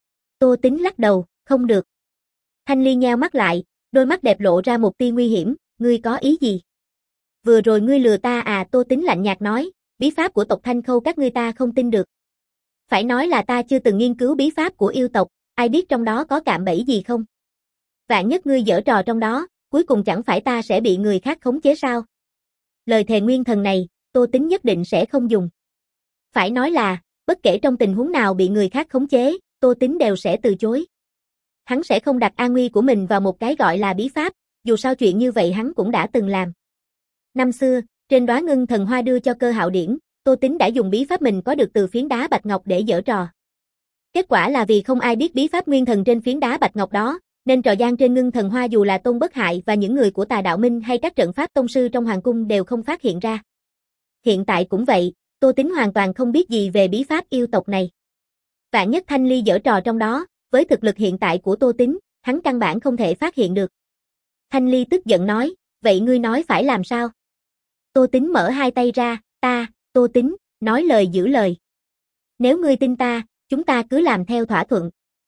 Tô Tín lắc đầu, không được. Thanh Ly nheo mắt lại, đôi mắt đẹp lộ ra một tia nguy hiểm, ngươi có ý gì? Vừa rồi ngươi lừa ta à? Tô Tín lạnh nhạt nói, bí pháp của tộc Thanh Khâu các ngươi ta không tin được. Phải nói là ta chưa từng nghiên cứu bí pháp của yêu tộc, ai biết trong đó có cạm bẫy gì không? Vạn nhất ngươi giở trò trong đó, cuối cùng chẳng phải ta sẽ bị người khác khống chế sao? Lời thề nguyên thần này, Tô Tín nhất định sẽ không dùng. Phải nói là, bất kể trong tình huống nào bị người khác khống chế, Tô Tín đều sẽ từ chối. Hắn sẽ không đặt an nguy của mình vào một cái gọi là bí pháp, dù sao chuyện như vậy hắn cũng đã từng làm. Năm xưa, trên đóa ngưng thần hoa đưa cho Cơ Hạo Điển, Tô Tín đã dùng bí pháp mình có được từ phiến đá bạch ngọc để giở trò. Kết quả là vì không ai biết bí pháp nguyên thần trên phiến đá bạch ngọc đó, nên trò gian trên ngưng thần hoa dù là Tôn Bất Hại và những người của Tà Đạo Minh hay các trận pháp tông sư trong hoàng cung đều không phát hiện ra. Hiện tại cũng vậy, Tô Tín hoàn toàn không biết gì về bí pháp yêu tộc này. Vạn nhất Thanh Ly giở trò trong đó, với thực lực hiện tại của Tô Tín, hắn căn bản không thể phát hiện được. Thanh Ly tức giận nói, vậy ngươi nói phải làm sao? Tô Tín mở hai tay ra, ta, Tô Tín, nói lời giữ lời. Nếu ngươi tin ta, chúng ta cứ làm theo thỏa thuận.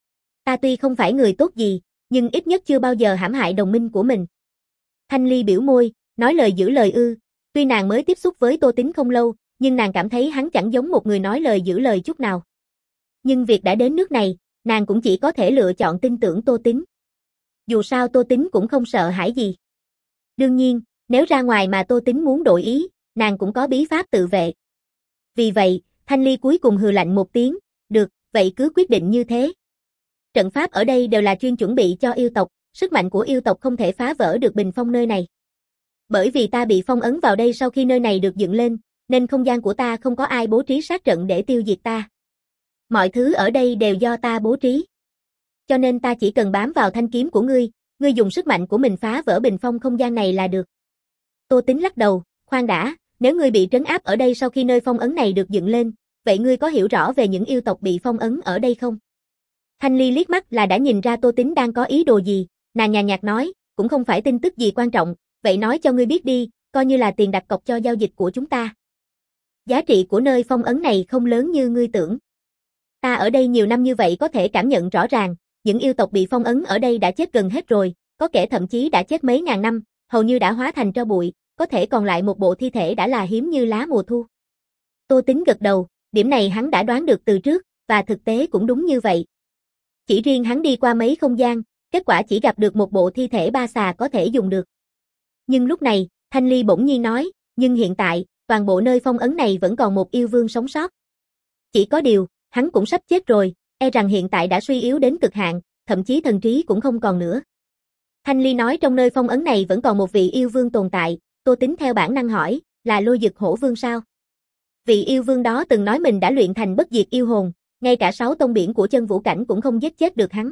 Ta tuy không phải người tốt gì, nhưng ít nhất chưa bao giờ hãm hại đồng minh của mình. Thanh Ly biểu môi, nói lời giữ lời ư, tuy nàng mới tiếp xúc với Tô Tín không lâu, nhưng nàng cảm thấy hắn chẳng giống một người nói lời giữ lời chút nào. Nhưng việc đã đến nước này, nàng cũng chỉ có thể lựa chọn tin tưởng Tô Tín. Dù sao Tô Tín cũng không sợ hãi gì. Đương nhiên, nếu ra ngoài mà Tô Tín muốn đổi ý, nàng cũng có bí pháp tự vệ. Vì vậy, Thanh Ly cuối cùng hừ lạnh một tiếng, được, vậy cứ quyết định như thế. Trận pháp ở đây đều là chuyên chuẩn bị cho yêu tộc, sức mạnh của yêu tộc không thể phá vỡ được bình phong nơi này. Bởi vì ta bị phong ấn vào đây sau khi nơi này được dựng lên, nên không gian của ta không có ai bố trí sát trận để tiêu diệt ta. Mọi thứ ở đây đều do ta bố trí. Cho nên ta chỉ cần bám vào thanh kiếm của ngươi, ngươi dùng sức mạnh của mình phá vỡ bình phong không gian này là được. Tô Tính lắc đầu, khoan đã, nếu ngươi bị trấn áp ở đây sau khi nơi phong ấn này được dựng lên, vậy ngươi có hiểu rõ về những yêu tộc bị phong ấn ở đây không? Thanh Ly liếc mắt là đã nhìn ra Tô Tính đang có ý đồ gì, nàng nhàn nhạt nói, cũng không phải tin tức gì quan trọng, vậy nói cho ngươi biết đi, coi như là tiền đặt cọc cho giao dịch của chúng ta. Giá trị của nơi phong ấn này không lớn như ngươi tưởng. Ta ở đây nhiều năm như vậy có thể cảm nhận rõ ràng, những yêu tộc bị phong ấn ở đây đã chết gần hết rồi, có kẻ thậm chí đã chết mấy ngàn năm, hầu như đã hóa thành tro bụi, có thể còn lại một bộ thi thể đã là hiếm như lá mùa thu. Tô Tính gật đầu, điểm này hắn đã đoán được từ trước, và thực tế cũng đúng như vậy. Chỉ riêng hắn đi qua mấy không gian, kết quả chỉ gặp được một bộ thi thể ba xà có thể dùng được. Nhưng lúc này, Thanh Ly bỗng nhiên nói, nhưng hiện tại, toàn bộ nơi phong ấn này vẫn còn một yêu vương sống sót. Chỉ có điều, hắn cũng sắp chết rồi, e rằng hiện tại đã suy yếu đến cực hạn, thậm chí thần trí cũng không còn nữa. Thanh Ly nói trong nơi phong ấn này vẫn còn một vị yêu vương tồn tại, Tô Tính theo bản năng hỏi, là Lôi Dực Hổ Vương sao? Vị yêu vương đó từng nói mình đã luyện thành bất diệt yêu hồn, ngay cả sáu tông biển của chân vũ cảnh cũng không giết chết được hắn.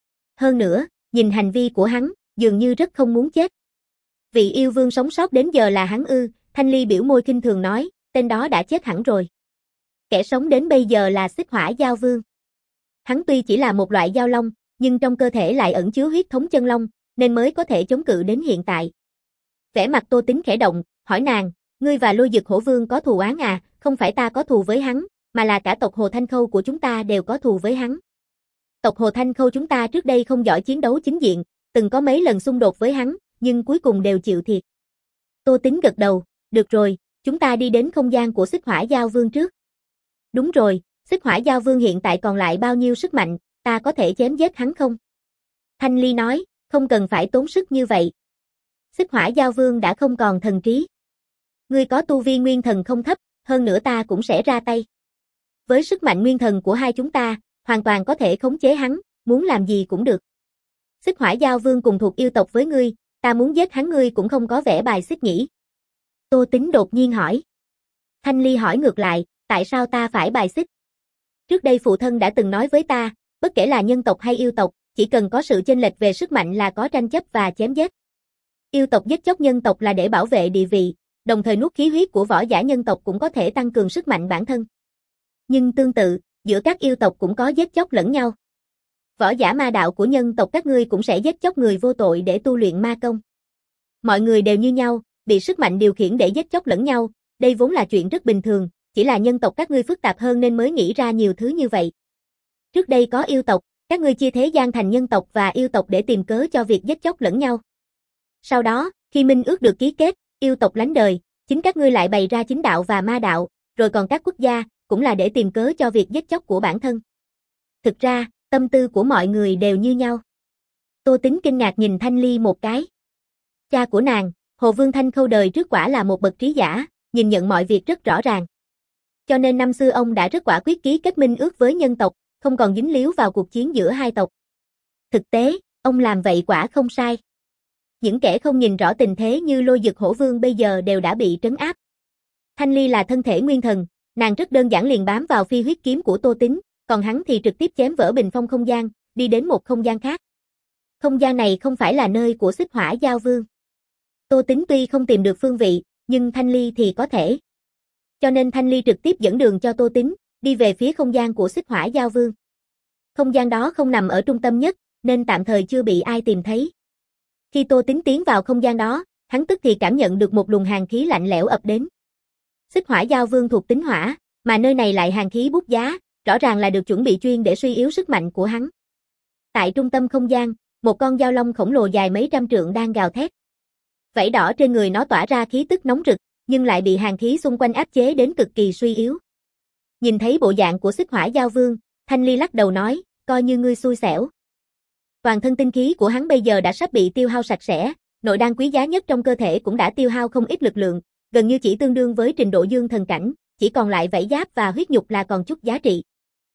Hơn nữa, nhìn hành vi của hắn, dường như rất không muốn chết. Vị yêu vương sống sót đến giờ là hắn ư? Thanh Ly biểu môi khinh thường nói, tên đó đã chết hẳn rồi. Kẻ sống đến bây giờ là Xích Hỏa Giao Vương. Hắn tuy chỉ là một loại giao long, nhưng trong cơ thể lại ẩn chứa huyết thống chân long, nên mới có thể chống cự đến hiện tại. Vẻ mặt Tô Tính khẽ động, hỏi nàng, ngươi và Lôi Dực Hổ Vương có thù oán à? Không phải ta có thù với hắn, mà là cả tộc Hồ Thanh Khâu của chúng ta đều có thù với hắn. Tộc Hồ Thanh Khâu chúng ta trước đây không giỏi chiến đấu chính diện, từng có mấy lần xung đột với hắn, nhưng cuối cùng đều chịu thiệt. Tô Tính gật đầu, được rồi, chúng ta đi đến không gian của Xích Hỏa Giao Vương trước. Đúng rồi, Xích Hỏa Giao Vương hiện tại còn lại bao nhiêu sức mạnh, ta có thể chém giết hắn không? Thanh Ly nói, không cần phải tốn sức như vậy. Xích Hỏa Giao Vương đã không còn thần trí. Ngươi có tu vi nguyên thần không thấp, hơn nữa ta cũng sẽ ra tay. Với sức mạnh nguyên thần của hai chúng ta, hoàn toàn có thể khống chế hắn, muốn làm gì cũng được. Xích Hỏa Giao Vương cùng thuộc yêu tộc với ngươi, ta muốn giết hắn ngươi cũng không có vẻ bài xích nhỉ? Tô Tính đột nhiên hỏi. Thanh Ly hỏi ngược lại, tại sao ta phải bài xích? Trước đây phụ thân đã từng nói với ta, bất kể là nhân tộc hay yêu tộc, chỉ cần có sự chênh lệch về sức mạnh là có tranh chấp và chém giết. Yêu tộc giết chóc nhân tộc là để bảo vệ địa vị, đồng thời nuốt khí huyết của võ giả nhân tộc cũng có thể tăng cường sức mạnh bản thân. Nhưng tương tự, giữa các yêu tộc cũng có giết chóc lẫn nhau. Võ giả ma đạo của nhân tộc các ngươi cũng sẽ giết chóc người vô tội để tu luyện ma công. Mọi người đều như nhau, bị sức mạnh điều khiển để giết chóc lẫn nhau, đây vốn là chuyện rất bình thường, chỉ là nhân tộc các ngươi phức tạp hơn nên mới nghĩ ra nhiều thứ như vậy. Trước đây có yêu tộc, các ngươi chia thế gian thành nhân tộc và yêu tộc để tìm cớ cho việc giết chóc lẫn nhau. Sau đó, khi minh ước được ký kết, yêu tộc lánh đời, chính các ngươi lại bày ra chính đạo và ma đạo, rồi còn các quốc gia, cũng là để tìm cớ cho việc giết chóc của bản thân. Thực ra, tâm tư của mọi người đều như nhau. Tô Tính kinh ngạc nhìn Thanh Ly một cái. Cha của nàng, Hồ Vương Thanh Khâu đời trước quả là một bậc trí giả, nhìn nhận mọi việc rất rõ ràng. Cho nên năm xưa ông đã rất quả quyết ký kết minh ước với nhân tộc, không còn dính líu vào cuộc chiến giữa hai tộc. Thực tế, ông làm vậy quả không sai. Những kẻ không nhìn rõ tình thế như Lôi Dực Hổ Vương bây giờ đều đã bị trấn áp. Thanh Ly là thân thể nguyên thần, nàng rất đơn giản liền bám vào phi huyết kiếm của Tô Tính, còn hắn thì trực tiếp chém vỡ bình phong không gian, đi đến một không gian khác. Không gian này không phải là nơi của Xích Hỏa Giao Vương. Tô Tính tuy không tìm được phương vị, nhưng Thanh Ly thì có thể. Cho nên Thanh Ly trực tiếp dẫn đường cho Tô Tính, đi về phía không gian của Xích Hỏa Giao Vương. Không gian đó không nằm ở trung tâm nhất, nên tạm thời chưa bị ai tìm thấy. Khi Tô Tính tiến vào không gian đó, hắn tức thì cảm nhận được một luồng hàn khí lạnh lẽo ập đến. Xích Hỏa Giao Vương thuộc tính hỏa, mà nơi này lại hàn khí bút giá, rõ ràng là được chuẩn bị chuyên để suy yếu sức mạnh của hắn. Tại trung tâm không gian, một con giao long khổng lồ dài mấy trăm trượng đang gào thét. Vảy đỏ trên người nó tỏa ra khí tức nóng rực, nhưng lại bị hàn khí xung quanh áp chế đến cực kỳ suy yếu. Nhìn thấy bộ dạng của Xích Hỏa Giao Vương, Thanh Ly lắc đầu nói, coi như ngươi xui xẻo. Toàn thân tinh khí của hắn bây giờ đã sắp bị tiêu hao sạch sẽ, nội đan quý giá nhất trong cơ thể cũng đã tiêu hao không ít lực lượng, gần như chỉ tương đương với trình độ dương thần cảnh, chỉ còn lại vảy giáp và huyết nhục là còn chút giá trị.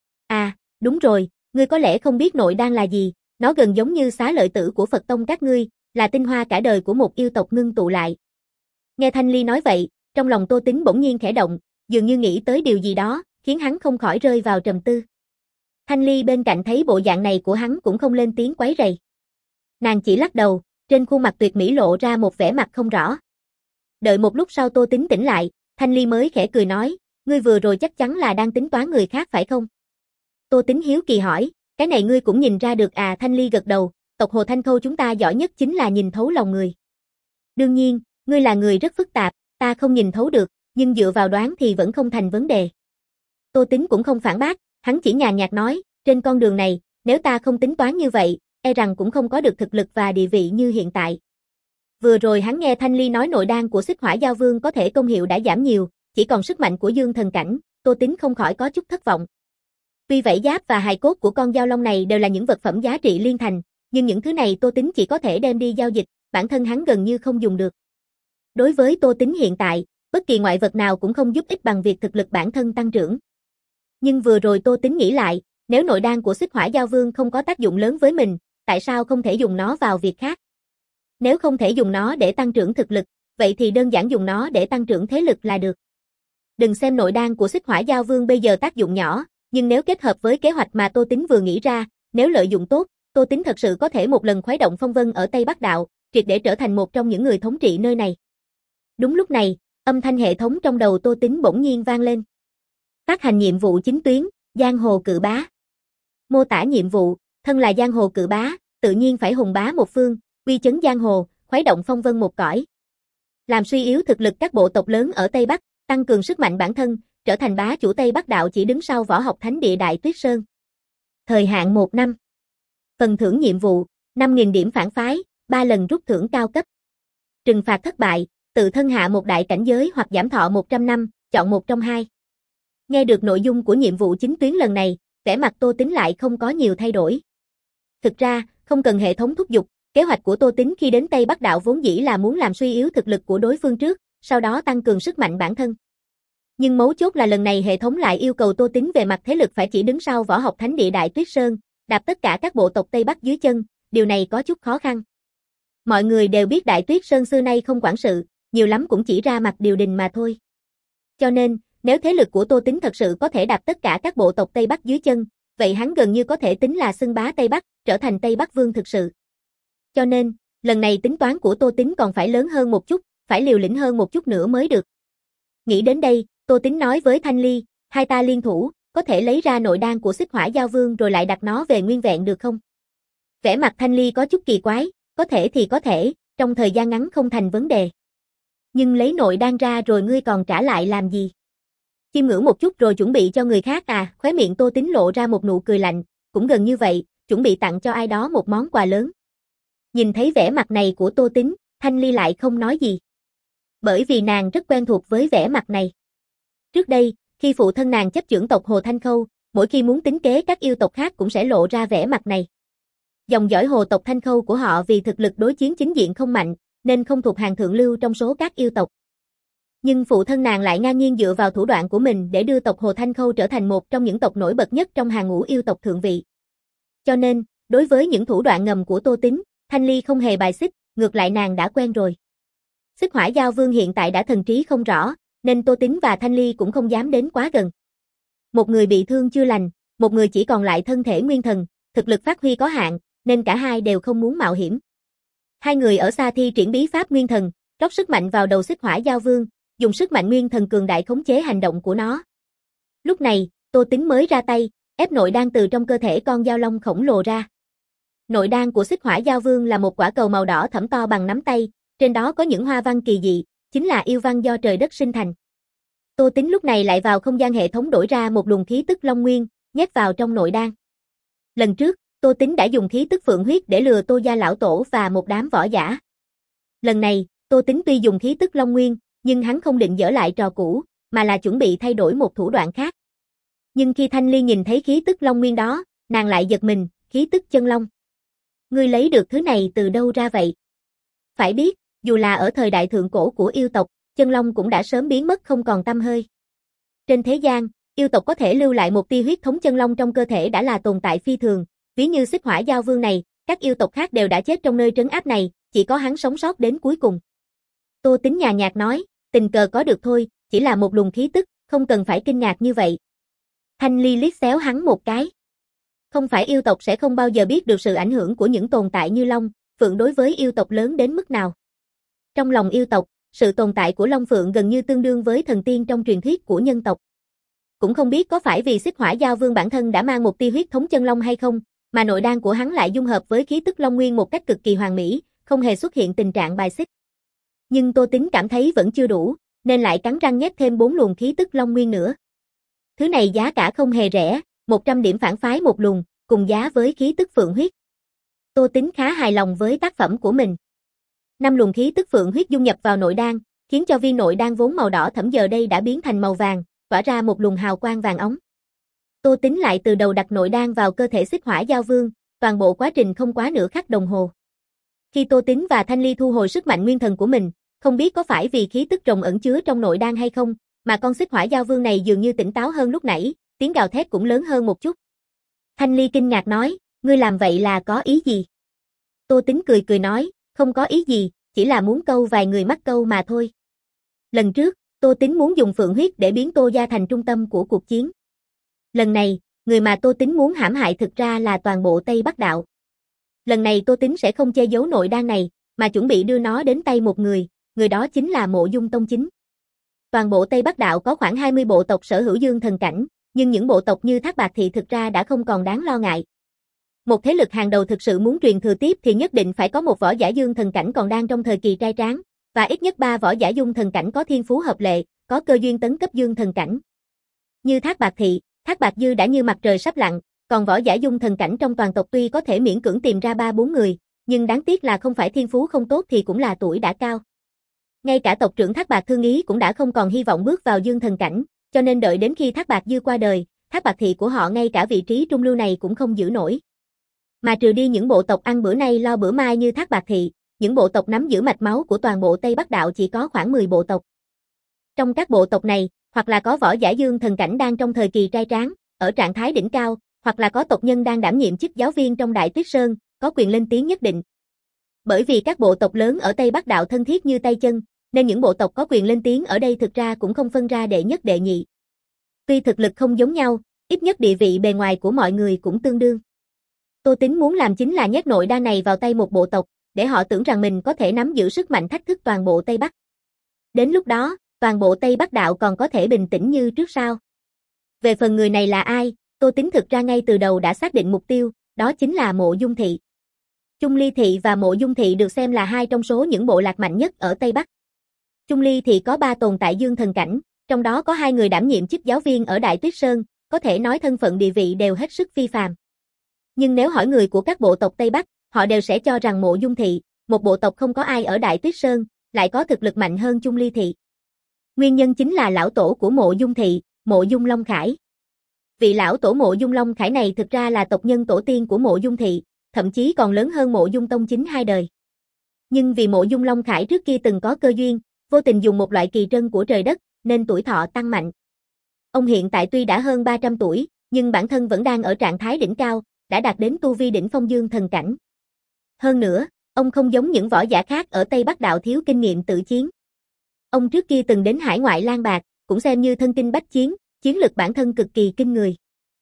À, đúng rồi, ngươi có lẽ không biết nội đan là gì, nó gần giống như xá lợi tử của Phật tông các ngươi, là tinh hoa cả đời của một yêu tộc ngưng tụ lại. Nghe Thanh Ly nói vậy, trong lòng Tô Tính bỗng nhiên khẽ động, dường như nghĩ tới điều gì đó, khiến hắn không khỏi rơi vào trầm tư. Thanh Ly bên cạnh thấy bộ dạng này của hắn cũng không lên tiếng quấy rầy. Nàng chỉ lắc đầu, trên khuôn mặt tuyệt mỹ lộ ra một vẻ mặt không rõ. Đợi một lúc sau Tô Tính tỉnh lại, Thanh Ly mới khẽ cười nói, ngươi vừa rồi chắc chắn là đang tính toán người khác phải không? Tô Tính hiếu kỳ hỏi, cái này ngươi cũng nhìn ra được à? Thanh Ly gật đầu, tộc Hồ Thanh Khâu chúng ta giỏi nhất chính là nhìn thấu lòng người. Đương nhiên, ngươi là người rất phức tạp, ta không nhìn thấu được, nhưng dựa vào đoán thì vẫn không thành vấn đề. Tô Tính cũng không phản bác, hắn chỉ nhàn nhạt nói, trên con đường này, nếu ta không tính toán như vậy, e rằng cũng không có được thực lực và địa vị như hiện tại. Vừa rồi hắn nghe Thanh Ly nói nội đan của Xích Hỏa Giao Vương có thể công hiệu đã giảm nhiều, chỉ còn sức mạnh của Dương Thần Cảnh, Tô Tính không khỏi có chút thất vọng. Tuy vảy giáp và hài cốt của con dao long này đều là những vật phẩm giá trị liên thành, nhưng những thứ này Tô Tính chỉ có thể đem đi giao dịch, bản thân hắn gần như không dùng được. Đối với Tô Tính hiện tại, bất kỳ ngoại vật nào cũng không giúp ích bằng việc thực lực bản thân tăng trưởng. Nhưng vừa rồi Tô Tính nghĩ lại, nếu nội đan của Xích Hỏa Giao Vương không có tác dụng lớn với mình, tại sao không thể dùng nó vào việc khác? Nếu không thể dùng nó để tăng trưởng thực lực, vậy thì đơn giản dùng nó để tăng trưởng thế lực là được. Đừng xem nội đan của Xích Hỏa Giao Vương bây giờ tác dụng nhỏ, nhưng nếu kết hợp với kế hoạch mà Tô Tính vừa nghĩ ra, nếu lợi dụng tốt, Tô Tính thật sự có thể một lần khuấy động phong vân ở Tây Bắc Đạo, triệt để trở thành một trong những người thống trị nơi này. Đúng lúc này, âm thanh hệ thống trong đầu Tô Tính bỗng nhiên vang lên. Phát hành nhiệm vụ chính tuyến, Giang Hồ Cự Bá. Mô tả nhiệm vụ, thân là Giang Hồ Cự Bá, tự nhiên phải hùng bá một phương, uy chấn giang hồ, khuấy động phong vân một cõi. Làm suy yếu thực lực các bộ tộc lớn ở Tây Bắc, tăng cường sức mạnh bản thân, trở thành bá chủ Tây Bắc Đạo chỉ đứng sau Võ Học Thánh Địa Đại Tuyết Sơn. Thời hạn một năm. Phần thưởng nhiệm vụ, năm nghìn điểm phản phái, ba lần rút thưởng cao cấp. Trừng phạt thất bại, tự thân hạ một đại cảnh giới hoặc giảm thọ một trăm năm, chọn một trong hai. Nghe được nội dung của nhiệm vụ chính tuyến lần này, vẻ mặt Tô Tính lại không có nhiều thay đổi. Thực ra, không cần hệ thống thúc giục, kế hoạch của Tô Tính khi đến Tây Bắc Đạo vốn dĩ là muốn làm suy yếu thực lực của đối phương trước, sau đó tăng cường sức mạnh bản thân. Nhưng mấu chốt là lần này hệ thống lại yêu cầu Tô Tính về mặt thế lực phải chỉ đứng sau Võ Học Thánh Địa Đại Tuyết Sơn, đạp tất cả các bộ tộc Tây Bắc dưới chân, điều này có chút khó khăn. Mọi người đều biết Đại Tuyết Sơn xưa nay không quản sự, nhiều lắm cũng chỉ ra mặt điều đình mà thôi. Cho nên, nếu thế lực của Tô Tính thật sự có thể đạp tất cả các bộ tộc Tây Bắc dưới chân, vậy hắn gần như có thể tính là xưng bá Tây Bắc, trở thành Tây Bắc Vương thực sự. Cho nên, lần này tính toán của Tô Tính còn phải lớn hơn một chút, phải liều lĩnh hơn một chút nữa mới được. Nghĩ đến đây, Tô Tính nói với Thanh Ly, hai ta liên thủ, có thể lấy ra nội đan của Xích Hỏa Giao Vương rồi lại đặt nó về nguyên vẹn được không? Vẻ mặt Thanh Ly có chút kỳ quái, có thể thì có thể, trong thời gian ngắn không thành vấn đề. Nhưng lấy nội đan ra rồi ngươi còn trả lại làm gì? Chiêm ngưỡng một chút rồi chuẩn bị cho người khác à? Khóe miệng Tô Tính lộ ra một nụ cười lạnh, cũng gần như vậy, chuẩn bị tặng cho ai đó một món quà lớn. Nhìn thấy vẻ mặt này của Tô Tính, Thanh Ly lại không nói gì. Bởi vì nàng rất quen thuộc với vẻ mặt này. Trước đây, khi phụ thân nàng chấp chưởng tộc Hồ Thanh Khâu, mỗi khi muốn tính kế các yêu tộc khác cũng sẽ lộ ra vẻ mặt này. Dòng dõi Hồ tộc Thanh Khâu của họ vì thực lực đối chiến chính diện không mạnh, nên không thuộc hàng thượng lưu trong số các yêu tộc. Nhưng phụ thân nàng lại ngang nhiên dựa vào thủ đoạn của mình để đưa tộc Hồ Thanh Khâu trở thành một trong những tộc nổi bật nhất trong hàng ngũ yêu tộc thượng vị. Cho nên, đối với những thủ đoạn ngầm của Tô Tính, Thanh Ly không hề bài xích, ngược lại nàng đã quen rồi. Xích Hỏa Giao Vương hiện tại đã thần trí không rõ, nên Tô Tính và Thanh Ly cũng không dám đến quá gần. Một người bị thương chưa lành, một người chỉ còn lại thân thể nguyên thần, thực lực phát huy có hạn, nên cả hai đều không muốn mạo hiểm. Hai người ở xa thi triển bí pháp nguyên thần, rót sức mạnh vào đầu Xích Hỏa Giao Vương, dùng sức mạnh nguyên thần cường đại khống chế hành động của nó. Lúc này, Tô Tính mới ra tay, ép nội đan từ trong cơ thể con dao long khổng lồ ra. Nội đan của Xích Hỏa Giao Vương là một quả cầu màu đỏ thẫm to bằng nắm tay, trên đó có những hoa văn kỳ dị, chính là yêu văn do trời đất sinh thành. Tô Tính lúc này lại vào không gian hệ thống đổi ra một luồng khí tức long nguyên, nhét vào trong nội đan. Lần trước, Tô Tính đã dùng khí tức phượng huyết để lừa Tô gia lão tổ và một đám võ giả. Lần này, Tô Tính tuy dùng khí tức long nguyên, nhưng hắn không định dở lại trò cũ, mà là chuẩn bị thay đổi một thủ đoạn khác. Nhưng khi Thanh Ly nhìn thấy khí tức long nguyên đó, nàng lại giật mình, khí tức chân long. Ngươi lấy được thứ này từ đâu ra vậy? Phải biết, dù là ở thời đại thượng cổ của yêu tộc, chân long cũng đã sớm biến mất không còn tăm hơi. Trên thế gian, yêu tộc có thể lưu lại một tia huyết thống chân long trong cơ thể đã là tồn tại phi thường, ví như Xích Hỏa Giao Vương này, các yêu tộc khác đều đã chết trong nơi trấn áp này, chỉ có hắn sống sót đến cuối cùng. Tô Tính nhàn nhạt nói, tình cờ có được thôi, chỉ là một luồng khí tức, không cần phải kinh ngạc như vậy. Thanh Ly liếc xéo hắn một cái. Không phải yêu tộc sẽ không bao giờ biết được sự ảnh hưởng của những tồn tại như Long, Phượng đối với yêu tộc lớn đến mức nào. Trong lòng yêu tộc, sự tồn tại của Long Phượng gần như tương đương với thần tiên trong truyền thuyết của nhân tộc. Cũng không biết có phải vì Xích Hỏa Giao Vương bản thân đã mang một tia huyết thống chân long hay không, mà nội đan của hắn lại dung hợp với khí tức Long Nguyên một cách cực kỳ hoàn mỹ, không hề xuất hiện tình trạng bài xích. Nhưng Tô Tính cảm thấy vẫn chưa đủ, nên lại cắn răng nhét thêm bốn luồng khí tức Long Nguyên nữa. Thứ này giá cả không hề rẻ, một trăm điểm phản phái một luồng, cùng giá với khí tức Phượng huyết. Tô Tính khá hài lòng với tác phẩm của mình. Năm luồng khí tức Phượng huyết dung nhập vào nội đan, khiến cho viên nội đan vốn màu đỏ thẫm giờ đây đã biến thành màu vàng, tỏa ra một luồng hào quang vàng óng. Tô Tính lại từ đầu đặt nội đan vào cơ thể Xích Hỏa Giao Vương, toàn bộ quá trình không quá nửa khắc đồng hồ. Khi Tô Tính và Thanh Ly thu hồi sức mạnh nguyên thần của mình, không biết có phải vì khí tức rồng ẩn chứa trong nội đan hay không, mà con Xích Hỏa Giao Vương này dường như tỉnh táo hơn lúc nãy, tiếng gào thét cũng lớn hơn một chút. Thanh Ly kinh ngạc nói, ngươi làm vậy là có ý gì? Tô Tính cười cười nói, không có ý gì, chỉ là muốn câu vài người mắc câu mà thôi. Lần trước, Tô Tính muốn dùng Phượng huyết để biến Tô gia thành trung tâm của cuộc chiến. Lần này, người mà Tô Tính muốn hãm hại thực ra là toàn bộ Tây Bắc Đạo. Lần này Tô Tính sẽ không che giấu nội đan này, mà chuẩn bị đưa nó đến tay một người, người đó chính là Mộ Dung Tông Chính. Toàn bộ Tây Bắc Đạo có khoảng hai mươi bộ tộc sở hữu dương thần cảnh, nhưng những bộ tộc như Thác Bạt Thị thực ra đã không còn đáng lo ngại. Một thế lực hàng đầu thực sự muốn truyền thừa tiếp thì nhất định phải có một võ giả dương thần cảnh còn đang trong thời kỳ trai tráng, và ít nhất ba võ giả dung thần cảnh có thiên phú hợp lệ, có cơ duyên tấn cấp dương thần cảnh. Như Thác Bạt Thị, Thác Bạt Dư đã như mặt trời sắp lặn, còn võ giả dung thần cảnh trong toàn tộc tuy có thể miễn cưỡng tìm ra ba bốn người, nhưng đáng tiếc là không phải thiên phú không tốt thì cũng là tuổi đã cao. Ngay cả tộc trưởng Thác Bạt Thương Ý cũng đã không còn hy vọng bước vào dương thần cảnh, cho nên đợi đến khi Thác Bạt Dư qua đời, Thác Bạt Thị của họ ngay cả vị trí trung lưu này cũng không giữ nổi. Mà trừ đi những bộ tộc ăn bữa nay lo bữa mai như Thác Bạt Thị, những bộ tộc nắm giữ mạch máu của toàn bộ Tây Bắc Đạo chỉ có khoảng mười bộ tộc. Trong các bộ tộc này, hoặc là có võ giả dương thần cảnh đang trong thời kỳ trai tráng, ở trạng thái đỉnh cao, hoặc là có tộc nhân đang đảm nhiệm chức giáo viên trong Đại Tuyết Sơn, có quyền lên tiếng nhất định. Bởi vì các bộ tộc lớn ở Tây Bắc Đạo thân thiết như tay chân, nên những bộ tộc có quyền lên tiếng ở đây thực ra cũng không phân ra đệ nhất đệ nhị. Tuy thực lực không giống nhau, ít nhất địa vị bề ngoài của mọi người cũng tương đương. Tô Tính muốn làm chính là nhét nội đan này vào tay một bộ tộc, để họ tưởng rằng mình có thể nắm giữ sức mạnh thách thức toàn bộ Tây Bắc. Đến lúc đó, toàn bộ Tây Bắc Đạo còn có thể bình tĩnh như trước sao. Về phần người này là ai, Tô Tính thực ra ngay từ đầu đã xác định mục tiêu, đó chính là Mộ Dung Thị. Chung Ly Thị và Mộ Dung Thị được xem là hai trong số những bộ lạc mạnh nhất ở Tây Bắc. Chung Ly Thị có ba tồn tại dương thần cảnh, trong đó có hai người đảm nhiệm chức giáo viên ở Đại Tuyết Sơn, có thể nói thân phận địa vị đều hết sức phi phàm. Nhưng nếu hỏi người của các bộ tộc Tây Bắc, họ đều sẽ cho rằng Mộ Dung Thị, một bộ tộc không có ai ở Đại Tuyết Sơn, lại có thực lực mạnh hơn Chung Ly Thị. Nguyên nhân chính là lão tổ của Mộ Dung Thị, Mộ Dung Long Khải. Vị lão tổ Mộ Dung Long Khải này thực ra là tộc nhân tổ tiên của Mộ Dung Thị, thậm chí còn lớn hơn Mộ Dung Tông Chính hai đời. Nhưng vì Mộ Dung Long Khải trước kia từng có cơ duyên, vô tình dùng một loại kỳ trân của trời đất, nên tuổi thọ tăng mạnh. Ông hiện tại tuy đã hơn ba trăm tuổi, nhưng bản thân vẫn đang ở trạng thái đỉnh cao, đã đạt đến tu vi đỉnh phong dương thần cảnh. Hơn nữa, ông không giống những võ giả khác ở Tây Bắc Đạo thiếu kinh nghiệm tự chiến. Ông trước kia từng đến hải ngoại lang bạc, cũng xem như thân kinh bách chiến, chiến lực bản thân cực kỳ kinh người.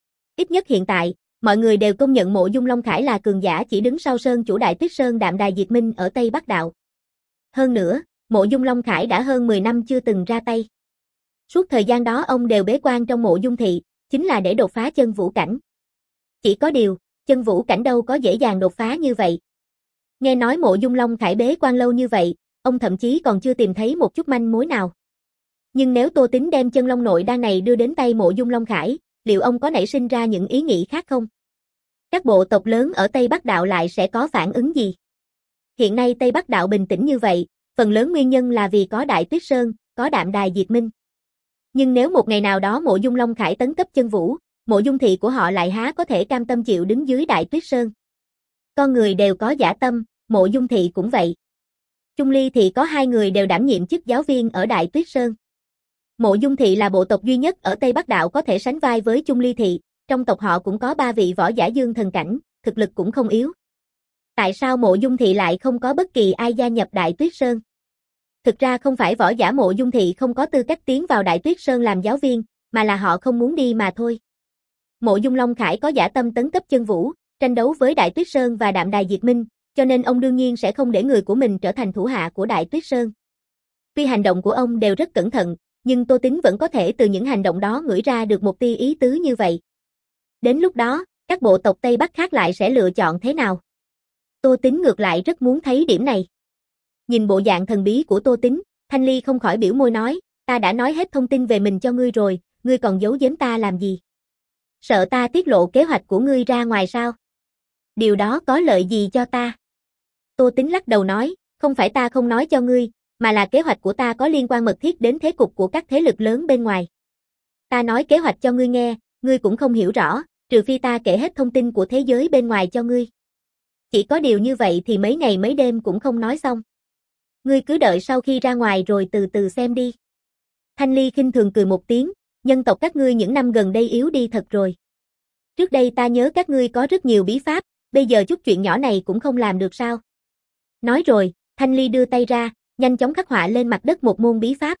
Ít nhất hiện tại, mọi người đều công nhận Mộ Dung Long Khải là cường giả chỉ đứng sau Sơn chủ Đại Tuyết Sơn Đạm Đài Diệt Minh ở Tây Bắc Đạo. Hơn nữa, Mộ Dung Long Khải đã hơn mười năm chưa từng ra tay. Suốt thời gian đó ông đều bế quan trong Mộ Dung Thị, chính là để đột phá chân vũ cảnh. Chỉ có điều, chân vũ cảnh đâu có dễ dàng đột phá như vậy. Nghe nói Mộ Dung Long Khải bế quan lâu như vậy, ông thậm chí còn chưa tìm thấy một chút manh mối nào. Nhưng nếu Tô Tính đem chân long nội đan này đưa đến tay Mộ Dung Long Khải, liệu ông có nảy sinh ra những ý nghĩ khác không? Các bộ tộc lớn ở Tây Bắc Đạo lại sẽ có phản ứng gì? Hiện nay Tây Bắc Đạo bình tĩnh như vậy, phần lớn nguyên nhân là vì có Đại Tuyết Sơn, có Đạm Đài Diệt Minh. Nhưng nếu một ngày nào đó Mộ Dung Long Khải tấn cấp chân vũ, Mộ Dung Thị của họ lại há có thể cam tâm chịu đứng dưới Đại Tuyết Sơn. Con người đều có dã tâm, Mộ Dung Thị cũng vậy. Chung Ly Thị có hai người đều đảm nhiệm chức giáo viên ở Đại Tuyết Sơn. Mộ Dung Thị là bộ tộc duy nhất ở Tây Bắc Đạo có thể sánh vai với Chung Ly Thị, trong tộc họ cũng có ba vị võ giả dương thần cảnh, thực lực cũng không yếu. Tại sao Mộ Dung Thị lại không có bất kỳ ai gia nhập Đại Tuyết Sơn? Thực ra không phải võ giả Mộ Dung Thị không có tư cách tiến vào Đại Tuyết Sơn làm giáo viên, mà là họ không muốn đi mà thôi. Mộ Dung Long Khải có dã tâm tấn cấp chân vũ, tranh đấu với Đại Tuyết Sơn và Đạm Đài Diệt Minh, cho nên ông đương nhiên sẽ không để người của mình trở thành thủ hạ của Đại Tuyết Sơn. Tuy hành động của ông đều rất cẩn thận, nhưng Tô Tín vẫn có thể từ những hành động đó ngửi ra được một tia ý tứ như vậy. Đến lúc đó, các bộ tộc Tây Bắc khác lại sẽ lựa chọn thế nào? Tô Tín ngược lại rất muốn thấy điểm này. Nhìn bộ dạng thần bí của Tô Tín, Thanh Ly không khỏi biểu môi nói, ta đã nói hết thông tin về mình cho ngươi rồi, ngươi còn giấu giếm ta làm gì? Sợ ta tiết lộ kế hoạch của ngươi ra ngoài sao? Điều đó có lợi gì cho ta? Tô Tín lắc đầu nói, không phải ta không nói cho ngươi, mà là kế hoạch của ta có liên quan mật thiết đến thế cục của các thế lực lớn bên ngoài. Ta nói kế hoạch cho ngươi nghe, ngươi cũng không hiểu rõ, trừ phi ta kể hết thông tin của thế giới bên ngoài cho ngươi. Chỉ có điều như vậy thì mấy ngày mấy đêm cũng không nói xong. Ngươi cứ đợi sau khi ra ngoài rồi từ từ xem đi. Thanh Ly khinh thường cười một tiếng, nhân tộc các ngươi những năm gần đây yếu đi thật rồi. Trước đây ta nhớ các ngươi có rất nhiều bí pháp, bây giờ chút chuyện nhỏ này cũng không làm được sao? Nói rồi, Thanh Ly đưa tay ra, nhanh chóng khắc họa lên mặt đất một môn bí pháp.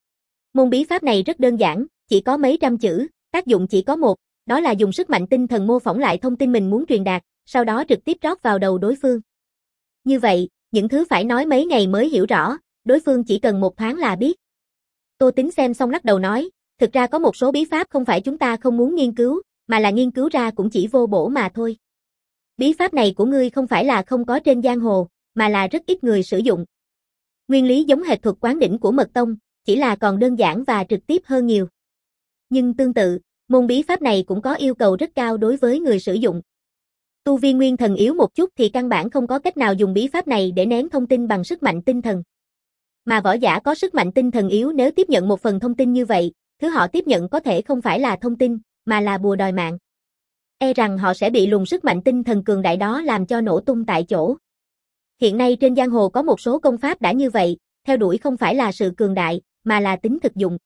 Môn bí pháp này rất đơn giản, chỉ có mấy trăm chữ, tác dụng chỉ có một, đó là dùng sức mạnh tinh thần mô phỏng lại thông tin mình muốn truyền đạt, sau đó trực tiếp rót vào đầu đối phương. Như vậy, những thứ phải nói mấy ngày mới hiểu rõ, đối phương chỉ cần một thoáng là biết. Tô Tín xem xong lắc đầu nói, thực ra có một số bí pháp không phải chúng ta không muốn nghiên cứu, mà là nghiên cứu ra cũng chỉ vô bổ mà thôi. Bí pháp này của ngươi không phải là không có trên giang hồ, mà là rất ít người sử dụng. Nguyên lý giống hệt thuật quán đỉnh của Mật Tông, chỉ là còn đơn giản và trực tiếp hơn nhiều. Nhưng tương tự, môn bí pháp này cũng có yêu cầu rất cao đối với người sử dụng. Tu vi nguyên thần yếu một chút thì căn bản không có cách nào dùng bí pháp này để nén thông tin bằng sức mạnh tinh thần. Mà võ giả có sức mạnh tinh thần yếu nếu tiếp nhận một phần thông tin như vậy, thứ họ tiếp nhận có thể không phải là thông tin, mà là bùa đòi mạng. E rằng họ sẽ bị luồng sức mạnh tinh thần cường đại đó làm cho nổ tung tại chỗ. Hiện nay trên giang hồ có một số công pháp đã như vậy, theo đuổi không phải là sự cường đại, mà là tính thực dụng.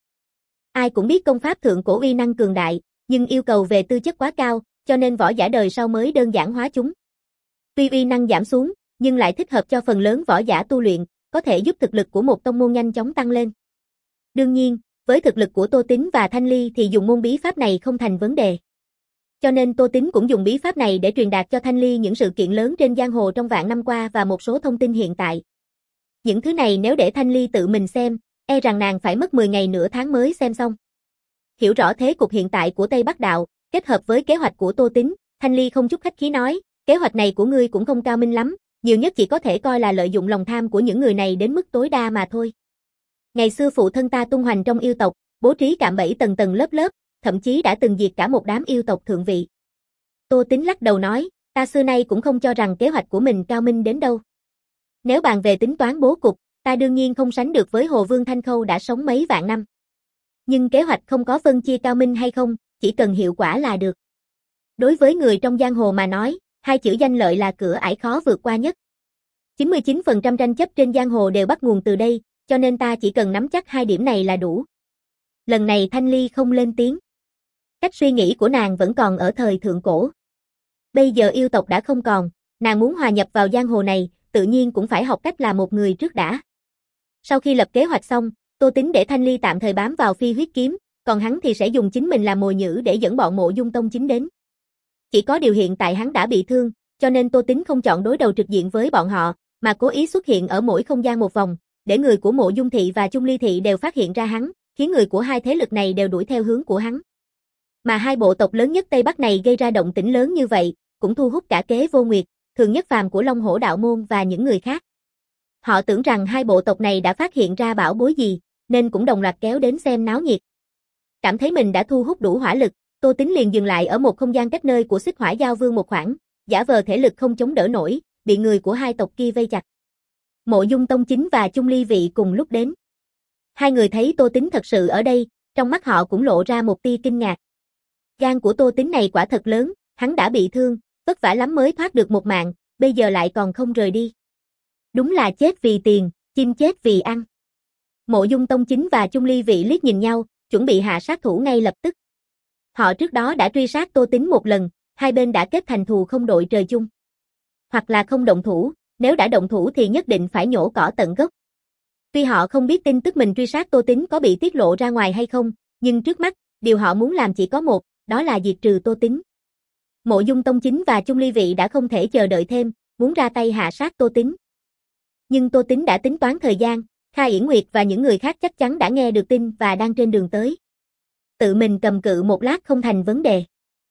Ai cũng biết công pháp thượng cổ uy năng cường đại, nhưng yêu cầu về tư chất quá cao, cho nên võ giả đời sau mới đơn giản hóa chúng. Tuy uy năng giảm xuống, nhưng lại thích hợp cho phần lớn võ giả tu luyện, có thể giúp thực lực của một tông môn nhanh chóng tăng lên. Đương nhiên, với thực lực của Tô Tín và Thanh Ly thì dùng môn bí pháp này không thành vấn đề. Cho nên Tô Tín cũng dùng bí pháp này để truyền đạt cho Thanh Ly những sự kiện lớn trên giang hồ trong vạn năm qua và một số thông tin hiện tại. Những thứ này nếu để Thanh Ly tự mình xem, e rằng nàng phải mất mười ngày nửa tháng mới xem xong. Hiểu rõ thế cục hiện tại của Tây Bắc Đạo, kết hợp với kế hoạch của Tô Tín, Thanh Ly không chút khách khí nói, kế hoạch này của ngươi cũng không cao minh lắm, nhiều nhất chỉ có thể coi là lợi dụng lòng tham của những người này đến mức tối đa mà thôi. Ngày xưa phụ thân ta tung hoành trong yêu tộc, bố trí cạm bẫy tầng tầng lớp lớp, thậm chí đã từng diệt cả một đám yêu tộc thượng vị. Tô Tín lắc đầu nói, ta xưa nay cũng không cho rằng kế hoạch của mình cao minh đến đâu. Nếu bàn về tính toán bố cục, ta đương nhiên không sánh được với Hồ Vương Thanh Khâu đã sống mấy vạn năm. Nhưng kế hoạch không có phân chia cao minh hay không, chỉ cần hiệu quả là được. Đối với người trong giang hồ mà nói, hai chữ danh lợi là cửa ải khó vượt qua nhất. chín mươi chín phần trăm tranh chấp trên giang hồ đều bắt nguồn từ đây, cho nên ta chỉ cần nắm chắc hai điểm này là đủ. Lần này Thanh Ly không lên tiếng. Cách suy nghĩ của nàng vẫn còn ở thời thượng cổ. Bây giờ yêu tộc đã không còn, nàng muốn hòa nhập vào giang hồ này, tự nhiên cũng phải học cách là một người trước đã. Sau khi lập kế hoạch xong, Tô Tín để Thanh Ly tạm thời bám vào Phi Huyết Kiếm, còn hắn thì sẽ dùng chính mình làm mồi nhử để dẫn bọn Mộ Dung Tông Chính đến. Chỉ có điều hiện tại hắn đã bị thương, cho nên Tô Tín không chọn đối đầu trực diện với bọn họ, mà cố ý xuất hiện ở mỗi không gian một vòng, để người của Mộ Dung Thị và Chung Ly Thị đều phát hiện ra hắn, khiến người của hai thế lực này đều đuổi theo hướng của hắn. Mà hai bộ tộc lớn nhất Tây Bắc này gây ra động tĩnh lớn như vậy, cũng thu hút cả Kế Vô Nguyệt, Thường Nhất Phàm của Long Hổ Đạo Môn và những người khác. Họ tưởng rằng hai bộ tộc này đã phát hiện ra bảo bối gì, nên cũng đồng loạt kéo đến xem náo nhiệt. Cảm thấy mình đã thu hút đủ hỏa lực, Tô Tín liền dừng lại ở một không gian cách nơi của Xích Hỏa Giao Vương một khoảng, giả vờ thể lực không chống đỡ nổi, bị người của hai tộc kia vây chặt. Mộ Dung Tông Chính và Chung Ly Vị cùng lúc đến. Hai người thấy Tô Tín thật sự ở đây, trong mắt họ cũng lộ ra một tia kinh ngạc. Gan của Tô Tín này quả thật lớn, hắn đã bị thương, vất vả lắm mới thoát được một mạng, bây giờ lại còn không rời đi. Đúng là chết vì tiền, chim chết vì ăn. Mộ Dung Tông Chính và Chung Ly Vị liếc nhìn nhau, chuẩn bị hạ sát thủ ngay lập tức. Họ trước đó đã truy sát Tô Tín một lần, hai bên đã kết thành thù không đội trời chung. Hoặc là không động thủ, nếu đã động thủ thì nhất định phải nhổ cỏ tận gốc. Tuy họ không biết tin tức mình truy sát Tô Tín có bị tiết lộ ra ngoài hay không, nhưng trước mắt, điều họ muốn làm chỉ có một, đó là diệt trừ Tô Tín. Mộ Dung Tông Chính và Chung Ly Vị đã không thể chờ đợi thêm, muốn ra tay hạ sát Tô Tín. Nhưng Tô Tín đã tính toán thời gian, Kha Yển Nguyệt và những người khác chắc chắn đã nghe được tin và đang trên đường tới. Tự mình cầm cự một lát không thành vấn đề.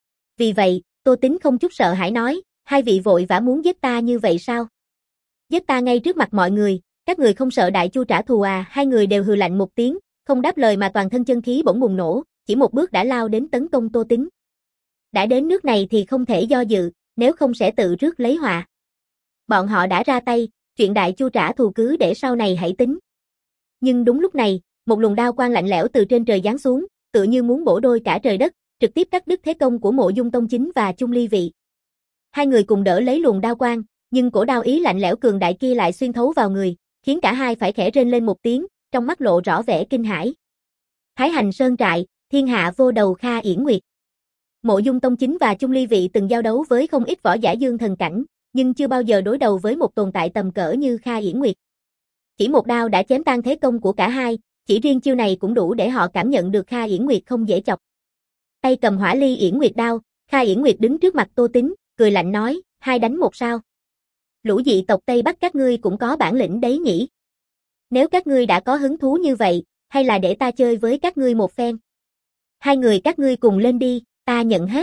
Vì vậy, Tô Tín không chút sợ hãi nói, hai vị vội vã muốn giết ta như vậy sao? Giết ta ngay trước mặt mọi người, các người không sợ Đại Chu trả thù à? Hai người đều hừ lạnh một tiếng, không đáp lời mà toàn thân chân khí bỗng bùng nổ, chỉ một bước đã lao đến tấn công Tô Tín. Đã đến nước này thì không thể do dự, nếu không sẽ tự rước lấy họa. Bọn họ đã ra tay, chuyện Đại Chu trả thù cứ để sau này hãy tính. Nhưng đúng lúc này, một luồng đao quang lạnh lẽo từ trên trời giáng xuống, tựa như muốn bổ đôi cả trời đất, trực tiếp cắt đứt thế công của Mộ Dung Tông Chính và Chung Ly Vị. Hai người cùng đỡ lấy luồng đao quang, nhưng cổ đao ý lạnh lẽo cường đại kia lại xuyên thấu vào người, khiến cả hai phải khẽ rên lên một tiếng, trong mắt lộ rõ vẻ kinh hãi. Thái Hành Sơn Trại, thiên hạ vô đầu Kha Yển Nguyệt. Mộ Dung Tông Chính và Chung Ly Vị từng giao đấu với không ít võ giả dương thần cảnh, nhưng chưa bao giờ đối đầu với một tồn tại tầm cỡ như Kha Yển Nguyệt. Chỉ một đao đã chém tan thế công của cả hai, chỉ riêng chiêu này cũng đủ để họ cảm nhận được Kha Yển Nguyệt không dễ chọc. Tay cầm hỏa ly Yển Nguyệt đao, Kha Yển Nguyệt đứng trước mặt Tô Tín, cười lạnh nói, hai đánh một sao. Lũ dị tộc Tây Bắc các ngươi cũng có bản lĩnh đấy nhỉ. Nếu các ngươi đã có hứng thú như vậy, hay là để ta chơi với các ngươi một phen. Hai người các ngươi cùng lên đi, ta nhận hết.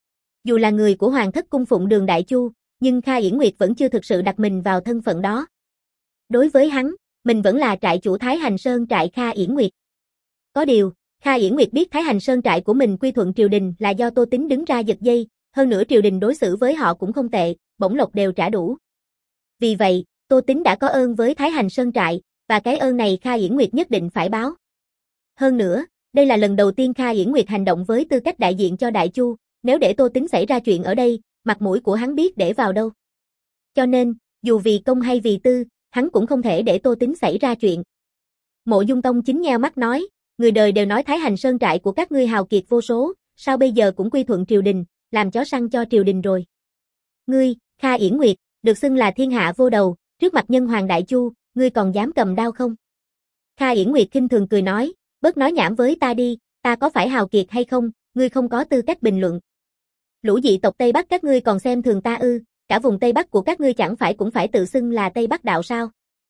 Dù là người của Hoàng thất cung phụng Đường Đại Chu, nhưng Kha Yển Nguyệt vẫn chưa thực sự đặt mình vào thân phận đó. Đối với hắn, mình vẫn là trại chủ Thái Hành Sơn trại Kha Yển Nguyệt. Có điều, Kha Yển Nguyệt biết Thái Hành Sơn trại của mình quy thuận triều đình là do Tô Tín đứng ra giật dây, hơn nữa triều đình đối xử với họ cũng không tệ, bổng lộc đều trả đủ. Vì vậy, Tô Tín đã có ơn với Thái Hành Sơn trại, và cái ơn này Kha Yển Nguyệt nhất định phải báo. Hơn nữa, đây là lần đầu tiên Kha Yển Nguyệt hành động với tư cách đại diện cho Đại Chu, nếu để Tô Tín xảy ra chuyện ở đây, mặt mũi của hắn biết để vào đâu. Cho nên, dù vì công hay vì tư, hắn cũng không thể để Tô Tín xảy ra chuyện. Mộ Dung Tông Chính nheo mắt nói, người đời đều nói Thái Hành Sơn trại của các ngươi hào kiệt vô số, sao bây giờ cũng quy thuận triều đình, làm chó săn cho triều đình rồi. Ngươi, Kha Yển Nguyệt, được xưng là thiên hạ vô đầu, trước mặt nhân hoàng Đại Chu, ngươi còn dám cầm đao không? Kha Yển Nguyệt khinh thường cười nói, bớt nói nhảm với ta đi, ta có phải hào kiệt hay không, ngươi không có tư cách bình luận. Lũ dị tộc Tây Bắc các ngươi còn xem thường ta ư, cả vùng Tây Bắc của các ngươi chẳng phải cũng phải tự xưng là Tây Bắc đạo sao?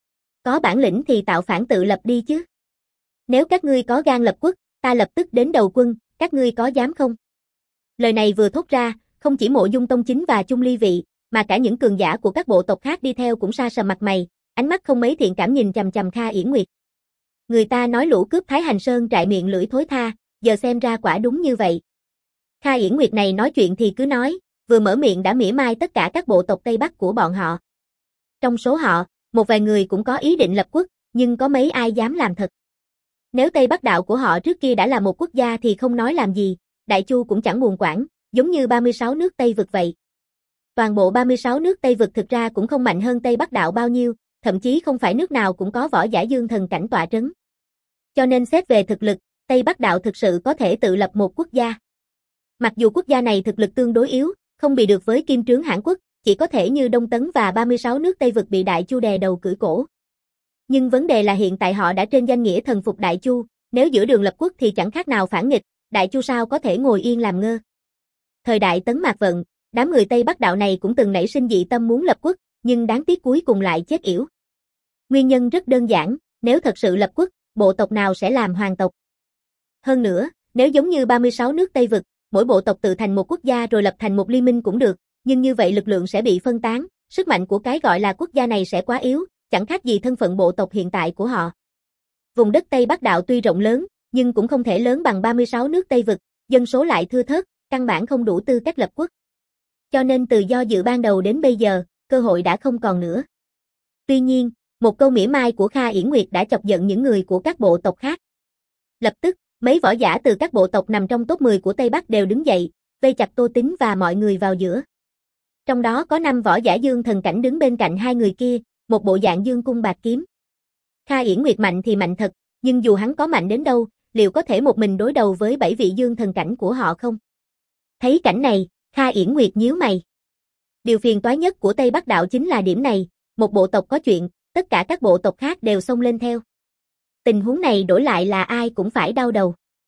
Có bản lĩnh thì tạo phản tự lập đi chứ. Nếu các ngươi có gan lập quốc, ta lập tức đến đầu quân, các ngươi có dám không? Lời này vừa thốt ra, không chỉ Mộ Dung Tông Chính và Chung Ly Vị, mà cả những cường giả của các bộ tộc khác đi theo cũng sa sầm mặt mày, ánh mắt không mấy thiện cảm nhìn chằm chằm Kha Yển Nguyệt. Người ta nói lũ cướp Thái Hành Sơn trại miệng lưỡi thối tha, giờ xem ra quả đúng như vậy. Kha Yển Nguyệt này nói chuyện thì cứ nói, vừa mở miệng đã mỉa mai tất cả các bộ tộc Tây Bắc của bọn họ. Trong số họ, một vài người cũng có ý định lập quốc, nhưng có mấy ai dám làm thật. Nếu Tây Bắc đạo của họ trước kia đã là một quốc gia thì không nói làm gì, Đại Chu cũng chẳng buồn quản, giống như ba mươi sáu nước Tây vực vậy. Toàn bộ ba mươi sáu nước Tây vực thực ra cũng không mạnh hơn Tây Bắc đạo bao nhiêu, thậm chí không phải nước nào cũng có võ giả dương thần cảnh tọa trấn. Cho nên xét về thực lực, Tây Bắc đạo thực sự có thể tự lập một quốc gia. Mặc dù quốc gia này thực lực tương đối yếu, không bị được với kim trướng Hãn Quốc, chỉ có thể như Đông Tấn và ba mươi sáu nước Tây vực bị Đại Chu đè đầu cưỡi cổ. Nhưng vấn đề là hiện tại họ đã trên danh nghĩa thần phục Đại Chu, nếu giữa đường lập quốc thì chẳng khác nào phản nghịch, Đại Chu sao có thể ngồi yên làm ngơ. Thời đại Tấn Mạc Vận, đám người Tây Bắc đạo này cũng từng nảy sinh dị tâm muốn lập quốc, nhưng đáng tiếc cuối cùng lại chết yểu. Nguyên nhân rất đơn giản, nếu thật sự lập quốc, bộ tộc nào sẽ làm hoàng tộc? Hơn nữa, nếu giống như ba mươi sáu nước Tây vực, mỗi bộ tộc tự thành một quốc gia rồi lập thành một liên minh cũng được, nhưng như vậy lực lượng sẽ bị phân tán, sức mạnh của cái gọi là quốc gia này sẽ quá yếu, chẳng khác gì thân phận bộ tộc hiện tại của họ. Vùng đất Tây Bắc đạo tuy rộng lớn, nhưng cũng không thể lớn bằng ba mươi sáu nước Tây vực, dân số lại thưa thớt, căn bản không đủ tư cách lập quốc. Cho nên từ do dự ban đầu đến bây giờ, cơ hội đã không còn nữa. Tuy nhiên, một câu mỉa mai của Kha Yển Nguyệt đã chọc giận những người của các bộ tộc khác. Lập tức, mấy võ giả từ các bộ tộc nằm trong top mười của Tây Bắc đều đứng dậy, vây chặt Tô Tín và mọi người vào giữa. Trong đó có năm võ giả dương thần cảnh đứng bên cạnh hai người kia, một bộ dạng dương cung bạc kiếm. Kha Yển Nguyệt mạnh thì mạnh thật, nhưng dù hắn có mạnh đến đâu, liệu có thể một mình đối đầu với bảy vị dương thần cảnh của họ không? Thấy cảnh này, Kha Yển Nguyệt nhíu mày. Điều phiền toái nhất của Tây Bắc đạo chính là điểm này, một bộ tộc có chuyện, tất cả các bộ tộc khác đều xông lên theo. Tình huống này đổi lại là ai cũng phải đau đầu.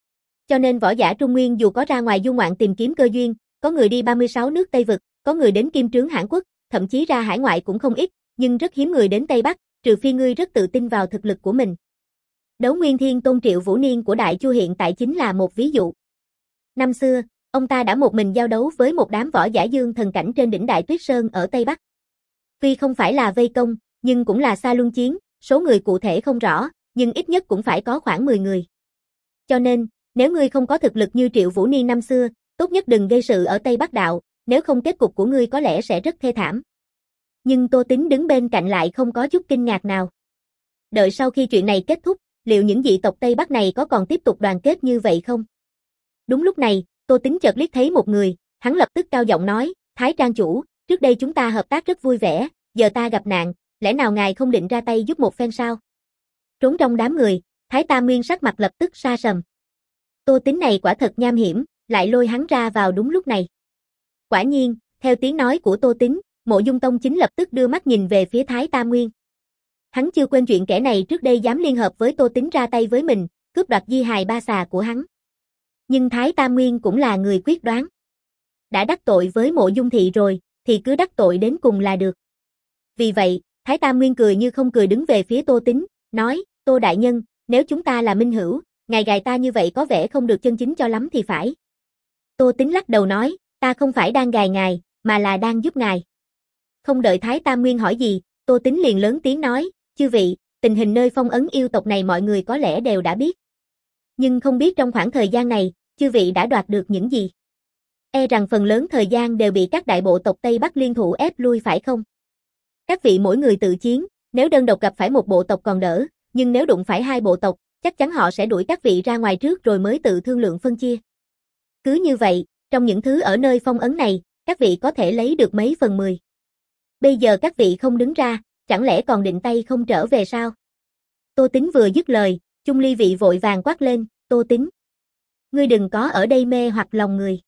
Cho nên võ giả Trung Nguyên dù có ra ngoài du ngoạn tìm kiếm cơ duyên, có người đi ba mươi sáu nước Tây Vực, có người đến Kim Trướng Hãn Quốc, thậm chí ra hải ngoại cũng không ít, nhưng rất hiếm người đến Tây Bắc, trừ phi ngươi rất tự tin vào thực lực của mình. Đấu Nguyên Thiên Tôn Triệu Vũ Niên của Đại Chu hiện tại chính là một ví dụ. Năm xưa, ông ta đã một mình giao đấu với một đám võ giả dương thần cảnh trên đỉnh Đại Tuyết Sơn ở Tây Bắc. Tuy không phải là vây công, nhưng cũng là xa luân chiến, số người cụ thể không rõ, nhưng ít nhất cũng phải có khoảng mười người. Cho nên, nếu ngươi không có thực lực như Triệu Vũ Niên năm xưa, tốt nhất đừng gây sự ở Tây Bắc Đạo, nếu không kết cục của ngươi có lẽ sẽ rất thê thảm. Nhưng Tô Tính đứng bên cạnh lại không có chút kinh ngạc nào. Đợi sau khi chuyện này kết thúc, liệu những dị tộc Tây Bắc này có còn tiếp tục đoàn kết như vậy không? Đúng lúc này, Tô Tính chợt liếc thấy một người, hắn lập tức cao giọng nói, Thái Trang chủ, trước đây chúng ta hợp tác rất vui vẻ, giờ ta gặp nạn, lẽ nào ngài không định ra tay giúp một phen sao? Trốn trong đám người, Thái Tam Nguyên sắc mặt lập tức sa sầm. Tô Tính này quả thật nham hiểm, lại lôi hắn ra vào đúng lúc này. Quả nhiên, theo tiếng nói của Tô Tính, Mộ Dung Tông Chính lập tức đưa mắt nhìn về phía Thái Tam Nguyên. Hắn chưa quên chuyện kẻ này trước đây dám liên hợp với Tô Tính ra tay với mình, cướp đoạt di hài ba xà của hắn. Nhưng Thái Tam Nguyên cũng là người quyết đoán. Đã đắc tội với Mộ Dung Thị rồi, thì cứ đắc tội đến cùng là được. Vì vậy, Thái Tam Nguyên cười như không cười đứng về phía Tô Tính, nói, Tô Đại Nhân, nếu chúng ta là minh hữu, ngài gài ta như vậy có vẻ không được chân chính cho lắm thì phải. Tô Tính lắc đầu nói, ta không phải đang gài ngài, mà là đang giúp ngài. Không đợi Thái Tam Nguyên hỏi gì, Tô Tính liền lớn tiếng nói, chư vị, tình hình nơi phong ấn yêu tộc này mọi người có lẽ đều đã biết. Nhưng không biết trong khoảng thời gian này, chư vị đã đoạt được những gì? E rằng phần lớn thời gian đều bị các đại bộ tộc Tây Bắc liên thủ ép lui phải không? Các vị mỗi người tự chiến, nếu đơn độc gặp phải một bộ tộc còn đỡ, nhưng nếu đụng phải hai bộ tộc, chắc chắn họ sẽ đuổi các vị ra ngoài trước rồi mới tự thương lượng phân chia. Cứ như vậy, trong những thứ ở nơi phong ấn này, các vị có thể lấy được mấy phần mười. Bây giờ các vị không đứng ra, chẳng lẽ còn định tay không trở về sao? Tô Tính vừa dứt lời, Chung Ly Vị vội vàng quát lên, Tô Tính. Ngươi đừng có ở đây mê hoặc lòng người.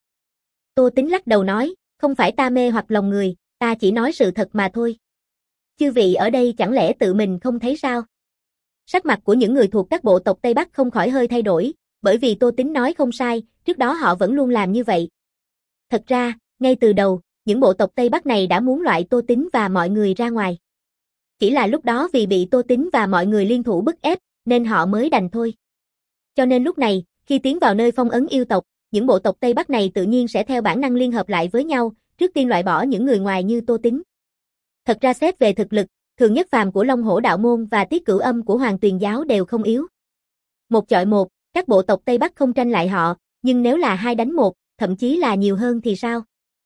Tô Tính lắc đầu nói, không phải ta mê hoặc lòng người, ta chỉ nói sự thật mà thôi. Chư vị ở đây chẳng lẽ tự mình không thấy sao? Sắc mặt của những người thuộc các bộ tộc Tây Bắc không khỏi hơi thay đổi, bởi vì Tô Tính nói không sai, trước đó họ vẫn luôn làm như vậy. Thật ra, ngay từ đầu, những bộ tộc Tây Bắc này đã muốn loại Tô Tính và mọi người ra ngoài. Chỉ là lúc đó vì bị Tô Tính và mọi người liên thủ bức ép, nên họ mới đành thôi. Cho nên lúc này, khi tiến vào nơi phong ấn yêu tộc, những bộ tộc Tây Bắc này tự nhiên sẽ theo bản năng liên hợp lại với nhau, trước tiên loại bỏ những người ngoài như Tô Tính. Thật ra xét về thực lực, Thường Nhất Phàm của Long Hổ Đạo Môn và Tiết Cửu Âm của Hoàng Tuyền Giáo đều không yếu. Một chọi một, các bộ tộc Tây Bắc không tranh lại họ, nhưng nếu là hai đánh một, thậm chí là nhiều hơn thì sao?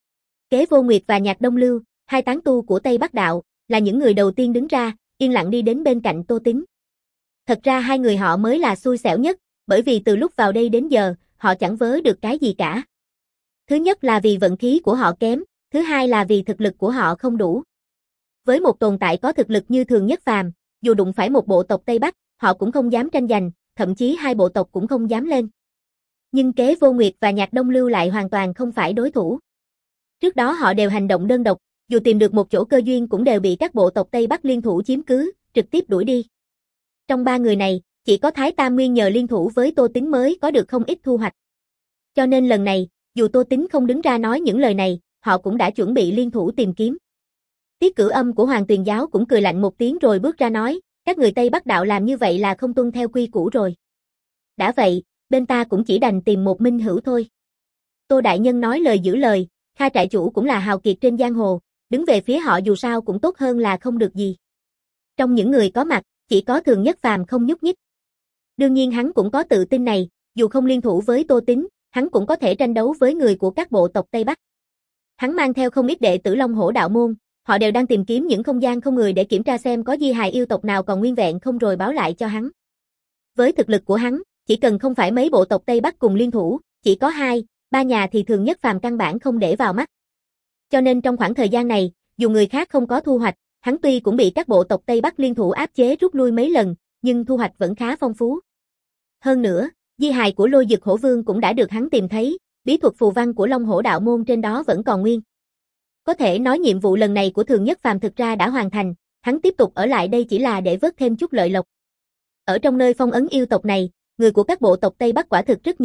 Kế Vô Nguyệt và Nhạc Đông Lưu, hai tán tu của Tây Bắc Đạo, là những người đầu tiên đứng ra, yên lặng đi đến bên cạnh Tô Tính. Thật ra hai người họ mới là xui xẻo nhất, bởi vì từ lúc vào đây đến giờ, họ chẳng vớ được cái gì cả. Thứ nhất là vì vận khí của họ kém, thứ hai là vì thực lực của họ không đủ. Với một tồn tại có thực lực như Thường Nhất Phàm, dù đụng phải một bộ tộc Tây Bắc, họ cũng không dám tranh giành, thậm chí hai bộ tộc cũng không dám lên. Nhưng Kế Vô Nguyệt và Nhạc Đông Lưu lại hoàn toàn không phải đối thủ. Trước đó họ đều hành động đơn độc, dù tìm được một chỗ cơ duyên cũng đều bị các bộ tộc Tây Bắc liên thủ chiếm cứ, trực tiếp đuổi đi. Trong ba người này, chỉ có Thái Tam Nguyên nhờ liên thủ với Tô Tính mới có được không ít thu hoạch. Cho nên lần này, dù Tô Tính không đứng ra nói những lời này, họ cũng đã chuẩn bị liên thủ tìm kiếm. Tiết Cửu Âm của Hoàng Tuyền Giáo cũng cười lạnh một tiếng rồi bước ra nói, các người Tây Bắc Đạo làm như vậy là không tuân theo quy củ rồi. Đã vậy, bên ta cũng chỉ đành tìm một minh hữu thôi. Tô Đại Nhân nói lời giữ lời, Kha trại chủ cũng là hào kiệt trên giang hồ, đứng về phía họ dù sao cũng tốt hơn là không được gì. Trong những người có mặt, chỉ có Thường Nhất Phàm không nhúc nhích. Đương nhiên hắn cũng có tự tin này, dù không liên thủ với Tô Tính, hắn cũng có thể tranh đấu với người của các bộ tộc Tây Bắc. Hắn mang theo không ít đệ tử Long Hổ Đạo Môn, họ đều đang tìm kiếm những không gian không người để kiểm tra xem có di hài yêu tộc nào còn nguyên vẹn không rồi báo lại cho hắn. Với thực lực của hắn, chỉ cần không phải mấy bộ tộc Tây Bắc cùng liên thủ, chỉ có hai, ba nhà thì Thường Nhất Phàm căn bản không để vào mắt. Cho nên trong khoảng thời gian này, dù người khác không có thu hoạch, hắn tuy cũng bị các bộ tộc Tây Bắc liên thủ áp chế rút lui mấy lần, nhưng thu hoạch vẫn khá phong phú. Hơn nữa, di hài của Lôi Dực Hổ Vương cũng đã được hắn tìm thấy, bí thuật phù văn của Long Hổ Đạo Môn trên đó vẫn còn nguyên. Có thể nói nhiệm vụ lần này của Thường Nhất Phàm thực ra đã hoàn thành, hắn tiếp tục ở lại đây chỉ là để vớt thêm chút lợi lộc. Ở trong nơi phong ấn yêu tộc này, người của các bộ tộc Tây Bắc quả thực rất nhiều,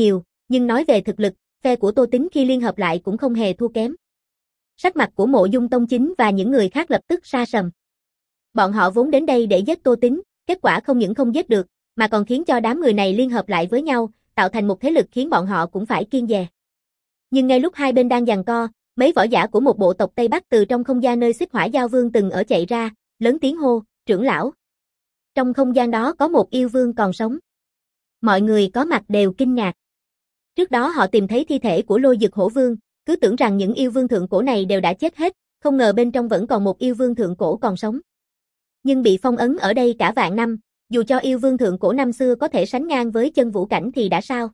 Nhưng nói về thực lực, phe của Tô Tín khi liên hợp lại cũng không hề thua kém. Sắc mặt của Mộ Dung Tông Chính và những người khác lập tức sa sầm. Bọn họ vốn đến đây để giết Tô Tín, kết quả không những không giết được, mà còn khiến cho đám người này liên hợp lại với nhau, tạo thành một thế lực khiến bọn họ cũng phải kiêng dè. Nhưng ngay lúc hai bên đang giằng co, mấy võ giả của một bộ tộc Tây Bắc từ trong không gian nơi Xích Hỏa Giao Vương từng ở chạy ra, lớn tiếng hô, trưởng lão. Trong không gian đó có một yêu vương còn sống. Mọi người có mặt đều kinh ngạc. Trước đó họ tìm thấy thi thể của Lôi Dực Hổ Vương, cứ tưởng rằng những yêu vương thượng cổ này đều đã chết hết, không ngờ bên trong vẫn còn một yêu vương thượng cổ còn sống. Nhưng bị phong ấn ở đây cả vạn năm, dù cho yêu vương thượng cổ năm xưa có thể sánh ngang với chân vũ cảnh thì đã sao?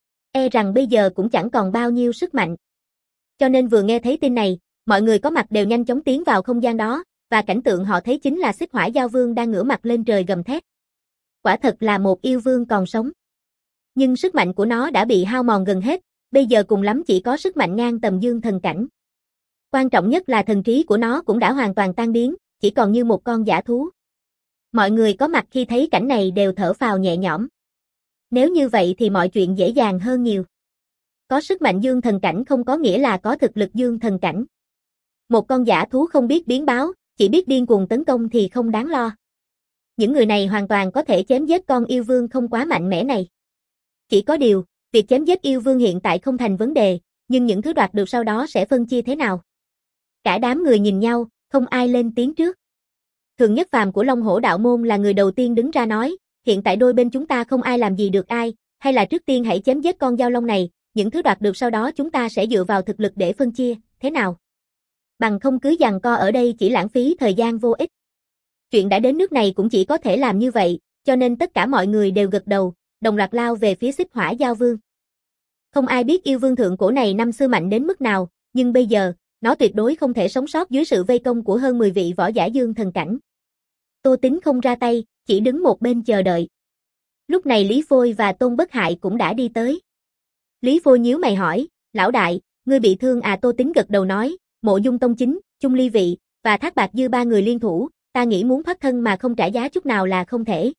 E rằng bây giờ cũng chẳng còn bao nhiêu sức mạnh. Cho nên vừa nghe thấy tin này, mọi người có mặt đều nhanh chóng tiến vào không gian đó, và cảnh tượng họ thấy chính là Xích Hỏa Giao Vương đang ngửa mặt lên trời gầm thét. Quả thật là một yêu vương còn sống. Nhưng sức mạnh của nó đã bị hao mòn gần hết, bây giờ cùng lắm chỉ có sức mạnh ngang tầm dương thần cảnh. Quan trọng nhất là thần trí của nó cũng đã hoàn toàn tan biến, chỉ còn như một con dã thú. Mọi người có mặt khi thấy cảnh này đều thở phào nhẹ nhõm. Nếu như vậy thì mọi chuyện dễ dàng hơn nhiều. Có sức mạnh dương thần cảnh không có nghĩa là có thực lực dương thần cảnh. Một con dã thú không biết biến báo, chỉ biết điên cuồng tấn công thì không đáng lo. Những người này hoàn toàn có thể chém giết con yêu vương không quá mạnh mẽ này. Chỉ có điều, việc chém giết yêu vương hiện tại không thành vấn đề, nhưng những thứ đoạt được sau đó sẽ phân chia thế nào? Cả đám người nhìn nhau, không ai lên tiếng trước. Thường Nhất Phàm của Long Hổ Đạo Môn là người đầu tiên đứng ra nói, hiện tại đôi bên chúng ta không ai làm gì được ai, hay là trước tiên hãy chém giết con dao long này, những thứ đoạt được sau đó chúng ta sẽ dựa vào thực lực để phân chia, thế nào? Bằng không cứ giằng co ở đây chỉ lãng phí thời gian vô ích. Chuyện đã đến nước này cũng chỉ có thể làm như vậy, cho nên tất cả mọi người đều gật đầu, đồng loạt lao về phía Xích Hỏa Giao Vương. Không ai biết yêu vương thượng cổ này năm xưa mạnh đến mức nào, nhưng bây giờ, nó tuyệt đối không thể sống sót dưới sự vây công của hơn mười vị võ giả dương thần cảnh. Tô Tín không ra tay, chỉ đứng một bên chờ đợi. Lúc này Lý Phôi và Tôn Bất Hại cũng đã đi tới. Lý Phôi nhíu mày hỏi, lão đại, ngươi bị thương à? Tô Tín gật đầu nói, Mộ Dung Tông Chính, Chung Ly Vị, và Thác Bạt Dư ba người liên thủ, ta nghĩ muốn thoát thân mà không trả giá chút nào là không thể.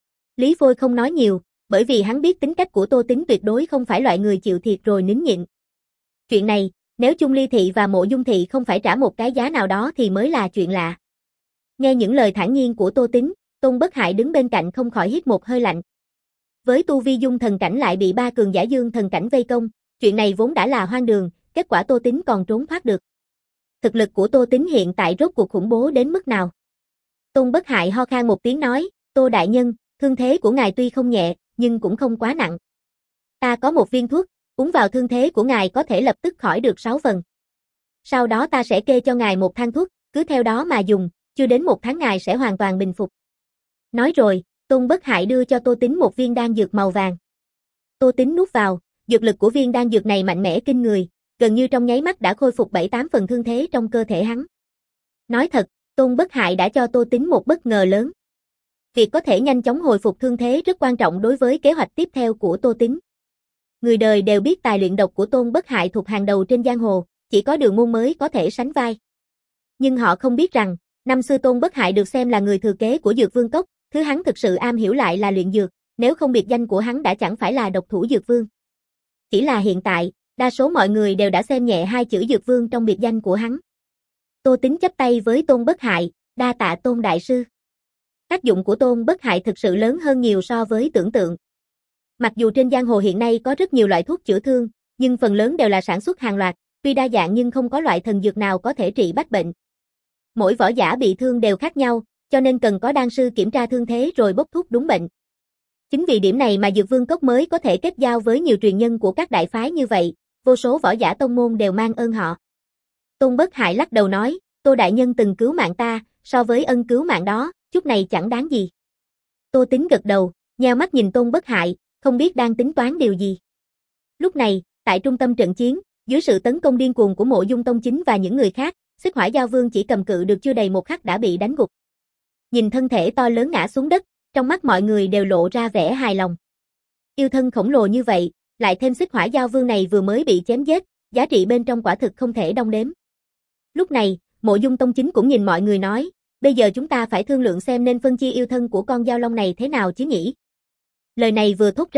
Lý Phôi không nói nhiều, bởi vì hắn biết tính cách của Tô Tín tuyệt đối không phải loại người chịu thiệt rồi nín nhịn. Chuyện này, nếu Chung Ly Thị và Mộ Dung Thị không phải trả một cái giá nào đó thì mới là chuyện lạ. Nghe những lời thản nhiên của Tô Tín, Tôn Bất Hại đứng bên cạnh không khỏi hít một hơi lạnh. Với tu vi dung thần cảnh lại bị ba cường giả dương thần cảnh vây công, chuyện này vốn đã là hoang đường, kết quả Tô Tín còn trốn thoát được. Thực lực của Tô Tín hiện tại rốt cuộc khủng bố đến mức nào? Tôn Bất Hại ho khan một tiếng nói, Tô đại nhân, thương thế của ngài tuy không nhẹ, nhưng cũng không quá nặng. Ta có một viên thuốc, uống vào thương thế của ngài có thể lập tức khỏi được sáu phần. Sau đó ta sẽ kê cho ngài một thang thuốc, cứ theo đó mà dùng, chưa đến một tháng ngài sẽ hoàn toàn bình phục. Nói rồi, Tôn Bất Hại đưa cho Tô Tín một viên đan dược màu vàng. Tô Tín nuốt vào, dược lực của viên đan dược này mạnh mẽ kinh người, gần như trong nháy mắt đã khôi phục bảy tám phần thương thế trong cơ thể hắn. Nói thật, Tôn Bất Hại đã cho Tô Tín một bất ngờ lớn. Việc có thể nhanh chóng hồi phục thương thế rất quan trọng đối với kế hoạch tiếp theo của Tô Tín. Người đời đều biết tài luyện độc của Tôn Bất Hại thuộc hàng đầu trên giang hồ, chỉ có Đường Môn mới có thể sánh vai. Nhưng họ không biết rằng, năm xưa Tôn Bất Hại được xem là người thừa kế của Dược Vương Cốc, thứ hắn thực sự am hiểu lại là luyện dược, nếu không biệt danh của hắn đã chẳng phải là độc thủ Dược Vương. Chỉ là hiện tại, đa số mọi người đều đã xem nhẹ hai chữ Dược Vương trong biệt danh của hắn. Tô Tín chắp tay với Tôn Bất Hại, đa tạ Tôn đại sư. Tác dụng của Tôn Bất Hại thực sự lớn hơn nhiều so với tưởng tượng. Mặc dù trên giang hồ hiện nay có rất nhiều loại thuốc chữa thương, nhưng phần lớn đều là sản xuất hàng loạt, tuy đa dạng nhưng không có loại thần dược nào có thể trị bách bệnh. Mỗi võ giả bị thương đều khác nhau, cho nên cần có đan sư kiểm tra thương thế rồi bốc thuốc đúng bệnh. Chính vì điểm này mà Dược Vương Cốc mới có thể kết giao với nhiều truyền nhân của các đại phái như vậy, vô số võ giả tông môn đều mang ơn họ. Tôn Bất Hại lắc đầu nói, Tô đại nhân từng cứu mạng ta, so với ân cứu mạng đó, chút này chẳng đáng gì. Tô Tín gật đầu, nheo mắt nhìn Tôn Bất Hại, không biết đang tính toán điều gì. Lúc này, tại trung tâm trận chiến, dưới sự tấn công điên cuồng của Mộ Dung Tông Chính và những người khác, Xích Hỏa Giao Vương chỉ cầm cự được chưa đầy một khắc đã bị đánh gục. Nhìn thân thể to lớn ngã xuống đất, trong mắt mọi người đều lộ ra vẻ hài lòng. Yêu thân khổng lồ như vậy, lại thêm Xích Hỏa Giao Vương này vừa mới bị chém giết, giá trị bên trong quả thực không thể đong đếm. Lúc này, Mộ Dung Tông Chính cũng nhìn mọi người nói, bây giờ chúng ta phải thương lượng xem nên phân chia yêu thân của con dao long này thế nào chứ nhỉ? Lời này vừa thốt ra,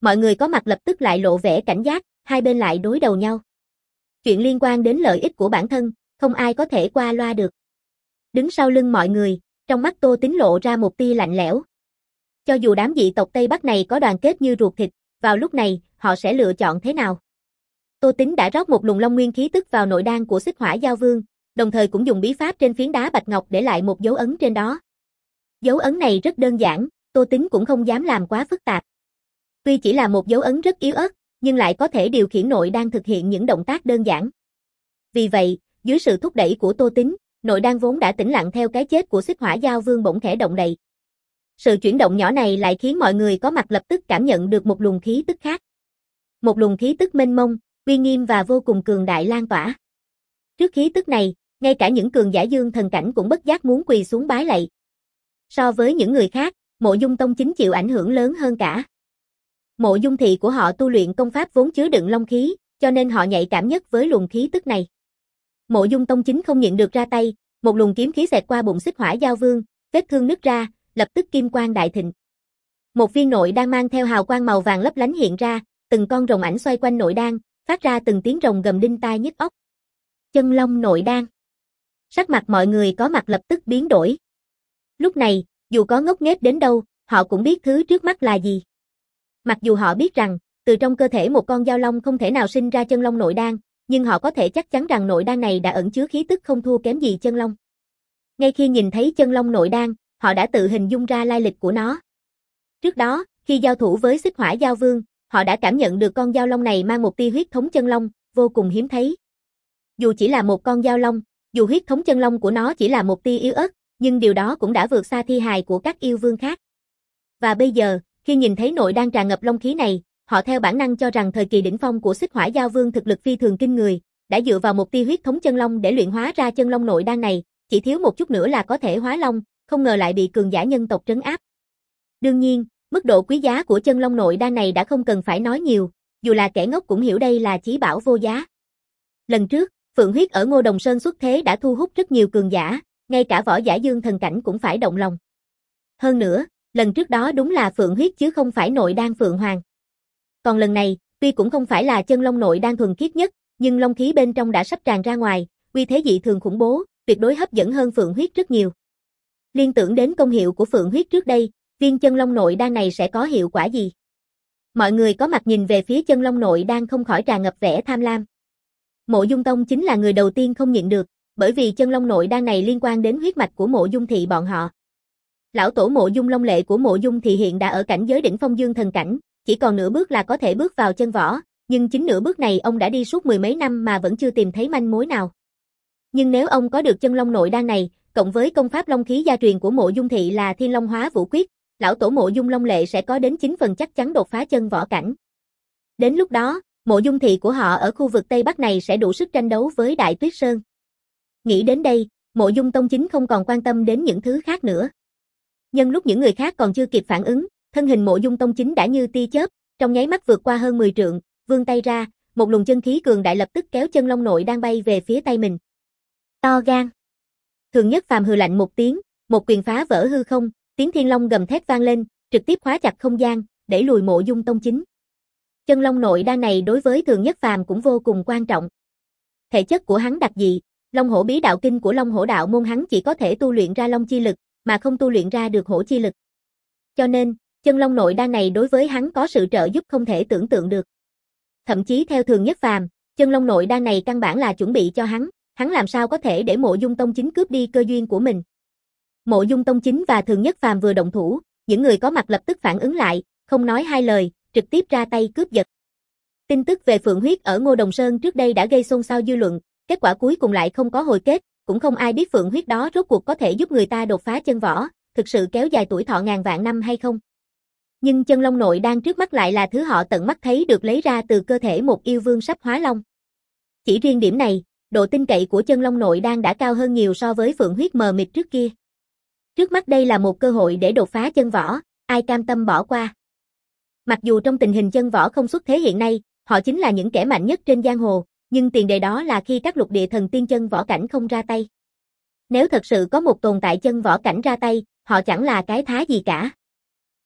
Mọi người có mặt lập tức lại lộ vẻ cảnh giác, hai bên lại đối đầu nhau. Chuyện liên quan đến lợi ích của bản thân, không ai có thể qua loa được. Đứng sau lưng mọi người, trong mắt Tô Tín lộ ra một tia lạnh lẽo. Cho dù đám dị tộc Tây Bắc này có đoàn kết như ruột thịt, vào lúc này, họ sẽ lựa chọn thế nào? Tô Tín đã rót một luồng long nguyên khí tức vào nội đan của Xích Hỏa Giao Vương, đồng thời cũng dùng bí pháp trên phiến đá bạch ngọc để lại một dấu ấn trên đó. Dấu ấn này rất đơn giản, Tô Tín cũng không dám làm quá phức tạp. Tuy chỉ là một dấu ấn rất yếu ớt, nhưng lại có thể điều khiển nội đan thực hiện những động tác đơn giản. Vì vậy, dưới sự thúc đẩy của Tô Tín, nội đan vốn đã tĩnh lặng theo cái chết của Xích Hỏa Giao Vương bỗng khẽ động đậy. Sự chuyển động nhỏ này lại khiến mọi người có mặt lập tức cảm nhận được một luồng khí tức khác. Một luồng khí tức mênh mông, uy nghiêm và vô cùng cường đại lan tỏa. Trước khí tức này, ngay cả những cường giả dương thần cảnh cũng bất giác muốn quỳ xuống bái lạy. So với những người khác, Mộ Dung Tông chính chịu ảnh hưởng lớn hơn cả. Mộ Dung thị của họ tu luyện công pháp vốn chứa đựng long khí, cho nên họ nhạy cảm nhất với luồng khí tức này. Mộ Dung Tông chính không nhịn được ra tay, một luồng kiếm khí xẹt qua bụng Xích Hỏa Giao Vương, vết thương nứt ra, lập tức kim quang đại thịnh. Một viên nội đan mang theo hào quang màu vàng lấp lánh hiện ra, từng con rồng ảnh xoay quanh nội đan, phát ra từng tiếng rồng gầm đinh tai nhức óc. Chân long nội đan. Sắc mặt mọi người có mặt lập tức biến đổi. Lúc này, dù có ngốc nghếch đến đâu, họ cũng biết thứ trước mắt là gì. Mặc dù họ biết rằng, từ trong cơ thể một con giao long không thể nào sinh ra chân long nội đan, nhưng họ có thể chắc chắn rằng nội đan này đã ẩn chứa khí tức không thua kém gì chân long. Ngay khi nhìn thấy chân long nội đan, họ đã tự hình dung ra lai lịch của nó. Trước đó, khi giao thủ với Xích Hỏa Giao Vương, họ đã cảm nhận được con giao long này mang một tia huyết thống chân long, vô cùng hiếm thấy. Dù chỉ là một con giao long, dù huyết thống chân long của nó chỉ là một tia yếu ớt, nhưng điều đó cũng đã vượt xa thi hài của các yêu vương khác. Và bây giờ, khi nhìn thấy nội đan tràn ngập long khí này, họ theo bản năng cho rằng thời kỳ đỉnh phong của Xích Hỏa Giao Vương thực lực phi thường kinh người, đã dựa vào một tia huyết thống chân long để luyện hóa ra chân long nội đan này, chỉ thiếu một chút nữa là có thể hóa long, không ngờ lại bị cường giả nhân tộc trấn áp. Đương nhiên, mức độ quý giá của chân long nội đan này đã không cần phải nói nhiều, dù là kẻ ngốc cũng hiểu đây là chí bảo vô giá. Lần trước, Phượng Huyết ở Ngô Đồng Sơn xuất thế đã thu hút rất nhiều cường giả, ngay cả võ giả dương thần cảnh cũng phải động lòng. Hơn nữa, lần trước đó đúng là Phượng Huyết chứ không phải nội đan Phượng Hoàng. Còn lần này, tuy cũng không phải là chân long nội đan thuần khiết nhất, nhưng long khí bên trong đã sắp tràn ra ngoài, uy thế dị thường khủng bố, tuyệt đối hấp dẫn hơn Phượng Huyết rất nhiều. Liên tưởng đến công hiệu của Phượng Huyết trước đây, viên chân long nội đan này sẽ có hiệu quả gì? Mọi người có mặt nhìn về phía chân long nội đan không khỏi tràn ngập vẻ tham lam. Mộ Dung Tông chính là người đầu tiên không nhịn được, bởi vì chân long nội đan này liên quan đến huyết mạch của Mộ Dung thị bọn họ. Lão tổ Mộ Dung Long Lệ của Mộ Dung thị hiện đã ở cảnh giới đỉnh phong dương thần cảnh, chỉ còn nửa bước là có thể bước vào chân võ, nhưng chính nửa bước này ông đã đi suốt mười mấy năm mà vẫn chưa tìm thấy manh mối nào. Nhưng nếu ông có được chân long nội đan này, cộng với công pháp long khí gia truyền của Mộ Dung thị là Thiên Long Hóa Vũ Quyết, lão tổ Mộ Dung Long Lệ sẽ có đến chín phần chắc chắn đột phá chân võ cảnh. Đến lúc đó, Mộ Dung thị của họ ở khu vực Tây Bắc này sẽ đủ sức tranh đấu với Đại Tuyết Sơn. Nghĩ đến đây, Mộ Dung Tông chính không còn quan tâm đến những thứ khác nữa. Nhân lúc những người khác còn chưa kịp phản ứng, thân hình Mộ Dung Tông chính đã như tia chớp, trong nháy mắt vượt qua hơn mười trượng, vươn tay ra, một luồng chân khí cường đại lập tức kéo chân long nội đang bay về phía tay mình. To gan. Thường Nhất Phàm hừ lạnh một tiếng, một quyền phá vỡ hư không, tiếng thiên long gầm thét vang lên, trực tiếp khóa chặt không gian, đẩy lùi Mộ Dung Tông chính. Chân long nội đan này đối với Thường Nhất Phàm cũng vô cùng quan trọng. Thể chất của hắn đặc dị, Long Hổ Bí Đạo Kinh của Long Hổ Đạo môn hắn chỉ có thể tu luyện ra long chi lực, mà không tu luyện ra được hổ chi lực. Cho nên, chân long nội đan này đối với hắn có sự trợ giúp không thể tưởng tượng được. Thậm chí theo Thường Nhất Phàm, chân long nội đan này căn bản là chuẩn bị cho hắn, hắn làm sao có thể để Mộ Dung Tông chính cướp đi cơ duyên của mình. Mộ Dung Tông chính và Thường Nhất Phàm vừa động thủ, những người có mặt lập tức phản ứng lại, không nói hai lời, trực tiếp ra tay cướp giật. Tin tức về Phượng Huyết ở Ngô Đồng Sơn trước đây đã gây xôn xao dư luận, kết quả cuối cùng lại không có hồi kết, cũng không ai biết Phượng Huyết đó rốt cuộc có thể giúp người ta đột phá chân võ, thực sự kéo dài tuổi thọ ngàn vạn năm hay không. Nhưng chân long nội đan trước mắt lại là thứ họ tận mắt thấy được lấy ra từ cơ thể một yêu vương sắp hóa long. Chỉ riêng điểm này, độ tin cậy của chân long nội đan đã cao hơn nhiều so với Phượng Huyết mờ mịt trước kia. Trước mắt đây là một cơ hội để đột phá chân võ, ai cam tâm bỏ qua. Mặc dù trong tình hình chân võ không xuất thế hiện nay, họ chính là những kẻ mạnh nhất trên giang hồ, nhưng tiền đề đó là khi các lục địa thần tiên chân võ cảnh không ra tay. Nếu thật sự có một tồn tại chân võ cảnh ra tay, họ chẳng là cái thá gì cả.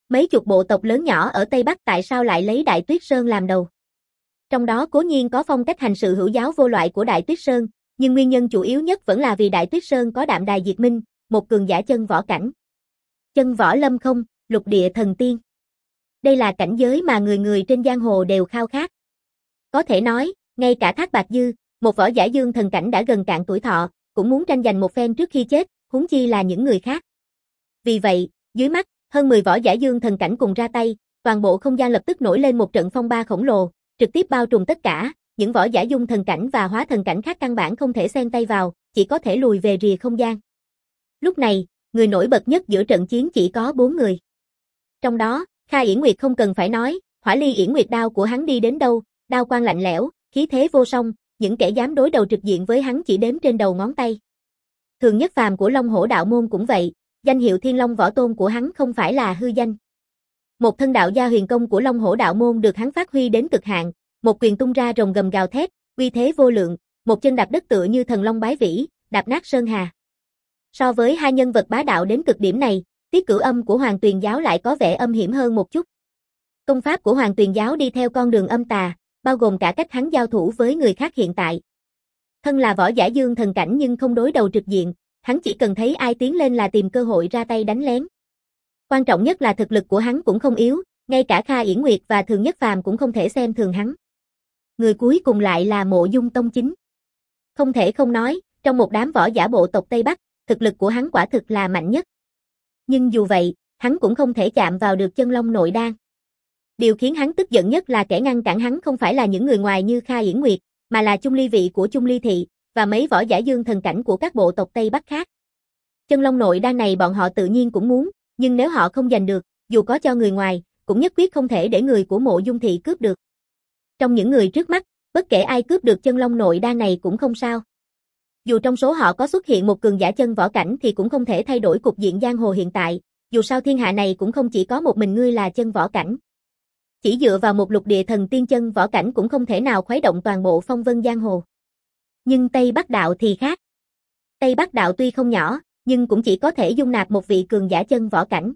Mấy chục bộ tộc lớn nhỏ ở Tây Bắc tại sao lại lấy Đại Tuyết Sơn làm đầu? Trong đó cố nhiên có phong cách hành sự hữu giáo vô loại của Đại Tuyết Sơn, nhưng nguyên nhân chủ yếu nhất vẫn là vì Đại Tuyết Sơn có Đạm Đài Diệt Minh, một cường giả chân võ cảnh. Chân võ lâm không, lục địa thần tiên. Đây là cảnh giới mà người người trên giang hồ đều khao khát. Có thể nói, ngay cả Thác Bạt Dư, một võ giả dương thần cảnh đã gần cạn tuổi thọ, cũng muốn tranh giành một phen trước khi chết, huống chi là những người khác. Vì vậy, dưới mắt, hơn mười võ giả dương thần cảnh cùng ra tay, toàn bộ không gian lập tức nổi lên một trận phong ba khổng lồ, trực tiếp bao trùm tất cả, những võ giả dung thần cảnh và hóa thần cảnh khác căn bản không thể xen tay vào, chỉ có thể lùi về rìa không gian. Lúc này, người nổi bật nhất giữa trận chiến chỉ có bốn người. Trong đó, Kha Yển Nguyệt không cần phải nói, Hỏa Ly Yển Nguyệt đao của hắn đi đến đâu, đao quang lạnh lẽo, khí thế vô song, những kẻ dám đối đầu trực diện với hắn chỉ đếm trên đầu ngón tay. Thường Nhất Phàm của Long Hổ đạo môn cũng vậy, danh hiệu Thiên Long Võ Tôn của hắn không phải là hư danh. Một thân đạo gia huyền công của Long Hổ đạo môn được hắn phát huy đến cực hạn, một quyền tung ra rồng gầm gào thét, uy thế vô lượng, một chân đạp đất tựa như thần long bái vĩ, đạp nát sơn hà. So với hai nhân vật bá đạo đến cực điểm này, Tiết Cửu Âm của Hoàng Tuyền giáo lại có vẻ âm hiểm hơn một chút. Công pháp của Hoàng Tuyền giáo đi theo con đường âm tà, bao gồm cả cách hắn giao thủ với người khác hiện tại. Thân là võ giả dương thần cảnh nhưng không đối đầu trực diện, hắn chỉ cần thấy ai tiến lên là tìm cơ hội ra tay đánh lén. Quan trọng nhất là thực lực của hắn cũng không yếu, ngay cả Kha Yển Nguyệt và Thường Nhất Phàm cũng không thể xem thường hắn. Người cuối cùng lại là Mộ Dung Tông Chính. Không thể không nói, trong một đám võ giả bộ tộc Tây Bắc, thực lực của hắn quả thực là mạnh nhất. Nhưng dù vậy, hắn cũng không thể chạm vào được chân long nội đan. Điều khiến hắn tức giận nhất là kẻ ngăn cản hắn không phải là những người ngoài như Kha Yển Nguyệt, mà là Chung Ly Vị của Chung Ly Thị, và mấy võ giả dương thần cảnh của các bộ tộc Tây Bắc khác. Chân long nội đan này bọn họ tự nhiên cũng muốn, nhưng nếu họ không giành được, dù có cho người ngoài, cũng nhất quyết không thể để người của Mộ Dung Thị cướp được. Trong những người trước mắt, bất kể ai cướp được chân long nội đan này cũng không sao. Dù trong số họ có xuất hiện một cường giả chân võ cảnh thì cũng không thể thay đổi cục diện giang hồ hiện tại, dù sao thiên hạ này cũng không chỉ có một mình ngươi là chân võ cảnh. Chỉ dựa vào một lục địa thần tiên chân võ cảnh cũng không thể nào khuấy động toàn bộ phong vân giang hồ. Nhưng Tây Bắc đạo thì khác. Tây Bắc đạo tuy không nhỏ, nhưng cũng chỉ có thể dung nạp một vị cường giả chân võ cảnh.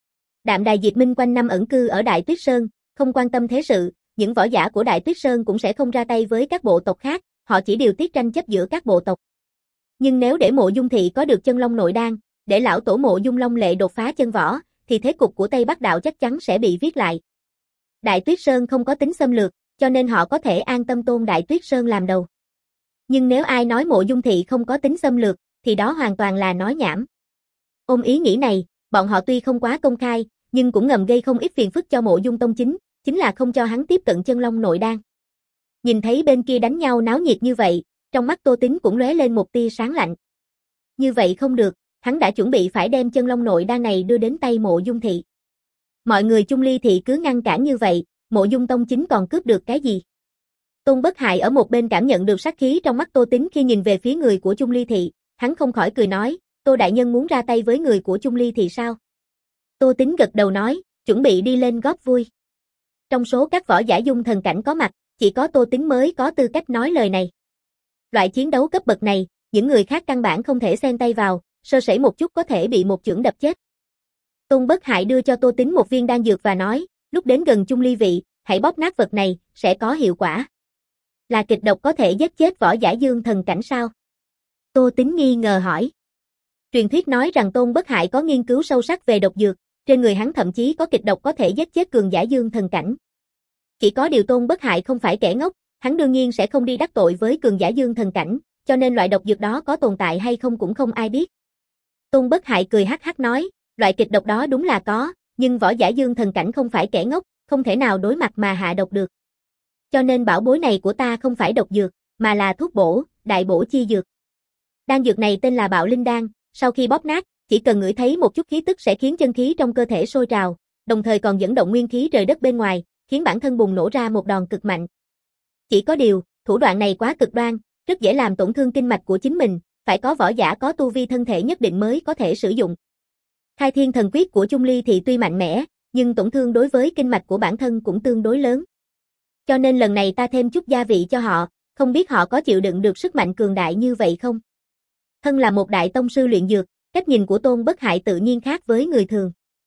Đạm Đài Diệt Minh quanh năm ẩn cư ở Đại Tuyết Sơn, không quan tâm thế sự, những võ giả của Đại Tuyết Sơn cũng sẽ không ra tay với các bộ tộc khác, họ chỉ điều tiết tranh chấp giữa các bộ tộc. Nhưng nếu để Mộ Dung Thị có được chân long nội đan, để lão tổ Mộ Dung Long Lệ đột phá chân võ, thì thế cục của Tây Bắc đạo chắc chắn sẽ bị viết lại. Đại Tuyết Sơn không có tính xâm lược, cho nên họ có thể an tâm tôn Đại Tuyết Sơn làm đầu. Nhưng nếu ai nói Mộ Dung Thị không có tính xâm lược, thì đó hoàn toàn là nói nhảm. Ôm ý nghĩ này, bọn họ tuy không quá công khai, nhưng cũng ngầm gây không ít phiền phức cho Mộ Dung Tông Chính, chính là không cho hắn tiếp cận chân long nội đan. Nhìn thấy bên kia đánh nhau náo nhiệt như vậy, trong mắt Tô Tín cũng lóe lên một tia sáng lạnh. Như vậy không được, hắn đã chuẩn bị phải đem chân long nội đan này đưa đến tay Mộ Dung Thị. Mọi người Chung Ly Thị cứ ngăn cản như vậy, Mộ Dung Tông Chính còn cướp được cái gì? Tôn Bất Hại ở một bên cảm nhận được sát khí trong mắt Tô Tín khi nhìn về phía người của Chung Ly Thị, hắn không khỏi cười nói, Tô đại nhân muốn ra tay với người của Chung Ly Thị sao? Tô Tín gật đầu nói, chuẩn bị đi lên góp vui. Trong số các võ giả dung thần cảnh có mặt, chỉ có Tô Tín mới có tư cách nói lời này. Loại chiến đấu cấp bậc này, những người khác căn bản không thể xen tay vào, sơ sẩy một chút có thể bị một chưởng đập chết. Tôn Bất Hại đưa cho Tô Tín một viên đan dược và nói, lúc đến gần Chung Ly Vị, hãy bóp nát vật này, sẽ có hiệu quả. Là kịch độc có thể giết chết võ giả dương thần cảnh sao? Tô Tín nghi ngờ hỏi. Truyền thuyết nói rằng Tôn Bất Hại có nghiên cứu sâu sắc về độc dược, trên người hắn thậm chí có kịch độc có thể giết chết cường giả dương thần cảnh. Chỉ có điều Tôn Bất Hại không phải kẻ ngốc, hắn đương nhiên sẽ không đi đắc tội với cường giả dương thần cảnh, cho nên loại độc dược đó có tồn tại hay không cũng không ai biết. Tôn Bất Hại cười hắc hắc nói, loại kịch độc đó đúng là có, nhưng võ giả dương thần cảnh không phải kẻ ngốc, không thể nào đối mặt mà hạ độc được. Cho nên bảo bối này của ta không phải độc dược, mà là thuốc bổ, đại bổ chi dược. Đan dược này tên là Bạo Linh Đan, sau khi bóp nát, chỉ cần ngửi thấy một chút khí tức sẽ khiến chân khí trong cơ thể sôi trào, đồng thời còn dẫn động nguyên khí trời đất bên ngoài, khiến bản thân bùng nổ ra một đòn cực mạnh. Chỉ có điều, thủ đoạn này quá cực đoan, rất dễ làm tổn thương kinh mạch của chính mình, phải có võ giả có tu vi thân thể nhất định mới có thể sử dụng. Khai Thiên Thần Quyết của Chung Ly thì tuy mạnh mẽ, nhưng tổn thương đối với kinh mạch của bản thân cũng tương đối lớn. Cho nên lần này ta thêm chút gia vị cho họ, không biết họ có chịu đựng được sức mạnh cường đại như vậy không? Thân là một đại tông sư luyện dược, cách nhìn của Tôn Bất Hại tự nhiên khác với người thường.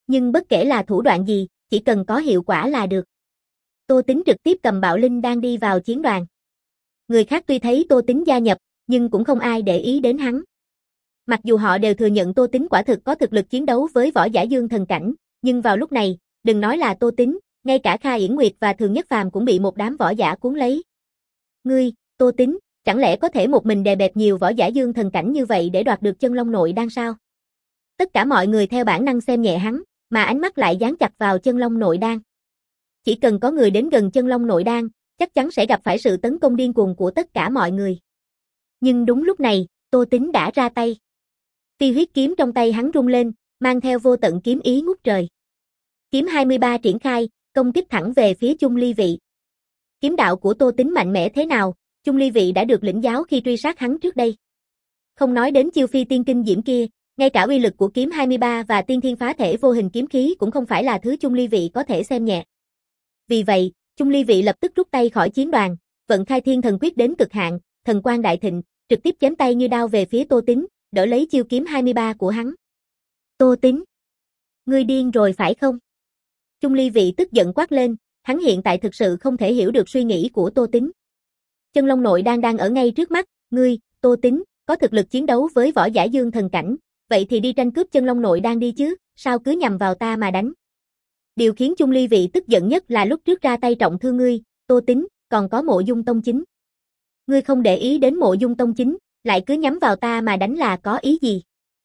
Nhưng bất kể là thủ đoạn gì, chỉ cần có hiệu quả là được. Tô Tính trực tiếp cầm bạo linh đang đi vào chiến đoàn. Người khác tuy thấy Tô Tính gia nhập, nhưng cũng không ai để ý đến hắn. Mặc dù họ đều thừa nhận Tô Tính quả thực có thực lực chiến đấu với võ giả dương thần cảnh, nhưng vào lúc này, đừng nói là Tô Tính, ngay cả Kha Yển Nguyệt và Thường Nhất Phàm cũng bị một đám võ giả cuốn lấy. Ngươi, Tô Tính, chẳng lẽ có thể một mình đè bẹp nhiều võ giả dương thần cảnh như vậy để đoạt được chân long nội đan sao? Tất cả mọi người theo bản năng xem nhẹ hắn, mà ánh mắt lại dán chặt vào chân long nội đan. Chỉ cần có người đến gần chân long nội đan, chắc chắn sẽ gặp phải sự tấn công điên cuồng của tất cả mọi người. Nhưng đúng lúc này, Tô Tính đã ra tay. Phi huyết kiếm trong tay hắn rung lên, mang theo vô tận kiếm ý ngút trời. Kiếm hai mươi ba triển khai, công kích thẳng về phía Chung Ly Vị. Kiếm đạo của Tô Tính mạnh mẽ thế nào, Chung Ly Vị đã được lĩnh giáo khi truy sát hắn trước đây. Không nói đến chiêu phi tiên kinh diễm kia, ngay cả uy lực của kiếm hai mươi ba và tiên thiên phá thể vô hình kiếm khí cũng không phải là thứ Chung Ly Vị có thể xem nhẹ. Vì vậy, Chung Ly Vị lập tức rút tay khỏi chiến đoàn, vận khai thiên thần quyết đến cực hạn, thần quang đại thịnh, trực tiếp chém tay như đao về phía Tô Tính, đỡ lấy chiêu kiếm hai mươi ba của hắn. Tô Tính, ngươi điên rồi phải không? Chung Ly Vị tức giận quát lên, hắn hiện tại thực sự không thể hiểu được suy nghĩ của Tô Tính. Chân long nội đang đang ở ngay trước mắt, ngươi, Tô Tính, có thực lực chiến đấu với võ giả dương thần cảnh, vậy thì đi tranh cướp chân long nội đang đi chứ, sao cứ nhằm vào ta mà đánh. Điều khiến Chung Ly Vị tức giận nhất là lúc trước ra tay trọng thương ngươi, Tô Tính, còn có Mộ Dung Tông Chính. Ngươi không để ý đến Mộ Dung Tông Chính, lại cứ nhắm vào ta mà đánh là có ý gì?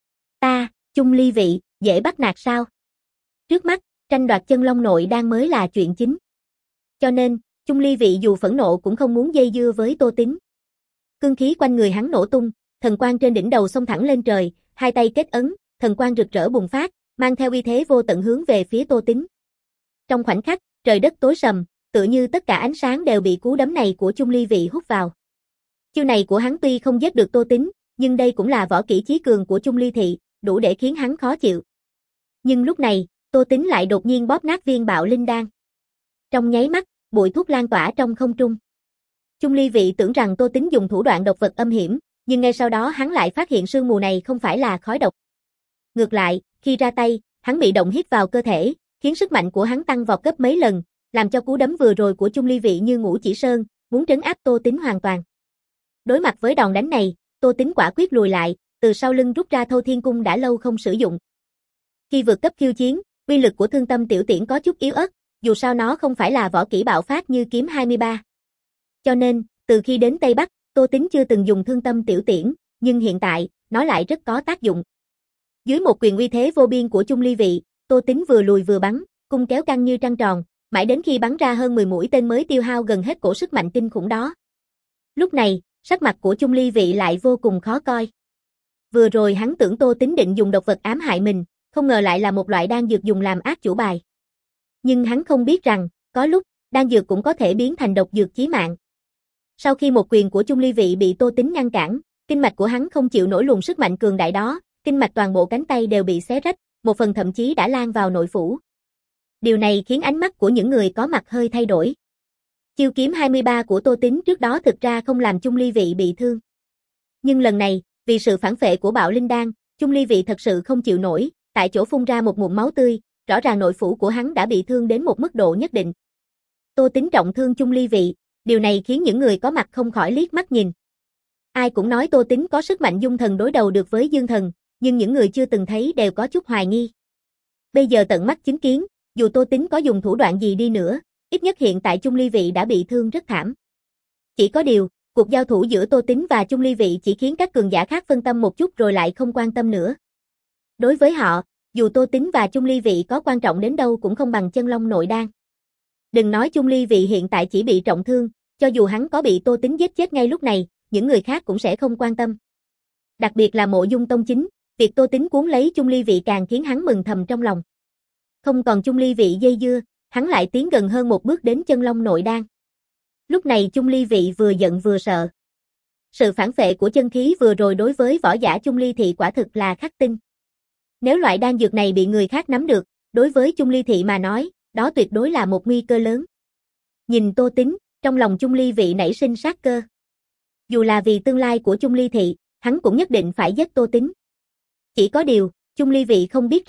Ta, Chung Ly Vị, dễ bắt nạt sao? Trước mắt, tranh đoạt chân long nội đang mới là chuyện chính. Cho nên, Chung Ly Vị dù phẫn nộ cũng không muốn dây dưa với Tô Tính. Cương khí quanh người hắn nổ tung, thần quang trên đỉnh đầu xông thẳng lên trời, hai tay kết ấn, thần quang rực rỡ bùng phát, mang theo uy thế vô tận hướng về phía Tô Tính. Trong khoảnh khắc, trời đất tối sầm, tựa như tất cả ánh sáng đều bị cú đấm này của Chung Ly Vị hút vào. Chiêu này của hắn tuy không giết được Tô Tính, nhưng đây cũng là võ kỹ chí cường của Chung Ly Thị, đủ để khiến hắn khó chịu. Nhưng lúc này, Tô Tính lại đột nhiên bóp nát viên bạo linh đan. Trong nháy mắt, bụi thuốc lan tỏa trong không trung. Chung Ly Vị tưởng rằng Tô Tính dùng thủ đoạn độc vật âm hiểm, nhưng ngay sau đó hắn lại phát hiện sương mù này không phải là khói độc. Ngược lại, khi ra tay, hắn bị động hít vào cơ thể, khiến sức mạnh của hắn tăng vọt gấp mấy lần, làm cho cú đấm vừa rồi của Chung Ly Vị như ngũ chỉ sơn, muốn trấn áp Tô Tính hoàn toàn. Đối mặt với đòn đánh này, Tô Tính quả quyết lùi lại, từ sau lưng rút ra Thâu Thiên Cung đã lâu không sử dụng. Khi vượt cấp khiêu chiến, uy lực của Thương Tâm Tiểu Tiễn có chút yếu ớt, dù sao nó không phải là võ kỹ bạo phát như kiếm hai mươi ba. Cho nên, từ khi đến Tây Bắc, Tô Tính chưa từng dùng Thương Tâm Tiểu Tiễn, nhưng hiện tại, nó lại rất có tác dụng. Dưới một quyền uy thế vô biên của Chung Ly Vị, Tô Tính vừa lùi vừa bắn, cung kéo căng như trăng tròn, mãi đến khi bắn ra hơn mười mũi tên mới tiêu hao gần hết cổ sức mạnh kinh khủng đó. Lúc này, sắc mặt của Chung Ly Vị lại vô cùng khó coi. Vừa rồi hắn tưởng Tô Tính định dùng độc vật ám hại mình, không ngờ lại là một loại đan dược dùng làm ác chủ bài. Nhưng hắn không biết rằng, có lúc, đan dược cũng có thể biến thành độc dược chí mạng. Sau khi một quyền của Chung Ly Vị bị Tô Tính ngăn cản, kinh mạch của hắn không chịu nổi luồng sức mạnh cường đại đó, kinh mạch toàn bộ cánh tay đều bị xé rách, một phần thậm chí đã lan vào nội phủ. Điều này khiến ánh mắt của những người có mặt hơi thay đổi. Chiêu kiếm hai mươi ba của Tô Tính trước đó thực ra không làm Chung Ly Vị bị thương. Nhưng lần này, vì sự phản phệ của bạo linh đan, Chung Ly Vị thật sự không chịu nổi, tại chỗ phun ra một ngụm máu tươi, rõ ràng nội phủ của hắn đã bị thương đến một mức độ nhất định. Tô Tính trọng thương Chung Ly Vị, điều này khiến những người có mặt không khỏi liếc mắt nhìn. Ai cũng nói Tô Tính có sức mạnh dung thần đối đầu được với dương thần, nhưng những người chưa từng thấy đều có chút hoài nghi. Bây giờ tận mắt chứng kiến, dù Tô Tính có dùng thủ đoạn gì đi nữa, ít nhất hiện tại Chung Ly Vị đã bị thương rất thảm. Chỉ có điều, cuộc giao thủ giữa Tô Tính và Chung Ly Vị chỉ khiến các cường giả khác phân tâm một chút rồi lại không quan tâm nữa. Đối với họ, dù Tô Tính và Chung Ly Vị có quan trọng đến đâu cũng không bằng chân long nội đan. Đừng nói Chung Ly Vị hiện tại chỉ bị trọng thương, cho dù hắn có bị Tô Tính giết chết ngay lúc này, những người khác cũng sẽ không quan tâm. Đặc biệt là Mộ Dung Tông Chính, việc Tô Tính cuốn lấy Chung Ly Vị càng khiến hắn mừng thầm trong lòng. Không còn Chung Ly Vị dây dưa, hắn lại tiến gần hơn một bước đến chân long nội đan. Lúc này Chung Ly Vị vừa giận vừa sợ. Sự phản phệ của chân khí vừa rồi đối với võ giả Chung Ly Thị quả thực là khắc tinh. Nếu loại đan dược này bị người khác nắm được, đối với Chung Ly Thị mà nói, đó tuyệt đối là một nguy cơ lớn. Nhìn Tô Tính, trong lòng Chung Ly Vị nảy sinh sát cơ. Dù là vì tương lai của Chung Ly Thị, hắn cũng nhất định phải giết Tô Tính. Chỉ có điều, Chung Ly Vị không biết rằng,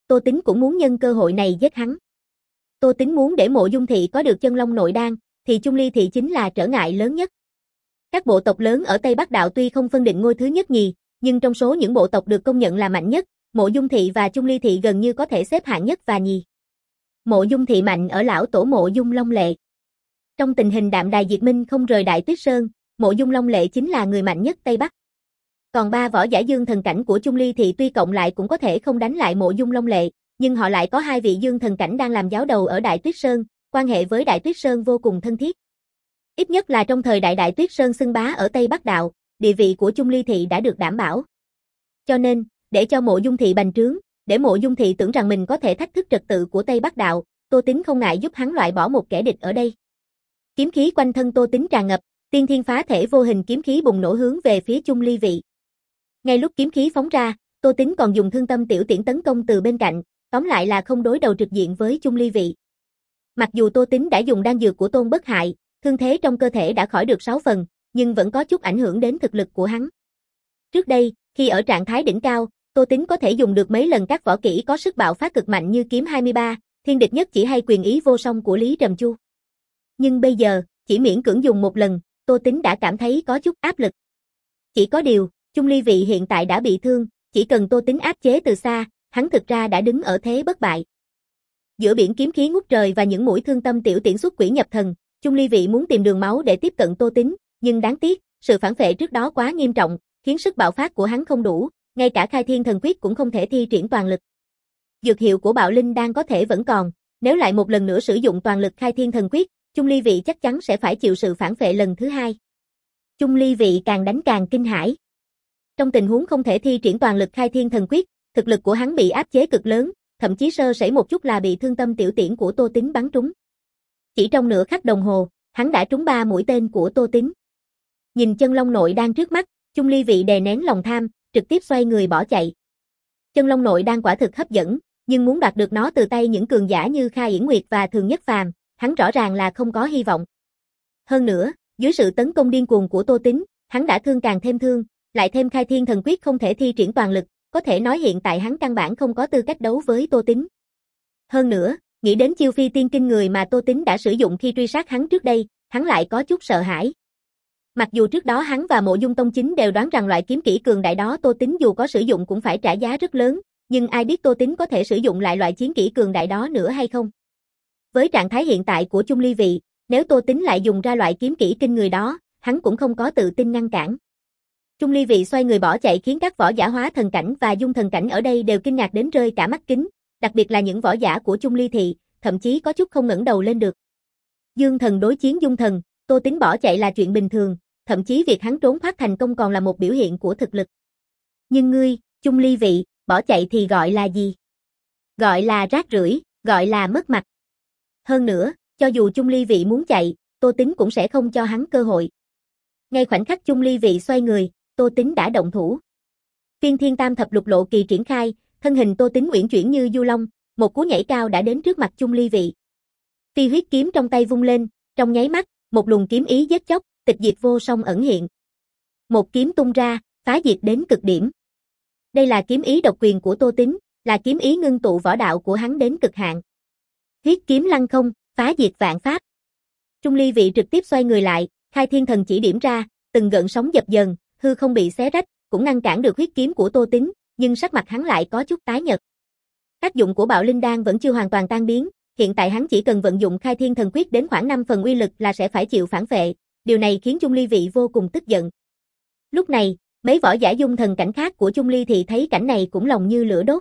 Tô Tính cũng muốn nhân cơ hội này giết hắn. Tô Tính muốn để Mộ Dung Thị có được chân long nội đan, thì Chung Ly Thị chính là trở ngại lớn nhất. Các bộ tộc lớn ở Tây Bắc Đạo tuy không phân định ngôi thứ nhất nhì, nhưng trong số những bộ tộc được công nhận là mạnh nhất, Mộ Dung Thị và Chung Ly Thị gần như có thể xếp hạng nhất và nhì. Mộ Dung Thị mạnh ở lão tổ Mộ Dung Long Lệ. Trong tình hình đạm đài diệt minh không rời Đại Tuyết Sơn, Mộ Dung Long Lệ chính là người mạnh nhất Tây Bắc. Còn ba võ giả dương thần cảnh của Chung Ly Thị tuy cộng lại cũng có thể không đánh lại Mộ Dung Long Lệ, nhưng họ lại có hai vị dương thần cảnh đang làm giáo đầu ở Đại Tuyết Sơn, quan hệ với Đại Tuyết Sơn vô cùng thân thiết. Ít nhất là trong thời đại Đại Tuyết Sơn xưng bá ở Tây Bắc Đạo, địa vị của Chung Ly Thị đã được đảm bảo. Cho nên, để cho Mộ Dung Thị bành trướng, để Mộ Dung Thị tưởng rằng mình có thể thách thức trật tự của Tây Bắc Đạo, Tô Tính không ngại giúp hắn loại bỏ một kẻ địch ở đây. Kiếm khí quanh thân Tô Tính tràn ngập, tiên thiên phá thể vô hình kiếm khí bùng nổ hướng về phía Chung Ly Vị. Ngay lúc kiếm khí phóng ra, Tô Tính còn dùng thương tâm tiểu tiễn tấn công từ bên cạnh, tóm lại là không đối đầu trực diện với Chung Ly Vị. Mặc dù Tô Tính đã dùng đan dược của Tôn Bất Hại, thương thế trong cơ thể đã khỏi được sáu phần, nhưng vẫn có chút ảnh hưởng đến thực lực của hắn. Trước đây, khi ở trạng thái đỉnh cao, Tô Tính có thể dùng được mấy lần các võ kỹ có sức bạo phát cực mạnh như kiếm hai mươi ba, thiên địch nhất chỉ hay quyền ý vô song của Lý Trầm Chu. Nhưng bây giờ, chỉ miễn cưỡng dùng một lần, Tô Tính đã cảm thấy có chút áp lực. Chỉ có điều, Chung Ly Vị hiện tại đã bị thương, chỉ cần Tô Tính áp chế từ xa, hắn thực ra đã đứng ở thế bất bại. Giữa biển kiếm khí ngút trời và những mũi thương tâm tiểu tiễn xuất quỷ nhập thần, Chung Ly Vị muốn tìm đường máu để tiếp cận Tô Tính, nhưng đáng tiếc, sự phản phệ trước đó quá nghiêm trọng, khiến sức bạo phát của hắn không đủ, ngay cả khai thiên thần quyết cũng không thể thi triển toàn lực. Dược hiệu của bạo linh đan có thể vẫn còn, nếu lại một lần nữa sử dụng toàn lực khai thiên thần quyết, Chung Ly Vị chắc chắn sẽ phải chịu sự phản phệ lần thứ hai. Chung Ly Vị càng đánh càng kinh hãi. Trong tình huống không thể thi triển toàn lực khai thiên thần quyết, thực lực của hắn bị áp chế cực lớn, thậm chí sơ sẩy một chút là bị thương tâm tiểu tiễn của Tô Tính bắn trúng. Chỉ trong nửa khắc đồng hồ, hắn đã trúng ba mũi tên của Tô Tính. Nhìn chân long nội đang trước mắt, Chung Ly Vị đè nén lòng tham, trực tiếp xoay người bỏ chạy. Chân long nội đang quả thực hấp dẫn, nhưng muốn đoạt được nó từ tay những cường giả như Kha Yển Nguyệt và Thường Nhất Phàm, hắn rõ ràng là không có hy vọng. Hơn nữa, dưới sự tấn công điên cuồng của Tô Tính, hắn đã thương càng thêm thương, lại thêm khai thiên thần quyết không thể thi triển toàn lực, có thể nói hiện tại hắn căn bản không có tư cách đấu với Tô Tính. Hơn nữa, nghĩ đến chiêu phi tiên kinh người mà Tô Tính đã sử dụng khi truy sát hắn trước đây, hắn lại có chút sợ hãi. Mặc dù trước đó hắn và Mộ Dung Tông Chính đều đoán rằng loại kiếm kỹ cường đại đó Tô Tính dù có sử dụng cũng phải trả giá rất lớn, nhưng ai biết Tô Tính có thể sử dụng lại loại chiến kỹ cường đại đó nữa hay không? Với trạng thái hiện tại của Chung Ly Vị, nếu Tô Tính lại dùng ra loại kiếm kỹ kinh người đó, hắn cũng không có tự tin ngăn cản. Chung Ly Vị xoay người bỏ chạy khiến các võ giả hóa thần cảnh và dung thần cảnh ở đây đều kinh ngạc đến rơi cả mắt kính, đặc biệt là những võ giả của Chung Ly Thị, thậm chí có chút không ngẩng đầu lên được. Dương thần đối chiến dung thần, Tô Tính bỏ chạy là chuyện bình thường, thậm chí việc hắn trốn thoát thành công còn là một biểu hiện của thực lực. Nhưng ngươi, Chung Ly Vị, bỏ chạy thì gọi là gì? Gọi là rác rưởi, gọi là mất mặt. Hơn nữa, cho dù Chung Ly Vị muốn chạy, Tô Tính cũng sẽ không cho hắn cơ hội. Ngay khoảnh khắc Chung Ly Vị xoay người, Tô Tính đã động thủ. Phiên Thiên Tam Thập Lục Lộ Kỳ triển khai, thân hình Tô Tính uyển chuyển như du long, một cú nhảy cao đã đến trước mặt Chung Ly Vị. Phi huyết kiếm trong tay vung lên, trong nháy mắt, một luồng kiếm ý giết chóc, tịch diệt vô song ẩn hiện. Một kiếm tung ra, phá diệt đến cực điểm. Đây là kiếm ý độc quyền của Tô Tính, là kiếm ý ngưng tụ võ đạo của hắn đến cực hạn. Huyết kiếm lăng không, phá diệt vạn pháp. Chung Ly Vị trực tiếp xoay người lại, khai thiên thần chỉ điểm ra, từng gợn sóng dập dần, hư không bị xé rách, cũng ngăn cản được huyết kiếm của Tô Tính, nhưng sắc mặt hắn lại có chút tái nhợt. Tác dụng của bạo linh đan vẫn chưa hoàn toàn tan biến, hiện tại hắn chỉ cần vận dụng khai thiên thần quyết đến khoảng năm phần uy lực là sẽ phải chịu phản phệ, điều này khiến Chung Ly Vị vô cùng tức giận. Lúc này, mấy võ giả dung thần cảnh khác của Chung Ly Thị thấy cảnh này cũng lòng như lửa đốt.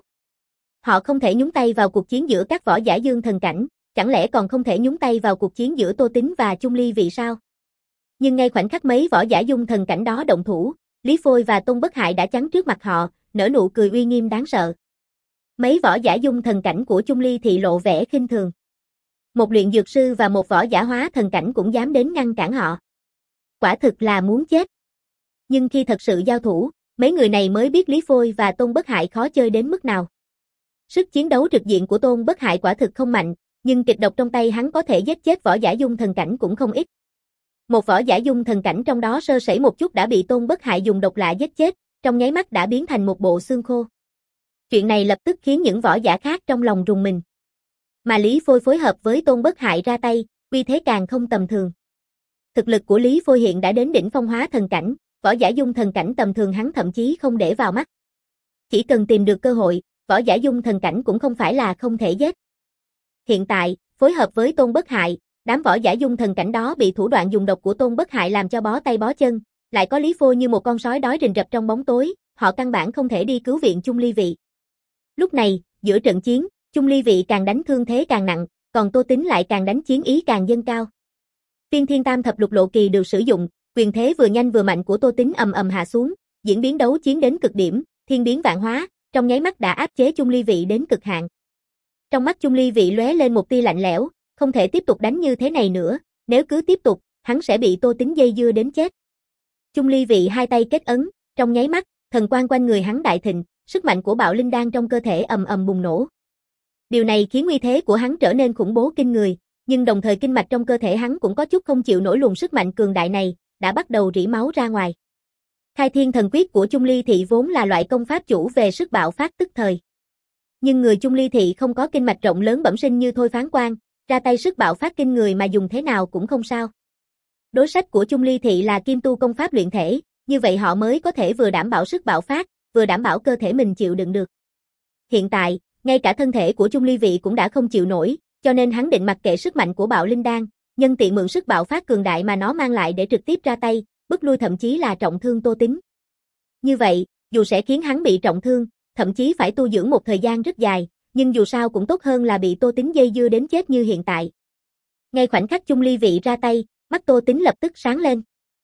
Họ không thể nhúng tay vào cuộc chiến giữa các võ giả dương thần cảnh, chẳng lẽ còn không thể nhúng tay vào cuộc chiến giữa Tô Tính và Chung Ly Vị sao? Nhưng ngay khoảnh khắc mấy võ giả dung thần cảnh đó động thủ, Lý Phôi và Tôn Bất Hại đã chắn trước mặt họ, nở nụ cười uy nghiêm đáng sợ. Mấy võ giả dung thần cảnh của Chung Ly Thị lộ vẻ khinh thường. Một luyện dược sư và một võ giả hóa thần cảnh cũng dám đến ngăn cản họ. Quả thực là muốn chết. Nhưng khi thật sự giao thủ, mấy người này mới biết Lý Phôi và Tôn Bất Hại khó chơi đến mức nào. Sức chiến đấu trực diện của Tôn Bất Hại quả thực không mạnh, nhưng kịch độc trong tay hắn có thể giết chết võ giả dung thần cảnh cũng không ít. Một võ giả dung thần cảnh trong đó sơ sẩy một chút đã bị Tôn Bất Hại dùng độc lạ giết chết, trong nháy mắt đã biến thành một bộ xương khô. Chuyện này lập tức khiến những võ giả khác trong lòng rùng mình. Mà Lý Phôi phối hợp với Tôn Bất Hại ra tay, uy thế càng không tầm thường. Thực lực của Lý Phôi hiện đã đến đỉnh phong hóa thần cảnh, võ giả dung thần cảnh tầm thường hắn thậm chí không để vào mắt. Chỉ cần tìm được cơ hội, võ giả dung thần cảnh cũng không phải là không thể giết. Hiện tại, phối hợp với Tôn Bất Hại, đám võ giả dung thần cảnh đó bị thủ đoạn dùng độc của Tôn Bất Hại làm cho bó tay bó chân, lại có Lý Phôi như một con sói đói rình rập trong bóng tối, họ căn bản không thể đi cứu viện Chung Ly Vị. Lúc này, giữa trận chiến, Chung Ly Vị càng đánh thương thế càng nặng, còn Tô Tính lại càng đánh chiến ý càng dâng cao. Tiên Thiên Tam Thập Lục Lộ Kỳ được sử dụng, quyền thế vừa nhanh vừa mạnh của Tô Tính ầm ầm hạ xuống, diễn biến đấu chiến đến cực điểm, thiên biến vạn hóa, trong nháy mắt đã áp chế Chung Ly Vị đến cực hạn. Trong mắt Chung Ly Vị lóe lên một tia lạnh lẽo, không thể tiếp tục đánh như thế này nữa, nếu cứ tiếp tục, hắn sẽ bị Tô Tính dây dưa đến chết. Chung Ly Vị hai tay kết ấn, trong nháy mắt, thần quang quanh người hắn đại thịnh, sức mạnh của bạo linh đan trong cơ thể ầm ầm bùng nổ. Điều này khiến uy thế của hắn trở nên khủng bố kinh người, nhưng đồng thời kinh mạch trong cơ thể hắn cũng có chút không chịu nổi luồng sức mạnh cường đại này, đã bắt đầu rỉ máu ra ngoài. Khai Thiên Thần Quyết của Chung Ly Thị vốn là loại công pháp chủ về sức bạo phát tức thời. Nhưng người Chung Ly Thị không có kinh mạch rộng lớn bẩm sinh như Thôi Phán Quan, ra tay sức bạo phát kinh người mà dùng thế nào cũng không sao. Đối sách của Chung Ly Thị là kim tu công pháp luyện thể, như vậy họ mới có thể vừa đảm bảo sức bạo phát, vừa đảm bảo cơ thể mình chịu đựng được. Hiện tại, ngay cả thân thể của Chung Ly Vị cũng đã không chịu nổi, cho nên hắn định mặc kệ sức mạnh của bạo linh đan, nhân tiện mượn sức bạo phát cường đại mà nó mang lại để trực tiếp ra tay, bức lui thậm chí là trọng thương Tô Tính. Như vậy, dù sẽ khiến hắn bị trọng thương, thậm chí phải tu dưỡng một thời gian rất dài, nhưng dù sao cũng tốt hơn là bị Tô Tính dây dưa đến chết như hiện tại. Ngay khoảnh khắc Chung Ly Vị ra tay, mắt Tô Tính lập tức sáng lên.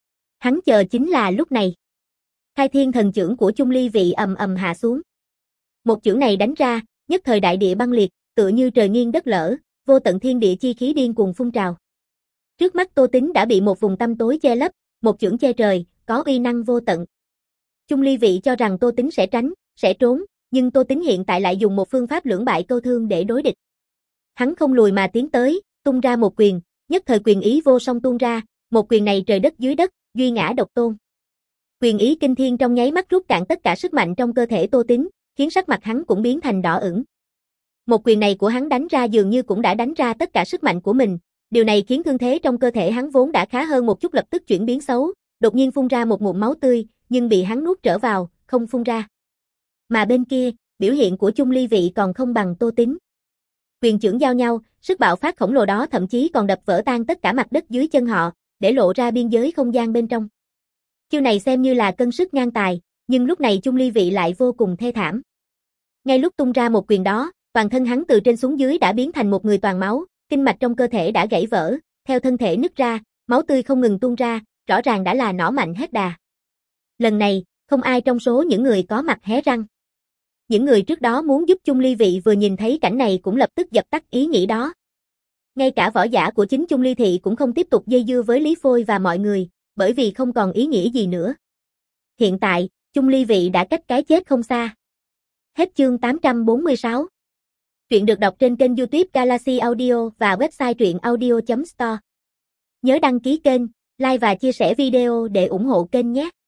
Hắn chờ chính là lúc này. Khai Thiên Thần Chưởng của Chung Ly Vị ầm ầm hạ xuống. Một chưởng này đánh ra, nhất thời đại địa băng liệt, tựa như trời nghiêng đất lở, vô tận thiên địa chi khí điên cuồng phun trào. Trước mắt Tô Tính đã bị một vùng tăm tối che lấp, một chưởng che trời, có uy năng vô tận. Chung Ly Vị cho rằng Tô Tính sẽ tránh, sẽ trốn, nhưng Tô Tính hiện tại lại dùng một phương pháp lưỡng bại câu thương để đối địch. Hắn không lùi mà tiến tới, tung ra một quyền, nhất thời quyền ý vô song tuôn ra, một quyền này trời đất dưới đất, duy ngã độc tôn. Quyền ý kinh thiên trong nháy mắt rút cạn tất cả sức mạnh trong cơ thể Tô Tính, khiến sắc mặt hắn cũng biến thành đỏ ửng. Một quyền này của hắn đánh ra dường như cũng đã đánh ra tất cả sức mạnh của mình, điều này khiến thương thế trong cơ thể hắn vốn đã khá hơn một chút lập tức chuyển biến xấu, đột nhiên phun ra một ngụm máu tươi, nhưng bị hắn nuốt trở vào, không phun ra. Mà bên kia, biểu hiện của Chung Ly Vị còn không bằng Tô Tính. Quyền chưởng giao nhau, sức bạo phát khổng lồ đó thậm chí còn đập vỡ tan tất cả mặt đất dưới chân họ, để lộ ra biên giới không gian bên trong. Chiêu này xem như là cân sức ngang tài, nhưng lúc này Chung Ly Vị lại vô cùng thê thảm. Ngay lúc tung ra một quyền đó, toàn thân hắn từ trên xuống dưới đã biến thành một người toàn máu, kinh mạch trong cơ thể đã gãy vỡ, theo thân thể nứt ra, máu tươi không ngừng tuôn ra, rõ ràng đã là nỏ mạnh hết đà. Lần này, không ai trong số những người có mặt hé răng. Những người trước đó muốn giúp Chung Ly Vị vừa nhìn thấy cảnh này cũng lập tức dập tắt ý nghĩ đó. Ngay cả võ giả của chính Chung Ly Thị cũng không tiếp tục dây dưa với Lý Phôi và mọi người, bởi vì không còn ý nghĩa gì nữa. Hiện tại, Chung Ly Vị đã cách cái chết không xa. Hết chương tám trăm bốn mươi sáu. Truyện được đọc trên kênh YouTube Galaxy Audio và website truyện audio chấm store. Nhớ đăng ký kênh, like và chia sẻ video để ủng hộ kênh nhé.